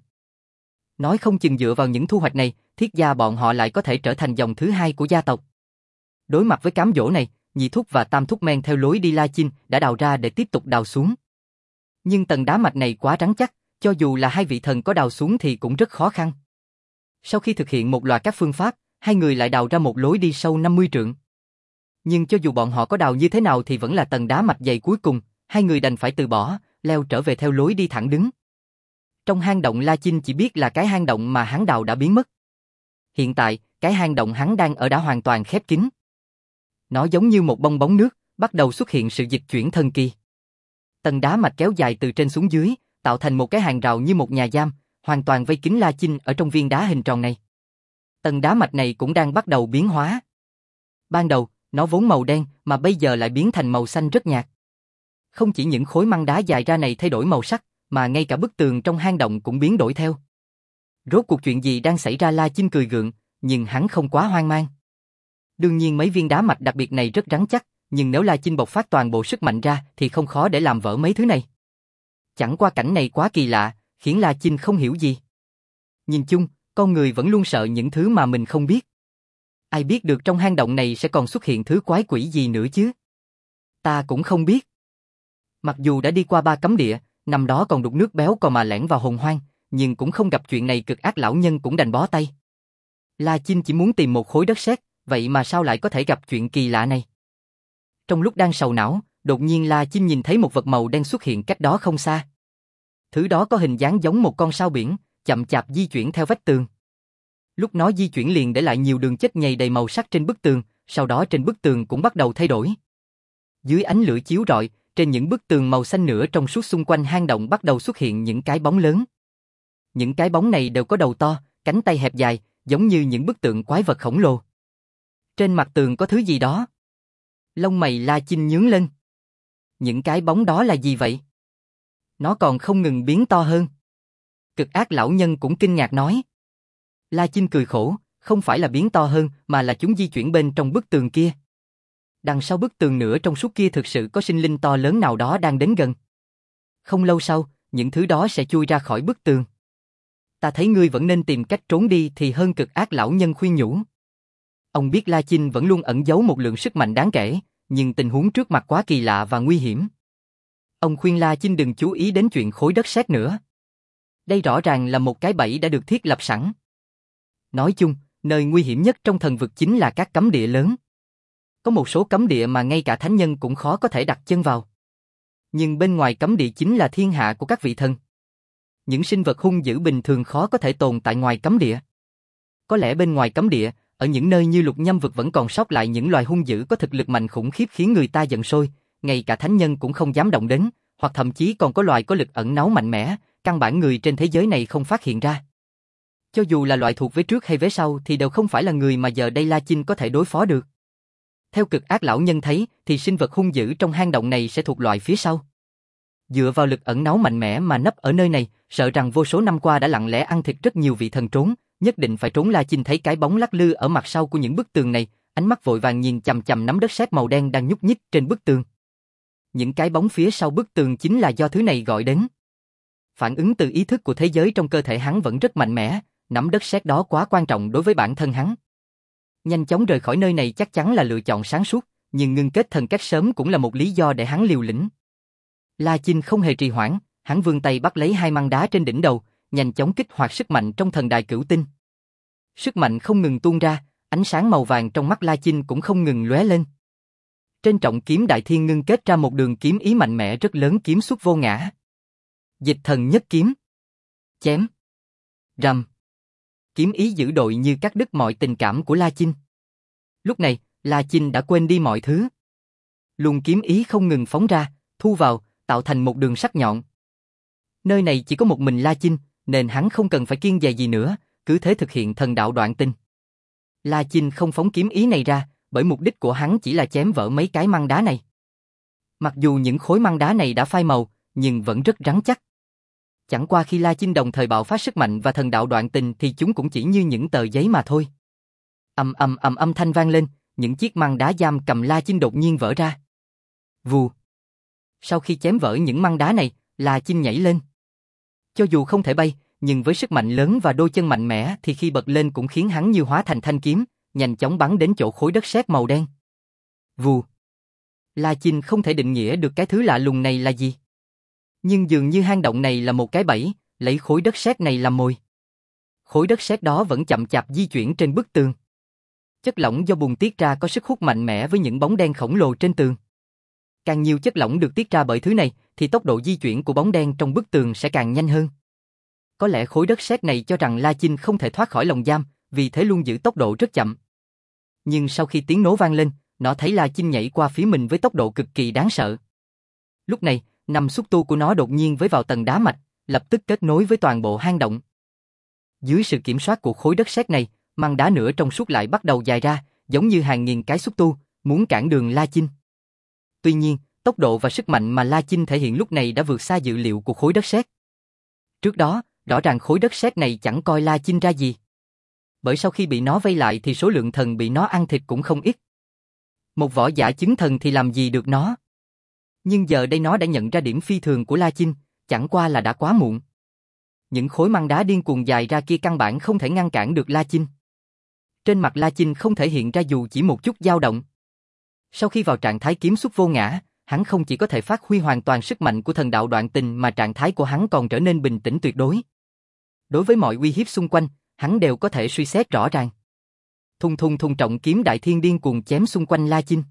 Nói không chừng dựa vào những thu hoạch này, Thiết gia bọn họ lại có thể trở thành dòng thứ hai của gia tộc. Đối mặt với cám dỗ này, nhị thúc và tam thúc men theo lối đi La Chinh đã đào ra để tiếp tục đào xuống. Nhưng tầng đá mạch này quá rắn chắc, cho dù là hai vị thần có đào xuống thì cũng rất khó khăn. Sau khi thực hiện một loạt các phương pháp, hai người lại đào ra một lối đi sâu năm mươi trượng. Nhưng cho dù bọn họ có đào như thế nào thì vẫn là tầng đá mạch dày cuối cùng, Hai người đành phải từ bỏ, leo trở về theo lối đi thẳng đứng. Trong hang động La Chinh chỉ biết là cái hang động mà hắn đào đã biến mất. Hiện tại, cái hang động hắn đang ở đã hoàn toàn khép kín. Nó giống như một bong bóng nước, bắt đầu xuất hiện sự dịch chuyển thần kỳ. Tầng đá mạch kéo dài từ trên xuống dưới, tạo thành một cái hàng rào như một nhà giam, hoàn toàn vây kín La Chinh ở trong viên đá hình tròn này. Tầng đá mạch này cũng đang bắt đầu biến hóa. Ban đầu, nó vốn màu đen mà bây giờ lại biến thành màu xanh rất nhạt. Không chỉ những khối măng đá dài ra này thay đổi màu sắc, mà ngay cả bức tường trong hang động cũng biến đổi theo. Rốt cuộc chuyện gì đang xảy ra? La Chinh cười gượng, nhưng hắn không quá hoang mang. Đương nhiên mấy viên đá mạch đặc biệt này rất rắn chắc, nhưng nếu La Chinh bộc phát toàn bộ sức mạnh ra thì không khó để làm vỡ mấy thứ này. Chẳng qua cảnh này quá kỳ lạ, khiến La Chinh không hiểu gì. Nhìn chung, con người vẫn luôn sợ những thứ mà mình không biết. Ai biết được trong hang động này sẽ còn xuất hiện thứ quái quỷ gì nữa chứ? Ta cũng không biết. Mặc dù đã đi qua ba cấm địa, năm đó còn đục nước béo còn mà lẻn vào hồn hoang, nhưng cũng không gặp chuyện này, cực ác lão nhân cũng đành bó tay. La Chinh chỉ muốn tìm một khối đất sét, vậy mà sao lại có thể gặp chuyện kỳ lạ này? Trong lúc đang sầu não, đột nhiên La Chinh nhìn thấy một vật màu đen xuất hiện cách đó không xa. Thứ đó có hình dáng giống một con sao biển, chậm chạp di chuyển theo vách tường. Lúc nó di chuyển liền để lại nhiều đường chết nhầy đầy màu sắc trên bức tường, sau đó trên bức tường cũng bắt đầu thay đổi. Dưới ánh lửa chiếu rọi, trên những bức tường màu xanh nửa trong suốt xung quanh hang động bắt đầu xuất hiện những cái bóng lớn. Những cái bóng này đều có đầu to, cánh tay hẹp dài, giống như những bức tượng quái vật khổng lồ. Trên mặt tường có thứ gì đó. Lông mày La Chinh nhướng lên. Những cái bóng đó là gì vậy? Nó còn không ngừng biến to hơn. Cực ác lão nhân cũng kinh ngạc nói. La Chinh cười khổ, không phải là biến to hơn mà là chúng di chuyển bên trong bức tường kia. Đằng sau bức tường nửa trong suốt kia thực sự có sinh linh to lớn nào đó đang đến gần. Không lâu sau, những thứ đó sẽ chui ra khỏi bức tường. Ta thấy ngươi vẫn nên tìm cách trốn đi thì hơn, cực ác lão nhân khuyên nhủ. Ông biết La Chinh vẫn luôn ẩn giấu một lượng sức mạnh đáng kể, nhưng tình huống trước mặt quá kỳ lạ và nguy hiểm. Ông khuyên La Chinh đừng chú ý đến chuyện khối đất sét nữa. Đây rõ ràng là một cái bẫy đã được thiết lập sẵn. Nói chung, nơi nguy hiểm nhất trong thần vực chính là các cấm địa lớn. Có một số cấm địa mà ngay cả thánh nhân cũng khó có thể đặt chân vào. Nhưng bên ngoài cấm địa chính là thiên hạ của các vị thần. Những sinh vật hung dữ bình thường khó có thể tồn tại ngoài cấm địa. Có lẽ bên ngoài cấm địa, ở những nơi như lục nhâm vực vẫn còn sót lại những loài hung dữ có thực lực mạnh khủng khiếp khiến người ta giận sôi, ngay cả thánh nhân cũng không dám động đến, hoặc thậm chí còn có loài có lực ẩn náu mạnh mẽ, căn bản người trên thế giới này không phát hiện ra. Cho dù là loại thuộc vế trước hay vế sau thì đều không phải là người mà giờ đây La Chinh có thể đối phó được. Theo cực ác lão nhân thấy thì sinh vật hung dữ trong hang động này sẽ thuộc loại phía sau. Dựa vào lực ẩn náu mạnh mẽ mà nấp ở nơi này, sợ rằng vô số năm qua đã lặng lẽ ăn thịt rất nhiều vị thần trốn, nhất định phải trốn. La Chinh thấy cái bóng lắc lư ở mặt sau của những bức tường này, ánh mắt vội vàng nhìn chằm chằm nắm đất sét màu đen đang nhúc nhích trên bức tường. Những cái bóng phía sau bức tường chính là do thứ này gọi đến. Phản ứng từ ý thức của thế giới trong cơ thể hắn vẫn rất mạnh mẽ, nắm đất sét đó quá quan trọng đối với bản thân hắn. Nhanh chóng rời khỏi nơi này chắc chắn là lựa chọn sáng suốt, nhưng ngưng kết thần cách sớm cũng là một lý do để hắn liều lĩnh. La Chinh không hề trì hoãn, hắn vươn tay bắt lấy hai măng đá trên đỉnh đầu, nhanh chóng kích hoạt sức mạnh trong thần đài cửu tinh. Sức mạnh không ngừng tuôn ra, ánh sáng màu vàng trong mắt La Chinh cũng không ngừng lóe lên. Trên trọng kiếm đại thiên ngưng kết ra một đường kiếm ý mạnh mẽ rất lớn, kiếm xuất vô ngã. Dịch thần nhất kiếm. Chém. Rầm. Kiếm ý dữ dội như cắt đứt mọi tình cảm của La Chinh. Lúc này, La Chinh đã quên đi mọi thứ. Luồng kiếm ý không ngừng phóng ra, thu vào, tạo thành một đường sắc nhọn. Nơi này chỉ có một mình La Chinh, nên hắn không cần phải kiêng dè gì nữa, cứ thế thực hiện thần đạo đoạn tinh. La Chinh không phóng kiếm ý này ra, bởi mục đích của hắn chỉ là chém vỡ mấy cái măng đá này. Mặc dù những khối măng đá này đã phai màu, nhưng vẫn rất rắn chắc. Chẳng qua khi La Chinh đồng thời bạo phát sức mạnh và thần đạo đoạn tình thì chúng cũng chỉ như những tờ giấy mà thôi. Ầm ầm ầm âm thanh vang lên, những chiếc măng đá giam cầm La Chinh đột nhiên vỡ ra. Vù. Sau khi chém vỡ những măng đá này, La Chinh nhảy lên. Cho dù không thể bay, nhưng với sức mạnh lớn và đôi chân mạnh mẽ thì khi bật lên cũng khiến hắn như hóa thành thanh kiếm, nhanh chóng bắn đến chỗ khối đất sét màu đen. Vù. La Chinh không thể định nghĩa được cái thứ lạ lùng này là gì. Nhưng dường như hang động này là một cái bẫy, lấy khối đất sét này làm mồi. Khối đất sét đó vẫn chậm chạp di chuyển trên bức tường. Chất lỏng do bùng tiết ra có sức hút mạnh mẽ với những bóng đen khổng lồ trên tường. Càng nhiều chất lỏng được tiết ra bởi thứ này, thì tốc độ di chuyển của bóng đen trong bức tường sẽ càng nhanh hơn. Có lẽ khối đất sét này cho rằng La Chinh không thể thoát khỏi lồng giam, vì thế luôn giữ tốc độ rất chậm. Nhưng sau khi tiếng nổ vang lên, nó thấy La Chinh nhảy qua phía mình với tốc độ cực kỳ đáng sợ. Lúc này, năm xúc tu của nó đột nhiên với vào tầng đá mạch, lập tức kết nối với toàn bộ hang động. Dưới sự kiểm soát của khối đất sét này, măng đá nửa trong suốt lại bắt đầu dài ra, giống như hàng nghìn cái xúc tu, muốn cản đường La Chinh. Tuy nhiên, tốc độ và sức mạnh mà La Chinh thể hiện lúc này đã vượt xa dự liệu của khối đất sét. Trước đó, rõ ràng khối đất sét này chẳng coi La Chinh ra gì. Bởi sau khi bị nó vây lại thì số lượng thần bị nó ăn thịt cũng không ít. Một võ giả chứng thần thì làm gì được nó. Nhưng giờ đây nó đã nhận ra điểm phi thường của La Chinh, chẳng qua là đã quá muộn. Những khối măng đá điên cuồng dài ra kia căn bản không thể ngăn cản được La Chinh. Trên mặt La Chinh không thể hiện ra dù chỉ một chút dao động. Sau khi vào trạng thái kiếm xuất vô ngã, hắn không chỉ có thể phát huy hoàn toàn sức mạnh của thần đạo đoạn tình mà trạng thái của hắn còn trở nên bình tĩnh tuyệt đối. Đối với mọi uy hiếp xung quanh, hắn đều có thể suy xét rõ ràng. Thung thung thung trọng kiếm đại thiên điên cuồng chém xung quanh La Chinh.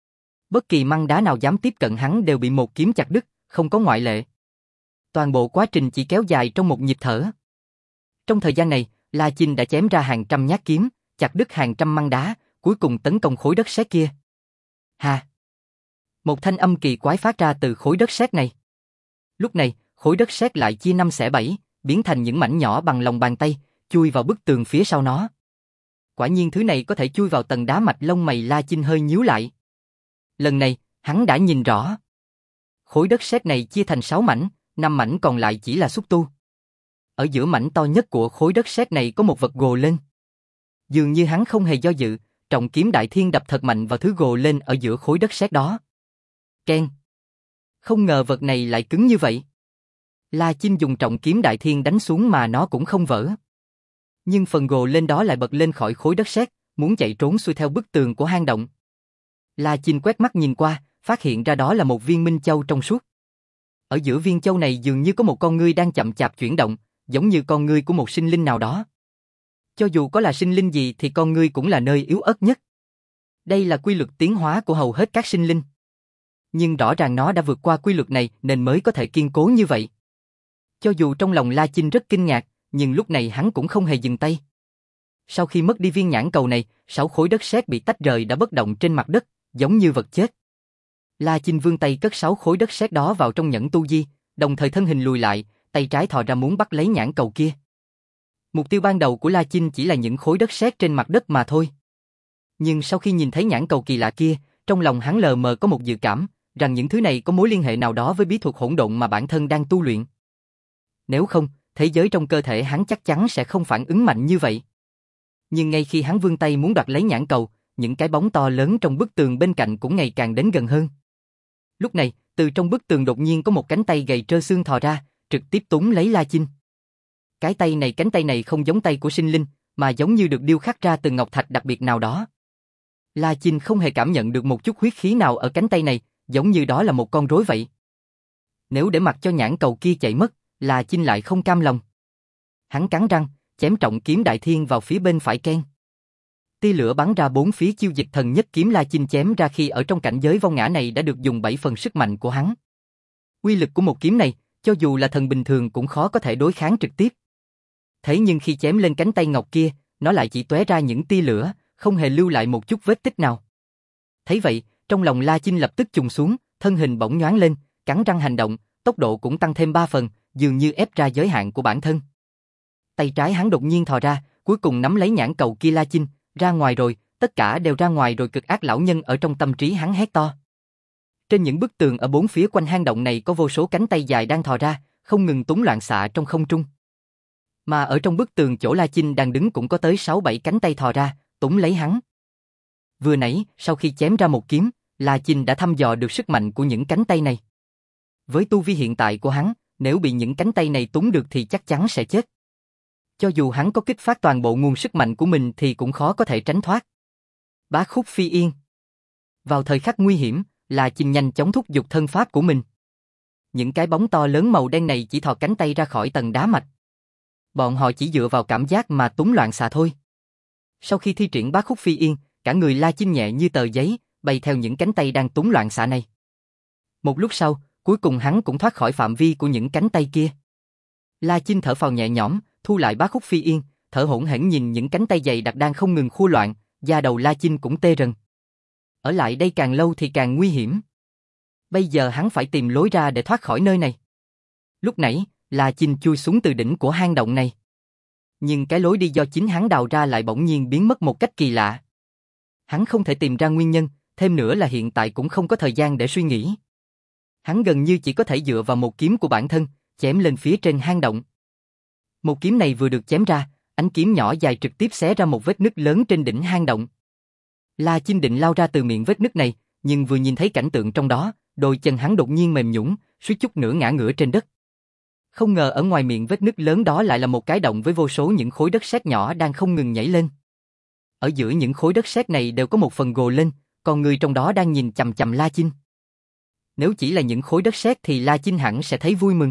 Bất kỳ măng đá nào dám tiếp cận hắn đều bị một kiếm chặt đứt, không có ngoại lệ. Toàn bộ quá trình chỉ kéo dài trong một nhịp thở. Trong thời gian này, La Chinh đã chém ra hàng trăm nhát kiếm, chặt đứt hàng trăm măng đá, cuối cùng tấn công khối đất sét kia. Ha! Một thanh âm kỳ quái phát ra từ khối đất sét này. Lúc này, khối đất sét lại chia năm xẻ bảy, biến thành những mảnh nhỏ bằng lòng bàn tay, chui vào bức tường phía sau nó. Quả nhiên thứ này có thể chui vào tầng đá mạch, lông mày La Chinh hơi nhíu lại. Lần này, hắn đã nhìn rõ. Khối đất sét này chia thành sáu mảnh, năm mảnh còn lại chỉ là xúc tu. Ở giữa mảnh to nhất của khối đất sét này có một vật gồ lên. Dường như hắn không hề do dự, trọng kiếm đại thiên đập thật mạnh vào thứ gồ lên ở giữa khối đất sét đó. Keng! Không ngờ vật này lại cứng như vậy. La Chinh dùng trọng kiếm đại thiên đánh xuống mà nó cũng không vỡ. Nhưng phần gồ lên đó lại bật lên khỏi khối đất sét, muốn chạy trốn xuôi theo bức tường của hang động. La Chinh quét mắt nhìn qua, phát hiện ra đó là một viên minh châu trong suốt. Ở giữa viên châu này dường như có một con ngươi đang chậm chạp chuyển động, giống như con ngươi của một sinh linh nào đó. Cho dù có là sinh linh gì thì con ngươi cũng là nơi yếu ớt nhất. Đây là quy luật tiến hóa của hầu hết các sinh linh. Nhưng rõ ràng nó đã vượt qua quy luật này nên mới có thể kiên cố như vậy. Cho dù trong lòng La Chinh rất kinh ngạc, nhưng lúc này hắn cũng không hề dừng tay. Sau khi mất đi viên nhãn cầu này, sáu khối đất sét bị tách rời đã bất động trên mặt đất, giống như vật chết. La Chinh vươn tay cất sáu khối đất sét đó vào trong nhẫn tu di, đồng thời thân hình lùi lại, tay trái thò ra muốn bắt lấy nhãn cầu kia. Mục tiêu ban đầu của La Chinh chỉ là những khối đất sét trên mặt đất mà thôi. Nhưng sau khi nhìn thấy nhãn cầu kỳ lạ kia, trong lòng hắn lờ mờ có một dự cảm, rằng những thứ này có mối liên hệ nào đó với bí thuật hỗn độn mà bản thân đang tu luyện. Nếu không, thế giới trong cơ thể hắn chắc chắn sẽ không phản ứng mạnh như vậy. Nhưng ngay khi hắn vươn tay muốn đoạt lấy nhãn cầu, những cái bóng to lớn trong bức tường bên cạnh cũng ngày càng đến gần hơn. Lúc này, từ trong bức tường đột nhiên có một cánh tay gầy trơ xương thò ra, trực tiếp túm lấy La Chinh. Cái tay này cánh tay này không giống tay của sinh linh, mà giống như được điêu khắc ra từ ngọc thạch đặc biệt nào đó. La Chinh không hề cảm nhận được một chút huyết khí nào ở cánh tay này, giống như đó là một con rối vậy. Nếu để mặc cho nhãn cầu kia chạy mất, La Chinh lại không cam lòng. Hắn cắn răng, chém trọng kiếm đại thiên vào phía bên phải Ken. Tia lửa bắn ra bốn phía, chiêu dịch thần nhất kiếm La Chinh chém ra khi ở trong cảnh giới vong ngã này đã được dùng bảy phần sức mạnh của hắn. Uy lực của một kiếm này, cho dù là thần bình thường cũng khó có thể đối kháng trực tiếp. Thế nhưng khi chém lên cánh tay ngọc kia, nó lại chỉ tóe ra những tia lửa, không hề lưu lại một chút vết tích nào. Thấy vậy, trong lòng La Chinh lập tức trùng xuống, thân hình bỗng nhoáng lên, cắn răng hành động, tốc độ cũng tăng thêm ba phần, dường như ép ra giới hạn của bản thân. Tay trái hắn đột nhiên thò ra, cuối cùng nắm lấy nhãn cầu kia. La Chinh, ra ngoài rồi, tất cả đều ra ngoài rồi. Cực ác lão nhân ở trong tâm trí hắn hét to. Trên những bức tường ở bốn phía quanh hang động này có vô số cánh tay dài đang thò ra, không ngừng túng loạn xạ trong không trung. Mà ở trong bức tường chỗ La Chinh đang đứng cũng có tới sáu bảy cánh tay thò ra, túng lấy hắn. Vừa nãy, sau khi chém ra một kiếm, La Chinh đã thăm dò được sức mạnh của những cánh tay này. Với tu vi hiện tại của hắn, nếu bị những cánh tay này túng được thì chắc chắn sẽ chết. Cho dù hắn có kích phát toàn bộ nguồn sức mạnh của mình thì cũng khó có thể tránh thoát. Bá khúc phi yên. Vào thời khắc nguy hiểm, La Chinh nhanh chóng thúc giục thân pháp của mình. Những cái bóng to lớn màu đen này chỉ thò cánh tay ra khỏi tầng đá mạch. Bọn họ chỉ dựa vào cảm giác mà túng loạn xạ thôi. Sau khi thi triển bá khúc phi yên, cả người La Chinh nhẹ như tờ giấy, bay theo những cánh tay đang túng loạn xạ này. Một lúc sau, cuối cùng hắn cũng thoát khỏi phạm vi của những cánh tay kia. La Chinh thở phào nhẹ nhõm, thu lại bá khúc phi yên, thở hổn hển nhìn những cánh tay dày đặc đang không ngừng khua loạn, da đầu La Chinh cũng tê rần. Ở lại đây càng lâu thì càng nguy hiểm. Bây giờ hắn phải tìm lối ra để thoát khỏi nơi này. Lúc nãy, La Chinh chui xuống từ đỉnh của hang động này. Nhưng cái lối đi do chính hắn đào ra lại bỗng nhiên biến mất một cách kỳ lạ. Hắn không thể tìm ra nguyên nhân, thêm nữa là hiện tại cũng không có thời gian để suy nghĩ. Hắn gần như chỉ có thể dựa vào một kiếm của bản thân, chém lên phía trên hang động. Một kiếm này vừa được chém ra, ánh kiếm nhỏ dài trực tiếp xé ra một vết nứt lớn trên đỉnh hang động. La Chinh định lao ra từ miệng vết nứt này, nhưng vừa nhìn thấy cảnh tượng trong đó, đôi chân hắn đột nhiên mềm nhũn, suýt chút nữa ngã ngửa trên đất. Không ngờ ở ngoài miệng vết nứt lớn đó lại là một cái động với vô số những khối đất sét nhỏ đang không ngừng nhảy lên. Ở giữa những khối đất sét này đều có một phần gồ lên, còn người trong đó đang nhìn chằm chằm La Chinh. Nếu chỉ là những khối đất sét thì La Chinh hẳn sẽ thấy vui mừng.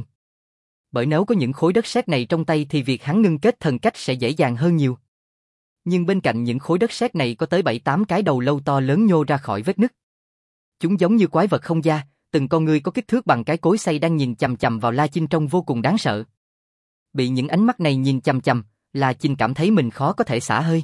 Bởi nếu có những khối đất sét này trong tay thì việc hắn ngưng kết thần cách sẽ dễ dàng hơn nhiều. Nhưng bên cạnh những khối đất sét này có tới bảy tám cái đầu lâu to lớn nhô ra khỏi vết nứt. Chúng giống như quái vật không da, từng con người có kích thước bằng cái cối xay đang nhìn chằm chằm vào La Chinh trông vô cùng đáng sợ. Bị những ánh mắt này nhìn chằm chằm, La Chinh cảm thấy mình khó có thể xả hơi.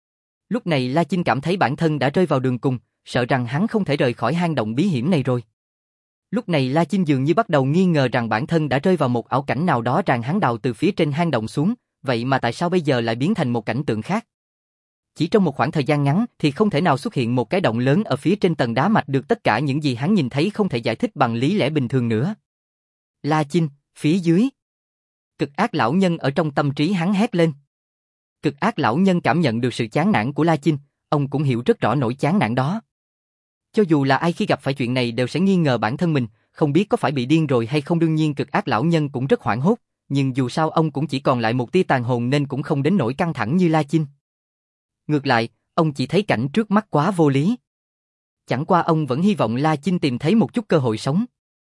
Lúc này La Chinh cảm thấy bản thân đã rơi vào đường cùng, sợ rằng hắn không thể rời khỏi hang động bí hiểm này rồi. Lúc này La Chinh dường như bắt đầu nghi ngờ rằng bản thân đã rơi vào một ảo cảnh nào đó, rằng hắn đào từ phía trên hang động xuống, vậy mà tại sao bây giờ lại biến thành một cảnh tượng khác? Chỉ trong một khoảng thời gian ngắn thì không thể nào xuất hiện một cái động lớn ở phía trên tầng đá mạch được, tất cả những gì hắn nhìn thấy không thể giải thích bằng lý lẽ bình thường nữa. La Chinh, phía dưới. Cực ác lão nhân ở trong tâm trí hắn hét lên. Cực ác lão nhân cảm nhận được sự chán nản của La Chinh, ông cũng hiểu rất rõ nỗi chán nản đó. Cho dù là ai khi gặp phải chuyện này đều sẽ nghi ngờ bản thân mình, không biết có phải bị điên rồi hay không. Đương nhiên cực ác lão nhân cũng rất hoảng hốt, nhưng dù sao ông cũng chỉ còn lại một tia tàn hồn nên cũng không đến nỗi căng thẳng như La Chinh. Ngược lại, ông chỉ thấy cảnh trước mắt quá vô lý. Chẳng qua ông vẫn hy vọng La Chinh tìm thấy một chút cơ hội sống.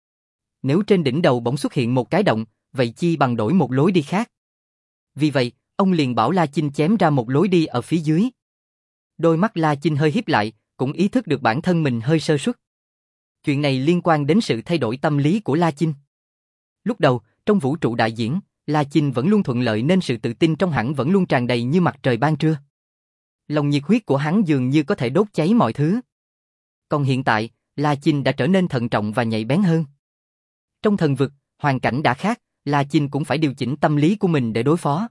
Nếu trên đỉnh đầu bỗng xuất hiện một cái động, vậy chi bằng đổi một lối đi khác. Vì vậy, ông liền bảo La Chinh chém ra một lối đi ở phía dưới. Đôi mắt La Chinh hơi híp lại, cũng ý thức được bản thân mình hơi sơ suất. Chuyện này liên quan đến sự thay đổi tâm lý của La Chinh. Lúc đầu, trong vũ trụ đại diễn, La Chinh vẫn luôn thuận lợi nên sự tự tin trong hắn vẫn luôn tràn đầy như mặt trời ban trưa. Lòng nhiệt huyết của hắn dường như có thể đốt cháy mọi thứ. Còn hiện tại, La Chinh đã trở nên thận trọng và nhạy bén hơn. Trong thần vực, hoàn cảnh đã khác, La Chinh cũng phải điều chỉnh tâm lý của mình để đối phó.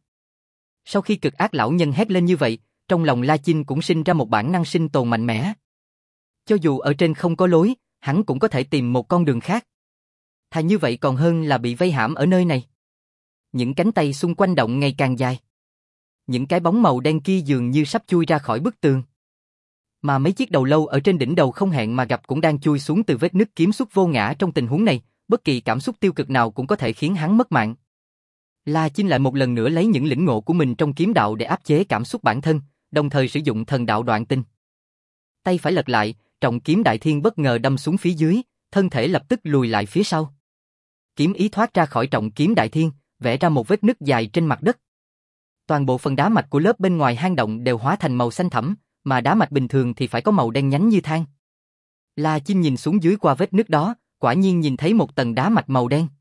Sau khi cực ác lão nhân hét lên như vậy, trong lòng La Chinh cũng sinh ra một bản năng sinh tồn mạnh mẽ. Cho dù ở trên không có lối, hắn cũng có thể tìm một con đường khác. Thà như vậy còn hơn là bị vây hãm ở nơi này. Những cánh tay xung quanh động ngày càng dài. Những cái bóng màu đen kia dường như sắp chui ra khỏi bức tường. Mà mấy chiếc đầu lâu ở trên đỉnh đầu không hẹn mà gặp cũng đang chui xuống từ vết nứt kiếm xuất vô ngã. Trong tình huống này, bất kỳ cảm xúc tiêu cực nào cũng có thể khiến hắn mất mạng. La Chinh lại một lần nữa lấy những lĩnh ngộ của mình trong kiếm đạo để áp chế cảm xúc bản thân, đồng thời sử dụng thần đạo đoạn tinh. Tay phải lật lại, trọng kiếm đại thiên bất ngờ đâm xuống phía dưới, thân thể lập tức lùi lại phía sau. Kiếm ý thoát ra khỏi trọng kiếm đại thiên, vẽ ra một vết nứt dài trên mặt đất. Toàn bộ phần đá mạch của lớp bên ngoài hang động đều hóa thành màu xanh thẳm, mà đá mạch bình thường thì phải có màu đen nhánh như than. La Chinh nhìn xuống dưới qua vết nứt đó, quả nhiên nhìn thấy một tầng đá mạch màu đen.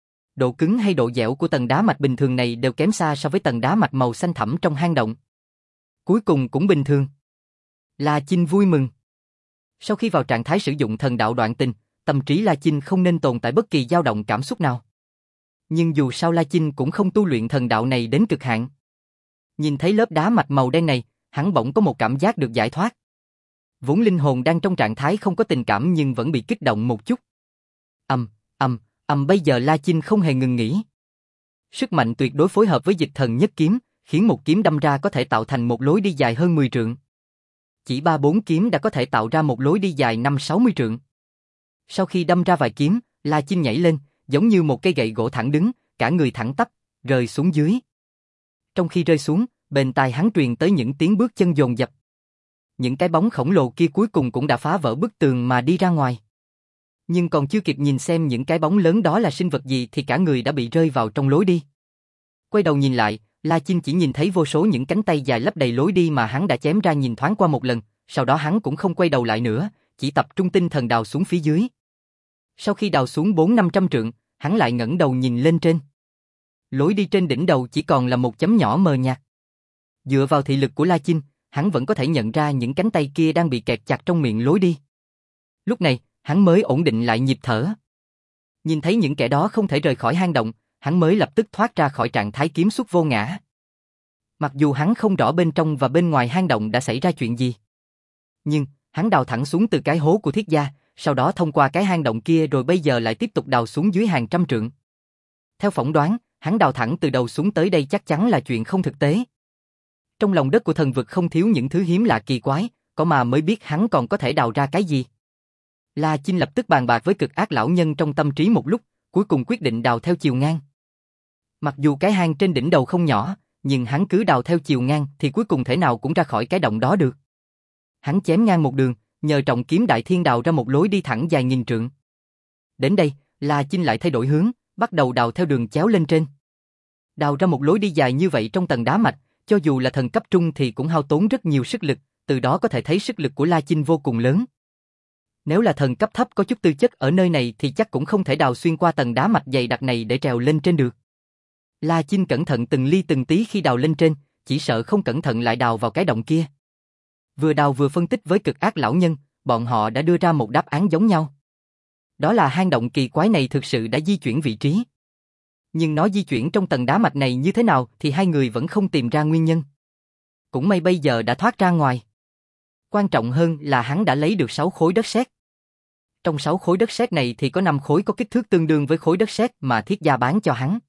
Độ cứng hay độ dẻo của tầng đá mạch bình thường này đều kém xa so với tầng đá mạch màu xanh thẳm trong hang động. Cuối cùng cũng bình thường. La Chinh vui mừng. Sau khi vào trạng thái sử dụng thần đạo đoạn tinh, tâm trí La Chinh không nên tồn tại bất kỳ dao động cảm xúc nào. Nhưng dù sao La Chinh cũng không tu luyện thần đạo này đến cực hạn. Nhìn thấy lớp đá mạch màu đen này, hắn bỗng có một cảm giác được giải thoát. Vốn linh hồn đang trong trạng thái không có tình cảm nhưng vẫn bị kích động một chút. Ầm, ầm, ầm, bây giờ La Chinh không hề ngừng nghỉ. Sức mạnh tuyệt đối phối hợp với dịch thần nhất kiếm, khiến một kiếm đâm ra có thể tạo thành một lối đi dài hơn mười trượng. Chỉ ba bốn kiếm đã có thể tạo ra một lối đi dài năm sáu mươi trượng. Sau khi đâm ra vài kiếm, La Chinh nhảy lên, giống như một cây gậy gỗ thẳng đứng, cả người thẳng tắp, rơi xuống dưới. Trong khi rơi xuống, bên tai hắn truyền tới những tiếng bước chân dồn dập. Những cái bóng khổng lồ kia cuối cùng cũng đã phá vỡ bức tường mà đi ra ngoài. Nhưng còn chưa kịp nhìn xem những cái bóng lớn đó là sinh vật gì thì cả người đã bị rơi vào trong lối đi. Quay đầu nhìn lại, La Chinh chỉ nhìn thấy vô số những cánh tay dài lấp đầy lối đi mà hắn đã chém ra, nhìn thoáng qua một lần, sau đó hắn cũng không quay đầu lại nữa, chỉ tập trung tinh thần đào xuống phía dưới. Sau khi đào xuống bốn năm trăm trượng, hắn lại ngẩng đầu nhìn lên trên. Lối đi trên đỉnh đầu chỉ còn là một chấm nhỏ mờ nhạt. Dựa vào thị lực của La Chinh, hắn vẫn có thể nhận ra những cánh tay kia đang bị kẹt chặt trong miệng lối đi. Lúc này, hắn mới ổn định lại nhịp thở. Nhìn thấy những kẻ đó không thể rời khỏi hang động, hắn mới lập tức thoát ra khỏi trạng thái kiếm xuất vô ngã. Mặc dù hắn không rõ bên trong và bên ngoài hang động đã xảy ra chuyện gì. Nhưng, hắn đào thẳng xuống từ cái hố của Thiết Gia, sau đó thông qua cái hang động kia rồi bây giờ lại tiếp tục đào xuống dưới hàng trăm trượng. Theo phỏng đoán, hắn đào thẳng từ đầu xuống tới đây chắc chắn là chuyện không thực tế. Trong lòng đất của thần vực không thiếu những thứ hiếm lạ kỳ quái, có mà mới biết hắn còn có thể đào ra cái gì. La Chinh lập tức bàn bạc với cực ác lão nhân trong tâm trí một lúc, cuối cùng quyết định đào theo chiều ngang. Mặc dù cái hang trên đỉnh đầu không nhỏ, nhưng hắn cứ đào theo chiều ngang thì cuối cùng thể nào cũng ra khỏi cái động đó được. Hắn chém ngang một đường, nhờ trọng kiếm đại thiên đào ra một lối đi thẳng dài nghìn trượng. Đến đây, La Chinh lại thay đổi hướng, bắt đầu đào theo đường chéo lên trên. Đào ra một lối đi dài như vậy trong tầng đá mạch, cho dù là thần cấp trung thì cũng hao tốn rất nhiều sức lực, từ đó có thể thấy sức lực của La Chinh vô cùng lớn. Nếu là thần cấp thấp có chút tư chất ở nơi này thì chắc cũng không thể đào xuyên qua tầng đá mạch dày đặc này để trèo lên trên được. La Chinh cẩn thận từng ly từng tí khi đào lên trên, chỉ sợ không cẩn thận lại đào vào cái động kia. Vừa đào vừa phân tích với cực ác lão nhân, bọn họ đã đưa ra một đáp án giống nhau. Đó là hang động kỳ quái này thực sự đã di chuyển vị trí. Nhưng nó di chuyển trong tầng đá mạch này như thế nào thì hai người vẫn không tìm ra nguyên nhân. Cũng may bây giờ đã thoát ra ngoài. Quan trọng hơn là hắn đã lấy được sáu khối đất sét. Trong sáu khối đất sét này thì có năm khối có kích thước tương đương với khối đất sét mà Thiết Gia bán cho hắn.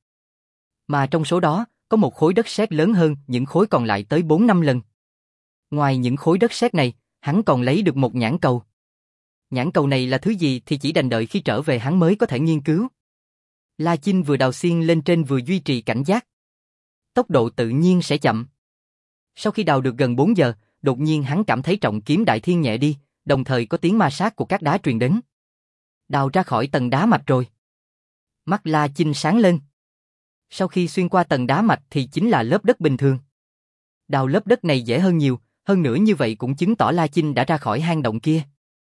Mà trong số đó, có một khối đất sét lớn hơn những khối còn lại tới bốn năm lần. Ngoài những khối đất sét này, hắn còn lấy được một nhãn cầu. Nhãn cầu này là thứ gì thì chỉ đành đợi khi trở về hắn mới có thể nghiên cứu. La Chinh vừa đào xiên lên trên vừa duy trì cảnh giác. Tốc độ tự nhiên sẽ chậm. Sau khi đào được gần bốn giờ, đột nhiên hắn cảm thấy trọng kiếm đại thiên nhẹ đi, đồng thời có tiếng ma sát của các đá truyền đến. Đào ra khỏi tầng đá mạch rồi. Mắt La Chinh sáng lên. Sau khi xuyên qua tầng đá mạch thì chính là lớp đất bình thường. Đào lớp đất này dễ hơn nhiều, hơn nữa như vậy cũng chứng tỏ La Chinh đã ra khỏi hang động kia.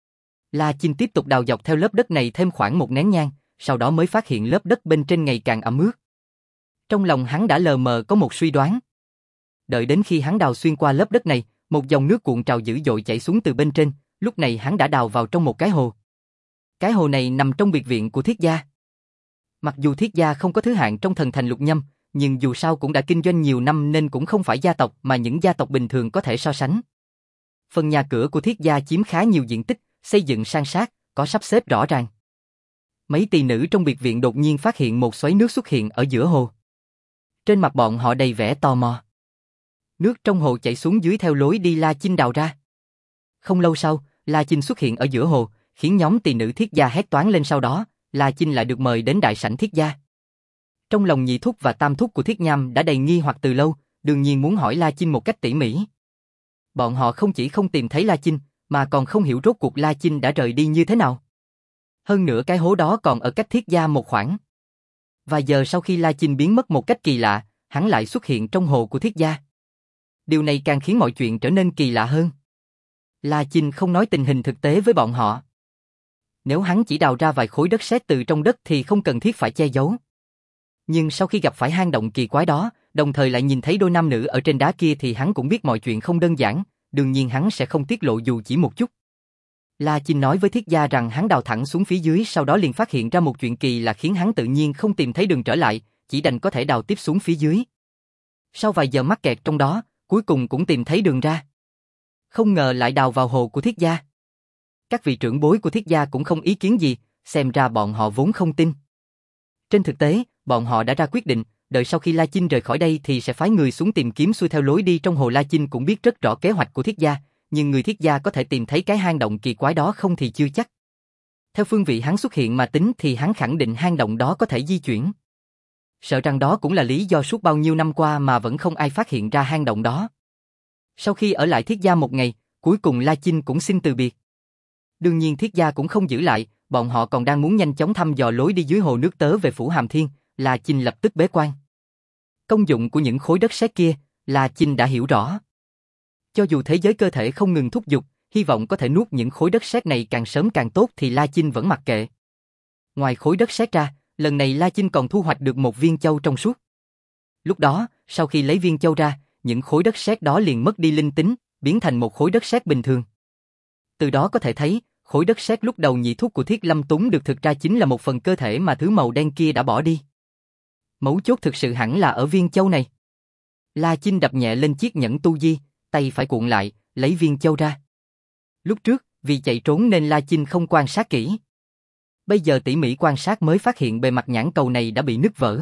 La Chinh tiếp tục đào dọc theo lớp đất này thêm khoảng một nén nhang, sau đó mới phát hiện lớp đất bên trên ngày càng ẩm ướt. Trong lòng hắn đã lờ mờ có một suy đoán. Đợi đến khi hắn đào xuyên qua lớp đất này, một dòng nước cuộn trào dữ dội chảy xuống từ bên trên, lúc này hắn đã đào vào trong một cái hồ. Cái hồ này nằm trong biệt viện của Thiết Gia. Mặc dù Thiết Gia không có thứ hạng trong thần thành lục nhâm, nhưng dù sao cũng đã kinh doanh nhiều năm nên cũng không phải gia tộc mà những gia tộc bình thường có thể so sánh. Phần nhà cửa của Thiết Gia chiếm khá nhiều diện tích, xây dựng san sát, có sắp xếp rõ ràng. Mấy tỳ nữ trong biệt viện đột nhiên phát hiện một xoáy nước xuất hiện ở giữa hồ. Trên mặt bọn họ đầy vẻ tò mò. Nước trong hồ chảy xuống dưới theo lối đi La Chinh đào ra. Không lâu sau, La Chinh xuất hiện ở giữa hồ, khiến nhóm tỳ nữ Thiết Gia hét toáng lên. Sau đó, La Chinh lại được mời đến đại sảnh Thiết Gia. Trong lòng nhị thúc và tam thúc của Thiết Nham đã đầy nghi hoặc từ lâu, đương nhiên muốn hỏi La Chinh một cách tỉ mỉ. Bọn họ không chỉ không tìm thấy La Chinh, mà còn không hiểu rốt cuộc La Chinh đã rời đi như thế nào. Hơn nữa cái hố đó còn ở cách Thiết Gia một khoảng. Vài giờ sau khi La Chinh biến mất một cách kỳ lạ, hắn lại xuất hiện trong hồ của Thiết Gia. Điều này càng khiến mọi chuyện trở nên kỳ lạ hơn. La Chinh không nói tình hình thực tế với bọn họ. Nếu hắn chỉ đào ra vài khối đất sét từ trong đất thì không cần thiết phải che giấu. Nhưng sau khi gặp phải hang động kỳ quái đó, đồng thời lại nhìn thấy đôi nam nữ ở trên đá kia thì hắn cũng biết mọi chuyện không đơn giản, đương nhiên hắn sẽ không tiết lộ dù chỉ một chút. La Chinh nói với Thiết Gia rằng hắn đào thẳng xuống phía dưới, sau đó liền phát hiện ra một chuyện kỳ là khiến hắn tự nhiên không tìm thấy đường trở lại, chỉ đành có thể đào tiếp xuống phía dưới. Sau vài giờ mắc kẹt trong đó, cuối cùng cũng tìm thấy đường ra. Không ngờ lại đào vào hồ của Thiết Gia. Các vị trưởng bối của Thiết Gia cũng không ý kiến gì, xem ra bọn họ vốn không tin. Trên thực tế, bọn họ đã ra quyết định, đợi sau khi La Chinh rời khỏi đây thì sẽ phái người xuống tìm kiếm xuôi theo lối đi trong hồ. La Chinh cũng biết rất rõ kế hoạch của Thiết Gia, nhưng người Thiết Gia có thể tìm thấy cái hang động kỳ quái đó không thì chưa chắc. Theo phương vị hắn xuất hiện mà tính thì hắn khẳng định hang động đó có thể di chuyển. Sợ rằng đó cũng là lý do suốt bao nhiêu năm qua mà vẫn không ai phát hiện ra hang động đó. Sau khi ở lại Thiết Gia một ngày, cuối cùng La Chinh cũng xin từ biệt. Đương nhiên Thiết Gia cũng không giữ lại, bọn họ còn đang muốn nhanh chóng thăm dò lối đi dưới hồ nước tớ về phủ Hàm Thiên, La Chinh lập tức bế quan. Công dụng của những khối đất sét kia, La Chinh đã hiểu rõ. Cho dù thế giới cơ thể không ngừng thúc giục, hy vọng có thể nuốt những khối đất sét này càng sớm càng tốt thì La Chinh vẫn mặc kệ. Ngoài khối đất sét ra, lần này La Chinh còn thu hoạch được một viên châu trong suốt. Lúc đó, sau khi lấy viên châu ra, những khối đất sét đó liền mất đi linh tính, biến thành một khối đất sét bình thường. Từ đó có thể thấy, khối đất sét lúc đầu nhị thúc của Thiết Lâm Túng được thực ra chính là một phần cơ thể mà thứ màu đen kia đã bỏ đi. Mấu chốt thực sự hẳn là ở viên châu này. La Chinh đập nhẹ lên chiếc nhẫn tu di, tay phải cuộn lại, lấy viên châu ra. Lúc trước, vì chạy trốn nên La Chinh không quan sát kỹ. Bây giờ tỉ mỉ quan sát mới phát hiện bề mặt nhãn cầu này đã bị nứt vỡ.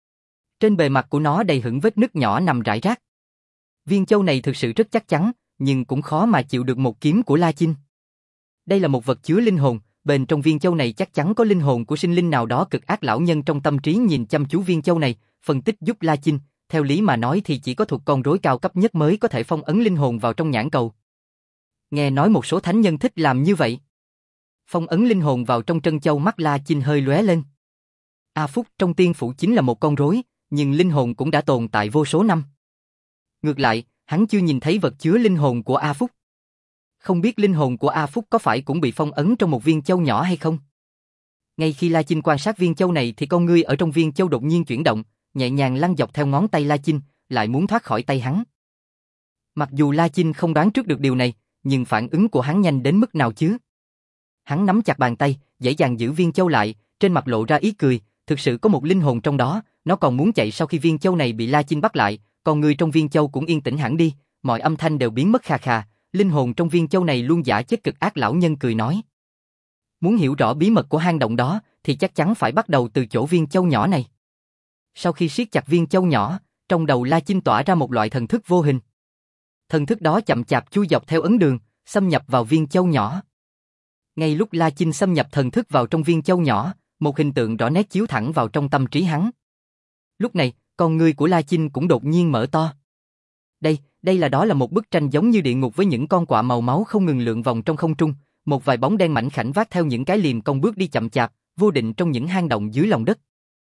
Trên bề mặt của nó đầy hửng vết nứt nhỏ nằm rải rác. Viên châu này thực sự rất chắc chắn, nhưng cũng khó mà chịu được một kiếm của La Chinh. Đây là một vật chứa linh hồn, bên trong viên châu này chắc chắn có linh hồn của sinh linh nào đó. Cực ác lão nhân trong tâm trí nhìn chăm chú viên châu này, phân tích giúp La Chinh, theo lý mà nói thì chỉ có thuật con rối cao cấp nhất mới có thể phong ấn linh hồn vào trong nhãn cầu. Nghe nói một số thánh nhân thích làm như vậy. Phong ấn linh hồn vào trong trân châu, mắt La Chinh hơi lóe lên. A Phúc trong tiên phủ chính là một con rối, nhưng linh hồn cũng đã tồn tại vô số năm. Ngược lại, hắn chưa nhìn thấy vật chứa linh hồn của A Phúc. Không biết linh hồn của A Phúc có phải cũng bị phong ấn trong một viên châu nhỏ hay không? Ngay khi La Chinh quan sát viên châu này thì con ngươi ở trong viên châu đột nhiên chuyển động, nhẹ nhàng lăn dọc theo ngón tay La Chinh, lại muốn thoát khỏi tay hắn. Mặc dù La Chinh không đoán trước được điều này, nhưng phản ứng của hắn nhanh đến mức nào chứ? Hắn nắm chặt bàn tay, dễ dàng giữ viên châu lại, trên mặt lộ ra ý cười, thực sự có một linh hồn trong đó, nó còn muốn chạy. Sau khi viên châu này bị La Chinh bắt lại, con người trong viên châu cũng yên tĩnh hẳn đi, mọi âm thanh đều biến mất khà khà, linh hồn trong viên châu này luôn giả chết. Cực ác lão nhân cười nói. Muốn hiểu rõ bí mật của hang động đó, thì chắc chắn phải bắt đầu từ chỗ viên châu nhỏ này. Sau khi siết chặt viên châu nhỏ, trong đầu La Chinh tỏa ra một loại thần thức vô hình. Thần thức đó chậm chạp chui dọc theo ấn đường, xâm nhập vào viên châu nhỏ. Ngay lúc La Chinh xâm nhập thần thức vào trong viên châu nhỏ, một hình tượng rõ nét chiếu thẳng vào trong tâm trí hắn. Lúc này, con ngươi của La Chinh cũng đột nhiên mở to. Đây, đây là đó là một bức tranh giống như địa ngục với những con quạ màu máu không ngừng lượn vòng trong không trung, một vài bóng đen mảnh khảnh vác theo những cái liềm cong bước đi chậm chạp, vô định trong những hang động dưới lòng đất.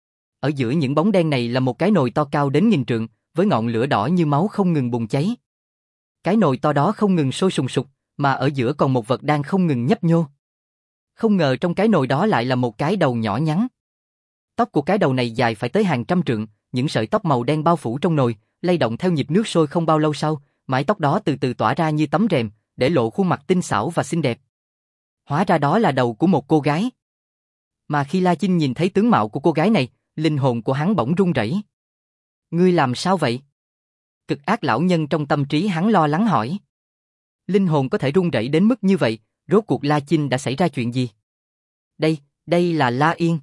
Ở giữa những bóng đen này là một cái nồi to cao đến nghìn trượng, với ngọn lửa đỏ như máu không ngừng bùng cháy. Cái nồi to đó không ngừng sôi sùng sục, mà ở giữa còn một vật đang không ngừng nhấp nhô. Không ngờ trong cái nồi đó lại là một cái đầu nhỏ nhắn. Tóc của cái đầu này dài phải tới hàng trăm trượng, những sợi tóc màu đen bao phủ trong nồi, lay động theo nhịp nước sôi. Không bao lâu sau, mái tóc đó từ từ tỏa ra như tấm rèm, để lộ khuôn mặt tinh xảo và xinh đẹp. Hóa ra đó là đầu của một cô gái. Mà khi La Chinh nhìn thấy tướng mạo của cô gái này, linh hồn của hắn bỗng run rẩy. Ngươi làm sao vậy? Cực ác lão nhân trong tâm trí hắn lo lắng hỏi. Linh hồn có thể run rẩy đến mức như vậy, rốt cuộc La Chinh đã xảy ra chuyện gì? Đây, đây là La Yên.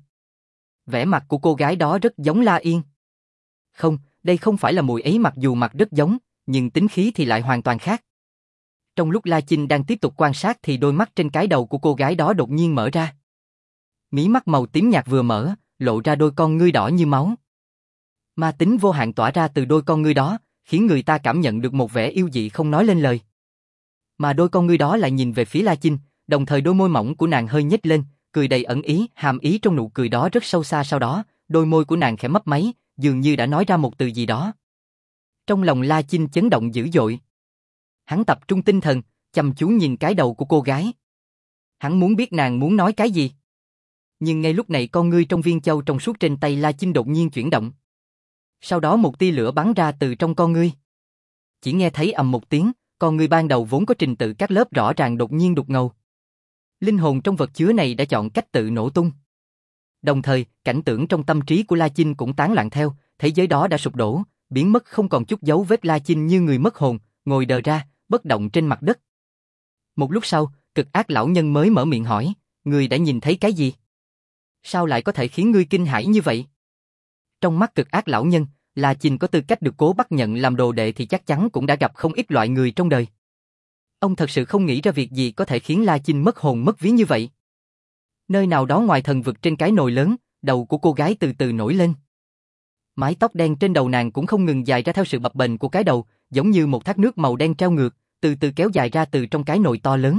Vẻ mặt của cô gái đó rất giống La Yên. Không, đây không phải là mùi ấy, mặc dù mặt rất giống, nhưng tính khí thì lại hoàn toàn khác. Trong lúc La Chinh đang tiếp tục quan sát thì đôi mắt trên cái đầu của cô gái đó đột nhiên mở ra. Mí mắt màu tím nhạt vừa mở, lộ ra đôi con ngươi đỏ như máu. Ma tính vô hạn tỏa ra từ đôi con ngươi đó, khiến người ta cảm nhận được một vẻ yêu dị không nói lên lời. Mà đôi con ngươi đó lại nhìn về phía La Chinh, đồng thời đôi môi mỏng của nàng hơi nhếch lên, cười đầy ẩn ý, hàm ý trong nụ cười đó rất sâu xa. Sau đó, đôi môi của nàng khẽ mấp máy, dường như đã nói ra một từ gì đó. Trong lòng La Chinh chấn động dữ dội. Hắn tập trung tinh thần, chăm chú nhìn cái đầu của cô gái. Hắn muốn biết nàng muốn nói cái gì. Nhưng ngay lúc này con ngươi trong viên châu trong suốt trên tay La Chinh đột nhiên chuyển động. Sau đó một tia lửa bắn ra từ trong con ngươi. Chỉ nghe thấy ầm một tiếng, con ngươi ban đầu vốn có trình tự các lớp rõ ràng đột nhiên đục ngầu. Linh hồn trong vật chứa này đã chọn cách tự nổ tung. Đồng thời, cảnh tượng trong tâm trí của La Chinh cũng tán loạn theo, thế giới đó đã sụp đổ, biến mất không còn chút dấu vết. La Chinh như người mất hồn, ngồi đờ ra, bất động trên mặt đất. Một lúc sau, cực ác lão nhân mới mở miệng hỏi, ngươi đã nhìn thấy cái gì? Sao lại có thể khiến ngươi kinh hãi như vậy? Trong mắt cực ác lão nhân, La Chinh có tư cách được Cố Bắc nhận làm đồ đệ thì chắc chắn cũng đã gặp không ít loại người trong đời. Ông thật sự không nghĩ ra việc gì có thể khiến La Chinh mất hồn mất vía như vậy. Nơi nào đó ngoài thần vực trên cái nồi lớn, đầu của cô gái từ từ nổi lên. Mái tóc đen trên đầu nàng cũng không ngừng dài ra theo sự bập bềnh của cái đầu, giống như một thác nước màu đen treo ngược, từ từ kéo dài ra từ trong cái nồi to lớn.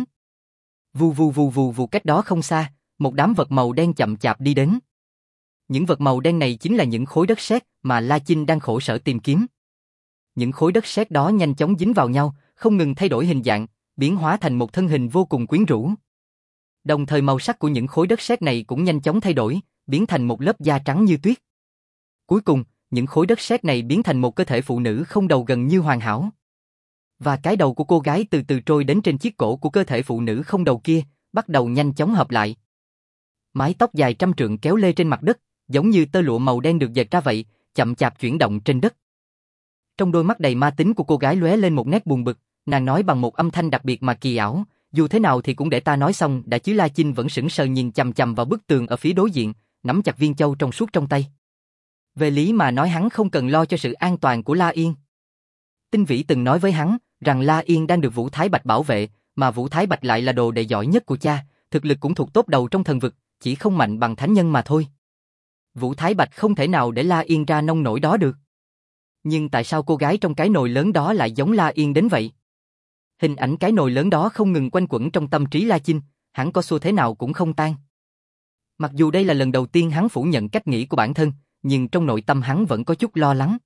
Vù vù vù vù vù, cách đó không xa, một đám vật màu đen chậm chạp đi đến. Những vật màu đen này chính là những khối đất sét mà La Chinh đang khổ sở tìm kiếm. Những khối đất sét đó nhanh chóng dính vào nhau, không ngừng thay đổi hình dạng, biến hóa thành một thân hình vô cùng quyến rũ. Đồng thời màu sắc của những khối đất sét này cũng nhanh chóng thay đổi, biến thành một lớp da trắng như tuyết. Cuối cùng, những khối đất sét này biến thành một cơ thể phụ nữ không đầu gần như hoàn hảo. Và cái đầu của cô gái từ từ trôi đến trên chiếc cổ của cơ thể phụ nữ không đầu kia, bắt đầu nhanh chóng hợp lại. Mái tóc dài trăm trượng kéo lê trên mặt đất, giống như tơ lụa màu đen được dệt ra vậy, chậm chạp chuyển động trên đất. Trong đôi mắt đầy ma tính của cô gái lóe lên một nét buồn bực, nàng nói bằng một âm thanh đặc biệt mà kỳ ảo, dù thế nào thì cũng để ta nói xong đã chứ. La Chinh vẫn sững sờ nhìn chằm chằm vào bức tường ở phía đối diện, nắm chặt viên châu trong suốt trong tay. Về lý mà nói hắn không cần lo cho sự an toàn của La Yên. Tinh Vĩ từng nói với hắn rằng La Yên đang được Vũ Thái Bạch bảo vệ, mà Vũ Thái Bạch lại là đồ đệ giỏi nhất của cha, thực lực cũng thuộc top đầu trong thần vực, chỉ không mạnh bằng thánh nhân mà thôi. Vũ Thái Bạch không thể nào để La Yên ra nông nổi đó được. Nhưng tại sao cô gái trong cái nồi lớn đó lại giống La Yên đến vậy? Hình ảnh cái nồi lớn đó không ngừng quanh quẩn trong tâm trí La Chinh, hắn có xua thế nào cũng không tan. Mặc dù đây là lần đầu tiên hắn phủ nhận cách nghĩ của bản thân, nhưng trong nội tâm hắn vẫn có chút lo lắng.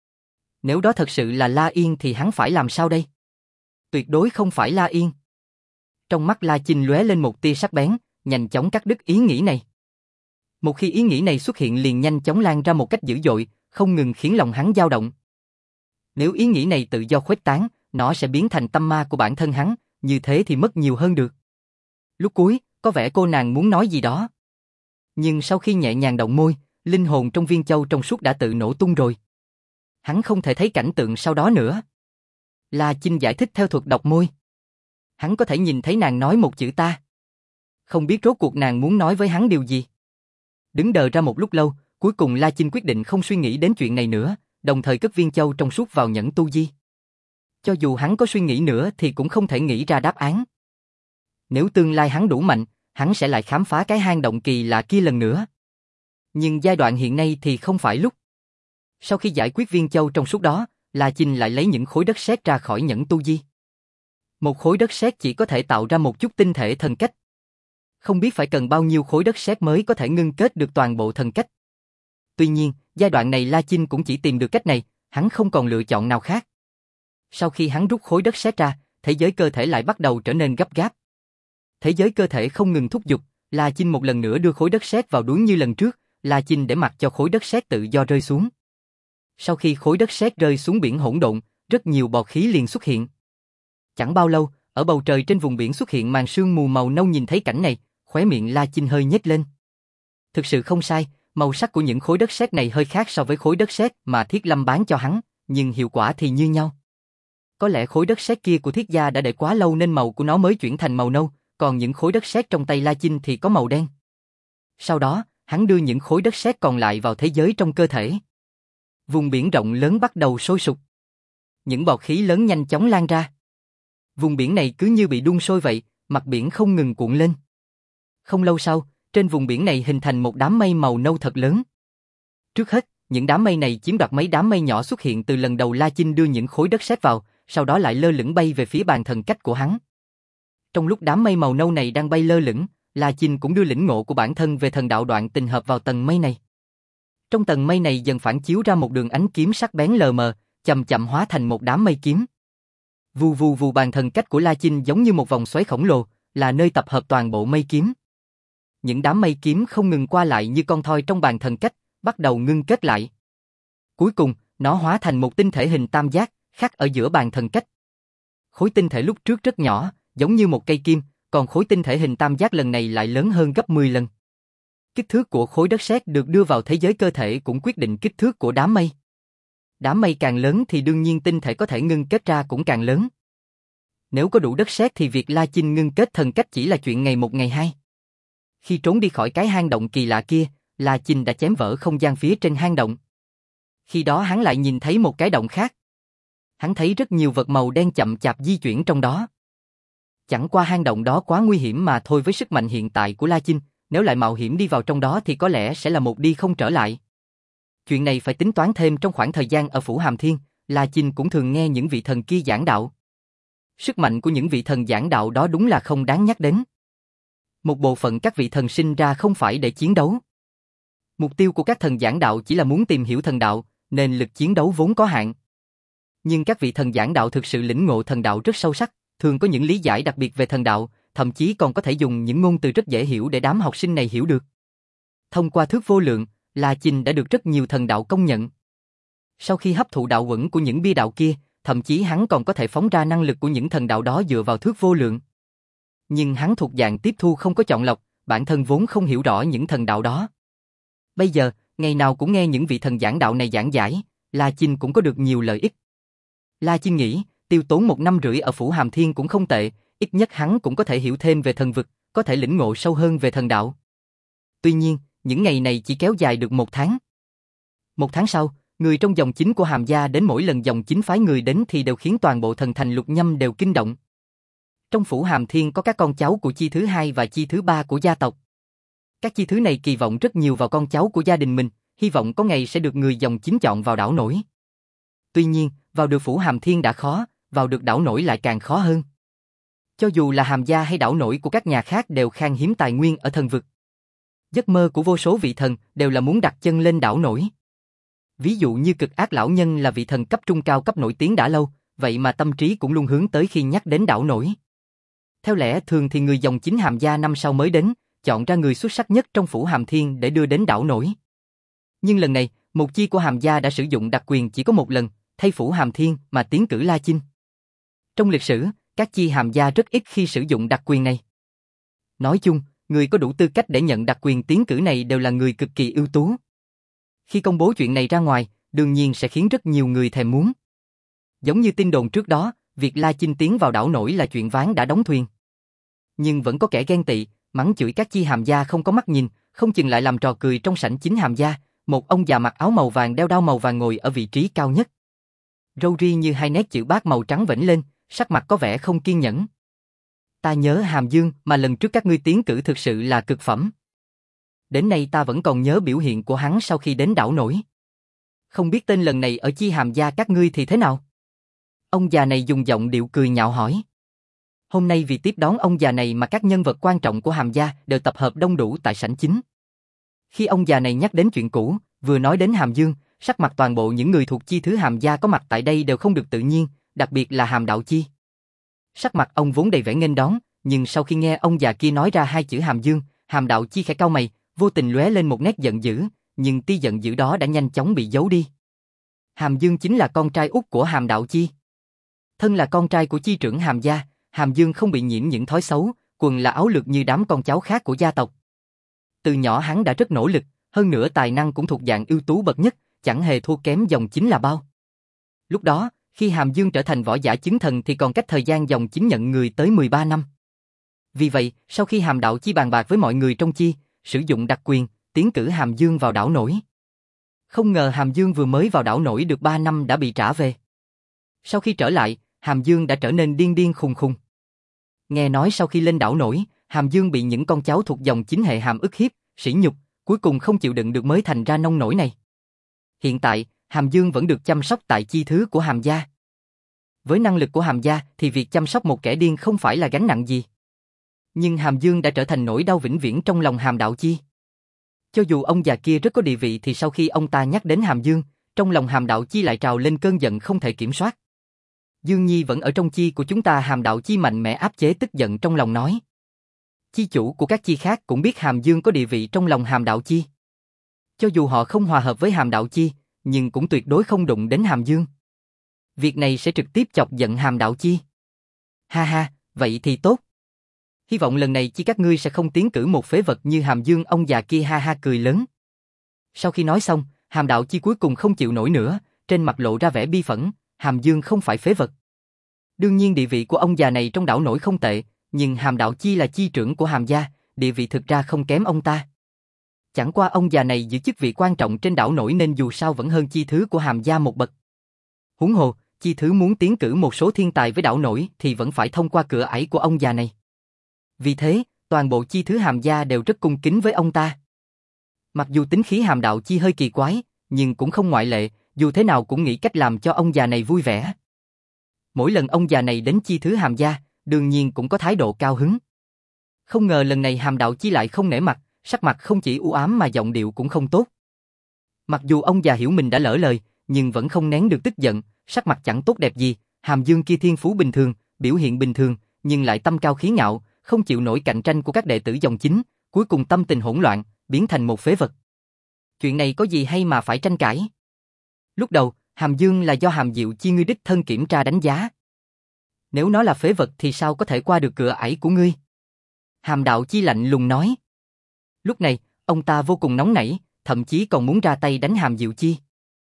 Nếu đó thật sự là La Yên thì hắn phải làm sao đây? Tuyệt đối không phải La Yên. Trong mắt La Chinh lóe lên một tia sắc bén, nhanh chóng cắt đứt ý nghĩ này. Một khi ý nghĩ này xuất hiện liền nhanh chóng lan ra một cách dữ dội, không ngừng khiến lòng hắn dao động. Nếu ý nghĩ này tự do khuếch tán, nó sẽ biến thành tâm ma của bản thân hắn, như thế thì mất nhiều hơn được. Lúc cuối, có vẻ cô nàng muốn nói gì đó. Nhưng sau khi nhẹ nhàng động môi, linh hồn trong viên châu trong suốt đã tự nổ tung rồi. Hắn không thể thấy cảnh tượng sau đó nữa. La Chinh giải thích theo thuật đọc môi. Hắn có thể nhìn thấy nàng nói một chữ ta. Không biết rốt cuộc nàng muốn nói với hắn điều gì. Đứng đờ ra một lúc lâu, cuối cùng La Chinh quyết định không suy nghĩ đến chuyện này nữa, đồng thời cất viên châu trong suốt vào nhẫn tu di. Cho dù hắn có suy nghĩ nữa thì cũng không thể nghĩ ra đáp án. Nếu tương lai hắn đủ mạnh, hắn sẽ lại khám phá cái hang động kỳ lạ kia lần nữa. Nhưng giai đoạn hiện nay thì không phải lúc. Sau khi giải quyết viên châu trong suốt đó, La Chinh lại lấy những khối đất sét ra khỏi nhẫn tu di. Một khối đất sét chỉ có thể tạo ra một chút tinh thể thần cách. Không biết phải cần bao nhiêu khối đất sét mới có thể ngưng kết được toàn bộ thần cách. Tuy nhiên, giai đoạn này La Chinh cũng chỉ tìm được cách này, hắn không còn lựa chọn nào khác. Sau khi hắn rút khối đất sét ra, thế giới cơ thể lại bắt đầu trở nên gấp gáp. Thế giới cơ thể không ngừng thúc giục, La Chinh một lần nữa đưa khối đất sét vào đuối như lần trước, La Chinh để mặc cho khối đất sét tự do rơi xuống. Sau khi khối đất sét rơi xuống biển hỗn độn, rất nhiều bọt khí liền xuất hiện. Chẳng bao lâu, ở bầu trời trên vùng biển xuất hiện màn sương mù màu nâu. Nhìn thấy cảnh này, khóe miệng La Chinh hơi nhếch lên. Thực sự không sai, màu sắc của những khối đất sét này hơi khác so với khối đất sét mà Thiết Lâm bán cho hắn, nhưng hiệu quả thì như nhau. Có lẽ khối đất sét kia của Thiết gia đã để quá lâu nên màu của nó mới chuyển thành màu nâu, còn những khối đất sét trong tay La Chinh thì có màu đen. Sau đó, hắn đưa những khối đất sét còn lại vào thế giới trong cơ thể. Vùng biển rộng lớn bắt đầu sôi sục. Những bọt khí lớn nhanh chóng lan ra. Vùng biển này cứ như bị đun sôi vậy, mặt biển không ngừng cuộn lên. Không lâu sau, trên vùng biển này hình thành một đám mây màu nâu thật lớn. Trước hết, những đám mây này chiếm đoạt mấy đám mây nhỏ xuất hiện từ lần đầu La Chinh đưa những khối đất sét vào, sau đó lại lơ lửng bay về phía bàn thần cách của hắn. Trong lúc đám mây màu nâu này đang bay lơ lửng, La Chinh cũng đưa lĩnh ngộ của bản thân về thần đạo đoạn tình hợp vào tầng mây này. Trong tầng mây này dần phản chiếu ra một đường ánh kiếm sắc bén lờ mờ, chậm chậm hóa thành một đám mây kiếm. Vù vù vù, bàn thần cách của La Chinh giống như một vòng xoáy khổng lồ, là nơi tập hợp toàn bộ mây kiếm. Những đám mây kiếm không ngừng qua lại như con thoi trong bàn thần cách, bắt đầu ngưng kết lại. Cuối cùng, nó hóa thành một tinh thể hình tam giác, khắc ở giữa bàn thần cách. Khối tinh thể lúc trước rất nhỏ, giống như một cây kim, còn khối tinh thể hình tam giác lần này lại lớn hơn gấp mười lần. Kích thước của khối đất sét được đưa vào thế giới cơ thể cũng quyết định kích thước của đám mây. Đám mây càng lớn thì đương nhiên tinh thể có thể ngưng kết ra cũng càng lớn. Nếu có đủ đất sét thì việc La Chinh ngưng kết thần cách chỉ là chuyện ngày một ngày hai. Khi trốn đi khỏi cái hang động kỳ lạ kia, La Chinh đã chém vỡ không gian phía trên hang động. Khi đó hắn lại nhìn thấy một cái động khác. Hắn thấy rất nhiều vật màu đen chậm chạp di chuyển trong đó. Chẳng qua hang động đó quá nguy hiểm mà thôi với sức mạnh hiện tại của La Chinh, nếu lại mạo hiểm đi vào trong đó thì có lẽ sẽ là một đi không trở lại. Chuyện này phải tính toán thêm trong khoảng thời gian ở Phủ Hàm Thiên, La Chinh cũng thường nghe những vị thần kia giảng đạo. Sức mạnh của những vị thần giảng đạo đó đúng là không đáng nhắc đến. Một bộ phận các vị thần sinh ra không phải để chiến đấu. Mục tiêu của các thần giảng đạo chỉ là muốn tìm hiểu thần đạo, nên lực chiến đấu vốn có hạn. Nhưng các vị thần giảng đạo thực sự lĩnh ngộ thần đạo rất sâu sắc, thường có những lý giải đặc biệt về thần đạo, thậm chí còn có thể dùng những ngôn từ rất dễ hiểu để đám học sinh này hiểu được. Thông qua thước vô lượng, La Chinh đã được rất nhiều thần đạo công nhận. Sau khi hấp thụ đạo uẩn của những bia đạo kia, thậm chí hắn còn có thể phóng ra năng lực của những thần đạo đó dựa vào thước vô lượng. Nhưng hắn thuộc dạng tiếp thu không có chọn lọc, bản thân vốn không hiểu rõ những thần đạo đó. Bây giờ, ngày nào cũng nghe những vị thần giảng đạo này giảng giải, La Chinh cũng có được nhiều lợi ích. La Chinh nghĩ, tiêu tốn một năm rưỡi ở Phủ Hàm Thiên cũng không tệ, ít nhất hắn cũng có thể hiểu thêm về thần vực, có thể lĩnh ngộ sâu hơn về thần đạo. Tuy nhiên, những ngày này chỉ kéo dài được một tháng. Một tháng sau, người trong dòng chính của Hàm gia đến mỗi lần dòng chính phái người đến thì đều khiến toàn bộ thần thành Lục Nhâm đều kinh động. Trong Phủ Hàm Thiên có các con cháu của chi thứ hai và chi thứ ba của gia tộc. Các chi thứ này kỳ vọng rất nhiều vào con cháu của gia đình mình, hy vọng có ngày sẽ được người dòng chính chọn vào đảo nổi. Tuy nhiên, vào được Phủ Hàm Thiên đã khó, vào được đảo nổi lại càng khó hơn. Cho dù là Hàm gia hay đảo nổi của các nhà khác đều khan hiếm tài nguyên ở thần vực. Giấc mơ của vô số vị thần đều là muốn đặt chân lên đảo nổi. Ví dụ như Cực Ác Lão Nhân là vị thần cấp trung cao cấp nổi tiếng đã lâu, vậy mà tâm trí cũng luôn hướng tới khi nhắc đến đảo nổi. Theo lẽ thường thì người dòng chính Hàm gia năm sau mới đến, chọn ra người xuất sắc nhất trong Phủ Hàm Thiên để đưa đến đảo nổi. Nhưng lần này, một chi của Hàm gia đã sử dụng đặc quyền chỉ có một lần, thay Phủ Hàm Thiên mà tiến cử La Chinh. Trong lịch sử, các chi Hàm gia rất ít khi sử dụng đặc quyền này. Nói chung, người có đủ tư cách để nhận đặc quyền tiến cử này đều là người cực kỳ ưu tú. Khi công bố chuyện này ra ngoài, đương nhiên sẽ khiến rất nhiều người thèm muốn. Giống như tin đồn trước đó, việc La Chinh tiến vào đảo nổi là chuyện ván đã đóng thuyền. Nhưng vẫn có kẻ ghen tị, mắng chửi các chi Hàm gia không có mắt nhìn, không chừng lại làm trò cười trong sảnh chính Hàm gia, một ông già mặc áo màu vàng đeo đao màu vàng ngồi ở vị trí cao nhất. Râu ria như hai nét chữ bát màu trắng vểnh lên, sắc mặt có vẻ không kiên nhẫn. Ta nhớ Hàm Dương mà lần trước các ngươi tiến cử thực sự là cực phẩm. Đến nay ta vẫn còn nhớ biểu hiện của hắn sau khi đến đảo nổi. Không biết tên lần này ở chi Hàm gia các ngươi thì thế nào? Ông già này dùng giọng điệu cười nhạo hỏi. Hôm nay vì tiếp đón ông già này mà các nhân vật quan trọng của Hàm gia đều tập hợp đông đủ tại sảnh chính. Khi ông già này nhắc đến chuyện cũ, vừa nói đến Hàm Dương, sắc mặt toàn bộ những người thuộc chi thứ Hàm gia có mặt tại đây đều không được tự nhiên, đặc biệt là Hàm Đạo Chi. Sắc mặt ông vốn đầy vẻ nghênh đón, nhưng sau khi nghe ông già kia nói ra hai chữ Hàm Dương, Hàm Đạo Chi khẽ cau mày, vô tình lóe lên một nét giận dữ, nhưng tia giận dữ đó đã nhanh chóng bị giấu đi. Hàm Dương chính là con trai út của Hàm Đạo Chi. Thân là con trai của chi trưởng Hàm gia, Hàm Dương không bị nhiễm những thói xấu, quần là áo lược như đám con cháu khác của gia tộc. Từ nhỏ hắn đã rất nỗ lực, hơn nữa tài năng cũng thuộc dạng ưu tú bậc nhất, chẳng hề thua kém dòng chính là bao. Lúc đó, khi Hàm Dương trở thành võ giả chứng thần thì còn cách thời gian dòng chính nhận người tới mười ba năm. Vì vậy, sau khi Hàm Đạo Chi bàn bạc với mọi người trong chi, sử dụng đặc quyền, tiến cử Hàm Dương vào đảo nổi. Không ngờ Hàm Dương vừa mới vào đảo nổi được ba năm đã bị trả về. Sau khi trở lại, Hàm Dương đã trở nên điên điên khùng khùng. Nghe nói sau khi lên đảo nổi, Hàm Dương bị những con cháu thuộc dòng chính hệ Hàm ức hiếp, sỉ nhục, cuối cùng không chịu đựng được mới thành ra nông nổi này. Hiện tại, Hàm Dương vẫn được chăm sóc tại chi thứ của Hàm gia. Với năng lực của Hàm gia thì việc chăm sóc một kẻ điên không phải là gánh nặng gì. Nhưng Hàm Dương đã trở thành nỗi đau vĩnh viễn trong lòng Hàm Đạo Chi. Cho dù ông già kia rất có địa vị thì sau khi ông ta nhắc đến Hàm Dương, trong lòng Hàm Đạo Chi lại trào lên cơn giận không thể kiểm soát. Dương Nhi vẫn ở trong chi của chúng ta. Hàm Đạo Chi mạnh mẽ áp chế tức giận trong lòng nói. Chi chủ của các chi khác cũng biết Hàm Dương có địa vị trong lòng Hàm Đạo Chi. Cho dù họ không hòa hợp với Hàm Đạo Chi, nhưng cũng tuyệt đối không đụng đến Hàm Dương. Việc này sẽ trực tiếp chọc giận Hàm Đạo Chi. Ha ha, vậy thì tốt. Hy vọng lần này chi các ngươi sẽ không tiến cử một phế vật như Hàm Dương. Ông già kia ha ha cười lớn. Sau khi nói xong, Hàm Đạo Chi cuối cùng không chịu nổi nữa, trên mặt lộ ra vẻ bi phẫn. Hàm Dương không phải phế vật. Đương nhiên địa vị của ông già này trong đảo nổi không tệ, nhưng Hàm Đạo Chi là chi trưởng của Hàm gia, địa vị thực ra không kém ông ta. Chẳng qua ông già này giữ chức vị quan trọng trên đảo nổi nên dù sao vẫn hơn chi thứ của Hàm gia một bậc. Huống hồ, chi thứ muốn tiến cử một số thiên tài với đảo nổi thì vẫn phải thông qua cửa ải của ông già này. Vì thế, toàn bộ chi thứ Hàm gia đều rất cung kính với ông ta. Mặc dù tính khí Hàm Đạo Chi hơi kỳ quái, nhưng cũng không ngoại lệ, dù thế nào cũng nghĩ cách làm cho ông già này vui vẻ. Mỗi lần ông già này đến chi thứ Hàm gia, đương nhiên cũng có thái độ cao hứng. Không ngờ lần này Hàm Đạo Chi lại không nể mặt, sắc mặt không chỉ u ám mà giọng điệu cũng không tốt. Mặc dù ông già hiểu mình đã lỡ lời, nhưng vẫn không nén được tức giận, sắc mặt chẳng tốt đẹp gì. Hàm Dương kia thiên phú bình thường, biểu hiện bình thường, nhưng lại tâm cao khí ngạo, không chịu nổi cạnh tranh của các đệ tử dòng chính, cuối cùng tâm tình hỗn loạn, biến thành một phế vật. Chuyện này có gì hay mà phải tranh cãi? Lúc đầu, Hàm Dương là do Hàm Diệu Chi ngươi đích thân kiểm tra đánh giá. Nếu nó là phế vật thì sao có thể qua được cửa ải của ngươi? Hàm Đạo Chi lạnh lùng nói. Lúc này, ông ta vô cùng nóng nảy, thậm chí còn muốn ra tay đánh Hàm Diệu Chi.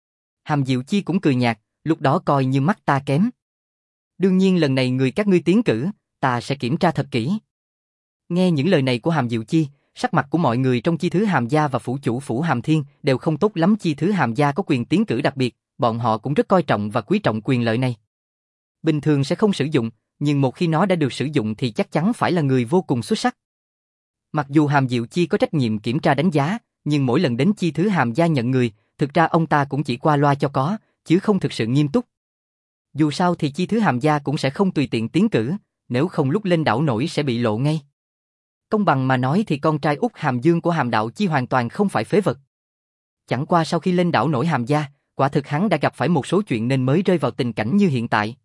Hàm Diệu Chi cũng cười nhạt, lúc đó coi như mắt ta kém. Đương nhiên lần này người các ngươi tiến cử, ta sẽ kiểm tra thật kỹ. Nghe những lời này của Hàm Diệu Chi, sắc mặt của mọi người trong chi thứ Hàm gia và phủ chủ phủ Hàm Thiên đều không tốt lắm. Chi thứ Hàm gia có quyền tiến cử đặc biệt, bọn họ cũng rất coi trọng và quý trọng quyền lợi này. Bình thường sẽ không sử dụng, nhưng một khi nó đã được sử dụng thì chắc chắn phải là người vô cùng xuất sắc. Mặc dù Hàm Diệu Chi có trách nhiệm kiểm tra đánh giá, nhưng mỗi lần đến chi thứ Hàm gia nhận người, thực ra ông ta cũng chỉ qua loa cho có, chứ không thực sự nghiêm túc. Dù sao thì chi thứ Hàm gia cũng sẽ không tùy tiện tiến cử, nếu không lúc lên đảo nổi sẽ bị lộ ngay. Công bằng mà nói thì con trai út Hàm Dương của Hàm Đạo Chi hoàn toàn không phải phế vật. Chẳng qua sau khi lên đảo nổi Hàm gia, quả thực hắn đã gặp phải một số chuyện nên mới rơi vào tình cảnh như hiện tại.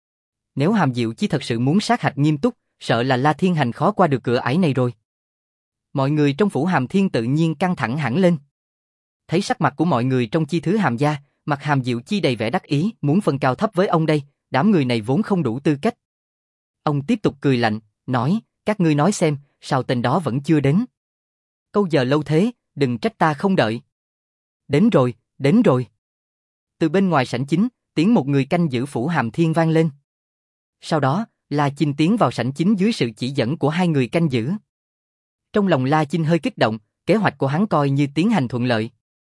Nếu Hàm Diệu Chi thật sự muốn sát hạch nghiêm túc, sợ là La Thiên Hành khó qua được cửa ải này rồi. Mọi người trong phủ Hàm Thiên tự nhiên căng thẳng hẳn lên. Thấy sắc mặt của mọi người trong chi thứ Hàm gia, mặt Hàm Diệu Chi đầy vẻ đắc ý, muốn phân cao thấp với ông đây, đám người này vốn không đủ tư cách. Ông tiếp tục cười lạnh, nói, các ngươi nói xem, sao tên đó vẫn chưa đến? Câu giờ lâu thế, đừng trách ta không đợi. Đến rồi, đến rồi. Từ bên ngoài sảnh chính, tiếng một người canh giữ phủ Hàm Thiên vang lên. Sau đó, La Chinh tiến vào sảnh chính dưới sự chỉ dẫn của hai người canh giữ. Trong lòng La Chinh hơi kích động, kế hoạch của hắn coi như tiến hành thuận lợi.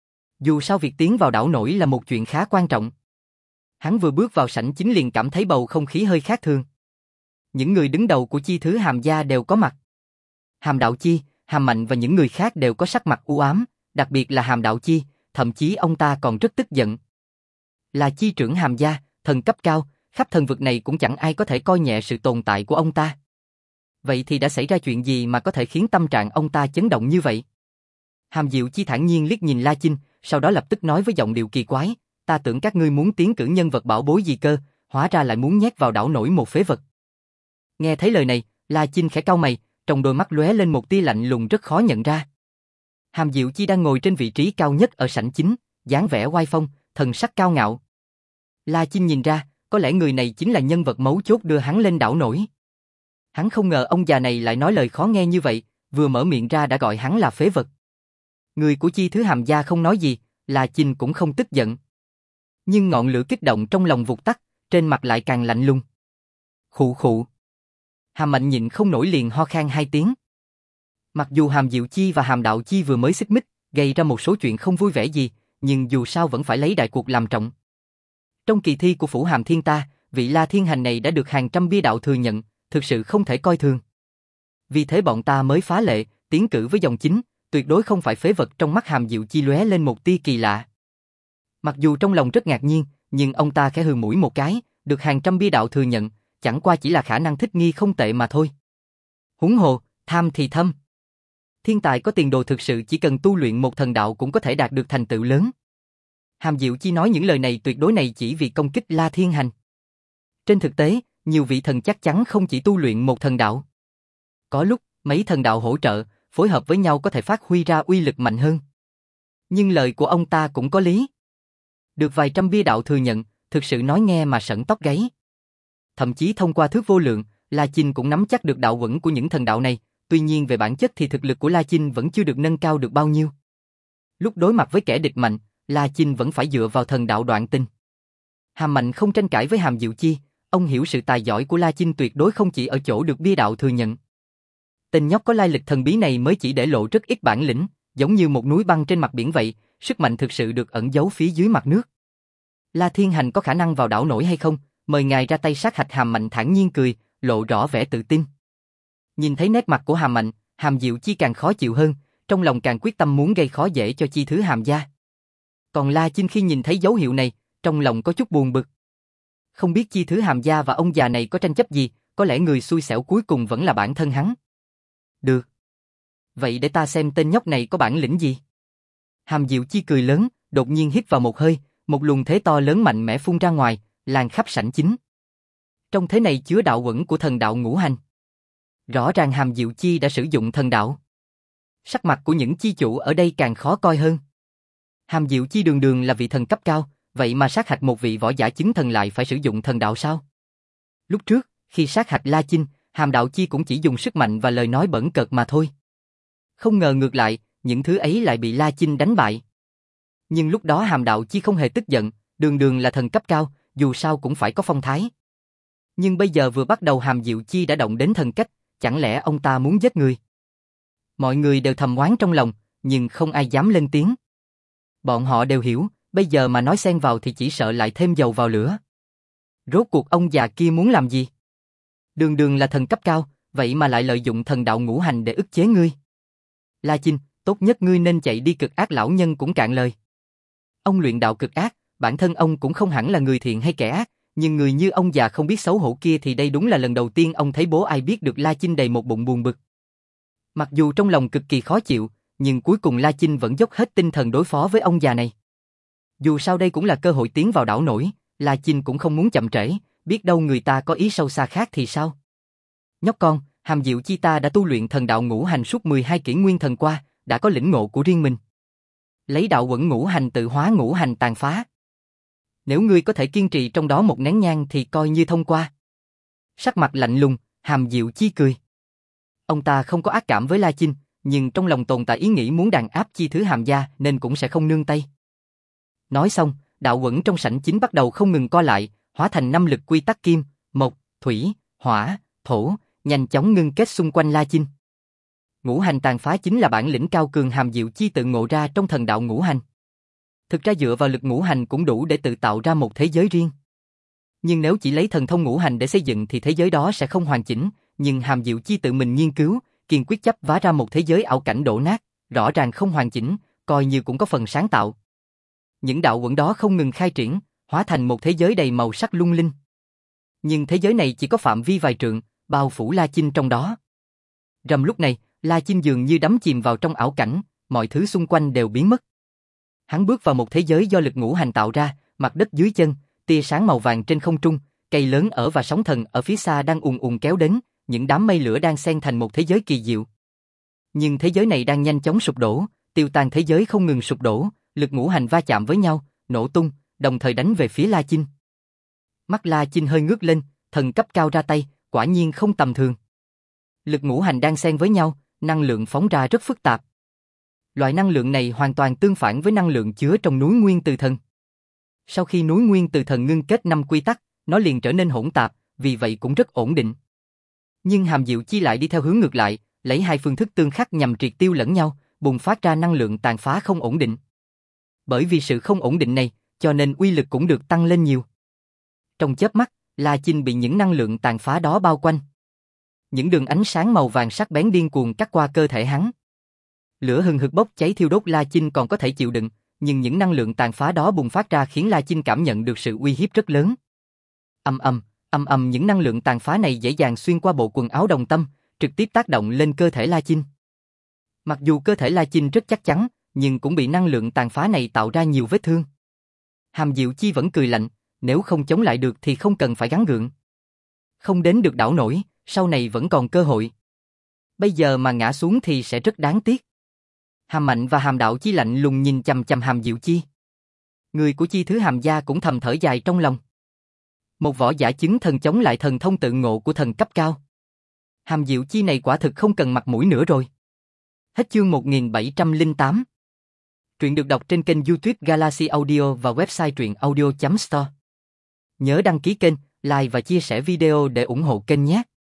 Dù sao việc tiến vào đảo nổi là một chuyện khá quan trọng. Hắn vừa bước vào sảnh chính liền cảm thấy bầu không khí hơi khác thường. Những người đứng đầu của chi thứ Hàm gia đều có mặt. Hàm Đạo Chi, Hàm Mạnh và những người khác đều có sắc mặt u ám, đặc biệt là Hàm Đạo Chi, thậm chí ông ta còn rất tức giận. Là chi trưởng Hàm gia, thần cấp cao, khắp thần vực này cũng chẳng ai có thể coi nhẹ sự tồn tại của ông ta. Vậy thì đã xảy ra chuyện gì mà có thể khiến tâm trạng ông ta chấn động như vậy? Hàm Diệu Chi thản nhiên liếc nhìn La Chinh, sau đó lập tức nói với giọng điệu kỳ quái, ta tưởng các ngươi muốn tiến cử nhân vật bảo bối gì cơ, hóa ra lại muốn nhét vào đảo nổi một phế vật. Nghe thấy lời này, La Chinh khẽ cau mày, trong đôi mắt lóe lên một tia lạnh lùng rất khó nhận ra. Hàm Diệu Chi đang ngồi trên vị trí cao nhất ở sảnh chính, dáng vẻ oai phong, thần sắc cao ngạo. La Chinh nhìn ra, có lẽ người này chính là nhân vật mấu chốt đưa hắn lên đảo nổi. Hắn không ngờ ông già này lại nói lời khó nghe như vậy, vừa mở miệng ra đã gọi hắn là phế vật. Người của chi thứ Hàm gia không nói gì, La Chinh cũng không tức giận. Nhưng ngọn lửa kích động trong lòng vụt tắt, trên mặt lại càng lạnh lùng. Khụ khụ. Hàm Mạnh nhịn không nổi liền ho khan hai tiếng. Mặc dù Hàm Diệu Chi và Hàm Đạo Chi vừa mới xích mích, gây ra một số chuyện không vui vẻ gì, nhưng dù sao vẫn phải lấy đại cuộc làm trọng. Trong kỳ thi của phủ Hàm Thiên ta, vị La Thiên Hành này đã được hàng trăm bia đạo thừa nhận, thực sự không thể coi thường. Vì thế bọn ta mới phá lệ, tiến cử với dòng chính, tuyệt đối không phải phế vật. Trong mắt Hàm Diệu Chi lóe lên một tia kỳ lạ. Mặc dù trong lòng rất ngạc nhiên, nhưng ông ta khẽ hừ mũi một cái, được hàng trăm bia đạo thừa nhận, chẳng qua chỉ là khả năng thích nghi không tệ mà thôi. Huống hồ, tham thì thâm. Thiên tài có tiền đồ thực sự chỉ cần tu luyện một thần đạo cũng có thể đạt được thành tựu lớn. Hàm Diệu Chi nói những lời này tuyệt đối này chỉ vì công kích La Thiên Hành. Trên thực tế, nhiều vị thần chắc chắn không chỉ tu luyện một thần đạo. Có lúc, mấy thần đạo hỗ trợ, phối hợp với nhau có thể phát huy ra uy lực mạnh hơn. Nhưng lời của ông ta cũng có lý. Được vài trăm bia đạo thừa nhận, thực sự nói nghe mà sởn tóc gáy. Thậm chí thông qua thước vô lượng, La Chinh cũng nắm chắc được đạo vững của những thần đạo này, tuy nhiên về bản chất thì thực lực của La Chinh vẫn chưa được nâng cao được bao nhiêu. Lúc đối mặt với kẻ địch mạnh, La Chinh vẫn phải dựa vào thần đạo đoạn tinh. Hàm Mạnh không tranh cãi với Hàm Diệu Chi, ông hiểu sự tài giỏi của La Chinh tuyệt đối không chỉ ở chỗ được bia đạo thừa nhận. Tên nhóc có lai lịch thần bí này mới chỉ để lộ rất ít bản lĩnh, giống như một núi băng trên mặt biển vậy, sức mạnh thực sự được ẩn giấu phía dưới mặt nước. La Thiên Hành có khả năng vào đảo nổi hay không, mời ngài ra tay sát hạch. Hàm Mạnh thản nhiên cười, lộ rõ vẻ tự tin. Nhìn thấy nét mặt của Hàm Mạnh, Hàm Diệu Chi càng khó chịu hơn, trong lòng càng quyết tâm muốn gây khó dễ cho chi thứ Hàm gia. Còn La Chinh khi nhìn thấy dấu hiệu này, trong lòng có chút buồn bực. Không biết chi thứ Hàm gia và ông già này có tranh chấp gì, có lẽ người xui xẻo cuối cùng vẫn là bản thân hắn. Được. Vậy để ta xem tên nhóc này có bản lĩnh gì. Hàm Diệu Chi cười lớn, đột nhiên hít vào một hơi, một luồng thế to lớn mạnh mẽ phun ra ngoài, lan khắp sảnh chính. Trong thế này chứa đạo uẩn của thần đạo ngũ hành. Rõ ràng Hàm Diệu Chi đã sử dụng thần đạo. Sắc mặt của những chi chủ ở đây càng khó coi hơn. Hàm Diệu Chi đường đường là vị thần cấp cao, vậy mà sát hạch một vị võ giả chứng thần lại phải sử dụng thần đạo sao? Lúc trước, khi sát hạch La Chinh, Hàm Đạo Chi cũng chỉ dùng sức mạnh và lời nói bẩn cợt mà thôi. Không ngờ ngược lại, những thứ ấy lại bị La Chinh đánh bại. Nhưng lúc đó Hàm Đạo Chi không hề tức giận, đường đường là thần cấp cao, dù sao cũng phải có phong thái. Nhưng bây giờ vừa bắt đầu Hàm Diệu Chi đã động đến thần cách, chẳng lẽ ông ta muốn giết người? Mọi người đều thầm oán trong lòng, nhưng không ai dám lên tiếng. Bọn họ đều hiểu, bây giờ mà nói xen vào thì chỉ sợ lại thêm dầu vào lửa. Rốt cuộc ông già kia muốn làm gì? Đường đường là thần cấp cao, vậy mà lại lợi dụng thần đạo ngũ hành để ức chế ngươi. La Chinh, tốt nhất ngươi nên chạy đi, cực ác lão nhân cũng cạn lời. Ông luyện đạo cực ác, bản thân ông cũng không hẳn là người thiện hay kẻ ác, nhưng người như ông già không biết xấu hổ kia thì đây đúng là lần đầu tiên ông thấy bố ai biết được. La Chinh đầy một bụng buồn bực. Mặc dù trong lòng cực kỳ khó chịu, nhưng cuối cùng La Chinh vẫn dốc hết tinh thần đối phó với ông già này. Dù sao đây cũng là cơ hội tiến vào đảo nổi, La Chinh cũng không muốn chậm trễ, biết đâu người ta có ý sâu xa khác thì sao? Nhóc con, Hàm Diệu Chi ta đã tu luyện thần đạo ngũ hành suốt mười hai kỷ nguyên thần qua, đã có lĩnh ngộ của riêng mình. Lấy đạo quẩn ngũ hành tự hóa ngũ hành tàn phá. Nếu ngươi có thể kiên trì trong đó một nén nhang thì coi như thông qua. Sắc mặt lạnh lùng, Hàm Diệu Chi cười. Ông ta không có ác cảm với La Chinh, nhưng trong lòng tồn tại ý nghĩ muốn đàn áp chi thứ Hàm gia nên cũng sẽ không nương tay. Nói xong, đạo quẩn trong sảnh chính bắt đầu không ngừng co lại, hóa thành năm lực quy tắc kim, mộc, thủy, hỏa, thổ, nhanh chóng ngưng kết xung quanh La Chinh. Ngũ hành tàn phá chính là bản lĩnh cao cường Hàm Diệu Chi tự ngộ ra trong thần đạo ngũ hành. Thực ra dựa vào lực ngũ hành cũng đủ để tự tạo ra một thế giới riêng. Nhưng nếu chỉ lấy thần thông ngũ hành để xây dựng thì thế giới đó sẽ không hoàn chỉnh, nhưng Hàm Diệu Chi tự mình nghiên cứu, kiên quyết chấp vá ra một thế giới ảo cảnh đổ nát, rõ ràng không hoàn chỉnh, coi như cũng có phần sáng tạo. Những đạo quẩn đó không ngừng khai triển, hóa thành một thế giới đầy màu sắc lung linh. Nhưng thế giới này chỉ có phạm vi vài trượng, bao phủ La Chinh trong đó. Rầm lúc này, La Chinh dường như đắm chìm vào trong ảo cảnh, mọi thứ xung quanh đều biến mất. Hắn bước vào một thế giới do lực ngũ hành tạo ra, mặt đất dưới chân, tia sáng màu vàng trên không trung, cây lớn ở và sóng thần ở phía xa đang ùn ùn kéo đến, những đám mây lửa đang xen thành một thế giới kỳ diệu. Nhưng thế giới này đang nhanh chóng sụp đổ, tiêu tan thế giới không ngừng sụp đổ, lực ngũ hành va chạm với nhau, nổ tung, đồng thời đánh về phía La Chinh. Mắt La Chinh hơi ngước lên, thần cấp cao ra tay, quả nhiên không tầm thường. Lực ngũ hành đang xen với nhau, năng lượng phóng ra rất phức tạp. Loại năng lượng này hoàn toàn tương phản với năng lượng chứa trong núi Nguyên Từ Thần. Sau khi núi Nguyên Từ Thần ngưng kết năm quy tắc, nó liền trở nên hỗn tạp, vì vậy cũng rất ổn định. Nhưng Hàm Diệu Chi lại đi theo hướng ngược lại, lấy hai phương thức tương khắc nhằm triệt tiêu lẫn nhau, bùng phát ra năng lượng tàn phá không ổn định. Bởi vì sự không ổn định này, cho nên uy lực cũng được tăng lên nhiều. Trong chớp mắt, La Chinh bị những năng lượng tàn phá đó bao quanh. Những đường ánh sáng màu vàng sắc bén điên cuồng cắt qua cơ thể hắn. Lửa hừng hực bốc cháy thiêu đốt La Chinh còn có thể chịu đựng, nhưng những năng lượng tàn phá đó bùng phát ra khiến La Chinh cảm nhận được sự uy hiếp rất lớn. Ầm ầm, ầm ầm những năng lượng tàn phá này dễ dàng xuyên qua bộ quần áo đồng tâm, trực tiếp tác động lên cơ thể La Chinh. Mặc dù cơ thể La Chinh rất chắc chắn, nhưng cũng bị năng lượng tàn phá này tạo ra nhiều vết thương. Hàm Diệu Chi vẫn cười lạnh, nếu không chống lại được thì không cần phải gắng gượng. Không đến được đảo nổi, sau này vẫn còn cơ hội. Bây giờ mà ngã xuống thì sẽ rất đáng tiếc. Hàm Mạnh và Hàm Đạo Chi lạnh lùng nhìn chằm chằm Hàm Diệu Chi. Người của chi thứ Hàm gia cũng thầm thở dài trong lòng. Một võ giả chứng thần chống lại thần thông tự ngộ của thần cấp cao. Hàm Diệu Chi này quả thực không cần mặt mũi nữa rồi. Hết chương một nghìn bảy trăm lẻ tám. Truyện được đọc trên kênh YouTube Galaxy Audio và website truyện audio chấm store. Nhớ đăng ký kênh, like và chia sẻ video để ủng hộ kênh nhé.